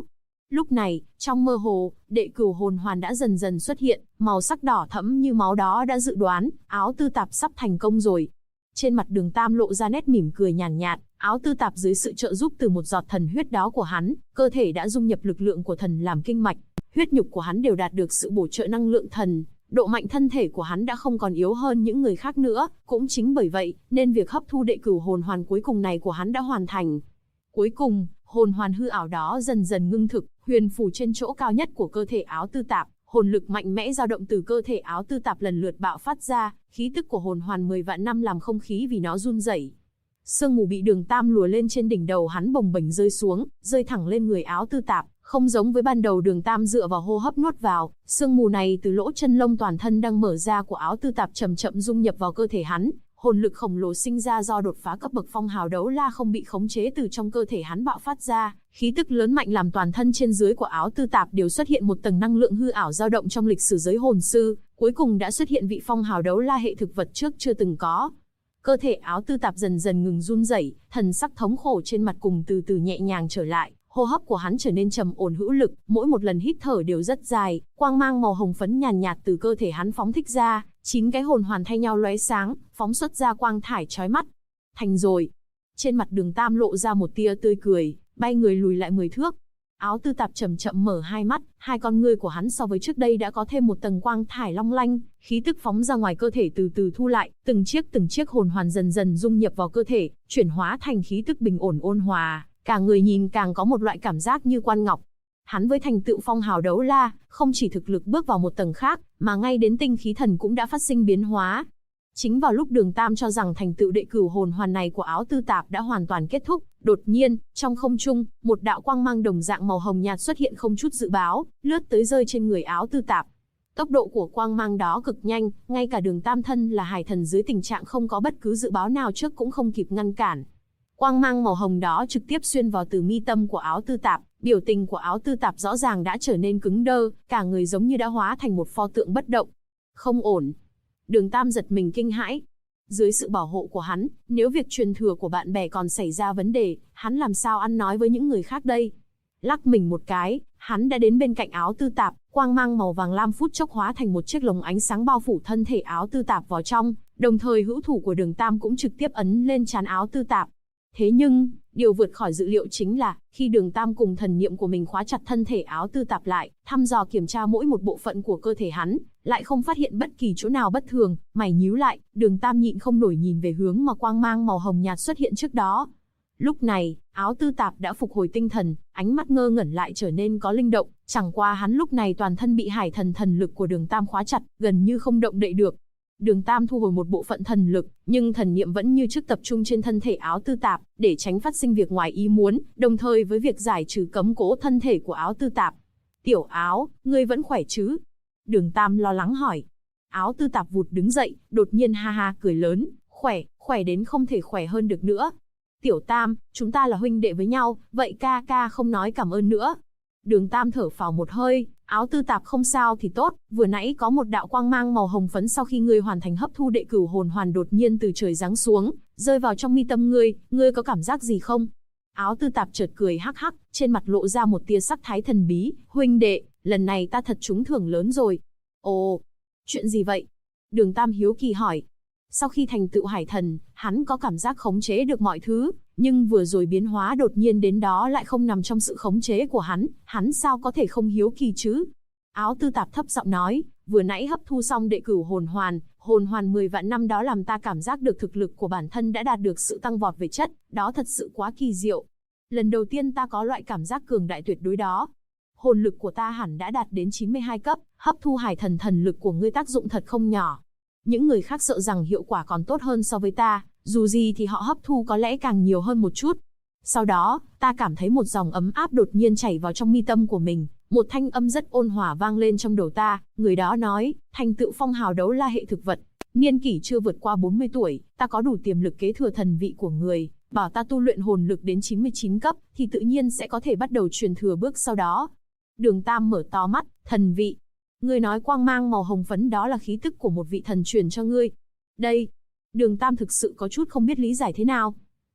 Lúc này, trong mơ hồ, đệ cửu hồn hoàn đã dần dần xuất hiện, màu sắc đỏ thẫm như máu đó đã dự đoán, áo tư tạp sắp thành công rồi. Trên mặt Đường Tam lộ ra nét mỉm cười nhàn nhạt, áo tư tạp dưới sự trợ giúp từ một giọt thần huyết đó của hắn, cơ thể đã dung nhập lực lượng của thần làm kinh mạch, huyết nhục của hắn đều đạt được sự bổ trợ năng lượng thần, độ mạnh thân thể của hắn đã không còn yếu hơn những người khác nữa, cũng chính bởi vậy, nên việc hấp thu đệ cửu hồn hoàn cuối cùng này của hắn đã hoàn thành. Cuối cùng, hồn hoàn hư ảo đó dần dần ngưng thực, huyền phù trên chỗ cao nhất của cơ thể áo tư tạp, hồn lực mạnh mẽ dao động từ cơ thể áo tư tạp lần lượt bạo phát ra, khí tức của hồn hoàn 10 vạn năm làm không khí vì nó run rẩy. Sương mù bị Đường Tam lùa lên trên đỉnh đầu hắn bồng bềnh rơi xuống, rơi thẳng lên người áo tư tạp, không giống với ban đầu Đường Tam dựa vào hô hấp nuốt vào, sương mù này từ lỗ chân lông toàn thân đang mở ra của áo tư tạp chậm chậm dung nhập vào cơ thể hắn. Hồn lực khổng lồ sinh ra do đột phá cấp bậc phong hào đấu la không bị khống chế từ trong cơ thể hắn bạo phát ra, khí tức lớn mạnh làm toàn thân trên dưới của áo tư tạp đều xuất hiện một tầng năng lượng hư ảo dao động trong lịch sử giới hồn sư, cuối cùng đã xuất hiện vị phong hào đấu la hệ thực vật trước chưa từng có. Cơ thể áo tư tạp dần dần ngừng run rẩy, thần sắc thống khổ trên mặt cùng từ từ nhẹ nhàng trở lại, hô hấp của hắn trở nên trầm ổn hữu lực, mỗi một lần hít thở đều rất dài, quang mang màu hồng phấn nhàn nhạt từ cơ thể hắn phóng thích ra, 9 cái hồn hoàn thay nhau lóe sáng, phóng xuất ra quang thải chói mắt. Thành rồi. Trên mặt Đường Tam lộ ra một tia tươi cười, bay người lùi lại 10 thước. Áo tư tạp chậm chậm mở hai mắt, hai con ngươi của hắn so với trước đây đã có thêm một tầng quang thải long lanh, khí tức phóng ra ngoài cơ thể từ từ thu lại, từng chiếc hồn hoàn dần dần dung nhập vào cơ thể, chuyển hóa thành khí tức bình ổn ôn hòa, cả người nhìn càng có một loại cảm giác như quan ngọc. Hắn với thành tựu phong hào đấu la, không chỉ thực lực bước vào một tầng khác, mà ngay đến tinh khí thần cũng đã phát sinh biến hóa. Chính vào lúc Đường Tam cho rằng thành tựu đệ cửu hồn hoàn này của áo tư tạp đã hoàn toàn kết thúc, đột nhiên, trong không trung, một đạo quang mang đồng dạng màu hồng nhạt xuất hiện không chút dự báo, lướt tới rơi trên người áo tư tạp. Tốc độ của quang mang đó cực nhanh, ngay cả Đường Tam thân là hải thần dưới tình trạng không có bất cứ dự báo nào trước cũng không kịp ngăn cản. Quang mang màu hồng đó trực tiếp xuyên vào từ mi tâm của áo tư tạp, biểu tình của áo tư tạp rõ ràng đã trở nên cứng đơ, cả người giống như đã hóa thành một pho tượng bất động. Không ổn. Đường Tam giật mình kinh hãi. Dưới sự bảo hộ của hắn, nếu việc truyền thừa của bạn bè còn xảy ra vấn đề, hắn làm sao ăn nói với những người khác đây? Lắc mình một cái, hắn đã đến bên cạnh áo tư tạp, quang mang màu vàng lam phút chốc hóa thành một chiếc lồng ánh sáng bao phủ thân thể áo tư tạp vào trong, đồng thời hữu thủ của Đường Tam cũng trực tiếp ấn lên trán áo tư tạp. Thế nhưng, điều vượt khỏi dự liệu chính là, khi Đường Tam cùng thần niệm của mình khóa chặt thân thể áo tư tạp lại, thăm dò kiểm tra mỗi một bộ phận của cơ thể hắn, lại không phát hiện bất kỳ chỗ nào bất thường, mày nhíu lại, Đường Tam nhịn không nổi nhìn về hướng mà quang mang màu hồng nhạt xuất hiện trước đó. Lúc này, áo tư tạp đã phục hồi tinh thần, ánh mắt ngơ ngẩn lại trở nên có linh động, chẳng qua hắn lúc này toàn thân bị hải thần thần lực của Đường Tam khóa chặt, gần như không động đậy được. Đường Tam thu hồi một bộ phận thần lực, nhưng thần niệm vẫn như trước tập trung trên thân thể áo tư tạp, để tránh phát sinh việc ngoài ý muốn, đồng thời với việc giải trừ cấm cố thân thể của áo tư tạp. Tiểu Áo, ngươi vẫn khỏe chứ? Đường Tam lo lắng hỏi. Áo tư tạp vụt đứng dậy, đột nhiên ha ha cười lớn, khỏe đến không thể khỏe hơn được nữa. Tiểu Tam, chúng ta là huynh đệ với nhau, vậy ca ca không nói cảm ơn nữa. Đường Tam thở phào một hơi, áo tư tạp không sao thì tốt, vừa nãy có một đạo quang mang màu hồng phấn sau khi ngươi hoàn thành hấp thu đệ cửu hồn hoàn đột nhiên từ trời giáng xuống, rơi vào trong mi tâm ngươi có cảm giác gì không? Áo tư tạp chợt cười hắc hắc, trên mặt lộ ra một tia sắc thái thần bí, huynh đệ, lần này ta thật trúng thưởng lớn rồi. Ồ, chuyện gì vậy? Đường Tam hiếu kỳ hỏi. Sau khi thành tựu hải thần, hắn có cảm giác khống chế được mọi thứ, nhưng vừa rồi biến hóa đột nhiên đến đó lại không nằm trong sự khống chế của hắn sao có thể không hiếu kỳ chứ? Áo tư tạp thấp giọng nói, vừa nãy hấp thu xong đệ cửu hồn hoàn 10 vạn năm đó làm ta cảm giác được thực lực của bản thân đã đạt được sự tăng vọt về chất, đó thật sự quá kỳ diệu. Lần đầu tiên ta có loại cảm giác cường đại tuyệt đối đó. Hồn lực của ta hẳn đã đạt đến 92 cấp, hấp thu hải thần thần lực của ngươi tác dụng thật không nhỏ. Những người khác sợ rằng hiệu quả còn tốt hơn so với ta, dù gì thì họ hấp thu có lẽ càng nhiều hơn một chút. Sau đó, ta cảm thấy một dòng ấm áp đột nhiên chảy vào trong mi tâm của mình, một thanh âm rất ôn hòa vang lên trong đầu ta, người đó nói, thành tựu phong hào đấu la hệ thực vật, niên kỷ chưa vượt qua 40 tuổi, ta có đủ tiềm lực kế thừa thần vị của người, bảo ta tu luyện hồn lực đến 99 cấp, thì tự nhiên sẽ có thể bắt đầu truyền thừa bước sau đó. Đường Tam mở to mắt, thần vị. Ngươi nói quang mang màu hồng phấn đó là khí tức của một vị thần truyền cho ngươi. Đây, Đường Tam thực sự có chút không biết lý giải thế nào.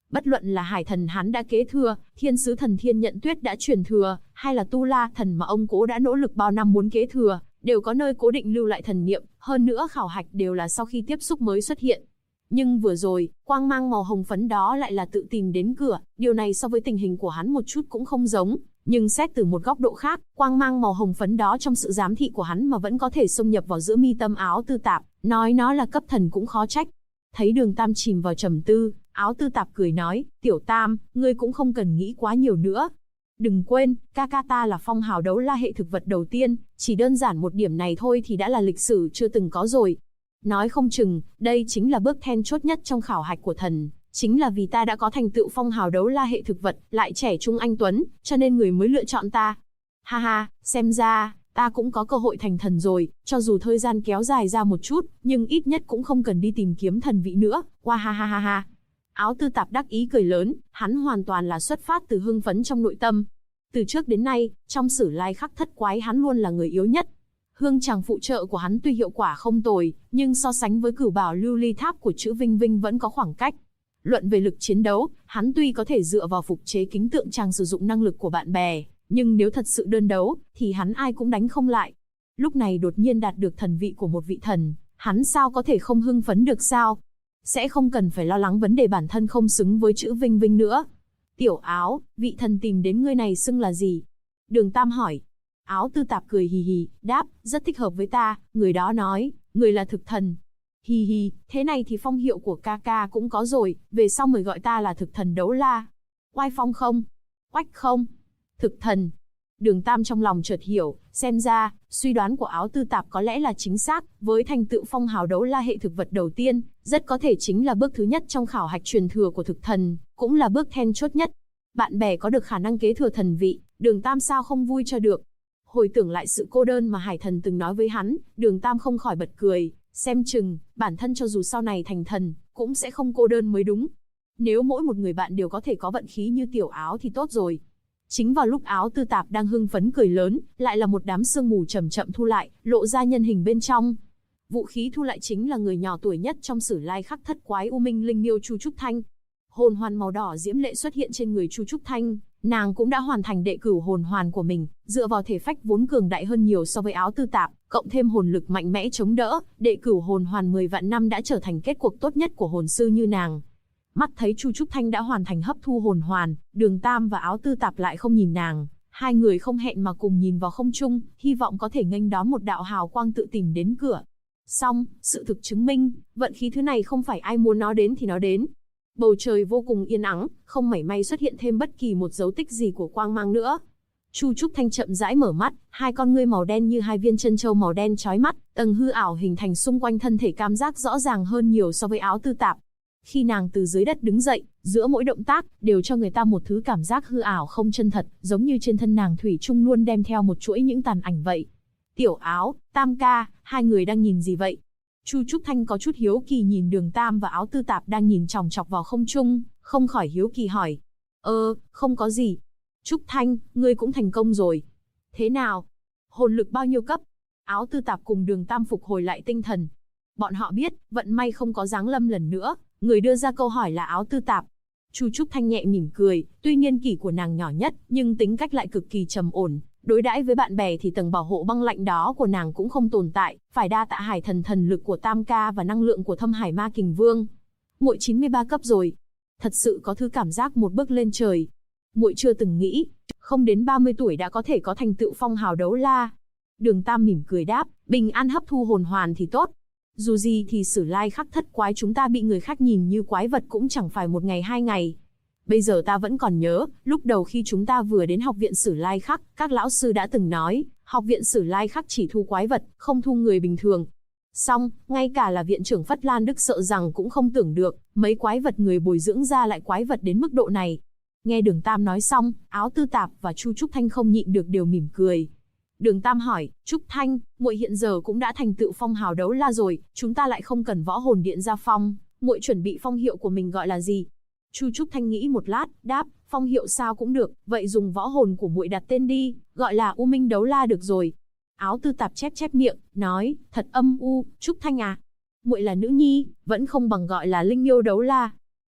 Bất luận là Hải Thần hắn đã kế thừa, Thiên Sứ Thần Thiên Nhận Tuyết đã truyền thừa, hay là Tu La Thần mà ông cố đã nỗ lực bao năm muốn kế thừa, đều có nơi cố định lưu lại thần niệm, hơn nữa khảo hạch đều là sau khi tiếp xúc mới xuất hiện. Nhưng vừa rồi, quang mang màu hồng phấn đó lại là tự tìm đến cửa, điều này so với tình hình của hắn một chút cũng không giống. Nhưng xét từ một góc độ khác, quang mang màu hồng phấn đó trong sự giám thị của hắn mà vẫn có thể xông nhập vào giữa mi tâm Áo Tư Tạp, nói nó là cấp thần cũng khó trách. Thấy Đường Tam chìm vào trầm tư, Áo Tư Tạp cười nói, Tiểu Tam, ngươi cũng không cần nghĩ quá nhiều nữa. Đừng quên, ca ca ta là phong hào đấu la hệ thực vật đầu tiên, chỉ đơn giản một điểm này thôi thì đã là lịch sử chưa từng có rồi. Nói không chừng, đây chính là bước then chốt nhất trong khảo hạch của thần. Chính là vì ta đã có thành tựu phong hào đấu la hệ thực vật, lại trẻ trung anh tuấn, cho nên người mới lựa chọn ta. Ha ha, xem ra, ta cũng có cơ hội thành thần rồi, cho dù thời gian kéo dài ra một chút, nhưng ít nhất cũng không cần đi tìm kiếm thần vị nữa. Hoa ha ha ha ha. Áo Tư Tạp đắc ý cười lớn, hắn hoàn toàn là xuất phát từ hưng phấn trong nội tâm. Từ trước đến nay, trong Sử Lai Khắc Thất Quái hắn luôn là người yếu nhất. Hương tràng phụ trợ của hắn tuy hiệu quả không tồi, nhưng so sánh với Cửu Bảo Lưu Ly Tháp của chữ Vinh Vinh vẫn có khoảng cách. Luận về lực chiến đấu, hắn tuy có thể dựa vào phục chế kính tượng tràng sử dụng năng lực của bạn bè, nhưng nếu thật sự đơn đấu, thì hắn ai cũng đánh không lại. Lúc này đột nhiên đạt được thần vị của một vị thần, hắn sao có thể không hưng phấn được sao? Sẽ không cần phải lo lắng vấn đề bản thân không xứng với chữ Vinh Vinh nữa. Tiểu Áo, vị thần tìm đến ngươi này xưng là gì? Đường Tam hỏi. Áo Tư Tạp cười hì hì, đáp, rất thích hợp với ta. Người đó nói, người là thực thần. Hì hì, thế này thì phong hiệu của ca ca cũng có rồi, về sau mời gọi ta là thực thần đấu la. Oai phong không? Oách không? Thực thần. Đường Tam trong lòng chợt hiểu, xem ra, suy đoán của Áo Tư Tạp có lẽ là chính xác, với thành tựu phong hào đấu la hệ thực vật đầu tiên, rất có thể chính là bước thứ nhất trong khảo hạch truyền thừa của thực thần, cũng là bước then chốt nhất. Bạn bè có được khả năng kế thừa thần vị, Đường Tam sao không vui cho được. Hồi tưởng lại sự cô đơn mà Hải Thần từng nói với hắn, Đường Tam không khỏi bật cười, xem chừng, bản thân cho dù sau này thành thần, cũng sẽ không cô đơn mới đúng. Nếu mỗi một người bạn đều có thể có vận khí như Tiểu Áo thì tốt rồi. Chính vào lúc Áo Tư Tạp đang hưng phấn cười lớn, lại là một đám sương mù chậm chậm thu lại, lộ ra nhân hình bên trong. Vũ khí thu lại chính là người nhỏ tuổi nhất trong Sử Lai Khắc Thất Quái U Minh Linh Miêu Chu Trúc Thanh. Hồn hoàn màu đỏ diễm lệ xuất hiện trên người Chu Trúc Thanh, nàng cũng đã hoàn thành đệ cửu hồn hoàn của mình, dựa vào thể phách vốn cường đại hơn nhiều so với Áo Tư Tạp, cộng thêm hồn lực mạnh mẽ chống đỡ, đệ cửu hồn hoàn 10 vạn năm đã trở thành kết cuộc tốt nhất của hồn sư như nàng. Mắt thấy Chu Trúc Thanh đã hoàn thành hấp thu hồn hoàn, Đường Tam và Áo Tư Tạp lại không nhìn nàng, hai người không hẹn mà cùng nhìn vào không trung, hy vọng có thể nghênh đón một đạo hào quang tự tìm đến cửa. Song, sự thực chứng minh, vận khí thứ này không phải ai muốn nó đến thì nó đến. Bầu trời vô cùng yên ắng, không mảy may xuất hiện thêm bất kỳ một dấu tích gì của quang mang nữa. Chu Trúc Thanh chậm rãi mở mắt, hai con ngươi màu đen như hai viên chân châu màu đen chói mắt, tầng hư ảo hình thành xung quanh thân thể cảm giác rõ ràng hơn nhiều so với Áo Tư Tạp. Khi nàng từ dưới đất đứng dậy, giữa mỗi động tác đều cho người ta một thứ cảm giác hư ảo không chân thật, giống như trên thân nàng thủy chung luôn đem theo một chuỗi những tàn ảnh vậy. Tiểu Áo, Tam ca, hai người đang nhìn gì vậy? Chu Trúc Thanh có chút hiếu kỳ nhìn Đường Tam và Áo Tư Tạp đang nhìn chòng chọc vào không trung, không khỏi hiếu kỳ hỏi. Không có gì. Trúc Thanh, ngươi cũng thành công rồi. Thế nào? Hồn lực bao nhiêu cấp? Áo Tư Tạp cùng Đường Tam phục hồi lại tinh thần. Bọn họ biết, vận may không có giáng lâm lần nữa, người đưa ra câu hỏi là Áo Tư Tạp. Chu Trúc Thanh nhẹ mỉm cười, tuy niên kỷ của nàng nhỏ nhất, nhưng tính cách lại cực kỳ trầm ổn. Đối đãi với bạn bè thì tầng bảo hộ băng lạnh đó của nàng cũng không tồn tại, phải đa tạ Hải Thần thần lực của Tam ca và năng lượng của Thâm Hải Ma Kình Vương. Muội 93 cấp rồi, thật sự có thứ cảm giác một bước lên trời. Muội chưa từng nghĩ, không đến 30 tuổi đã có thể có thành tựu phong hào đấu la. Đường Tam mỉm cười đáp, bình an hấp thu hồn hoàn thì tốt. Dù gì thì Sử Lai Khắc Thất Quái chúng ta bị người khác nhìn như quái vật cũng chẳng phải một ngày hai ngày. Bây giờ ta vẫn còn nhớ, lúc đầu khi chúng ta vừa đến học viện Sử Lai Khắc, các lão sư đã từng nói, học viện Sử Lai Khắc chỉ thu quái vật, không thu người bình thường. Song, ngay cả là viện trưởng Phất Lan Đức sợ rằng cũng không tưởng được, mấy quái vật người bồi dưỡng ra lại quái vật đến mức độ này. Nghe Đường Tam nói xong, Áo Tư Tạp và Chu Trúc Thanh không nhịn được đều mỉm cười. Đường Tam hỏi, Trúc Thanh, muội hiện giờ cũng đã thành tựu phong hào đấu la rồi, chúng ta lại không cần võ hồn điện gia phong, muội chuẩn bị phong hiệu của mình gọi là gì? Chu Trúc Thanh nghĩ một lát, đáp, phong hiệu sao cũng được, vậy dùng võ hồn của muội đặt tên đi, gọi là U Minh Đấu La được rồi. Áo Tư Tạp chép chép miệng, nói, thật âm u, Trúc Thanh à, muội là nữ nhi, vẫn không bằng gọi là Linh Yêu Đấu La.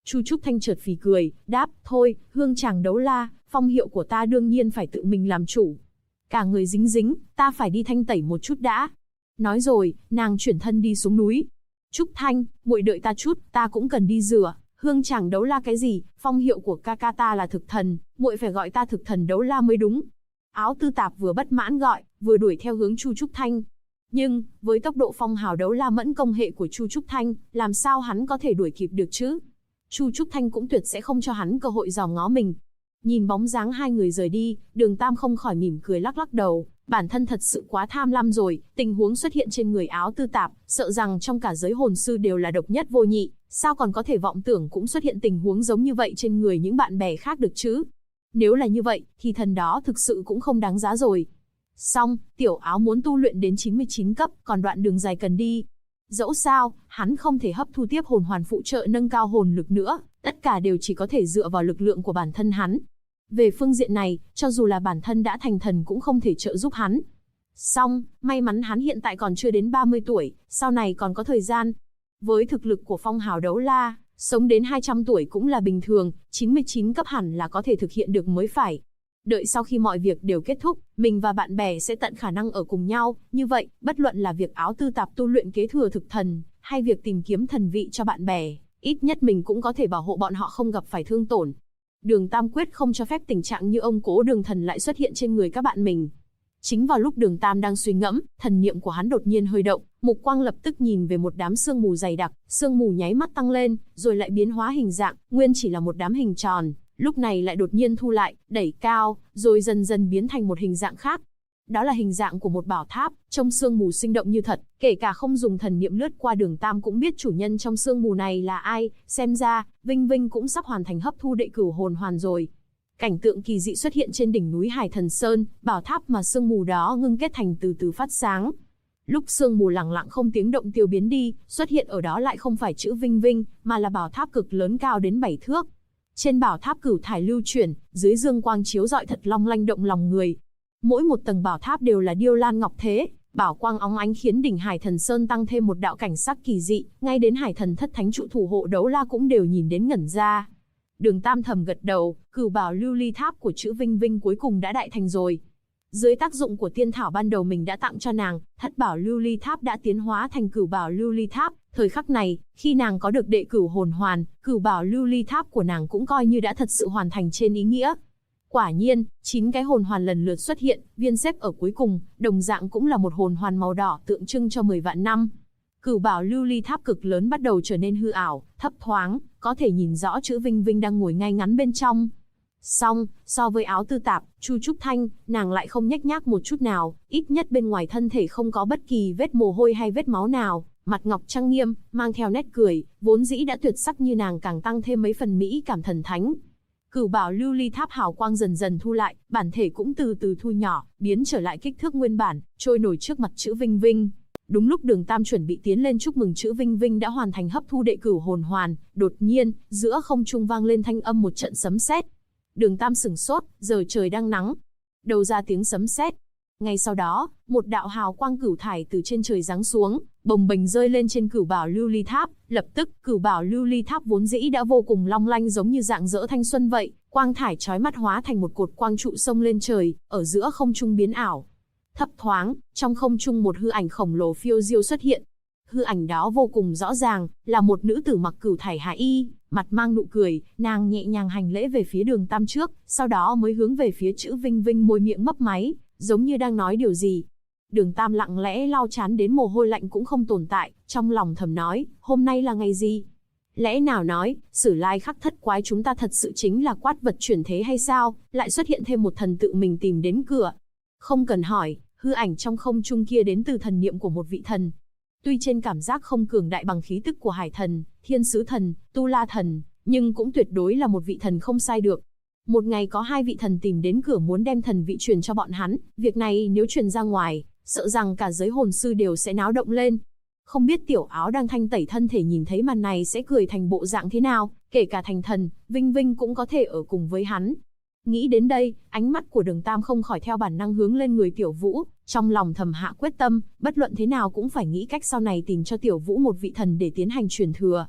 Chu Trúc Thanh chợt phì cười, đáp, thôi, hương tràng đấu la, phong hiệu của ta đương nhiên phải tự mình làm chủ. Cả người dính dính, ta phải đi thanh tẩy một chút đã. Nói rồi, nàng chuyển thân đi xuống núi. Trúc Thanh, muội đợi ta chút, ta cũng cần đi rửa. Hương tràng đấu la cái gì, phong hiệu của ca ca ta là thực thần, muội phải gọi ta thực thần đấu la mới đúng. Áo Tư Tạp vừa bất mãn gọi, vừa đuổi theo hướng Chu Trúc Thanh. Nhưng, với tốc độ phong hào đấu la mẫn công hệ của Chu Trúc Thanh, làm sao hắn có thể đuổi kịp được chứ? Chu Trúc Thanh cũng tuyệt sẽ không cho hắn cơ hội dòm ngó mình. Nhìn bóng dáng hai người rời đi, Đường Tam không khỏi mỉm cười lắc lắc đầu, bản thân thật sự quá tham lam rồi, tình huống xuất hiện trên người Áo Tư Tạp, sợ rằng trong cả giới hồn sư đều là độc nhất vô nhị, sao còn có thể vọng tưởng cũng xuất hiện tình huống giống như vậy trên người những bạn bè khác được chứ? Nếu là như vậy, thì thần đó thực sự cũng không đáng giá rồi. Xong, Tiểu Áo muốn tu luyện đến 99 cấp, còn đoạn đường dài cần đi. Dẫu sao, hắn không thể hấp thu tiếp hồn hoàn phụ trợ nâng cao hồn lực nữa, tất cả đều chỉ có thể dựa vào lực lượng của bản thân hắn. Về phương diện này, cho dù là bản thân đã thành thần cũng không thể trợ giúp hắn. Xong, may mắn hắn hiện tại còn chưa đến 30 tuổi, sau này còn có thời gian. Với thực lực của phong hào đấu la, sống đến 200 tuổi cũng là bình thường, 99 cấp hẳn là có thể thực hiện được mới phải. Đợi sau khi mọi việc đều kết thúc, mình và bạn bè sẽ tận khả năng ở cùng nhau, như vậy, bất luận là việc Áo Tư Tạp tu luyện kế thừa thực thần, hay việc tìm kiếm thần vị cho bạn bè, ít nhất mình cũng có thể bảo hộ bọn họ không gặp phải thương tổn. Đường Tam quyết không cho phép tình trạng như ông Cố Đường Thần lại xuất hiện trên người các bạn mình. Chính vào lúc Đường Tam đang suy ngẫm, thần niệm của hắn đột nhiên hơi động, mục quang lập tức nhìn về một đám sương mù dày đặc, sương mù nháy mắt tăng lên, rồi lại biến hóa hình dạng, nguyên chỉ là một đám hình tròn, lúc này lại đột nhiên thu lại, đẩy cao, rồi dần dần biến thành một hình dạng khác. Đó là hình dạng của một bảo tháp, trong sương mù sinh động như thật, kể cả không dùng thần niệm lướt qua Đường Tam cũng biết chủ nhân trong sương mù này là ai, xem ra, Vinh Vinh cũng sắp hoàn thành hấp thu đệ cửu hồn hoàn rồi. Cảnh tượng kỳ dị xuất hiện trên đỉnh núi Hải Thần Sơn, bảo tháp mà sương mù đó ngưng kết thành từ từ phát sáng. Lúc sương mù lặng lặng không tiếng động tiêu biến đi, xuất hiện ở đó lại không phải chữ Vinh Vinh, mà là bảo tháp cực lớn cao đến 7 thước. Trên bảo tháp cửu thải lưu chuyển, dưới dương quang chiếu rọi thật long lanh động lòng người. Mỗi một tầng bảo tháp đều là điêu lan ngọc thế, bảo quang óng ánh khiến đỉnh Hải Thần Sơn tăng thêm một đạo cảnh sắc kỳ dị, ngay đến Hải Thần Thất Thánh trụ thủ hộ đấu la cũng đều nhìn đến ngẩn ra. Đường Tam thầm gật đầu, cửu bảo lưu ly tháp của chữ Vinh Vinh cuối cùng đã đại thành rồi. Dưới tác dụng của tiên thảo ban đầu mình đã tặng cho nàng, thất bảo lưu ly tháp đã tiến hóa thành cửu bảo lưu ly tháp. Thời khắc này, khi nàng có được đệ cửu hồn hoàn, cửu bảo lưu ly tháp của nàng cũng coi như đã thật sự hoàn thành trên ý nghĩa. Quả nhiên, 9 cái hồn hoàn lần lượt xuất hiện, viên xếp ở cuối cùng, đồng dạng cũng là một hồn hoàn màu đỏ tượng trưng cho 10 vạn năm. Cửu bảo lưu ly tháp cực lớn bắt đầu trở nên hư ảo, thấp thoáng, có thể nhìn rõ chữ Vinh Vinh đang ngồi ngay ngắn bên trong. Song, so với Áo Tư Tạp, Chu Trúc Thanh, nàng lại không nhếch nhác một chút nào, ít nhất bên ngoài thân thể không có bất kỳ vết mồ hôi hay vết máu nào, mặt ngọc trang nghiêm, mang theo nét cười, vốn dĩ đã tuyệt sắc như nàng càng tăng thêm mấy phần mỹ cảm thần thánh. Cửu bảo lưu ly tháp hào quang dần dần thu lại, bản thể cũng từ từ thu nhỏ, biến trở lại kích thước nguyên bản, trôi nổi trước mặt chữ Vinh Vinh. Đúng lúc Đường Tam chuẩn bị tiến lên chúc mừng chữ Vinh Vinh đã hoàn thành hấp thu đệ cửu hồn hoàn, đột nhiên, giữa không trung vang lên thanh âm một trận sấm sét. Đường Tam sửng sốt, giờ trời đang nắng, đâu ra tiếng sấm sét. Ngay sau đó, một đạo hào quang cửu thải từ trên trời giáng xuống, bồng bềnh rơi lên trên cửu bảo lưu ly tháp. Lập tức, cửu bảo lưu ly tháp vốn dĩ đã vô cùng long lanh giống như rạng rỡ thanh xuân vậy, quang thải chói mắt hóa thành một cột quang trụ xông lên trời, ở giữa không trung biến ảo. Thấp thoáng, trong không trung một hư ảnh khổng lồ phiêu diêu xuất hiện. Hư ảnh đó vô cùng rõ ràng, là một nữ tử mặc cửu thải hạ y, mặt mang nụ cười, nàng nhẹ nhàng hành lễ về phía Đường Tam trước, sau đó mới hướng về phía chữ Vinh Vinh môi miệng mấp máy, giống như đang nói điều gì. Đường Tam lặng lẽ lau chán đến mồ hôi lạnh cũng không tồn tại, trong lòng thầm nói, hôm nay là ngày gì? Lẽ nào nói, Sử Lai Khắc Thất Quái chúng ta thật sự chính là quát vật chuyển thế hay sao, lại xuất hiện thêm một thần tự mình tìm đến cửa? Không cần hỏi, hư ảnh trong không trung kia đến từ thần niệm của một vị thần. Tuy trên cảm giác không cường đại bằng khí tức của Hải Thần, Thiên Sứ Thần, Tu La Thần, nhưng cũng tuyệt đối là một vị thần không sai được. Một ngày có 2 vị thần tìm đến cửa muốn đem thần vị truyền cho bọn hắn, việc này nếu truyền ra ngoài, sợ rằng cả giới hồn sư đều sẽ náo động lên. Không biết Tiểu Áo đang thanh tẩy thân thể nhìn thấy màn này sẽ cười thành bộ dạng thế nào, kể cả thành thần, Vinh Vinh cũng có thể ở cùng với hắn. Nghĩ đến đây, ánh mắt của Đường Tam không khỏi theo bản năng hướng lên người Tiểu Vũ, trong lòng thầm hạ quyết tâm, bất luận thế nào cũng phải nghĩ cách sau này tìm cho Tiểu Vũ một vị thần để tiến hành truyền thừa.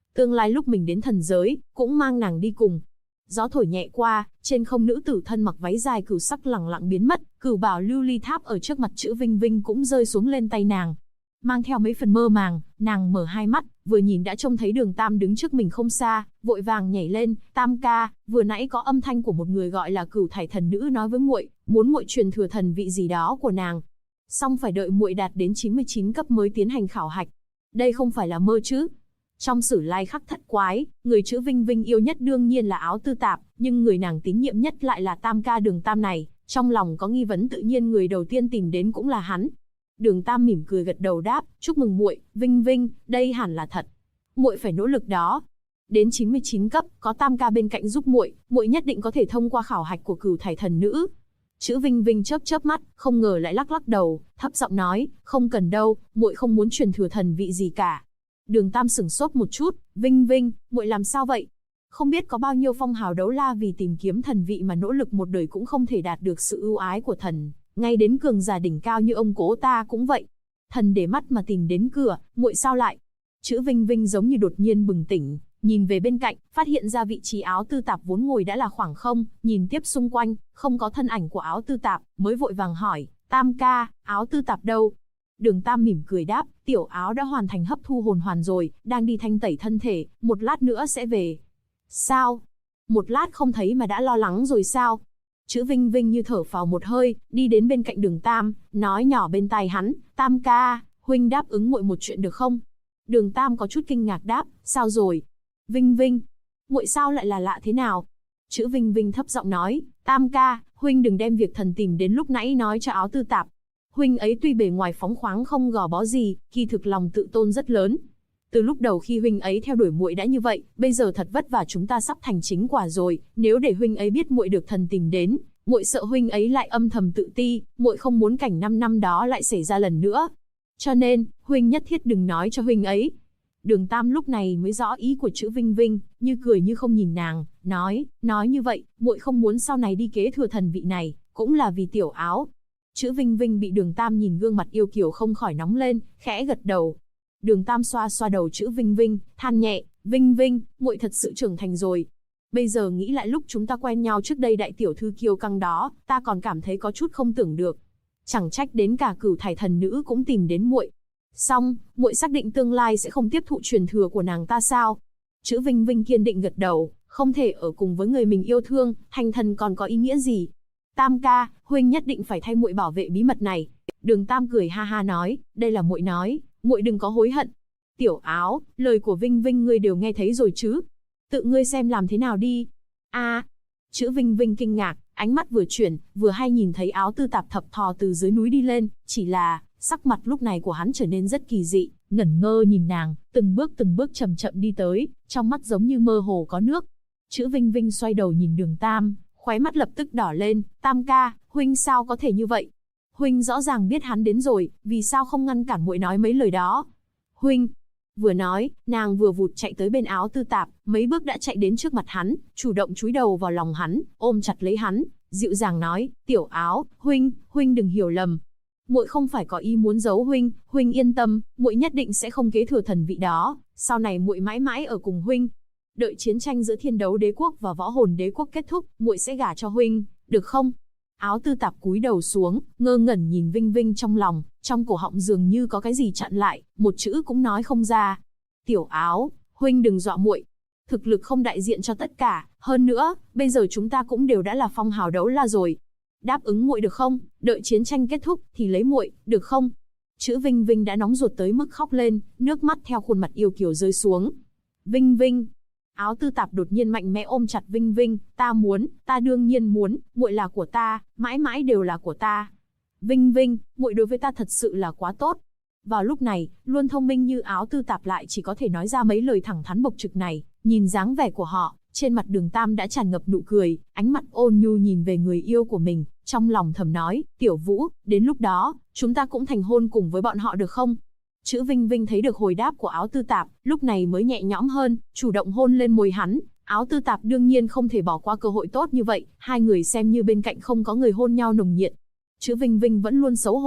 Tương lai lúc mình đến thần giới, cũng mang nàng đi cùng. Gió thổi nhẹ qua, trên không nữ tử thân mặc váy dài cửu sắc lẳng lặng biến mất, cửu bảo lưu ly tháp ở trước mặt chữ Vinh Vinh cũng rơi xuống lên tay nàng. Mang theo mấy phần mơ màng, nàng mở hai mắt, vừa nhìn đã trông thấy Đường Tam đứng trước mình không xa, vội vàng nhảy lên, "Tam ca, vừa nãy có âm thanh của một người gọi là Cửu Thải thần nữ nói với muội, muốn muội truyền thừa thần vị gì đó của nàng. Song phải đợi muội đạt đến 99 cấp mới tiến hành khảo hạch. Đây không phải là mơ chứ?" Trong Sử Lai Khắc Thất Quái, người chữ Vinh Vinh yêu nhất đương nhiên là Áo Tư Tạp, nhưng người nàng tín nhiệm nhất lại là Tam ca Đường Tam này, trong lòng có nghi vấn tự nhiên người đầu tiên tìm đến cũng là hắn. Đường Tam mỉm cười gật đầu đáp, "Chúc mừng muội, Vinh Vinh, đây hẳn là thật. Muội phải nỗ lực đó. Đến 99 cấp, có Tam ca bên cạnh giúp muội, muội nhất định có thể thông qua khảo hạch của Cửu Thải thần nữ." Chữ Vinh Vinh chớp chớp mắt, không ngờ lại lắc lắc đầu, thấp giọng nói, "Không cần đâu, muội không muốn truyền thừa thần vị gì cả." Đường Tam sửng sốt một chút, "Vinh Vinh, muội làm sao vậy? Không biết có bao nhiêu phong hào đấu la vì tìm kiếm thần vị mà nỗ lực một đời cũng không thể đạt được sự ưu ái của thần, ngay đến cường giả đỉnh cao như ông cố ta cũng vậy. Thần để mắt mà tìm đến cửa, muội sao lại?" Chữ Vinh Vinh giống như đột nhiên bừng tỉnh, nhìn về bên cạnh, phát hiện ra vị trí Áo Tư Tạp vốn ngồi đã là khoảng không, nhìn tiếp xung quanh, không có thân ảnh của Áo Tư Tạp, mới vội vàng hỏi, "Tam ca, Áo Tư Tạp đâu?" Đường Tam mỉm cười đáp, "Tiểu Áo đã hoàn thành hấp thu hồn hoàn rồi, đang đi thanh tẩy thân thể, một lát nữa sẽ về." "Sao? Một lát không thấy mà đã lo lắng rồi sao?" Chữ Vinh Vinh như thở phào một hơi, đi đến bên cạnh Đường Tam, nói nhỏ bên tai hắn, "Tam ca, huynh đáp ứng muội một chuyện được không?" Đường Tam có chút kinh ngạc đáp, "Sao rồi?" "Vinh Vinh, muội sao lại là lạ thế nào?" Chữ Vinh Vinh thấp giọng nói, "Tam ca, huynh đừng đem việc thần tìm đến lúc nãy nói cho Áo Tư Tạp. Huynh ấy tuy bề ngoài phóng khoáng không gò bó gì, kỳ thực lòng tự tôn rất lớn. Từ lúc đầu khi huynh ấy theo đuổi muội đã như vậy, bây giờ thật vất vả chúng ta sắp thành chính quả rồi, nếu để huynh ấy biết muội được thần tìm đến, muội sợ huynh ấy lại âm thầm tự ti, muội không muốn cảnh 5 năm đó lại xảy ra lần nữa. Cho nên, huynh nhất thiết đừng nói cho huynh ấy." Đường Tam lúc này mới rõ ý của chữ Vinh Vinh, như cười như không nhìn nàng, nói như vậy, muội không muốn sau này đi kế thừa thần vị này, cũng là vì Tiểu Áo. Chữ Vinh Vinh bị Đường Tam nhìn gương mặt yêu kiều không khỏi nóng lên, khẽ gật đầu. Đường Tam xoa xoa đầu chữ Vinh Vinh, than nhẹ, "Vinh Vinh, muội thật sự trưởng thành rồi. Bây giờ nghĩ lại lúc chúng ta quen nhau trước đây đại tiểu thư kiêu căng đó, ta còn cảm thấy có chút không tưởng được. Chẳng trách đến cả Cửu Thải thần nữ cũng tìm đến muội. Song, muội xác định tương lai sẽ không tiếp thụ truyền thừa của nàng ta sao?" Chữ Vinh Vinh kiên định gật đầu, không thể ở cùng với người mình yêu thương, thành thần còn có ý nghĩa gì? "Tam ca, huynh nhất định phải thay muội bảo vệ bí mật này." Đường Tam cười ha ha nói, "Đây là muội nói, muội đừng có hối hận." "Tiểu Áo, lời của Vinh Vinh ngươi đều nghe thấy rồi chứ? Tự ngươi xem làm thế nào đi." Chữ Vinh Vinh kinh ngạc, ánh mắt vừa chuyển, vừa hay nhìn thấy Áo Tư Tạp thập thò từ dưới núi đi lên, chỉ là, sắc mặt lúc này của hắn trở nên rất kỳ dị, ngẩn ngơ nhìn nàng, từng bước chậm chậm đi tới, trong mắt giống như mơ hồ có nước. Chữ Vinh Vinh xoay đầu nhìn Đường Tam, khóe mắt lập tức đỏ lên, "Tam ca, huynh sao có thể như vậy? Huynh rõ ràng biết hắn đến rồi, vì sao không ngăn cản muội nói mấy lời đó? Huynh." Vừa nói, nàng vừa vụt chạy tới bên Áo Tư Tạp, mấy bước đã chạy đến trước mặt hắn, chủ động chúi đầu vào lòng hắn, ôm chặt lấy hắn, dịu dàng nói, "Tiểu Áo, huynh đừng hiểu lầm. Muội không phải có ý muốn giấu huynh, huynh yên tâm, muội nhất định sẽ không kế thừa thần vị đó, sau này muội mãi mãi ở cùng huynh. Đợi chiến tranh giữa Thiên Đấu Đế quốc và Võ Hồn Đế quốc kết thúc, muội sẽ gả cho huynh, được không?" Áo Tư Tạp cúi đầu xuống, ngơ ngẩn nhìn Vinh Vinh trong lòng, trong cổ họng dường như có cái gì chặn lại, một chữ cũng nói không ra. "Tiểu Áo, huynh đừng dọa muội. Thực lực không đại diện cho tất cả, hơn nữa, bây giờ chúng ta cũng đều đã là phong hào đấu la rồi. Đáp ứng muội được không? Đợi chiến tranh kết thúc thì lấy muội, được không?" Chữ Vinh Vinh đã nóng ruột tới mức khóc lên, nước mắt theo khuôn mặt yêu kiều rơi xuống. "Vinh Vinh." Áo Tư Tạp đột nhiên mạnh mẽ ôm chặt Vinh Vinh, ta đương nhiên muốn, muội là của ta, mãi mãi đều là của ta. Vinh Vinh, muội đối với ta thật sự là quá tốt." Vào lúc này, luôn thông minh như Áo Tư Tạp lại chỉ có thể nói ra mấy lời thẳng thắn bộc trực này, nhìn dáng vẻ của họ, trên mặt Đường Tam đã tràn ngập nụ cười, ánh mắt ôn nhu nhìn về người yêu của mình, trong lòng thầm nói, "Tiểu Vũ, đến lúc đó, chúng ta cũng thành hôn cùng với bọn họ được không?" Chữ Vinh Vinh thấy được hồi đáp của Áo Tư Tạp, lúc này mới nhẹ nhõm hơn, chủ động hôn lên môi hắn. Áo Tư Tạp đương nhiên không thể bỏ qua cơ hội tốt như vậy, hai người xem như bên cạnh không có người hôn nhau nồng nhiệt. Chữ Vinh Vinh vẫn luôn xấu hổ,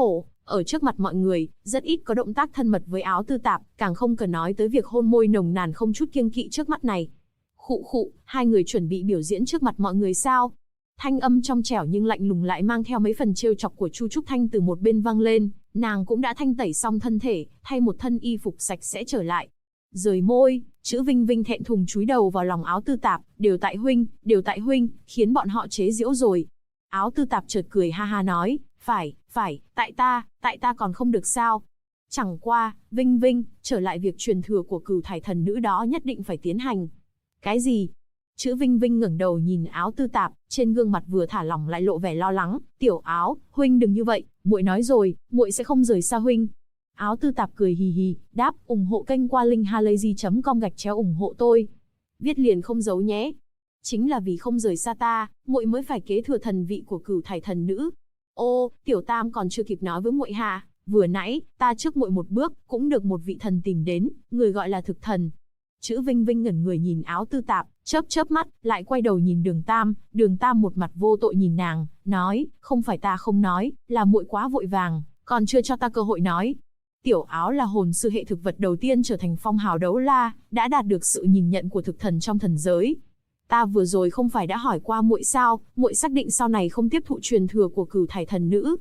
Ở trước mặt mọi người, rất ít có động tác thân mật với Áo Tư Tạp, càng không cần nói tới việc hôn môi nồng nàn không chút kiêng kỵ trước mắt này. Khụ khụ, hai người chuẩn bị biểu diễn trước mặt mọi người sao? Thanh âm trong trẻo nhưng lạnh lùng lại mang theo mấy phần trêu chọc của Chu Trúc Thanh từ một bên vang lên, nàng cũng đã thanh tẩy xong thân thể, thay một thân y phục sạch sẽ trở lại. Rời môi, chữ Vinh Vinh thẹn thùng chúi đầu vào lòng Áo Tư Tạp, đều tại huynh, khiến bọn họ chế giễu rồi. Áo Tư Tạp chợt cười ha ha nói, phải, tại ta còn không được sao? Chẳng qua, Vinh Vinh, trở lại việc truyền thừa của Cửu Thải Thần Nữ đó nhất định phải tiến hành. Cái gì? Chữ Vinh Vinh ngẩng đầu nhìn Áo Tư Tạp, trên gương mặt vừa thả lỏng lại lộ vẻ lo lắng. Tiểu Áo, huynh đừng như vậy, muội nói rồi, muội sẽ không rời xa huynh. Áo Tư Tạp cười hì hì, đáp, ủng hộ kênh qua link halayzi.com ủng hộ tôi. Viết liền không giấu nhé. Chính là vì không rời xa ta, muội mới phải kế thừa thần vị của Cửu Thải Thần Nữ. Ô, Tiểu Tam còn chưa kịp nói với muội hà, vừa nãy ta trước muội một bước, cũng được một vị thần tìm đến, người gọi là thực thần. Chữ Vinh Vinh ngẩn người nhìn Áo Tư Tạp, chớp mắt, lại quay đầu nhìn Đường Tam một mặt vô tội nhìn nàng, nói, không phải ta không nói, là muội quá vội vàng, còn chưa cho ta cơ hội nói. Tiểu Áo là hồn sư hệ thực vật đầu tiên trở thành phong hào đấu la, đã đạt được sự nhìn nhận của thực thần trong thần giới. Ta vừa rồi không phải đã hỏi qua muội sao, muội xác định sau này không tiếp thụ truyền thừa của Cửu Thải Thần Nữ.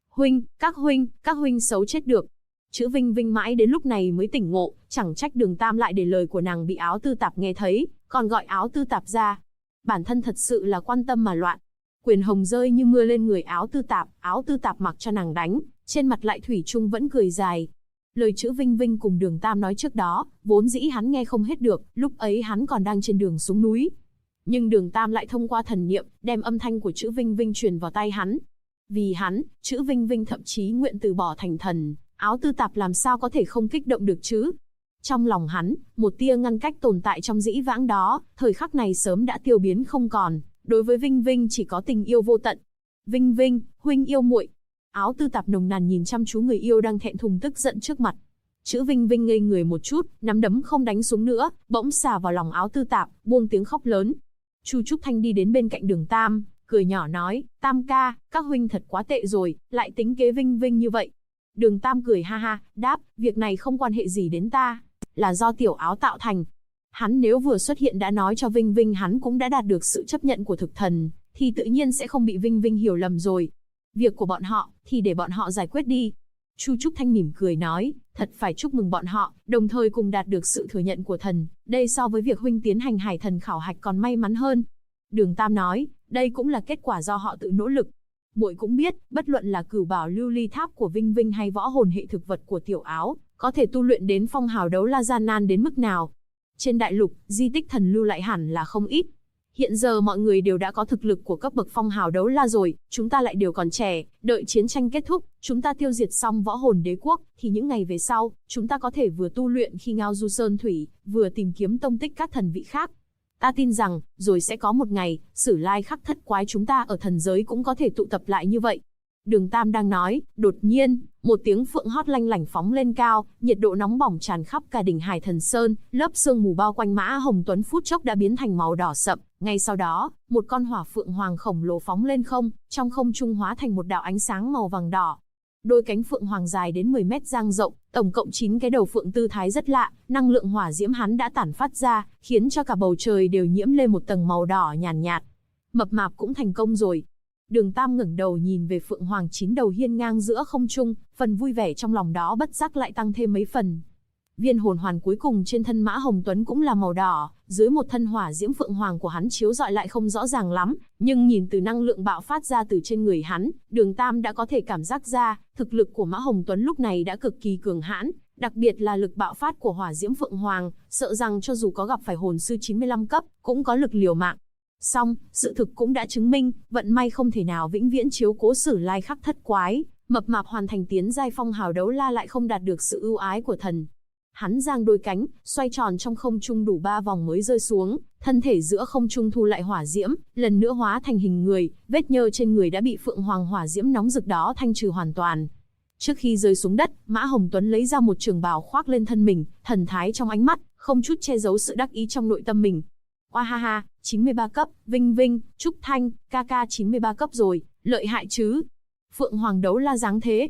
Các huynh xấu chết được. Chữ Vinh Vinh mãi đến lúc này mới tỉnh ngộ, chẳng trách Đường Tam lại để lời của nàng bị Áo Tư Tạp nghe thấy, còn gọi Áo Tư Tạp ra. Bản thân thật sự là quan tâm mà loạn. Quyền hồng rơi như mưa lên người Áo Tư Tạp mặc cho nàng đánh, trên mặt lại thủy chung vẫn cười dài. Lời chữ Vinh Vinh cùng Đường Tam nói trước đó, vốn dĩ hắn nghe không hết được, lúc ấy hắn còn đang trên đường xuống núi. Nhưng Đường Tam lại thông qua thần niệm, đem âm thanh của chữ Vinh Vinh truyền vào tai hắn. Vì hắn, chữ Vinh Vinh thậm chí nguyện từ bỏ thành thần, Áo Tư Tạp làm sao có thể không kích động được chứ? Trong lòng hắn, một tia ngăn cách tồn tại trong dĩ vãng đó, thời khắc này sớm đã tiêu biến không còn, đối với Vinh Vinh chỉ có tình yêu vô tận. Vinh Vinh, huynh yêu muội. Áo Tư Tạp nồng nàn nhìn chăm chú người yêu đang thẹn thùng tức giận trước mặt. Chữ Vinh Vinh ngây người một chút, nắm đấm không đánh xuống nữa, bỗng xà vào lòng Áo Tư Tạp, buông tiếng khóc lớn. Chu Trúc Thanh đi đến bên cạnh Đường Tam, cười nhỏ nói, Tam ca, các huynh thật quá tệ rồi, lại tính kế Vinh Vinh như vậy. Đường Tam cười ha ha, đáp, việc này không quan hệ gì đến ta, là do Tiểu Áo tạo thành. Hắn nếu vừa xuất hiện đã nói cho Vinh Vinh hắn cũng đã đạt được sự chấp nhận của thực thần, thì tự nhiên sẽ không bị Vinh Vinh hiểu lầm rồi. Việc của bọn họ, thì để bọn họ giải quyết đi. Chu Trúc Thanh mỉm cười nói, thật phải chúc mừng bọn họ, đồng thời cùng đạt được sự thừa nhận của thần, đây so với việc huynh tiến hành hải thần khảo hạch còn may mắn hơn. Đường Tam nói, đây cũng là kết quả do họ tự nỗ lực. Muội cũng biết, bất luận là Cửu Bảo Lưu Ly Tháp của Vinh Vinh hay võ hồn hệ thực vật của Tiểu Áo, có thể tu luyện đến phong hào đấu la gian nan đến mức nào. Trên đại lục, di tích thần lưu lại hẳn là không ít. Hiện giờ mọi người đều đã có thực lực của cấp bậc phong hào đấu la rồi, chúng ta lại đều còn trẻ, đợi chiến tranh kết thúc, chúng ta tiêu diệt xong võ hồn đế quốc, thì những ngày về sau, chúng ta có thể vừa tu luyện khi ngao du sơn thủy, vừa tìm kiếm tông tích các thần vị khác. Ta tin rằng, rồi sẽ có một ngày, Sử Lai Khắc Thất Quái chúng ta ở thần giới cũng có thể tụ tập lại như vậy. Đường Tam đang nói, đột nhiên, một tiếng phượng hót lanh lảnh phóng lên cao, nhiệt độ nóng bỏng tràn khắp cả đỉnh Hải Thần Sơn, lớp sương mù bao quanh Mã Hồng Tuấn phút chốc đã biến thành màu đỏ sậm. Ngay sau đó, một con hỏa phượng hoàng khổng lồ phóng lên không, trong không trung hóa thành một đạo ánh sáng màu vàng đỏ. Đôi cánh phượng hoàng dài đến 10 mét dang rộng, tổng cộng 9 cái đầu phượng tư thái rất lạ, năng lượng hỏa diễm hắn đã tản phát ra, khiến cho cả bầu trời đều nhiễm lên một tầng màu đỏ nhàn nhạt. Mập mạp cũng thành công rồi. Đường Tam ngẩng đầu nhìn về phượng hoàng 9 đầu hiên ngang giữa không trung, phần vui vẻ trong lòng đó bất giác lại tăng thêm mấy phần. Viên hồn hoàn cuối cùng trên thân Mã Hồng Tuấn cũng là màu đỏ, dưới một thân hỏa diễm phượng hoàng của hắn chiếu rọi lại không rõ ràng lắm, nhưng nhìn từ năng lượng bạo phát ra từ trên người hắn, Đường Tam đã có thể cảm giác ra, thực lực của Mã Hồng Tuấn lúc này đã cực kỳ cường hãn, đặc biệt là lực bạo phát của hỏa diễm phượng hoàng, sợ rằng cho dù có gặp phải hồn sư 95 cấp, cũng có lực liều mạng. Song, sự thực cũng đã chứng minh, vận may không thể nào vĩnh viễn chiếu cố Sử Lai Khắc Thất Quái, mập mạp hoàn thành tiến giai phong hào đấu la lại không đạt được sự ưu ái của thần. Hắn giang đôi cánh, xoay tròn trong không trung đủ 3 vòng mới rơi xuống, thân thể giữa không trung thu lại hỏa diễm, lần nữa hóa thành hình người, vết nhơ trên người đã bị phượng hoàng hỏa diễm nóng rực đó thanh trừ hoàn toàn. Trước khi rơi xuống đất, Mã Hồng Tuấn lấy ra một trường bào khoác lên thân mình, thần thái trong ánh mắt, không chút che giấu sự đắc ý trong nội tâm mình. Oa ha ha, 93 cấp, Vinh Vinh, Trúc Thanh, ca 93 cấp rồi, lợi hại chứ. Phượng Hoàng đấu la dáng thế.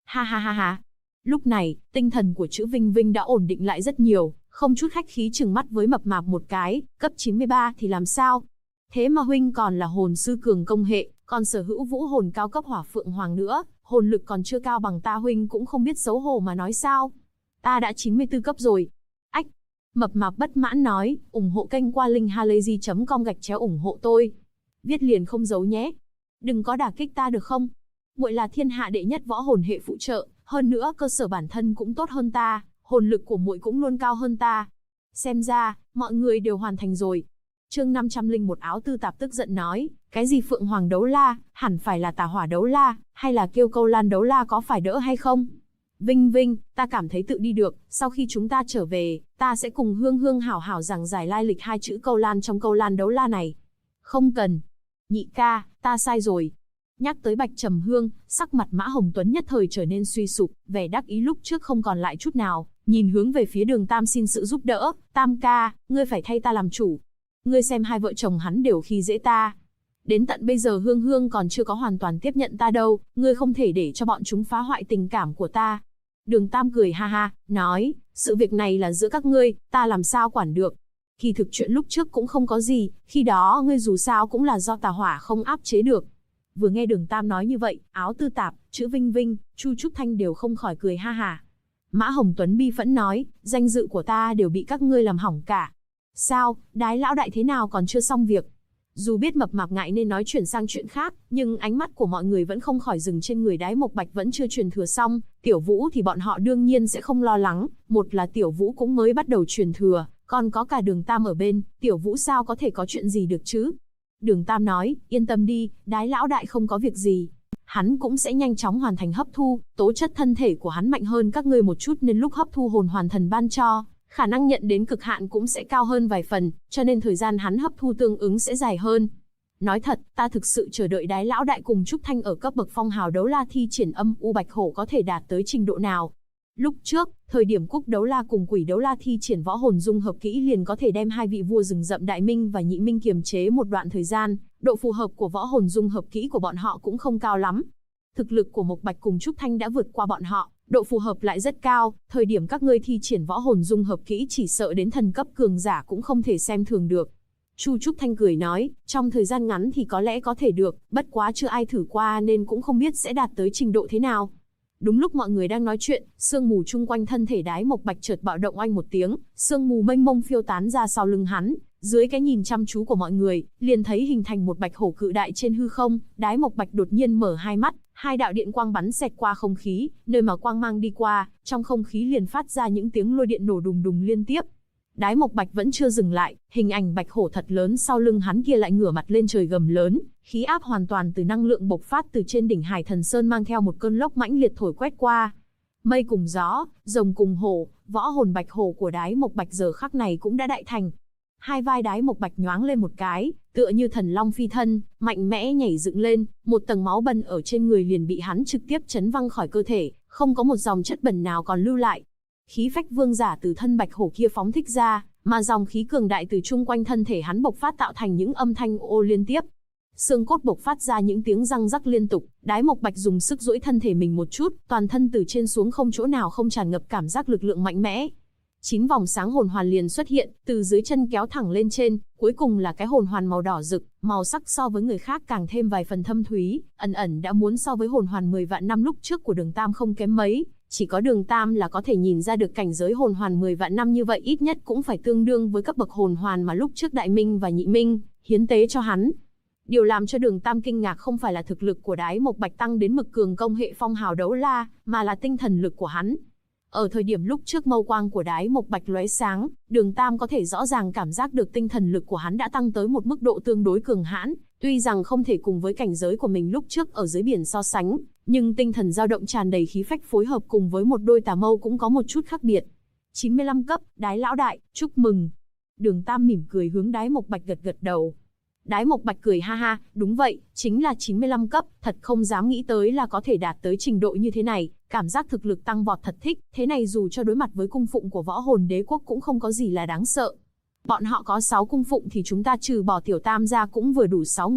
Ha ha ha ha. Lúc này, tinh thần của chữ Vinh Vinh đã ổn định lại rất nhiều, không chút khách khí trừng mắt với Mập Mạp một cái, cấp 93 thì làm sao? Thế mà huynh còn là hồn sư cường công hệ, còn sở hữu vũ hồn cao cấp Hỏa Phượng Hoàng nữa, hồn lực còn chưa cao bằng ta, huynh cũng không biết xấu hổ mà nói sao? Ta đã 94 cấp rồi. Ách. Mập Mạp bất mãn nói, ủng hộ kênh qua link halayzi.com/ủng hộ tôi. Viết liền không giấu nhé. Đừng có đả kích ta được không? Muội là thiên hạ đệ nhất võ hồn hệ phụ trợ, hơn nữa cơ sở bản thân cũng tốt hơn ta, hồn lực của muội cũng luôn cao hơn ta. Xem ra, mọi người đều hoàn thành rồi. Chương 501 Áo Tư Tạp tức giận nói, cái gì Phượng Hoàng đấu la, hẳn phải là Tà Hỏa đấu la, hay là Kiêu Câu Lan đấu la có phải đỡ hay không? Vinh Vinh, ta cảm thấy tự đi được, sau khi chúng ta trở về, ta sẽ cùng Hương Hương hảo hảo giảng giải lai lịch hai chữ Câu Lan trong Câu Lan đấu la này. Không cần. Nhị ca, ta sai rồi. Nhắc tới Bạch Trầm Hương, sắc mặt Mã Hồng Tuấn nhất thời trở nên suy sụp, vẻ đắc ý lúc trước không còn lại chút nào, nhìn hướng về phía Đường Tam xin sự giúp đỡ, Tam ca, ngươi phải thay ta làm chủ. Ngươi xem hai vợ chồng hắn đều khi dễ ta. Đến tận bây giờ Hương Hương còn chưa có hoàn toàn tiếp nhận ta đâu, ngươi không thể để cho bọn chúng phá hoại tình cảm của ta. Đường Tam cười ha ha, nói, sự việc này là giữa các ngươi, ta làm sao quản được. Kỳ thực chuyện lúc trước cũng không có gì, khi đó ngươi dù sao cũng là do Tà Hỏa không áp chế được. Vừa nghe Đường Tam nói như vậy, Áo Tư Tạp, chữ Vinh Vinh, Chu Trúc Thanh đều không khỏi cười ha ha. Mã Hồng Tuấn bi phẫn nói, danh dự của ta đều bị các ngươi làm hỏng cả. Sao, Đái lão đại thế nào còn chưa xong việc? Dù biết Mập Mạp ngại nên nói chuyển sang chuyện khác, nhưng ánh mắt của mọi người vẫn không khỏi dừng trên người Đái Mộc Bạch vẫn chưa truyền thừa xong. Tiểu Vũ thì bọn họ đương nhiên sẽ không lo lắng, một là Tiểu Vũ cũng mới bắt đầu truyền thừa, còn có cả Đường Tam ở bên, Tiểu Vũ sao có thể có chuyện gì được chứ? Đường Tam nói, yên tâm đi, Đái lão đại không có việc gì. Hắn cũng sẽ nhanh chóng hoàn thành hấp thu, tố chất thân thể của hắn mạnh hơn các ngươi một chút nên lúc hấp thu hồn hoàn thần ban cho, khả năng nhận đến cực hạn cũng sẽ cao hơn vài phần, cho nên thời gian hắn hấp thu tương ứng sẽ dài hơn. Nói thật, ta thực sự chờ đợi Đái lão đại cùng Trúc Thanh ở cấp bậc phong hào đấu la thi triển âm u bạch hổ có thể đạt tới trình độ nào. Lúc trước, thời điểm Cúc đấu la cùng Quỷ đấu la thi triển võ hồn dung hợp kỹ liền có thể đem hai vị vua rừng rậm Đại Minh và Nhị Minh kiềm chế một đoạn thời gian, độ phù hợp của võ hồn dung hợp kỹ của bọn họ cũng không cao lắm. Thực lực của Mộc Bạch cùng Trúc Thanh đã vượt qua bọn họ, độ phù hợp lại rất cao, thời điểm các ngươi thi triển võ hồn dung hợp kỹ chỉ sợ đến thần cấp cường giả cũng không thể xem thường được. Chu Trúc Thanh cười nói, trong thời gian ngắn thì có lẽ có thể được, bất quá chưa ai thử qua nên cũng không biết sẽ đạt tới trình độ thế nào. Đúng lúc mọi người đang nói chuyện, sương mù chung quanh thân thể Đái Mộc Bạch chợt bạo động oanh một tiếng, sương mù mênh mông phiêu tán ra sau lưng hắn, dưới cái nhìn chăm chú của mọi người, liền thấy hình thành một bạch hổ cự đại trên hư không. Đái Mộc Bạch đột nhiên mở hai mắt, hai đạo điện quang bắn xẹt qua không khí, nơi mà quang mang đi qua, trong không khí liền phát ra những tiếng lôi điện nổ đùng đùng liên tiếp. Đái Mộc Bạch vẫn chưa dừng lại, hình ảnh bạch hổ thật lớn sau lưng hắn kia lại ngửa mặt lên trời gầm lớn, khí áp hoàn toàn từ năng lượng bộc phát từ trên đỉnh Hải Thần Sơn mang theo một cơn lốc mãnh liệt thổi quét qua. Mây cùng gió, rồng cùng hổ, võ hồn bạch hổ của Đái Mộc Bạch giờ khắc này cũng đã đại thành. Hai vai Đái Mộc Bạch nhoáng lên một cái, tựa như thần long phi thân, mạnh mẽ nhảy dựng lên, một tầng máu bẩn ở trên người liền bị hắn trực tiếp chấn văng khỏi cơ thể, không có một dòng chất bẩn nào còn lưu lại. Khí phách vương giả từ thân bạch hổ kia phóng thích ra, mà dòng khí cường đại từ chung quanh thân thể hắn bộc phát tạo thành những âm thanh ô liên tiếp. Xương cốt bộc phát ra những tiếng răng rắc liên tục, Đái Mộc Bạch dùng sức duỗi thân thể mình một chút, toàn thân từ trên xuống không chỗ nào không tràn ngập cảm giác lực lượng mạnh mẽ. 9 vòng sáng hồn hoàn liền xuất hiện, từ dưới chân kéo thẳng lên trên, cuối cùng là cái hồn hoàn màu đỏ rực, màu sắc so với người khác càng thêm vài phần thâm thúy, ẩn ẩn đã muốn so với hồn hoàn 10 vạn năm lúc trước của Đường Tam không kém mấy. Chỉ có Đường Tam là có thể nhìn ra được cảnh giới hồn hoàn 10 vạn năm như vậy ít nhất cũng phải tương đương với cấp bậc hồn hoàn mà lúc trước Đại Minh và Nhị Minh hiến tế cho hắn. Điều làm cho Đường Tam kinh ngạc không phải là thực lực của Đái Mộc Bạch tăng đến mực cường công hệ phong hào đấu la, mà là tinh thần lực của hắn. Ở thời điểm lúc trước mâu quang của Đái Mộc Bạch lóe sáng, Đường Tam có thể rõ ràng cảm giác được tinh thần lực của hắn đã tăng tới một mức độ tương đối cường hãn, tuy rằng không thể cùng với cảnh giới của mình lúc trước ở dưới biển so sánh, nhưng tinh thần dao động tràn đầy khí phách phối hợp cùng với một đôi tà mâu cũng có một chút khác biệt. 95 cấp, Đái lão đại, chúc mừng. Đường Tam mỉm cười hướng Đái Mộc Bạch gật gật đầu. Đái Mộc Bạch cười ha ha, đúng vậy, chính là 95 cấp, thật không dám nghĩ tới là có thể đạt tới trình độ như thế này, cảm giác thực lực tăng vọt thật thích, thế này dù cho đối mặt với cung phụng của võ hồn đế quốc cũng không có gì là đáng sợ. Bọn họ có 6 cung phụng thì chúng ta trừ bỏ tiểu tam ra cũng vừa đủ 6 người,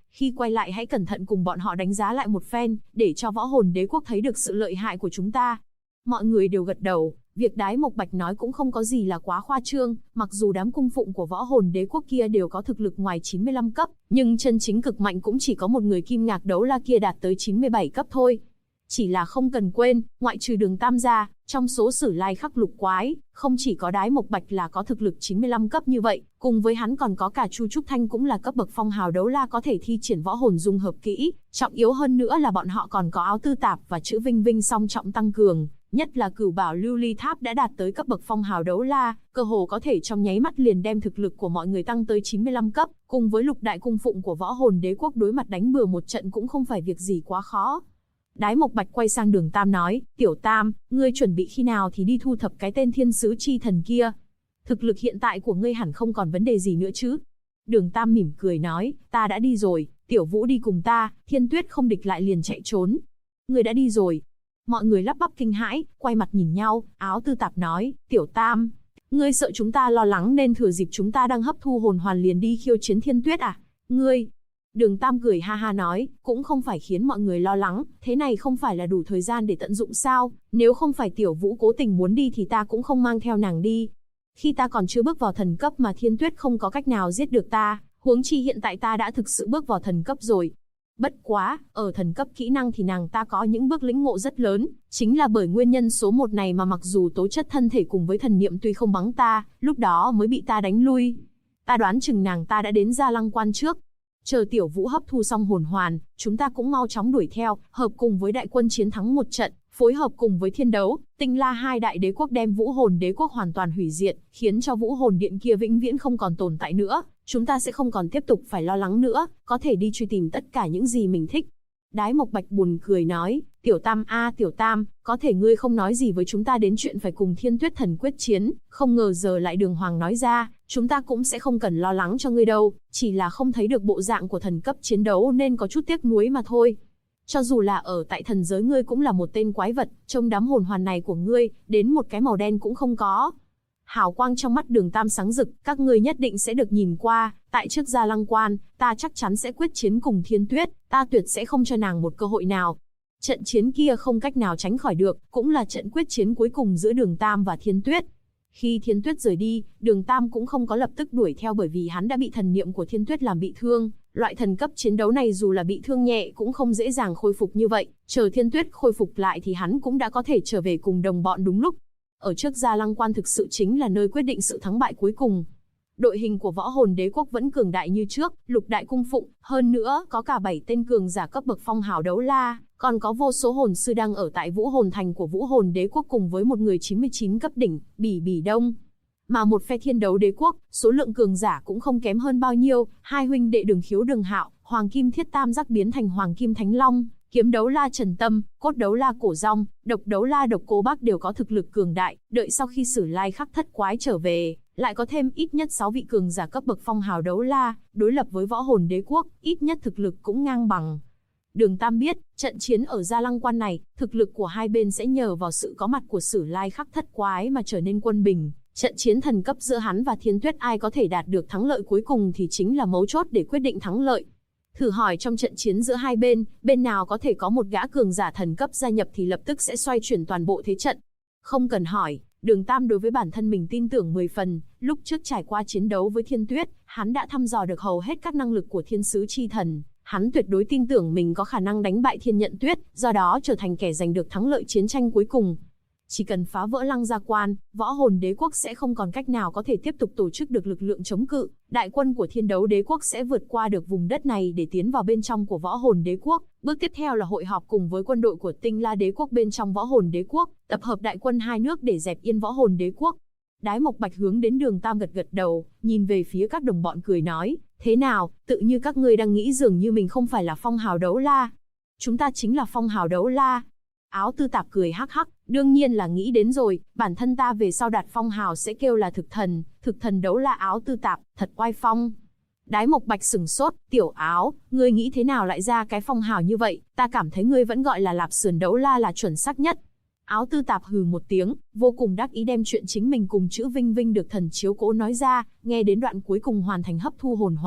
Khi quay lại hãy cẩn thận cùng bọn họ đánh giá lại một phen, để cho Võ Hồn Đế Quốc thấy được sự lợi hại của chúng ta. Mọi người đều gật đầu, việc Đái Mộc Bạch nói cũng không có gì là quá khoa trương, mặc dù đám cung phụng của Võ Hồn Đế Quốc kia đều có thực lực ngoài 95 cấp, nhưng chân chính cực mạnh cũng chỉ có một người Kim Ngạc Đấu La kia đạt tới 97 cấp thôi. Chỉ là không cần quên, ngoại trừ Đường Tam gia, trong số Sử Lai Khắc Lục Quái, không chỉ có Đái Mộc Bạch là có thực lực 95 cấp như vậy, cùng với hắn còn có cả Chu Trúc Thanh cũng là cấp bậc phong hào đấu la có thể thi triển võ hồn dung hợp kỹ, trọng yếu hơn nữa là bọn họ còn có áo tư tạp và chữ Vinh Vinh song trọng tăng cường, nhất là Cửu Bảo Lưu Ly Tháp đã đạt tới cấp bậc phong hào đấu la, cơ hồ có thể trong nháy mắt liền đem thực lực của mọi người tăng tới 95 cấp, cùng với lục đại cung phụng của Võ Hồn Đế Quốc đối mặt đánh bừa một trận cũng không phải việc gì quá khó. Đái Mộc Bạch quay sang Đường Tam nói, Tiểu Tam, ngươi chuẩn bị khi nào thì đi thu thập cái tên thiên sứ chi thần kia. Thực lực hiện tại của ngươi hẳn không còn vấn đề gì nữa chứ. Đường Tam mỉm cười nói, ta đã đi rồi, Tiểu Vũ đi cùng ta, Thiên Tuyết không địch lại liền chạy trốn. Ngươi đã đi rồi. Mọi người lắp bắp kinh hãi, quay mặt nhìn nhau, áo tư tạp nói, Tiểu Tam, ngươi sợ chúng ta lo lắng nên thừa dịp chúng ta đang hấp thu hồn hoàn liền đi khiêu chiến Thiên Tuyết à? Ngươi... Đường Tam cười ha ha nói, cũng không phải khiến mọi người lo lắng, thế này không phải là đủ thời gian để tận dụng sao, nếu không phải Tiểu Vũ cố tình muốn đi thì ta cũng không mang theo nàng đi. Khi ta còn chưa bước vào thần cấp mà Thiên Tuyết không có cách nào giết được ta, huống chi hiện tại ta đã thực sự bước vào thần cấp rồi. Bất quá, ở thần cấp kỹ năng thì nàng ta có những bước lĩnh ngộ rất lớn, chính là bởi nguyên nhân số 1 này mà mặc dù tố chất thân thể cùng với thần niệm tuy không bằng ta, lúc đó mới bị ta đánh lui. Ta đoán chừng nàng ta đã đến Gia Lăng Quan trước. Chờ Tiểu Vũ hấp thu xong hồn hoàn, chúng ta cũng mau chóng đuổi theo, hợp cùng với đại quân chiến thắng một trận, phối hợp cùng với Thiên Đấu, Tinh La hai đại đế quốc đem Vũ Hồn Đế Quốc hoàn toàn hủy diệt, khiến cho Vũ Hồn Điện kia vĩnh viễn không còn tồn tại nữa, chúng ta sẽ không còn tiếp tục phải lo lắng nữa, có thể đi truy tìm tất cả những gì mình thích. Đái Mộc Bạch buồn cười nói, Tiểu Tam a Tiểu Tam, có thể ngươi không nói gì với chúng ta đến chuyện phải cùng Thiên Tuyết Thần quyết chiến, không ngờ giờ lại đường hoàng nói ra, chúng ta cũng sẽ không cần lo lắng cho ngươi đâu, chỉ là không thấy được bộ dạng của thần cấp chiến đấu nên có chút tiếc nuối mà thôi. Cho dù là ở tại thần giới ngươi cũng là một tên quái vật, trong đám hồn hoàn này của ngươi, đến một cái màu đen cũng không có. Hào quang trong mắt Đường Tam sáng rực, các ngươi nhất định sẽ được nhìn qua, tại trước Gia Lăng Quan, ta chắc chắn sẽ quyết chiến cùng Thiên Tuyết, ta tuyệt sẽ không cho nàng một cơ hội nào. Trận chiến kia không cách nào tránh khỏi được, cũng là trận quyết chiến cuối cùng giữa Đường Tam và Thiên Tuyết. Khi Thiên Tuyết rời đi, Đường Tam cũng không có lập tức đuổi theo bởi vì hắn đã bị thần niệm của Thiên Tuyết làm bị thương. Loại thần cấp chiến đấu này dù là bị thương nhẹ cũng không dễ dàng khôi phục như vậy, chờ Thiên Tuyết khôi phục lại thì hắn cũng đã có thể trở về cùng đồng bọn đúng lúc. Ở trước Gia Lăng Quan thực sự chính là nơi quyết định sự thắng bại cuối cùng. Đội hình của Võ Hồn Đế Quốc vẫn cường đại như trước, lục đại cung phụng, hơn nữa có cả 7 tên cường giả cấp bậc phong hào đấu la, còn có vô số hồn sư đang ở tại Vũ Hồn Thành của Vũ Hồn Đế Quốc cùng với một người 99 cấp đỉnh, Bỉ Đông. Mà một phe Thiên Đấu Đế Quốc, số lượng cường giả cũng không kém hơn bao nhiêu, hai huynh đệ Đường Khiếu Đường Hạo, Hoàng Kim Thiết Tam Giác biến thành Hoàng Kim Thánh Long, Kiếm Đấu La Trần Tâm, Cốt Đấu La Cổ Rong, Độc Đấu La Độc Cô Bác đều có thực lực cường đại, đợi sau khi Sử Lai Khắc Thất Quái trở về, lại có thêm ít nhất 6 vị cường giả cấp bậc phong hào đấu la, đối lập với Võ Hồn Đế Quốc, ít nhất thực lực cũng ngang bằng. Đường Tam biết, trận chiến ở Gia Lăng Quan này, thực lực của hai bên sẽ nhờ vào sự có mặt của Sử Lai Khắc Thất Quái mà trở nên quân bình. Trận chiến thần cấp giữa hắn và Thiên Tuyết ai có thể đạt được thắng lợi cuối cùng thì chính là mấu chốt để quyết định thắng lợi. Thử hỏi trong trận chiến giữa hai bên, bên nào có thể có một gã cường giả thần cấp gia nhập thì lập tức sẽ xoay chuyển toàn bộ thế trận. Không cần hỏi, Đường Tam đối với bản thân mình tin tưởng 10 phần, lúc trước trải qua chiến đấu với Thiên Tuyết, hắn đã thăm dò được hầu hết các năng lực của thiên sứ chi thần. Hắn tuyệt đối tin tưởng mình có khả năng đánh bại Thiên Nhận Tuyết, do đó trở thành kẻ giành được thắng lợi chiến tranh cuối cùng. Chỉ cần phá vỡ Lăng Gia Quan, Võ Hồn Đế Quốc sẽ không còn cách nào có thể tiếp tục tổ chức được lực lượng chống cự. Đại quân của Thiên Đấu Đế Quốc sẽ vượt qua được vùng đất này để tiến vào bên trong của Võ Hồn Đế Quốc. Bước tiếp theo là hội họp cùng với quân đội của Tinh La Đế Quốc bên trong Võ Hồn Đế Quốc, tập hợp đại quân hai nước để dẹp yên Võ Hồn Đế Quốc. Đái Mộc Bạch hướng đến Đường Tam gật gật đầu, nhìn về phía các đồng bọn cười nói, thế nào, tự như các ngươi đang nghĩ dường như mình không phải là phong hào đấu la. Chúng ta chính là phong hào đấu la. Áo Tư Tạp cười hắc hắc, đương nhiên là nghĩ đến rồi, bản thân ta về sau đạt phong hào sẽ kêu là thực thần đấu la Áo Tư Tạp, thật oai phong. Đái Mộc Bạch sừng sốt, Tiểu Áo, ngươi nghĩ thế nào lại ra cái phong hào như vậy, ta cảm thấy ngươi vẫn gọi là Lạp Sườn đấu la là chuẩn xác nhất. Áo Tư Tạp hừ một tiếng, vô cùng đắc ý đem chuyện chính mình cùng chữ Vinh Vinh được thần chiếu cố nói ra, nghe đến đoạn cuối cùng hoàn thành hấp thu hồn hoàn,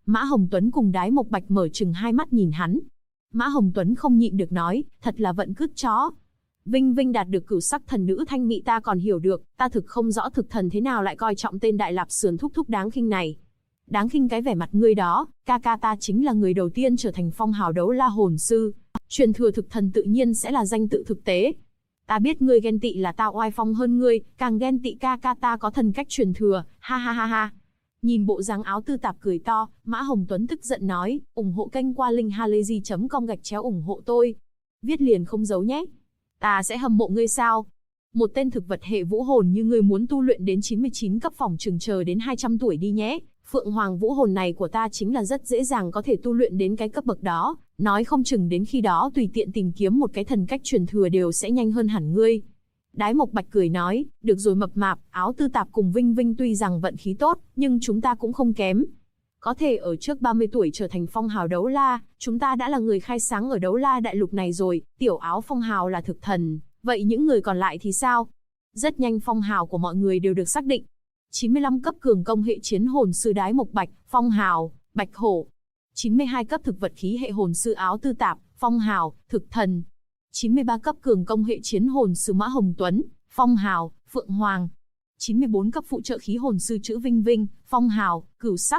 Mã Hồng Tuấn cùng Đái Mộc Bạch mở trừng hai mắt nhìn hắn. Mã Hồng Tuấn không nhịn được nói, thật là vận cứt chó. Vinh Vinh đạt được cửu sắc thần nữ thanh mị ta còn hiểu được, ta thực không rõ thực thần thế nào lại coi trọng tên Đại Lạp Sườn thúc thúc đáng khinh này. Đáng khinh cái vẻ mặt ngươi đó, ca ca ta chính là người đầu tiên trở thành phong hào đấu la hồn sư. Truyền thừa thực thần tự nhiên sẽ là danh tự thực tế. Ta biết ngươi ghen tị là ta oai phong hơn ngươi, càng ghen tị ca ca ta có thần cách truyền thừa, ha ha ha ha. Nhìn bộ dáng Áo Tư Tạp cười to, Mã Hồng Tuấn tức giận nói, ủng hộ kênh qua linkhalazy.com ủng hộ tôi. Viết liền không giấu nhé. Ta sẽ hâm mộ ngươi sao? Một tên thực vật hệ vũ hồn như ngươi muốn tu luyện đến 99 cấp phòng chừng chờ đến 200 tuổi đi nhé. Phượng Hoàng vũ hồn này của ta chính là rất dễ dàng có thể tu luyện đến cái cấp bậc đó, nói không chừng đến khi đó tùy tiện tìm kiếm một cái thần cách truyền thừa đều sẽ nhanh hơn hẳn ngươi. Đái Mộc Bạch cười nói, được rồi mập mạp, Áo Tư Tạp cùng Vinh Vinh tuy rằng vận khí tốt, nhưng chúng ta cũng không kém. Có thể ở trước 30 tuổi trở thành phong hào đấu la, chúng ta đã là người khai sáng ở đấu la đại lục này rồi, tiểu Áo phong hào là thực thần, vậy những người còn lại thì sao? Rất nhanh phong hào của mọi người đều được xác định. 95 cấp cường công hệ chiến hồn sư Đái Mộc Bạch, phong hào, Bạch Hổ. 92 cấp thực vật khí hệ hồn sư Áo Tư Tạp, phong hào, thực thần. 93 cấp cường công hệ chiến hồn sư Mã Hồng Tuấn, phong hào, Phượng Hoàng. 94 cấp phụ trợ khí hồn sư Trữ Vinh Vinh, phong hào, Cửu Sắc.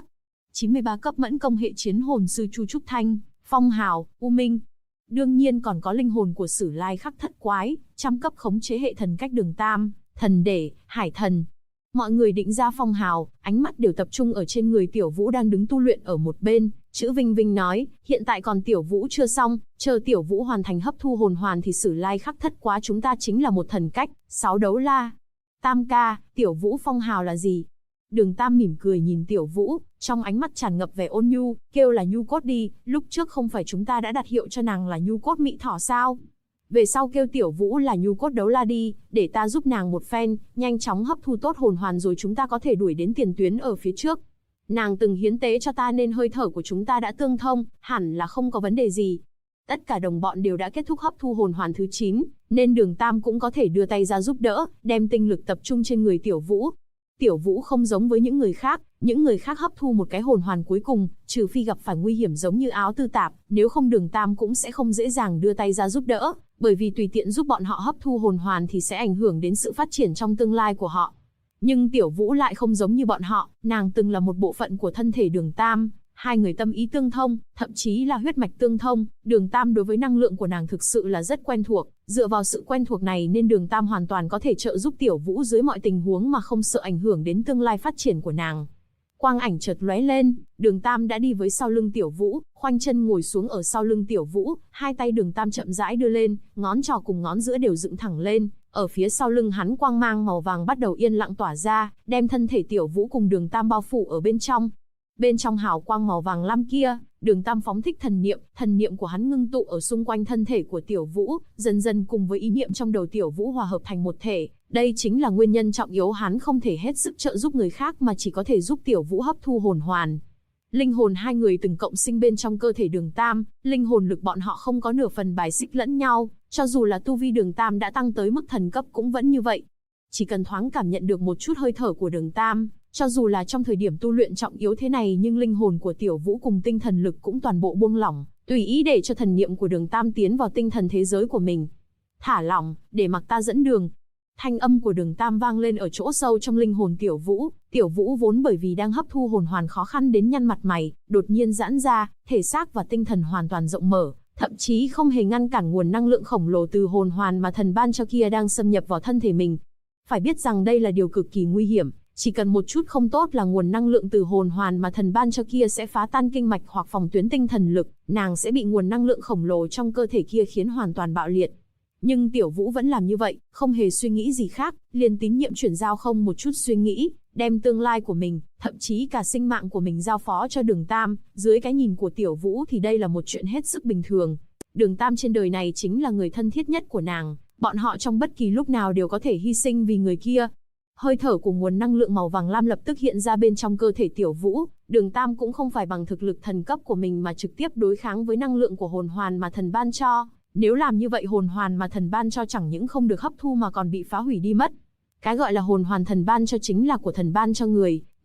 93 cấp mẫn công hệ chiến hồn sư Chu Trúc Thanh, phong hào, U Minh. Đương nhiên còn có linh hồn của Sử Lai Khắc Thất Quái, trăm cấp khống chế hệ thần cách Đường Tam, Thần Để, Hải Thần. Mọi người định ra phong hào, ánh mắt đều tập trung ở trên người Tiểu Vũ đang đứng tu luyện ở một bên. Trữ Vinh Vinh nói, hiện tại còn Tiểu Vũ chưa xong, chờ Tiểu Vũ hoàn thành hấp thu hồn hoàn thì Sử Lai Khắc Thất Quá chúng ta chính là một thần cách, 6 đấu la. Tam ca, Tiểu Vũ phong hào là gì? Đường Tam mỉm cười nhìn Tiểu Vũ, trong ánh mắt tràn ngập vẻ ôn nhu, kêu là Nhu Cốt đi, lúc trước không phải chúng ta đã đặt hiệu cho nàng là Nhu Cốt Mị Thỏ sao? Về sau kêu Tiểu Vũ là Nhu Cốt Đấu La đi, để ta giúp nàng một phen, nhanh chóng hấp thu tốt hồn hoàn rồi chúng ta có thể đuổi đến tiền tuyến ở phía trước. Nàng từng hiến tế cho ta nên hơi thở của chúng ta đã tương thông, hẳn là không có vấn đề gì. Tất cả đồng bọn đều đã kết thúc hấp thu hồn hoàn thứ 9, nên Đường Tam cũng có thể đưa tay ra giúp đỡ, đem tinh lực tập trung trên người Tiểu Vũ. Tiểu Vũ không giống với những người khác hấp thu một cái hồn hoàn cuối cùng, trừ phi gặp phải nguy hiểm giống như Áo Tư Tạp, nếu không Đường Tam cũng sẽ không dễ dàng đưa tay ra giúp đỡ, bởi vì tùy tiện giúp bọn họ hấp thu hồn hoàn thì sẽ ảnh hưởng đến sự phát triển trong tương lai của họ. Nhưng Tiểu Vũ lại không giống như bọn họ, nàng từng là một bộ phận của thân thể Đường Tam, hai người tâm ý tương thông, thậm chí là huyết mạch tương thông, Đường Tam đối với năng lượng của nàng thực sự là rất quen thuộc, dựa vào sự quen thuộc này nên Đường Tam hoàn toàn có thể trợ giúp Tiểu Vũ dưới mọi tình huống mà không sợ ảnh hưởng đến tương lai phát triển của nàng. Quang ảnh chợt lóe lên, Đường Tam đã đi với sau lưng Tiểu Vũ, khoanh chân ngồi xuống ở sau lưng Tiểu Vũ, hai tay Đường Tam chậm rãi đưa lên, ngón trỏ cùng ngón giữa đều dựng thẳng lên, ở phía sau lưng hắn quang mang màu vàng bắt đầu yên lặng tỏa ra, đem thân thể Tiểu Vũ cùng Đường Tam bao phủ ở bên trong. Bên trong hào quang màu vàng lam kia, Đường Tam phóng thích thần niệm của hắn ngưng tụ ở xung quanh thân thể của Tiểu Vũ, dần dần cùng với ý niệm trong đầu Tiểu Vũ hòa hợp thành một thể. Đây chính là nguyên nhân trọng yếu hắn không thể hết sức trợ giúp người khác mà chỉ có thể giúp Tiểu Vũ hấp thu hồn hoàn. Linh hồn hai người từng cộng sinh bên trong cơ thể Đường Tam, linh hồn lực bọn họ không có nửa phần bài xích lẫn nhau, cho dù là tu vi Đường Tam đã tăng tới mức thần cấp cũng vẫn như vậy. Chỉ cần thoáng cảm nhận được một chút hơi thở của Đường Tam, cho dù là trong thời điểm tu luyện trọng yếu thế này nhưng linh hồn của Tiểu Vũ cùng tinh thần lực cũng toàn bộ buông lỏng, tùy ý để cho thần niệm của Đường Tam tiến vào tinh thần thế giới của mình. Thả lỏng, để mặc ta dẫn đường. Thanh âm của Đường Tam vang lên ở chỗ sâu trong linh hồn Tiểu Vũ. Tiểu Vũ vốn bởi vì đang hấp thu hồn hoàn khó khăn đến nhăn mặt mày, đột nhiên giãn ra, thể xác và tinh thần hoàn toàn rộng mở, thậm chí không hề ngăn cản nguồn năng lượng khổng lồ từ hồn hoàn mà thần ban cho kia đang xâm nhập vào thân thể mình. Phải biết rằng đây là điều cực kỳ nguy hiểm, chỉ cần một chút không tốt là nguồn năng lượng từ hồn hoàn mà thần ban cho kia sẽ phá tan kinh mạch hoặc phòng tuyến tinh thần lực, nàng sẽ bị nguồn năng lượng khổng lồ trong cơ thể kia khiến hoàn toàn bạo liệt. Nhưng Tiểu Vũ vẫn làm như vậy, không hề suy nghĩ gì khác, liền tín nhiệm chuyển giao không một chút suy nghĩ, đem tương lai của mình, thậm chí cả sinh mạng của mình giao phó cho Đường Tam. Dưới cái nhìn của Tiểu Vũ thì đây là một chuyện hết sức bình thường. Đường Tam trên đời này chính là người thân thiết nhất của nàng, bọn họ trong bất kỳ lúc nào đều có thể hy sinh vì người kia. Hơi thở của nguồn năng lượng màu vàng lam lập tức hiện ra bên trong cơ thể Tiểu Vũ, Đường Tam cũng không phải bằng thực lực thần cấp của mình mà trực tiếp đối kháng với năng lượng của hồn hoàn mà thần ban cho. Nếu làm như vậy hồn hoàn mà thần ban cho chẳng những không được hấp thu mà còn bị phá hủy đi mất. Cái gọi là hồn hoàn thần ban cho chính là của thần ban cho người,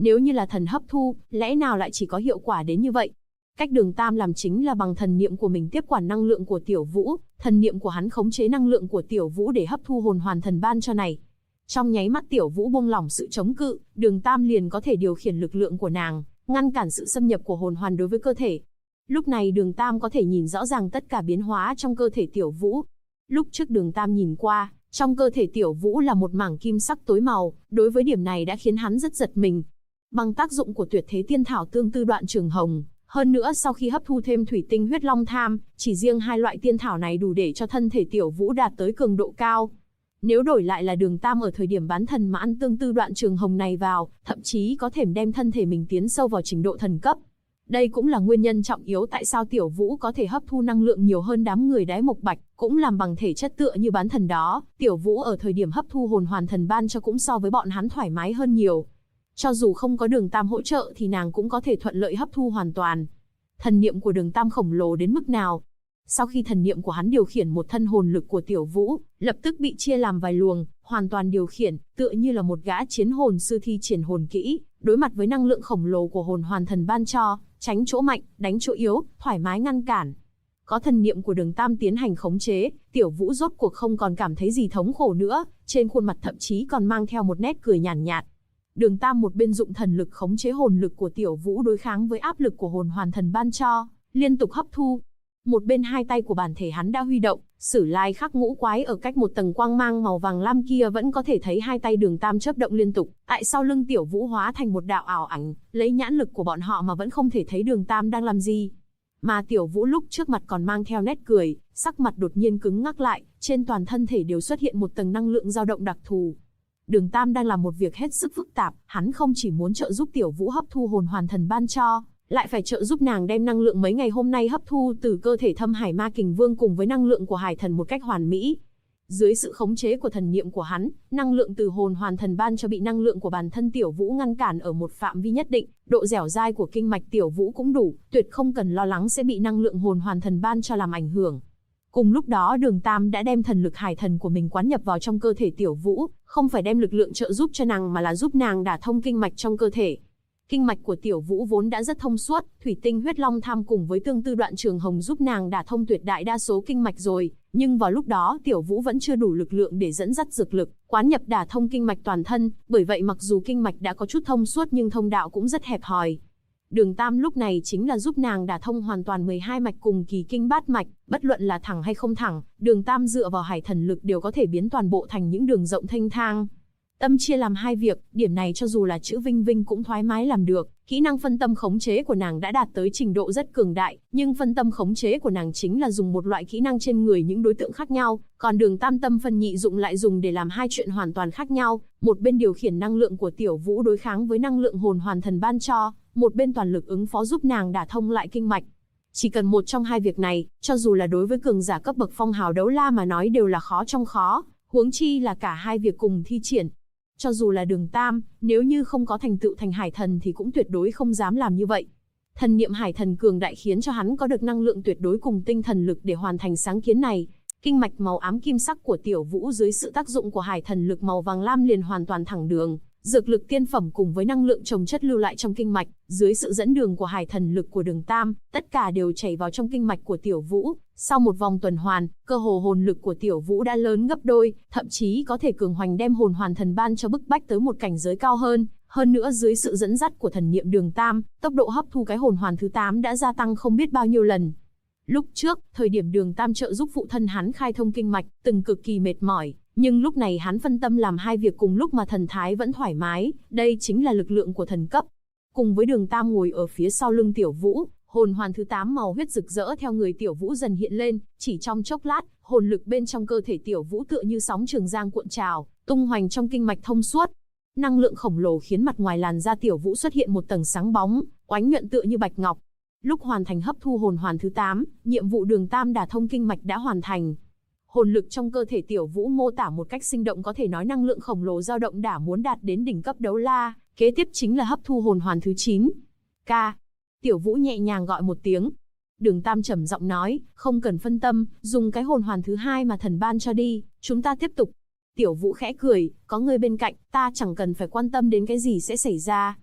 Nếu như là thần hấp thu, lẽ nào lại chỉ có hiệu quả đến như vậy? Cách Đường Tam làm chính là bằng thần niệm của mình tiếp quản năng lượng của Tiểu Vũ, thần niệm của hắn khống chế năng lượng của Tiểu Vũ để hấp thu hồn hoàn thần ban cho này. Trong nháy mắt Tiểu Vũ buông lỏng sự chống cự, Đường Tam liền có thể điều khiển lực lượng của nàng, ngăn cản sự xâm nhập của hồn hoàn đối với cơ thể. Lúc này Đường Tam có thể nhìn rõ ràng tất cả biến hóa trong cơ thể Tiểu Vũ. Lúc trước Đường Tam nhìn qua, trong cơ thể Tiểu Vũ là một mảng kim sắc tối màu, đối với điểm này đã khiến hắn rất giật mình. Bằng tác dụng của Tuyệt Thế Tiên Thảo Tương Tư Đoạn Trường Hồng, hơn nữa sau khi hấp thu thêm thủy tinh huyết long tham, chỉ riêng hai loại tiên thảo này đủ để cho thân thể Tiểu Vũ đạt tới cường độ cao. Nếu đổi lại là Đường Tam ở thời điểm bán thần mà ăn Tương Tư Đoạn Trường Hồng này vào, thậm chí có thể đem thân thể mình tiến sâu vào trình độ thần cấp. Đây cũng là nguyên nhân trọng yếu tại sao Tiểu Vũ có thể hấp thu năng lượng nhiều hơn đám người Đái Mộc Bạch, cũng làm bằng thể chất tựa như bán thần đó, Tiểu Vũ ở thời điểm hấp thu hồn hoàn thần ban cho cũng so với bọn hắn thoải mái hơn nhiều. Cho dù không có Đường Tam hỗ trợ thì nàng cũng có thể thuận lợi hấp thu hoàn toàn. Thần niệm của Đường Tam khổng lồ đến mức nào? Sau khi thần niệm của hắn điều khiển một thân hồn lực của Tiểu Vũ, lập tức bị chia làm vài luồng, hoàn toàn điều khiển, tựa như là một gã chiến hồn sư thi triển hồn kỹ, đối mặt với năng lượng khổng lồ của hồn hoàn thần ban cho, tránh chỗ mạnh, đánh chỗ yếu, thoải mái ngăn cản. Có thần niệm của Đường Tam tiến hành khống chế, Tiểu Vũ rốt cuộc không còn cảm thấy gì thống khổ nữa, trên khuôn mặt thậm chí còn mang theo một nét cười nhàn nhạt. Đường Tam một bên dụng thần lực khống chế hồn lực của Tiểu Vũ đối kháng với áp lực của hồn hoàn thần ban cho, liên tục hấp thu. Một bên hai tay của bản thể hắn đã huy động, Sử Lai Khắc Ngũ Quái ở cách một tầng quang mang màu vàng lam kia vẫn có thể thấy hai tay Đường Tam chớp động liên tục, tại sau lưng Tiểu Vũ hóa thành một đạo ảo ảnh, lấy nhãn lực của bọn họ mà vẫn không thể thấy Đường Tam đang làm gì. Mà Tiểu Vũ lúc trước mặt còn mang theo nét cười, sắc mặt đột nhiên cứng ngắc lại, trên toàn thân thể đều xuất hiện một tầng năng lượng dao động đặc thù. Đường Tam đang làm một việc hết sức phức tạp, hắn không chỉ muốn trợ giúp Tiểu Vũ hấp thu hồn hoàn thần ban cho, lại phải trợ giúp nàng đem năng lượng mấy ngày hôm nay hấp thu từ cơ thể Thâm Hải Ma Kình Vương cùng với năng lượng của Hải Thần một cách hoàn mỹ. Dưới sự khống chế của thần niệm của hắn, năng lượng từ hồn hoàn thần ban cho bị năng lượng của bản thân Tiểu Vũ ngăn cản ở một phạm vi nhất định, độ dẻo dai của kinh mạch Tiểu Vũ cũng đủ, tuyệt không cần lo lắng sẽ bị năng lượng hồn hoàn thần ban cho làm ảnh hưởng. Cùng lúc đó Đường Tam đã đem thần lực Hải Thần của mình quán nhập vào trong cơ thể Tiểu Vũ, không phải đem lực lượng trợ giúp cho nàng mà là giúp nàng đả thông kinh mạch trong cơ thể. Kinh mạch của Tiểu Vũ vốn đã rất thông suốt, thủy tinh huyết long tham cùng với Tương Tư Đoạn Trường Hồng giúp nàng đả thông tuyệt đại đa số kinh mạch rồi, nhưng vào lúc đó Tiểu Vũ vẫn chưa đủ lực lượng để dẫn dắt dược lực, quán nhập đả thông kinh mạch toàn thân, bởi vậy mặc dù kinh mạch đã có chút thông suốt nhưng thông đạo cũng rất hẹp hòi. Đường Tam lúc này chính là giúp nàng đả thông hoàn toàn 12 mạch cùng kỳ kinh bát mạch, bất luận là thẳng hay không thẳng, Đường Tam dựa vào Hải Thần lực đều có thể biến toàn bộ thành những đường rộng thênh thang. Tâm chia làm hai việc, điểm này cho dù là chữ Vinh Vinh cũng thoải mái làm được, kỹ năng phân tâm khống chế của nàng đã đạt tới trình độ rất cường đại, nhưng phân tâm khống chế của nàng chính là dùng một loại kỹ năng trên người những đối tượng khác nhau, còn Đường Tam tâm phân nhị dụng lại dùng để làm hai chuyện hoàn toàn khác nhau, một bên điều khiển năng lượng của Tiểu Vũ đối kháng với năng lượng hồn hoàn thần ban cho, một bên toàn lực ứng phó giúp nàng đả thông lại kinh mạch. Chỉ cần một trong hai việc này, cho dù là đối với cường giả cấp bậc phong hào đấu la mà nói đều là khó trong khó, huống chi là cả hai việc cùng thi triển. Cho dù là Đường Tam, nếu như không có thành tựu thành Hải Thần thì cũng tuyệt đối không dám làm như vậy. Thần niệm Hải Thần cường đại khiến cho hắn có được năng lượng tuyệt đối cùng tinh thần lực để hoàn thành sáng kiến này. Kinh mạch màu ám kim sắc của Tiểu Vũ dưới sự tác dụng của Hải Thần lực màu vàng lam liền hoàn toàn thẳng đường. Dược lực tiên phẩm cùng với năng lượng chồng chất lưu lại trong kinh mạch, dưới sự dẫn đường của Hải Thần lực của Đường Tam, tất cả đều chảy vào trong kinh mạch của Tiểu Vũ. Sau một vòng tuần hoàn, cơ hồ hồn lực của Tiểu Vũ đã lớn gấp đôi, thậm chí có thể cường hoành đem hồn hoàn thần ban cho bức bách tới một cảnh giới cao hơn. Hơn nữa dưới sự dẫn dắt của thần niệm Đường Tam, tốc độ hấp thu cái hồn hoàn thứ 8 đã gia tăng không biết bao nhiêu lần. Lúc trước, thời điểm Đường Tam trợ giúp phụ thân hắn khai thông kinh mạch, từng cực kỳ mệt mỏi. Nhưng lúc này hắn phân tâm làm hai việc cùng lúc mà thần thái vẫn thoải mái, đây chính là lực lượng của thần cấp. Cùng với Đường Tam ngồi ở phía sau lưng Tiểu Vũ, hồn hoàn thứ 8 màu huyết rực rỡ theo người Tiểu Vũ dần hiện lên, chỉ trong chốc lát, hồn lực bên trong cơ thể Tiểu Vũ tựa như sóng trường giang cuộn trào, tung hoành trong kinh mạch thông suốt. Năng lượng khổng lồ khiến mặt ngoài làn da Tiểu Vũ xuất hiện một tầng sáng bóng, oánh nhuận tựa như bạch ngọc. Lúc hoàn thành hấp thu hồn hoàn thứ 8, nhiệm vụ Đường Tam đả thông kinh mạch đã hoàn thành. Hồn lực trong cơ thể Tiểu Vũ mô tả một cách sinh động, có thể nói năng lượng khổng lồ dao động đã muốn đạt đến đỉnh cấp đấu la, kế tiếp chính là hấp thu hồn hoàn thứ 9. Ca. Tiểu Vũ nhẹ nhàng gọi một tiếng. Đường Tam trầm giọng nói, không cần phân tâm, dùng cái hồn hoàn thứ 2 mà thần ban cho đi, chúng ta tiếp tục. Tiểu Vũ khẽ cười, có người bên cạnh, ta chẳng cần phải quan tâm đến cái gì sẽ xảy ra.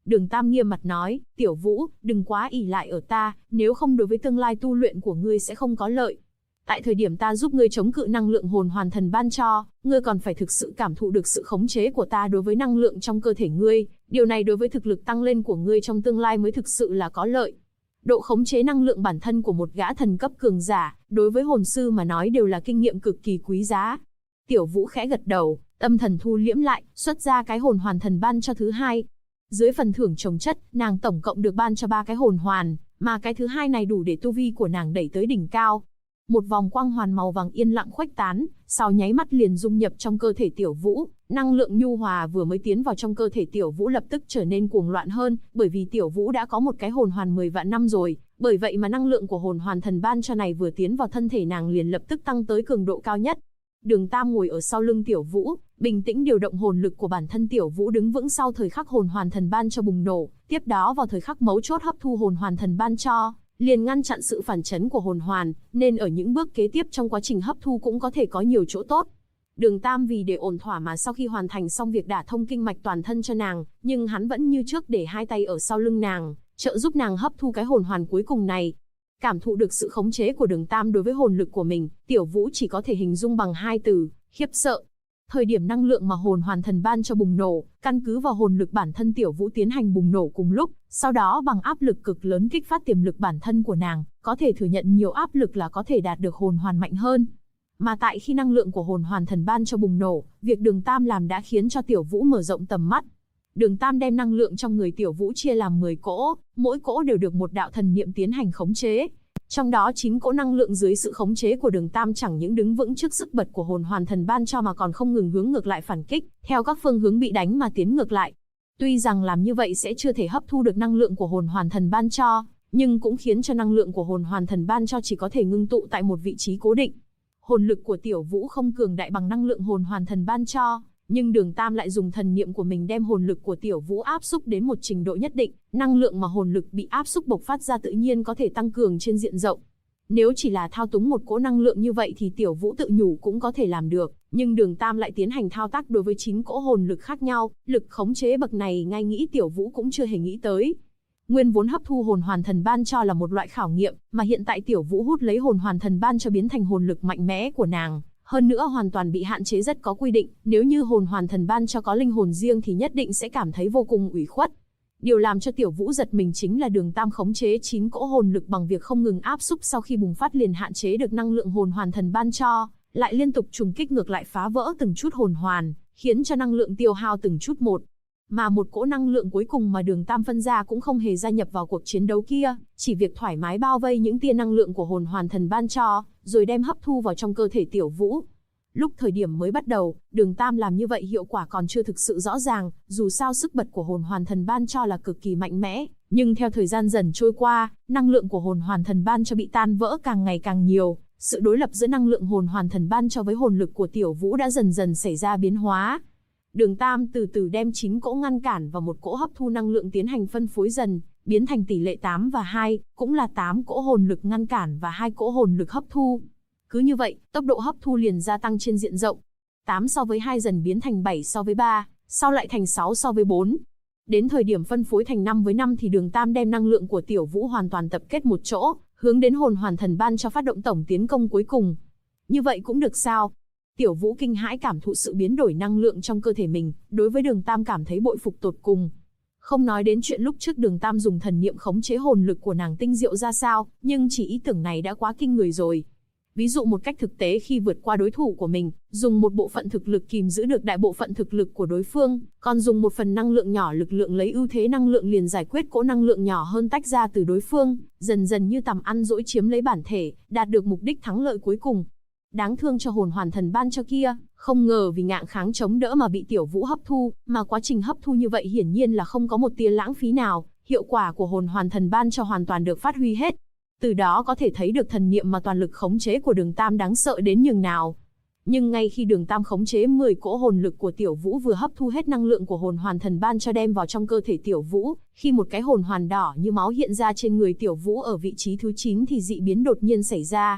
Đường Tam nghiêm mặt nói, Tiểu Vũ, đừng quá ỷ lại ở ta, nếu không đối với tương lai tu luyện của ngươi sẽ không có lợi. Tại thời điểm ta giúp ngươi chống cự năng lượng hồn hoàn thần ban cho, ngươi còn phải thực sự cảm thụ được sự khống chế của ta đối với năng lượng trong cơ thể ngươi, điều này đối với thực lực tăng lên của ngươi trong tương lai mới thực sự là có lợi. Độ khống chế năng lượng bản thân của một gã thần cấp cường giả, đối với hồn sư mà nói đều là kinh nghiệm cực kỳ quý giá. Tiểu Vũ khẽ gật đầu, tâm thần thu liễm lại, xuất ra cái hồn hoàn thần ban cho thứ hai. Dưới phần thưởng chồng chất, nàng tổng cộng được ban cho 3 cái hồn hoàn, mà cái thứ hai này đủ để tu vi của nàng đẩy tới đỉnh cao. Một vòng quang hoàn màu vàng yên lặng khuếch tán, sau nháy mắt liền dung nhập trong cơ thể Tiểu Vũ, năng lượng nhu hòa vừa mới tiến vào trong cơ thể Tiểu Vũ lập tức trở nên cuồng loạn hơn, bởi vì Tiểu Vũ đã có một cái hồn hoàn 10 vạn năm rồi, bởi vậy mà năng lượng của hồn hoàn thần ban cho này vừa tiến vào thân thể nàng liền lập tức tăng tới cường độ cao nhất. Đường Tam ngồi ở sau lưng Tiểu Vũ, bình tĩnh điều động hồn lực của bản thân. Tiểu Vũ đứng vững sau thời khắc hồn hoàn thần ban cho bùng nổ, tiếp đó vào thời khắc mấu chốt hấp thu hồn hoàn thần ban cho, liền ngăn chặn sự phản chấn của hồn hoàn, nên ở những bước kế tiếp trong quá trình hấp thu cũng có thể có nhiều chỗ tốt. Đường Tam vì để ổn thỏa mà sau khi hoàn thành xong việc đả thông kinh mạch toàn thân cho nàng, nhưng hắn vẫn như trước để hai tay ở sau lưng nàng, trợ giúp nàng hấp thu cái hồn hoàn cuối cùng này. Cảm thụ được sự khống chế của Đường Tam đối với hồn lực của mình, Tiểu Vũ chỉ có thể hình dung bằng 2 từ, khiếp sợ. Thời điểm năng lượng mà hồn hoàn thần ban cho bùng nổ, căn cứ vào hồn lực bản thân Tiểu Vũ tiến hành bùng nổ cùng lúc, sau đó bằng áp lực cực lớn kích phát tiềm lực bản thân của nàng, có thể thừa nhận nhiều áp lực là có thể đạt được hồn hoàn mạnh hơn. Mà tại khi năng lượng của hồn hoàn thần ban cho bùng nổ, việc Đường Tam làm đã khiến cho Tiểu Vũ mở rộng tầm mắt. Đường Tam đem năng lượng trong người Tiểu Vũ chia làm 10 cỗ, mỗi cỗ đều được một đạo thần niệm tiến hành khống chế. Trong đó 9 cỗ năng lượng dưới sự khống chế của Đường Tam chẳng những đứng vững trước sức bật của hồn hoàn thần ban cho mà còn không ngừng hướng ngược lại phản kích, theo các phương hướng bị đánh mà tiến ngược lại. Tuy rằng làm như vậy sẽ chưa thể hấp thu được năng lượng của hồn hoàn thần ban cho, nhưng cũng khiến cho năng lượng của hồn hoàn thần ban cho chỉ có thể ngưng tụ tại một vị trí cố định. Hồn lực của Tiểu Vũ không cường đại bằng năng lượng hồn hoàn thần ban cho, nhưng Đường Tam lại dùng thần niệm của mình đem hồn lực của Tiểu Vũ áp xúc đến một trình độ nhất định, năng lượng mà hồn lực bị áp xúc bộc phát ra tự nhiên có thể tăng cường trên diện rộng. Nếu chỉ là thao túng một cỗ năng lượng như vậy thì Tiểu Vũ tự nhủ cũng có thể làm được, nhưng Đường Tam lại tiến hành thao tác đối với 9 cỗ hồn lực khác nhau, lực khống chế bậc này ngay nghĩ Tiểu Vũ cũng chưa hề nghĩ tới. Nguyên vốn hấp thu hồn hoàn thần ban cho là một loại khảo nghiệm, mà hiện tại Tiểu Vũ hút lấy hồn hoàn thần ban cho biến thành hồn lực mạnh mẽ của nàng. Hơn nữa hoàn toàn bị hạn chế rất có quy định, nếu như hồn hoàn thần ban cho có linh hồn riêng thì nhất định sẽ cảm thấy vô cùng ủy khuất. Điều làm cho Tiểu Vũ giật mình chính là Đường Tam khống chế 9 cỗ hồn lực bằng việc không ngừng áp xúc sau khi bùng phát liền hạn chế được năng lượng hồn hoàn thần ban cho, lại liên tục trùng kích ngược lại phá vỡ từng chút hồn hoàn, khiến cho năng lượng tiêu hao từng chút một. Mà một cỗ năng lượng cuối cùng mà Đường Tam phân ra cũng không hề gia nhập vào cuộc chiến đấu kia, chỉ việc thoải mái bao vây những tia năng lượng của hồn hoàn thần ban cho, rồi đem hấp thu vào trong cơ thể Tiểu Vũ. Lúc thời điểm mới bắt đầu, Đường Tam làm như vậy hiệu quả còn chưa thực sự rõ ràng, dù sao sức bật của hồn hoàn thần ban cho là cực kỳ mạnh mẽ, nhưng theo thời gian dần trôi qua, năng lượng của hồn hoàn thần ban cho bị tan vỡ càng ngày càng nhiều, sự đối lập giữa năng lượng hồn hoàn thần ban cho với hồn lực của Tiểu Vũ đã dần dần xảy ra biến hóa. Đường Tam từ từ đem 9 cỗ ngăn cản và một cỗ hấp thu năng lượng tiến hành phân phối dần, biến thành tỷ lệ 8 và 2, cũng là 8 cỗ hồn lực ngăn cản và 2 cỗ hồn lực hấp thu. Cứ như vậy, tốc độ hấp thu liền gia tăng trên diện rộng. 8 so với 2 dần biến thành 7 so với 3, sau lại thành 6 so với 4. Đến thời điểm phân phối thành 5 với 5 thì Đường Tam đem năng lượng của Tiểu Vũ hoàn toàn tập kết một chỗ, hướng đến hồn hoàn thần ban cho phát động tổng tiến công cuối cùng. Như vậy cũng được sao? Tiểu Vũ kinh hãi cảm thụ sự biến đổi năng lượng trong cơ thể mình, đối với Đường Tam cảm thấy bội phục tột cùng. Không nói đến chuyện lúc trước Đường Tam dùng thần niệm khống chế hồn lực của nàng tinh diệu ra sao, nhưng chỉ ý tưởng này đã quá kinh người rồi. Ví dụ một cách thực tế khi vượt qua đối thủ của mình, dùng một bộ phận thực lực kìm giữ được đại bộ phận thực lực của đối phương, còn dùng một phần năng lượng nhỏ lực lượng lấy ưu thế năng lượng liền giải quyết cỗ năng lượng nhỏ hơn tách ra từ đối phương, dần dần như tầm ăn dỗi chiếm lấy bản thể, đạt được mục đích thắng lợi cuối cùng. Đáng thương cho hồn hoàn thần ban cho kia, không ngờ vì ngạng kháng chống đỡ mà bị Tiểu Vũ hấp thu, mà quá trình hấp thu như vậy hiển nhiên là không có một tia lãng phí nào, hiệu quả của hồn hoàn thần ban cho hoàn toàn được phát huy hết. Từ đó có thể thấy được thần niệm mà toàn lực khống chế của Đường Tam đáng sợ đến nhường nào. Nhưng ngay khi Đường Tam khống chế 10 cỗ hồn lực của Tiểu Vũ vừa hấp thu hết năng lượng của hồn hoàn thần ban cho đem vào trong cơ thể Tiểu Vũ, khi một cái hồn hoàn đỏ như máu hiện ra trên người Tiểu Vũ ở vị trí thứ 9 thì dị biến đột nhiên xảy ra.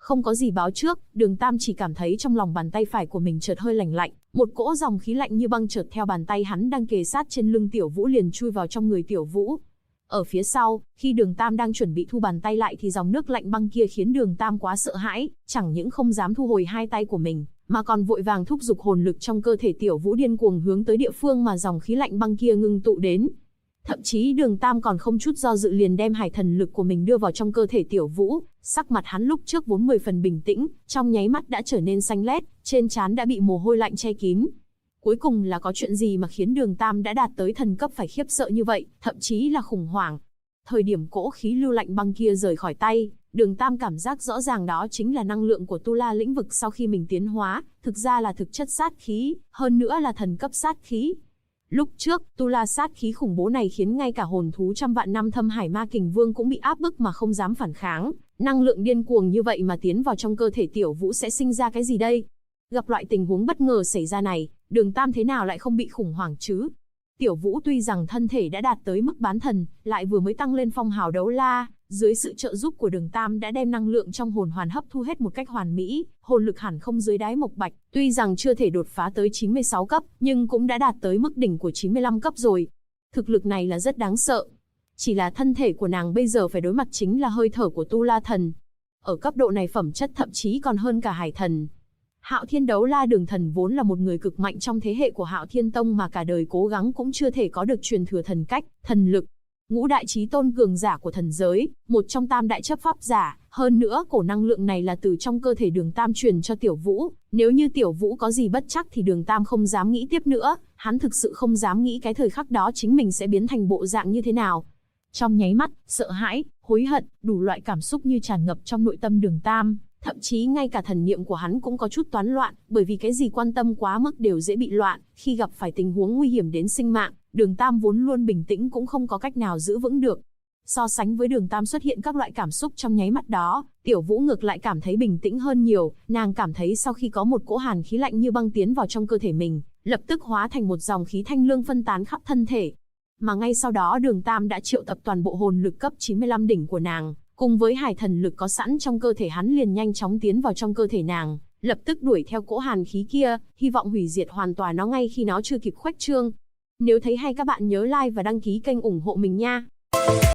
Không có gì báo trước, Đường Tam chỉ cảm thấy trong lòng bàn tay phải của mình chợt hơi lạnh lạnh, một cỗ dòng khí lạnh như băng chợt theo bàn tay hắn đang kề sát trên lưng Tiểu Vũ liền chui vào trong người Tiểu Vũ. Ở phía sau, khi Đường Tam đang chuẩn bị thu bàn tay lại thì dòng nước lạnh băng kia khiến Đường Tam quá sợ hãi, chẳng những không dám thu hồi hai tay của mình, mà còn vội vàng thúc giục hồn lực trong cơ thể Tiểu Vũ điên cuồng hướng tới địa phương mà dòng khí lạnh băng kia ngưng tụ đến. Thậm chí Đường Tam còn không chút do dự liền đem hải thần lực của mình đưa vào trong cơ thể Tiểu Vũ, sắc mặt hắn lúc trước vốn 10 phần bình tĩnh, trong nháy mắt đã trở nên xanh lét, trên trán đã bị mồ hôi lạnh che kín. Cuối cùng là có chuyện gì mà khiến Đường Tam đã đạt tới thần cấp phải khiếp sợ như vậy, thậm chí là khủng hoảng. Thời điểm cỗ khí lưu lạnh băng kia rời khỏi tay, Đường Tam cảm giác rõ ràng đó chính là năng lượng của Tu La lĩnh vực sau khi mình tiến hóa, thực ra là thực chất sát khí, hơn nữa là thần cấp sát khí. Lúc trước, Tu La sát khí khủng bố này khiến ngay cả hồn thú trăm vạn năm Thâm Hải Ma Kình Vương cũng bị áp bức mà không dám phản kháng. Năng lượng điên cuồng như vậy mà tiến vào trong cơ thể Tiểu Vũ sẽ sinh ra cái gì đây? Gặp loại tình huống bất ngờ xảy ra này, Đường Tam thế nào lại không bị khủng hoảng chứ? Tiểu Vũ tuy rằng thân thể đã đạt tới mức bán thần, lại vừa mới tăng lên phong hào đấu la, dưới sự trợ giúp của Đường Tam đã đem năng lượng trong hồn hoàn hấp thu hết một cách hoàn mỹ, hồn lực hẳn không dưới đáy mộc bạch, tuy rằng chưa thể đột phá tới 96 cấp, nhưng cũng đã đạt tới mức đỉnh của 95 cấp rồi. Thực lực này là rất đáng sợ. Chỉ là thân thể của nàng bây giờ phải đối mặt chính là hơi thở của Tu La thần. Ở cấp độ này phẩm chất thậm chí còn hơn cả hải thần. Hạo Thiên Đấu La Đường Thần vốn là một người cực mạnh trong thế hệ của Hạo Thiên Tông mà cả đời cố gắng cũng chưa thể có được truyền thừa thần cách, thần lực. Ngũ đại chí tôn cường giả của thần giới, một trong tam đại chấp pháp giả, hơn nữa cổ năng lượng này là từ trong cơ thể Đường Tam truyền cho Tiểu Vũ, nếu như Tiểu Vũ có gì bất trắc thì Đường Tam không dám nghĩ tiếp nữa, hắn thực sự không dám nghĩ cái thời khắc đó chính mình sẽ biến thành bộ dạng như thế nào. Trong nháy mắt, sợ hãi, hối hận, đủ loại cảm xúc như tràn ngập trong nội tâm Đường Tam, thậm chí ngay cả thần niệm của hắn cũng có chút toán loạn, bởi vì cái gì quan tâm quá mức đều dễ bị loạn, khi gặp phải tình huống nguy hiểm đến sinh mạng, Đường Tam vốn luôn bình tĩnh cũng không có cách nào giữ vững được. So sánh với Đường Tam xuất hiện các loại cảm xúc trong nháy mắt đó, Tiểu Vũ ngược lại cảm thấy bình tĩnh hơn nhiều, nàng cảm thấy sau khi có một cỗ hàn khí lạnh như băng tiến vào trong cơ thể mình, lập tức hóa thành một dòng khí thanh lương phân tán khắp thân thể. Mà ngay sau đó Đường Tam đã triệu tập toàn bộ hồn lực cấp 95 đỉnh của nàng, cùng với hải thần lực có sẵn trong cơ thể hắn liền nhanh chóng tiến vào trong cơ thể nàng, lập tức đuổi theo cỗ hàn khí kia, hy vọng hủy diệt hoàn toàn nó ngay khi nó chưa kịp khuếch trương. Nếu thấy hay các bạn nhớ like và đăng ký kênh ủng hộ mình nha.